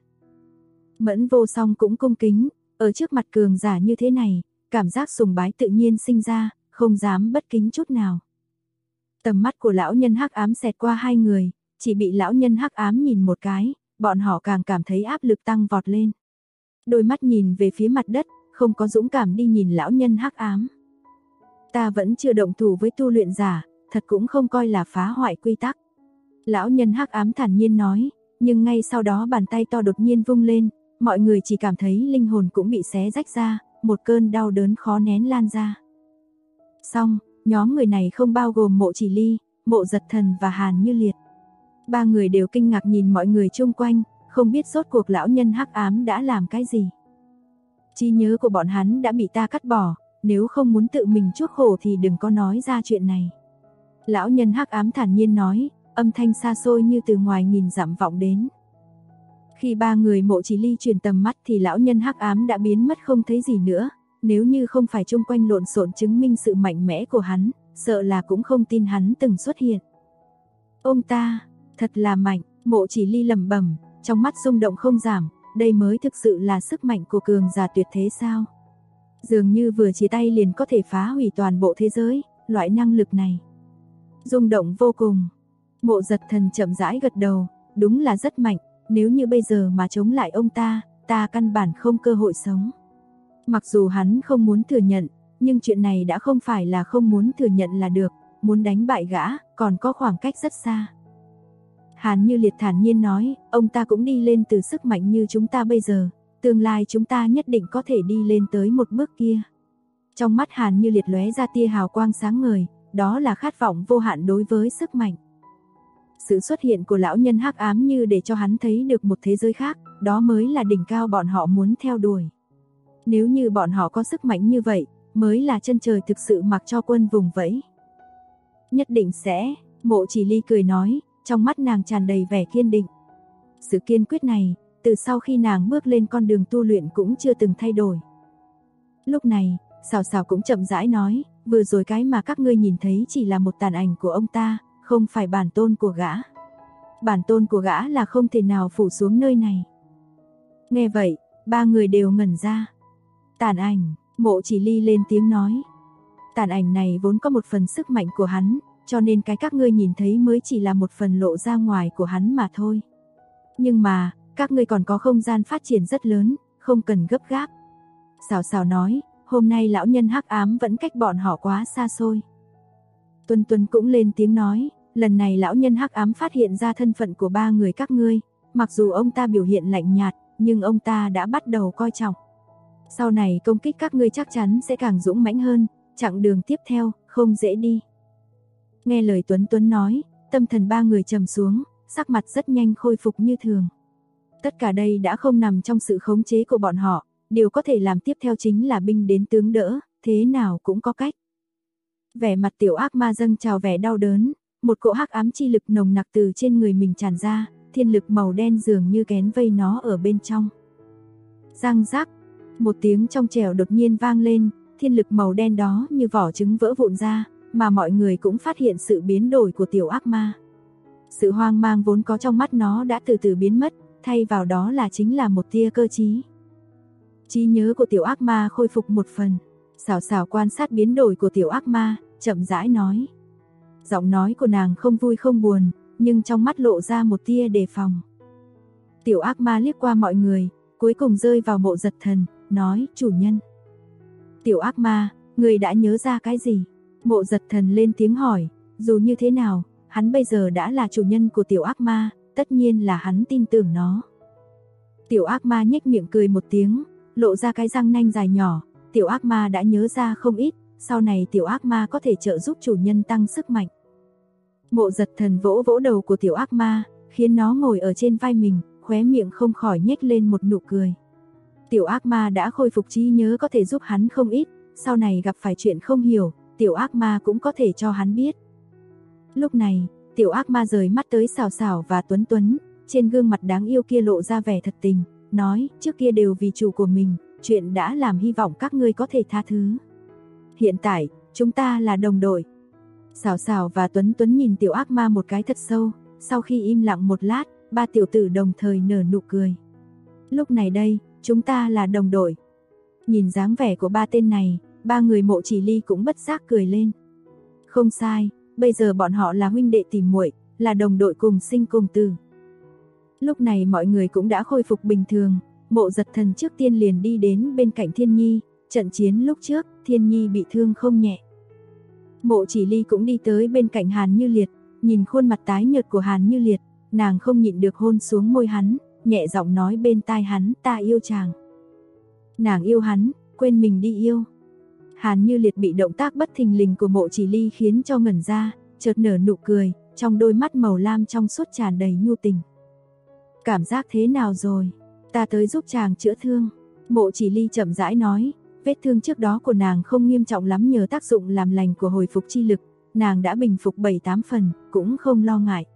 Mẫn Vô Song cũng cung kính, ở trước mặt cường giả như thế này, cảm giác sùng bái tự nhiên sinh ra, không dám bất kính chút nào. Tầm mắt của lão nhân hắc ám xẹt qua hai người, chỉ bị lão nhân hắc ám nhìn một cái, bọn họ càng cảm thấy áp lực tăng vọt lên. Đôi mắt nhìn về phía mặt đất, không có dũng cảm đi nhìn lão nhân hắc ám. Ta vẫn chưa động thủ với tu luyện giả, thật cũng không coi là phá hoại quy tắc. Lão nhân hắc ám thản nhiên nói, nhưng ngay sau đó bàn tay to đột nhiên vung lên, mọi người chỉ cảm thấy linh hồn cũng bị xé rách ra, một cơn đau đớn khó nén lan ra. Xong, nhóm người này không bao gồm Mộ Chỉ Ly, Mộ Giật Thần và Hàn Như Liệt. 3 người đều kinh ngạc nhìn mọi người chung quanh, không biết rốt cuộc lão nhân hắc ám đã làm cái gì. Trí nhớ của bọn hắn đã bị ta cắt bỏ, nếu không muốn tự mình chuốc khổ thì đừng có nói ra chuyện này. Lão nhân hắc ám thản nhiên nói, âm thanh xa xôi như từ ngoài nghìn dặm vọng đến. Khi 3 người Mộ Chỉ Ly chuyển tầm mắt thì lão nhân hắc ám đã biến mất không thấy gì nữa, nếu như không phải chung quanh lộn xộn chứng minh sự mạnh mẽ của hắn, sợ là cũng không tin hắn từng xuất hiện. Ông ta, thật là mạnh, Mộ Chỉ Ly lẩm bẩm, trong mắt rung động không giảm, đây mới thực sự là sức mạnh của cường giả tuyệt thế sao? Dường như vừa chia tay liền có thể phá hủy toàn bộ thế giới, loại năng lực này. Rung động vô cùng. Mộ Giật Thần chậm rãi gật đầu, đúng là rất mạnh, nếu như bây giờ mà chống lại ông ta, ta căn bản không cơ hội sống. Mặc dù hắn không muốn thừa nhận, nhưng chuyện này đã không phải là không muốn thừa nhận là được, muốn đánh bại gã, còn có khoảng cách rất xa. Hàn Như Liệt thản nhiên nói, ông ta cũng đi lên từ sức mạnh như chúng ta bây giờ, tương lai chúng ta nhất định có thể đi lên tới một bước kia. Trong mắt Hàn Như Liệt lóe ra tia hào quang sáng ngời, đó là khát vọng vô hạn đối với sức mạnh. Sự xuất hiện của lão nhân hắc ám như để cho hắn thấy được một thế giới khác, đó mới là đỉnh cao bọn họ muốn theo đuổi. Nếu như bọn họ có sức mạnh như vậy, mới là chân trời thực sự mặc cho quân vùng vẫy. Nhất định sẽ, Mộ Chỉ Ly cười nói, trong mắt nàng tràn đầy vẻ kiên định. Sự kiên quyết này, từ sau khi nàng bước lên con đường tu luyện cũng chưa từng thay đổi. Lúc này, Sào Sào cũng chậm rãi nói, vừa rồi cái mà các ngươi nhìn thấy chỉ là một tàn ảnh của ông ta, không phải bản tôn của gã. Bản tôn của gã là không thể nào phủ xuống nơi này. Nghe vậy, ba người đều ngẩn ra. Tàn ảnh, Mộ Chỉ Ly lên tiếng nói. Tàn ảnh này vốn có một phần sức mạnh của hắn, cho nên cái các ngươi nhìn thấy mới chỉ là một phần lộ ra ngoài của hắn mà thôi. Nhưng mà, các ngươi còn có không gian phát triển rất lớn, không cần gấp gáp. Sào Sào nói, hôm nay lão nhân hắc ám vẫn cách bọn họ quá xa xôi. Tuân Tuân cũng lên tiếng nói, lần này lão nhân hắc ám phát hiện ra thân phận của ba người các ngươi, mặc dù ông ta biểu hiện lạnh nhạt, nhưng ông ta đã bắt đầu coi trọng. Sau này công kích các ngươi chắc chắn sẽ càng dũng mãnh hơn, chặng đường tiếp theo không dễ đi. Nghe lời Tuân Tuân nói, tâm thần ba người trầm xuống, sắc mặt rất nhanh khôi phục như thường. Tất cả đây đã không nằm trong sự khống chế của bọn họ, điều có thể làm tiếp theo chính là binh đến tướng đỡ, thế nào cũng có cách. Vẻ mặt tiểu ác ma dâng trào vẻ đau đớn, một cỗ hắc ám chi lực nồng nặc từ trên người mình tràn ra, thiên lực màu đen dường như kén vây nó ở bên trong. Răng rắc, một tiếng trong trẻo đột nhiên vang lên, thiên lực màu đen đó như vỏ trứng vỡ vụn ra, mà mọi người cũng phát hiện sự biến đổi của tiểu ác ma. Sự hoang mang vốn có trong mắt nó đã từ từ biến mất, thay vào đó là chính là một tia cơ trí. Trí nhớ của tiểu ác ma khôi phục một phần. Sào Sào quan sát biến đổi của tiểu ác ma, chậm rãi nói. Giọng nói của nàng không vui không buồn, nhưng trong mắt lộ ra một tia đề phòng. Tiểu ác ma liếc qua mọi người, cuối cùng rơi vào Mộ Giật Thần, nói, chủ nhân. Tiểu ác ma, người đã nhớ ra cái gì? Mộ Giật Thần lên tiếng hỏi, dù như thế nào, hắn bây giờ đã là chủ nhân của tiểu ác ma, tất nhiên là hắn tin tưởng nó. Tiểu ác ma nhếch miệng cười một tiếng, lộ ra cái răng nanh dài nhỏ, tiểu ác ma đã nhớ ra không ít, sau này tiểu ác ma có thể trợ giúp chủ nhân tăng sức mạnh. Mộ Giật Thần vỗ vỗ đầu của tiểu ác ma, khiến nó ngồi ở trên vai mình, khóe miệng không khỏi nhếch lên một nụ cười. Tiểu ác ma đã khôi phục trí nhớ có thể giúp hắn không ít, sau này gặp phải chuyện không hiểu, tiểu ác ma cũng có thể cho hắn biết. Lúc này, tiểu ác ma rời mắt tới Sào Sào và Tuấn Tuấn, trên gương mặt đáng yêu kia lộ ra vẻ thật tình, nói, trước kia đều vì chủ của mình, chuyện đã làm hy vọng các ngươi có thể tha thứ. Hiện tại, chúng ta là đồng đội. Sào Sào và Tuấn Tuấn nhìn tiểu ác ma một cái thật sâu, sau khi im lặng một lát, ba tiểu tử đồng thời nở nụ cười. Lúc này đây, chúng ta là đồng đội. Nhìn dáng vẻ của ba tên này, ba người Mộ Chỉ Ly cũng bất giác cười lên. Không sai, bây giờ bọn họ là huynh đệ tỷ muội, là đồng đội cùng sinh cùng tử. Lúc này mọi người cũng đã khôi phục bình thường, Mộ Giật Thần trước tiên liền đi đến bên cạnh Thiên Nhi, trận chiến lúc trước, Thiên Nhi bị thương không nhẹ. Mộ Chỉ Ly cũng đi tới bên cạnh Hàn Như Liệt, nhìn khuôn mặt tái nhợt của Hàn Như Liệt, nàng không nhịn được hôn xuống môi hắn, nhẹ giọng nói bên tai hắn, ta yêu chàng. Nàng yêu hắn, quên mình đi yêu. Hàn Như Liệt bị động tác bất thình lình của Mộ Chỉ Ly khiến cho ngẩn ra, chợt nở nụ cười, trong đôi mắt màu lam trong suốt tràn đầy nhu tình. Cảm giác thế nào rồi? Ta tới giúp chàng chữa thương. Mộ Chỉ Ly chậm rãi nói, vết thương trước đó của nàng không nghiêm trọng lắm nhờ tác dụng làm lành của hồi phục chi lực, nàng đã bình phục 7-8 phần, cũng không lo ngại.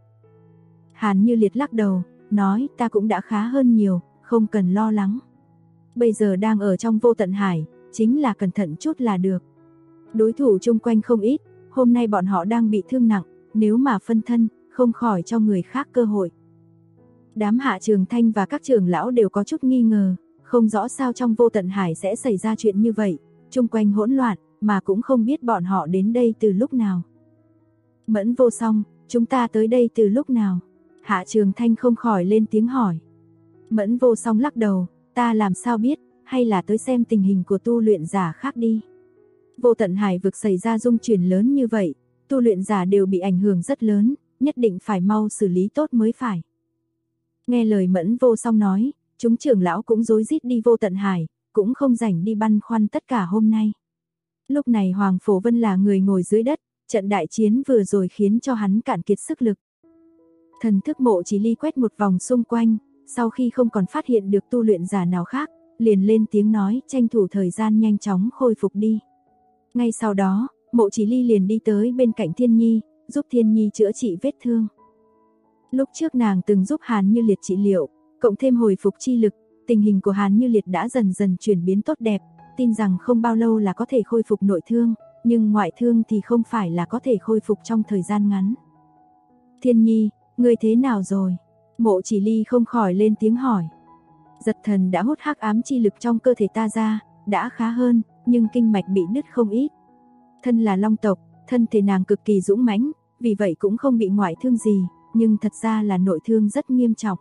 Hàn Như Liệt lắc đầu, nói ta cũng đã khá hơn nhiều, không cần lo lắng. Bây giờ đang ở trong vô tận hải, chính là cẩn thận chút là được. Đối thủ chung quanh không ít, hôm nay bọn họ đang bị thương nặng, nếu mà phân thân, không khỏi cho người khác cơ hội. Đám Hạ Trường Thanh và các trưởng lão đều có chút nghi ngờ, không rõ sao trong vô tận hải sẽ xảy ra chuyện như vậy, chung quanh hỗn loạn, mà cũng không biết bọn họ đến đây từ lúc nào. Mẫn Vô Song, chúng ta tới đây từ lúc nào? Hạ Trường Thanh không khỏi lên tiếng hỏi. Mẫn Vô Song lắc đầu, ta làm sao biết, hay là tới xem tình hình của tu luyện giả khác đi. Vô tận hải vực xảy ra dung chuyển lớn như vậy, tu luyện giả đều bị ảnh hưởng rất lớn, nhất định phải mau xử lý tốt mới phải. Nghe lời Mẫn Vô Song nói, chúng trưởng lão cũng rối rít đi vô tận hải, cũng không rảnh đi băn khoăn tất cả hôm nay. Lúc này Hoàng Phổ Vân là người ngồi dưới đất, trận đại chiến vừa rồi khiến cho hắn cạn kiệt sức lực. Thần thức Mộ Chỉ Ly quét một vòng xung quanh, sau khi không còn phát hiện được tu luyện giả nào khác, liền lên tiếng nói tranh thủ thời gian nhanh chóng khôi phục đi. Ngay sau đó, Mộ Chỉ Ly liền đi tới bên cạnh Thiên Nhi, giúp Thiên Nhi chữa trị vết thương. Lúc trước nàng từng giúp Hàn Như Liệt trị liệu, cộng thêm hồi phục chi lực, tình hình của Hàn Như Liệt đã dần dần chuyển biến tốt đẹp, tin rằng không bao lâu là có thể khôi phục nội thương, nhưng ngoại thương thì không phải là có thể khôi phục trong thời gian ngắn. Thiên Nhi, ngươi thế nào rồi? Mộ Chỉ Ly không khỏi lên tiếng hỏi. Giật Thần đã hút hắc ám chi lực trong cơ thể ta ra, đã khá hơn, nhưng kinh mạch bị đứt không ít. Thân là Long tộc, thân thể nàng cực kỳ dũng mãnh, vì vậy cũng không bị ngoại thương gì, nhưng thật ra là nội thương rất nghiêm trọng.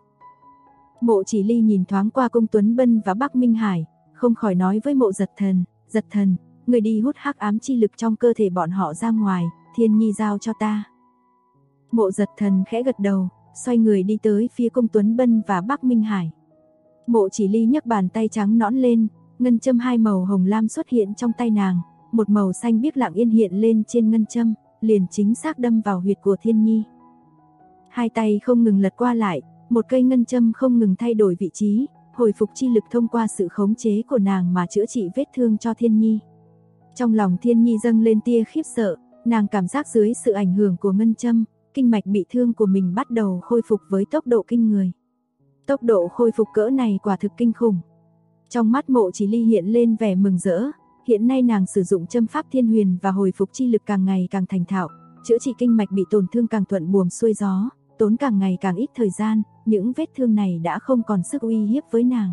Mộ Chỉ Ly nhìn thoáng qua Cung Tuấn Bân và Bắc Minh Hải, không khỏi nói với Mộ Giật Thần, người đi hút hắc ám chi lực trong cơ thể bọn họ ra ngoài, Thiên Nhi giao cho ta. Mộ Giật Thần khẽ gật đầu, xoay người đi tới phía Cung Tuấn Bân và Bắc Minh Hải. Mộ Chỉ Ly nhấc bàn tay trắng nõn lên, ngân châm hai màu hồng lam xuất hiện trong tay nàng, một màu xanh biếc lặng yên hiện lên trên ngân châm, liền chính xác đâm vào huyệt của Thiên Nhi. Hai tay không ngừng lật qua lại, một cây ngân châm không ngừng thay đổi vị trí, hồi phục chi lực thông qua sự khống chế của nàng mà chữa trị vết thương cho Thiên Nhi. Trong lòng Thiên Nhi dâng lên tia khiếp sợ, nàng cảm giác dưới sự ảnh hưởng của ngân châm, kinh mạch bị thương của mình bắt đầu khôi phục với tốc độ kinh người. Tốc độ khôi phục cỡ này quả thực kinh khủng. Trong mắt Mộ Chỉ Ly hiện lên vẻ mừng rỡ, hiện nay nàng sử dụng châm pháp thiên huyền và hồi phục chi lực càng ngày càng thành thạo, chữa trị kinh mạch bị tổn thương càng thuận buồm xuôi gió, tốn càng ngày càng ít thời gian, những vết thương này đã không còn sức uy hiếp với nàng.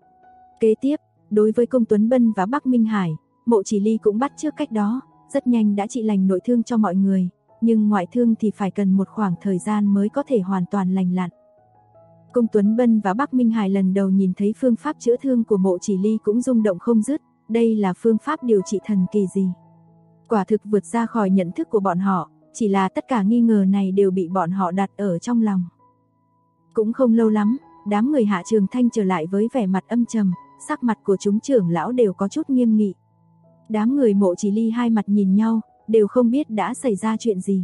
Kế tiếp, đối với Cung Tuấn Bân và Bắc Minh Hải, Mộ Chỉ Ly cũng bắt chước cách đó, rất nhanh đã trị lành nội thương cho mọi người, nhưng ngoại thương thì phải cần một khoảng thời gian mới có thể hoàn toàn lành lặn. Cung Tuấn Bân và Bắc Minh Hải lần đầu nhìn thấy phương pháp chữa thương của Mộ Chỉ Ly cũng rung động không dứt, đây là phương pháp điều trị thần kỳ gì? Quả thực vượt ra khỏi nhận thức của bọn họ, chỉ là tất cả nghi ngờ này đều bị bọn họ đặt ở trong lòng. Cũng không lâu lắm, đám người Hạ Trường Thanh trở lại với vẻ mặt âm trầm, sắc mặt của chúng trưởng lão đều có chút nghiêm nghị. Đám người Mộ Chỉ Ly hai mặt nhìn nhau, đều không biết đã xảy ra chuyện gì.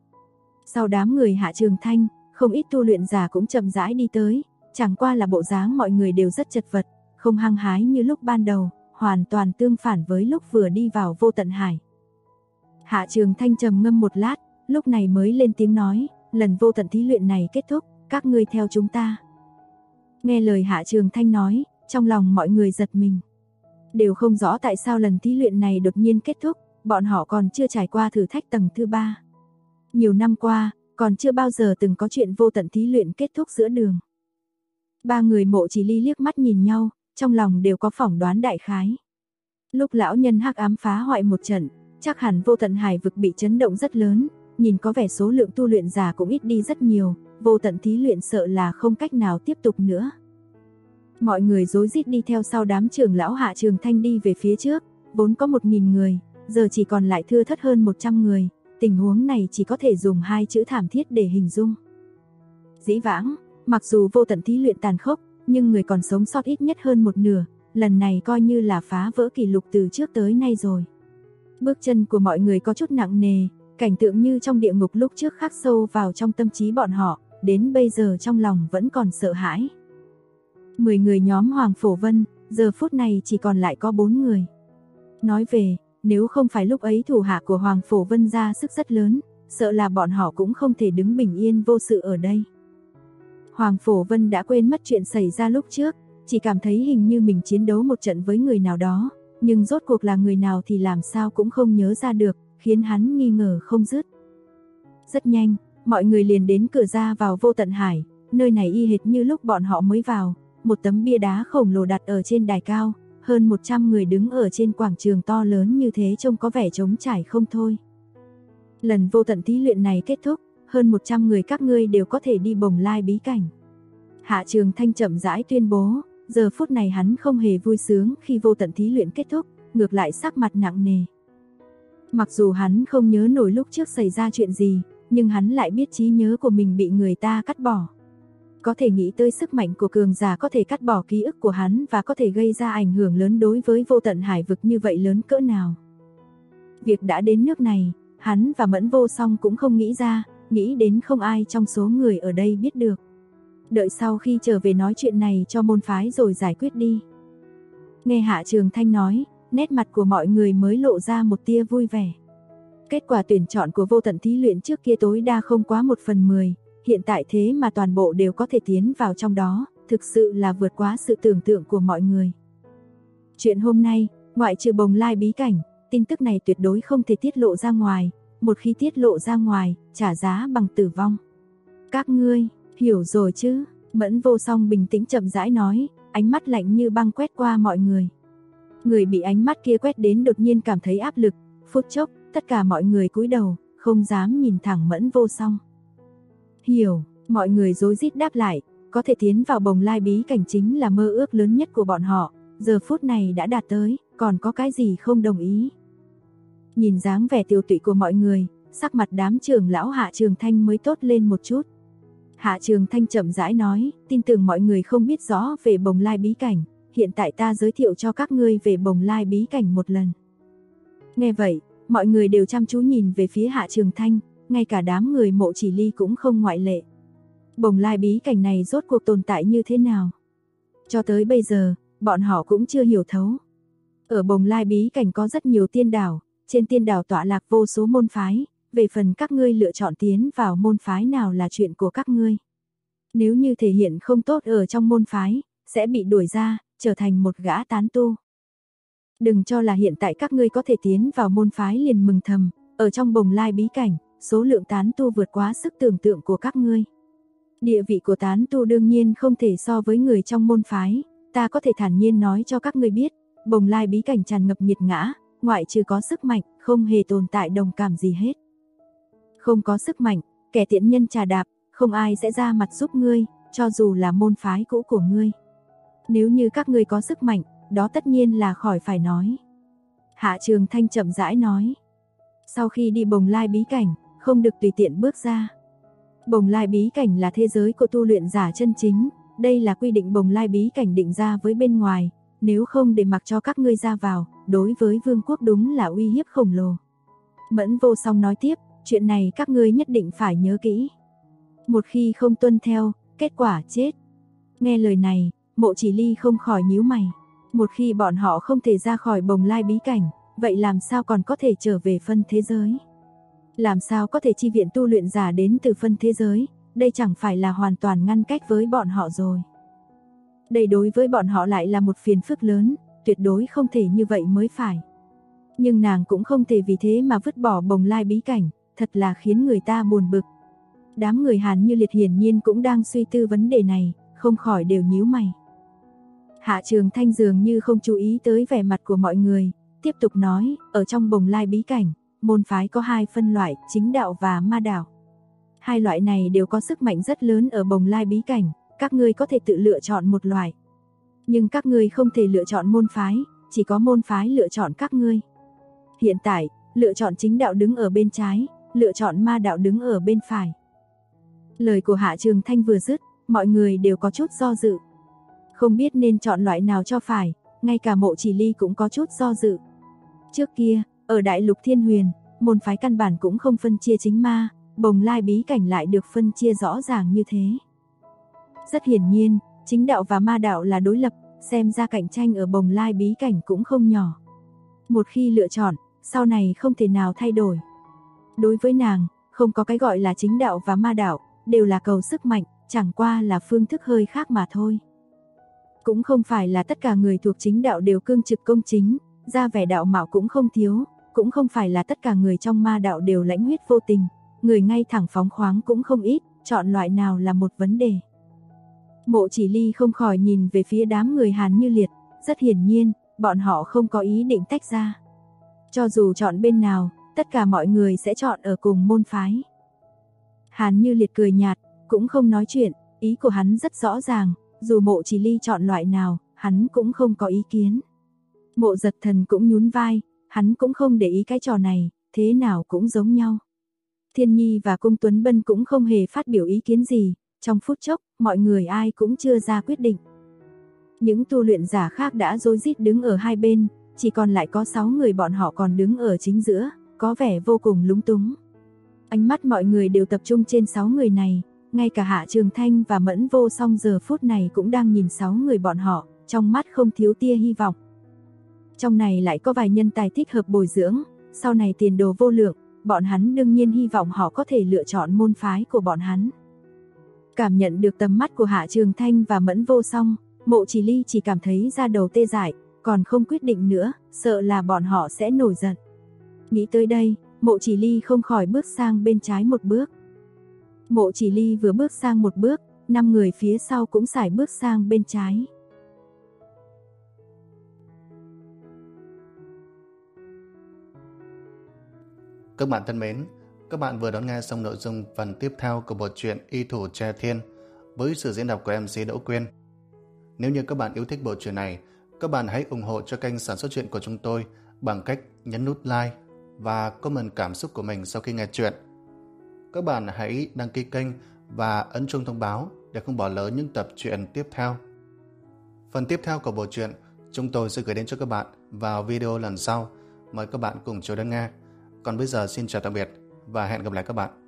Sau đám người Hạ Trường Thanh, không ít tu luyện giả cũng chậm rãi đi tới, chẳng qua là bộ dáng mọi người đều rất chật vật, không hăng hái như lúc ban đầu, hoàn toàn tương phản với lúc vừa đi vào Vô Tận Hải. Hạ Trường Thanh trầm ngâm một lát, lúc này mới lên tiếng nói, lần vô tận thí luyện này kết thúc, các ngươi theo chúng ta. Nghe lời Hạ Trường Thanh nói, trong lòng mọi người giật mình. Đều không rõ tại sao lần thí luyện này đột nhiên kết thúc, bọn họ còn chưa trải qua thử thách tầng thứ 3. Nhiều năm qua, còn chưa bao giờ từng có chuyện vô tận thí luyện kết thúc giữa đường. Ba người Mộ Chỉ Ly liếc mắt nhìn nhau, trong lòng đều có phỏng đoán đại khái. Lúc lão nhân hắc ám phá hoại một trận, chắc hẳn Vô Tận Hải vực bị chấn động rất lớn, nhìn có vẻ số lượng tu luyện giả cũng ít đi rất nhiều, vô tận thí luyện sợ là không cách nào tiếp tục nữa. Mọi người rối rít đi theo sau đám trưởng lão Hạ Trường Thanh đi về phía trước, vốn có 1000 người, giờ chỉ còn lại thưa thớt hơn 100 người, tình huống này chỉ có thể dùng hai chữ thảm thiết để hình dung. Dĩ vãng, mặc dù vô tận thí luyện tàn khốc, nhưng người còn sống sót ít nhất hơn một nửa, lần này coi như là phá vỡ kỷ lục từ trước tới nay rồi. Bước chân của mọi người có chút nặng nề, cảnh tượng như trong địa ngục lúc trước khắc sâu vào trong tâm trí bọn họ, đến bây giờ trong lòng vẫn còn sợ hãi. 10 người nhóm Hoàng Phổ Vân, giờ phút này chỉ còn lại có 4 người. Nói về, nếu không phải lúc ấy thủ hạ của Hoàng Phổ Vân ra sức rất lớn, sợ là bọn họ cũng không thể đứng bình yên vô sự ở đây. Hoàng Phổ Vân đã quên mất chuyện xảy ra lúc trước, chỉ cảm thấy hình như mình chiến đấu một trận với người nào đó, nhưng rốt cuộc là người nào thì làm sao cũng không nhớ ra được, khiến hắn nghi ngờ không dứt. Rất nhanh, mọi người liền đến cửa ra vào Vô Tận Hải, nơi này y hệt như lúc bọn họ mới vào, một tấm bia đá khổng lồ đặt ở trên đài cao, hơn 100 người đứng ở trên quảng trường to lớn như thế trông có vẻ trống trải không thôi. Lần vô tận thí luyện này kết thúc, hơn 100 người các ngươi đều có thể đi Bồng Lai bí cảnh. Hạ Trường Thanh chậm rãi tuyên bố, giờ phút này hắn không hề vui sướng khi vô tận thí luyện kết thúc, ngược lại sắc mặt nặng nề. Mặc dù hắn không nhớ nổi lúc trước xảy ra chuyện gì, nhưng hắn lại biết trí nhớ của mình bị người ta cắt bỏ. Có thể nghĩ tới sức mạnh của cường giả có thể cắt bỏ ký ức của hắn và có thể gây ra ảnh hưởng lớn đối với vô tận hải vực như vậy lớn cỡ nào. Việc đã đến nước này, hắn và Mẫn Vô Song cũng không nghĩ ra, nghĩ đến không ai trong số người ở đây biết được. đợi sau khi trở về nói chuyện này cho môn phái rồi giải quyết đi. Nghe Hạ Trường Thanh nói, nét mặt của mọi người mới lộ ra một tia vui vẻ. Kết quả tuyển chọn của vô tận thí luyện trước kia tối đa không quá 1/10, hiện tại thế mà toàn bộ đều có thể tiến vào trong đó, thực sự là vượt quá sự tưởng tượng của mọi người. Chuyện hôm nay, ngoại trừ Bồng Lai bí cảnh, tin tức này tuyệt đối không thể tiết lộ ra ngoài, một khi tiết lộ ra ngoài, trả giá bằng tử vong. Các ngươi, hiểu rồi chứ? Mẫn Vô Song bình tĩnh chậm rãi nói, ánh mắt lạnh như băng quét qua mọi người. Người bị ánh mắt kia quét đến đột nhiên cảm thấy áp lực, phút chốc, tất cả mọi người cúi đầu, không dám nhìn thẳng Mẫn Vô Song. Hiểu, mọi người rối rít đáp lại, có thể tiến vào Bồng Lai bí cảnh chính là mơ ước lớn nhất của bọn họ, giờ phút này đã đạt tới, còn có cái gì không đồng ý. Nhìn dáng vẻ tiêu tụy của mọi người, sắc mặt đám trưởng lão Hạ Trường Thanh mới tốt lên một chút. Hạ Trường Thanh chậm rãi nói, tin tưởng mọi người không biết rõ về Bồng Lai bí cảnh, hiện tại ta giới thiệu cho các ngươi về Bồng Lai bí cảnh một lần. Nghe vậy, mọi người đều chăm chú nhìn về phía Hạ Trường Thanh, ngay cả đám người Mộ Chỉ Ly cũng không ngoại lệ. Bồng Lai bí cảnh này rốt cuộc tồn tại như thế nào? Cho tới bây giờ, bọn họ cũng chưa hiểu thấu. Ở Bồng Lai bí cảnh có rất nhiều tiên đảo, trên tiên đảo tọa lạc vô số môn phái, về phần các ngươi lựa chọn tiến vào môn phái nào là chuyện của các ngươi. Nếu như thể hiện không tốt ở trong môn phái, sẽ bị đuổi ra, trở thành một gã tán tu. Đừng cho là hiện tại các ngươi có thể tiến vào môn phái liền mừng thầm, ở trong Bồng Lai bí cảnh, số lượng tán tu vượt quá sức tưởng tượng của các ngươi. Địa vị của tán tu đương nhiên không thể so với người trong môn phái, ta có thể thản nhiên nói cho các ngươi biết, Bồng Lai bí cảnh tràn ngập nghiệt ngã, ngoại trừ có sức mạnh, không hề tồn tại đồng cảm gì hết. Không có sức mạnh, kẻ tiện nhân trà đạp, không ai sẽ ra mặt giúp ngươi, cho dù là môn phái cũ của ngươi. Nếu như các ngươi có sức mạnh, đó tất nhiên là khỏi phải nói. Hạ Trường Thanh chậm rãi nói. Sau khi đi Bồng Lai bí cảnh, không được tùy tiện bước ra. Bồng Lai bí cảnh là thế giới của tu luyện giả chân chính, đây là quy định Bồng Lai bí cảnh định ra với bên ngoài, nếu không để mặc cho các ngươi ra vào, đối với vương quốc đúng là uy hiếp khổng lồ. Mẫn Vô Song nói tiếp, chuyện này các ngươi nhất định phải nhớ kỹ. Một khi không tuân theo, kết quả chết. Nghe lời này, Mộ Chỉ Ly không khỏi nhíu mày. Một khi bọn họ không thể ra khỏi Bồng Lai bí cảnh, vậy làm sao còn có thể trở về phân thế giới? Làm sao có thể chi viện tu luyện giả đến từ phân thế giới? Đây chẳng phải là hoàn toàn ngăn cách với bọn họ rồi. Đây đối với bọn họ lại là một phiền phức lớn, tuyệt đối không thể như vậy mới phải. Nhưng nàng cũng không thể vì thế mà vứt bỏ Bồng Lai bí cảnh, thật là khiến người ta buồn bực. Đám người Hàn Như Liệt hiển nhiên cũng đang suy tư vấn đề này, không khỏi đều nhíu mày. Hạ Trường Thanh dường như không chú ý tới vẻ mặt của mọi người, tiếp tục nói, ở trong Bồng Lai bí cảnh, môn phái có hai phân loại, chính đạo và ma đạo. Hai loại này đều có sức mạnh rất lớn ở Bồng Lai bí cảnh, các ngươi có thể tự lựa chọn một loại. Nhưng các ngươi không thể lựa chọn môn phái, chỉ có môn phái lựa chọn các ngươi. Hiện tại, lựa chọn chính đạo đứng ở bên trái, lựa chọn ma đạo đứng ở bên phải. Lời của Hạ Trường Thanh vừa dứt, mọi người đều có chút do dự. Không biết nên chọn loại nào cho phải, ngay cả Mộ Chỉ Ly cũng có chút do dự. Trước kia, ở Đại Lục Thiên Huyền, môn phái căn bản cũng không phân chia chính ma, Bồng Lai bí cảnh lại được phân chia rõ ràng như thế. Rất hiển nhiên, chính đạo và ma đạo là đối lập, xem ra cạnh tranh ở Bồng Lai bí cảnh cũng không nhỏ. Một khi lựa chọn, sau này không thể nào thay đổi. Đối với nàng, không có cái gọi là chính đạo và ma đạo, đều là cầu sức mạnh, chẳng qua là phương thức hơi khác mà thôi. Cũng không phải là tất cả người thuộc chính đạo đều cương trực công chính, ra vẻ đạo mạo cũng không thiếu, cũng không phải là tất cả người trong ma đạo đều lãnh huyết vô tình, người ngay thẳng phóng khoáng cũng không ít, chọn loại nào là một vấn đề. Mộ Chỉ Ly không khỏi nhìn về phía đám người Hàn Như Liệt, rất hiển nhiên, bọn họ không có ý định tách ra. Cho dù chọn bên nào, tất cả mọi người sẽ chọn ở cùng môn phái. Hàn Như Liệt cười nhạt, cũng không nói chuyện, ý của hắn rất rõ ràng, dù Mộ Chỉ Ly chọn loại nào, hắn cũng không có ý kiến. Mộ Giật Thần cũng nhún vai, hắn cũng không để ý cái trò này, thế nào cũng giống nhau. Thiên Nhi và Cung Tuấn Bân cũng không hề phát biểu ý kiến gì, trong phút chốc, mọi người ai cũng chưa ra quyết định. Những tu luyện giả khác đã rối rít đứng ở hai bên, chỉ còn lại có 6 người bọn họ còn đứng ở chính giữa, có vẻ vô cùng lúng túng. Ánh mắt mọi người đều tập trung trên 6 người này, Ngay cả Hạ Trường Thanh và Mẫn Vô Song giờ phút này cũng đang nhìn 6 người bọn họ, trong mắt không thiếu tia hy vọng. Trong này lại có vài nhân tài thích hợp bồi dưỡng, sau này tiền đồ vô lượng, bọn hắn đương nhiên hy vọng họ có thể lựa chọn môn phái của bọn hắn. Cảm nhận được tầm mắt của Hạ Trường Thanh và Mẫn Vô Song, Mộ Chỉ Ly chỉ cảm thấy da đầu tê dại, còn không quyết định nữa, sợ là bọn họ sẽ nổi giận. Nghĩ tới đây, Mộ Chỉ Ly không khỏi bước sang bên trái một bước. Mộ Chỉ Ly vừa bước sang một bước, 5 người phía sau cũng sải bước sang bên trái. Các bạn thân mến, các bạn vừa đón nghe xong nội dung phần tiếp theo của bộ truyện Y Thủ Tre Thiên với sự diễn đọc của MC Đỗ Quyên. Nếu như các bạn yêu thích bộ truyện này, các bạn hãy ủng hộ cho kênh sản xuất truyện của chúng tôi bằng cách nhấn nút like và comment cảm xúc của mình sau khi nghe truyện. Các bạn hãy đăng ký kênh và ấn chuông thông báo để không bỏ lỡ những tập truyện tiếp theo. Phần tiếp theo của bộ truyện chúng tôi sẽ gửi đến cho các bạn vào video lần sau. Mời các bạn cùng chờ đón nghe. Còn bây giờ xin chào tạm biệt và hẹn gặp lại các bạn.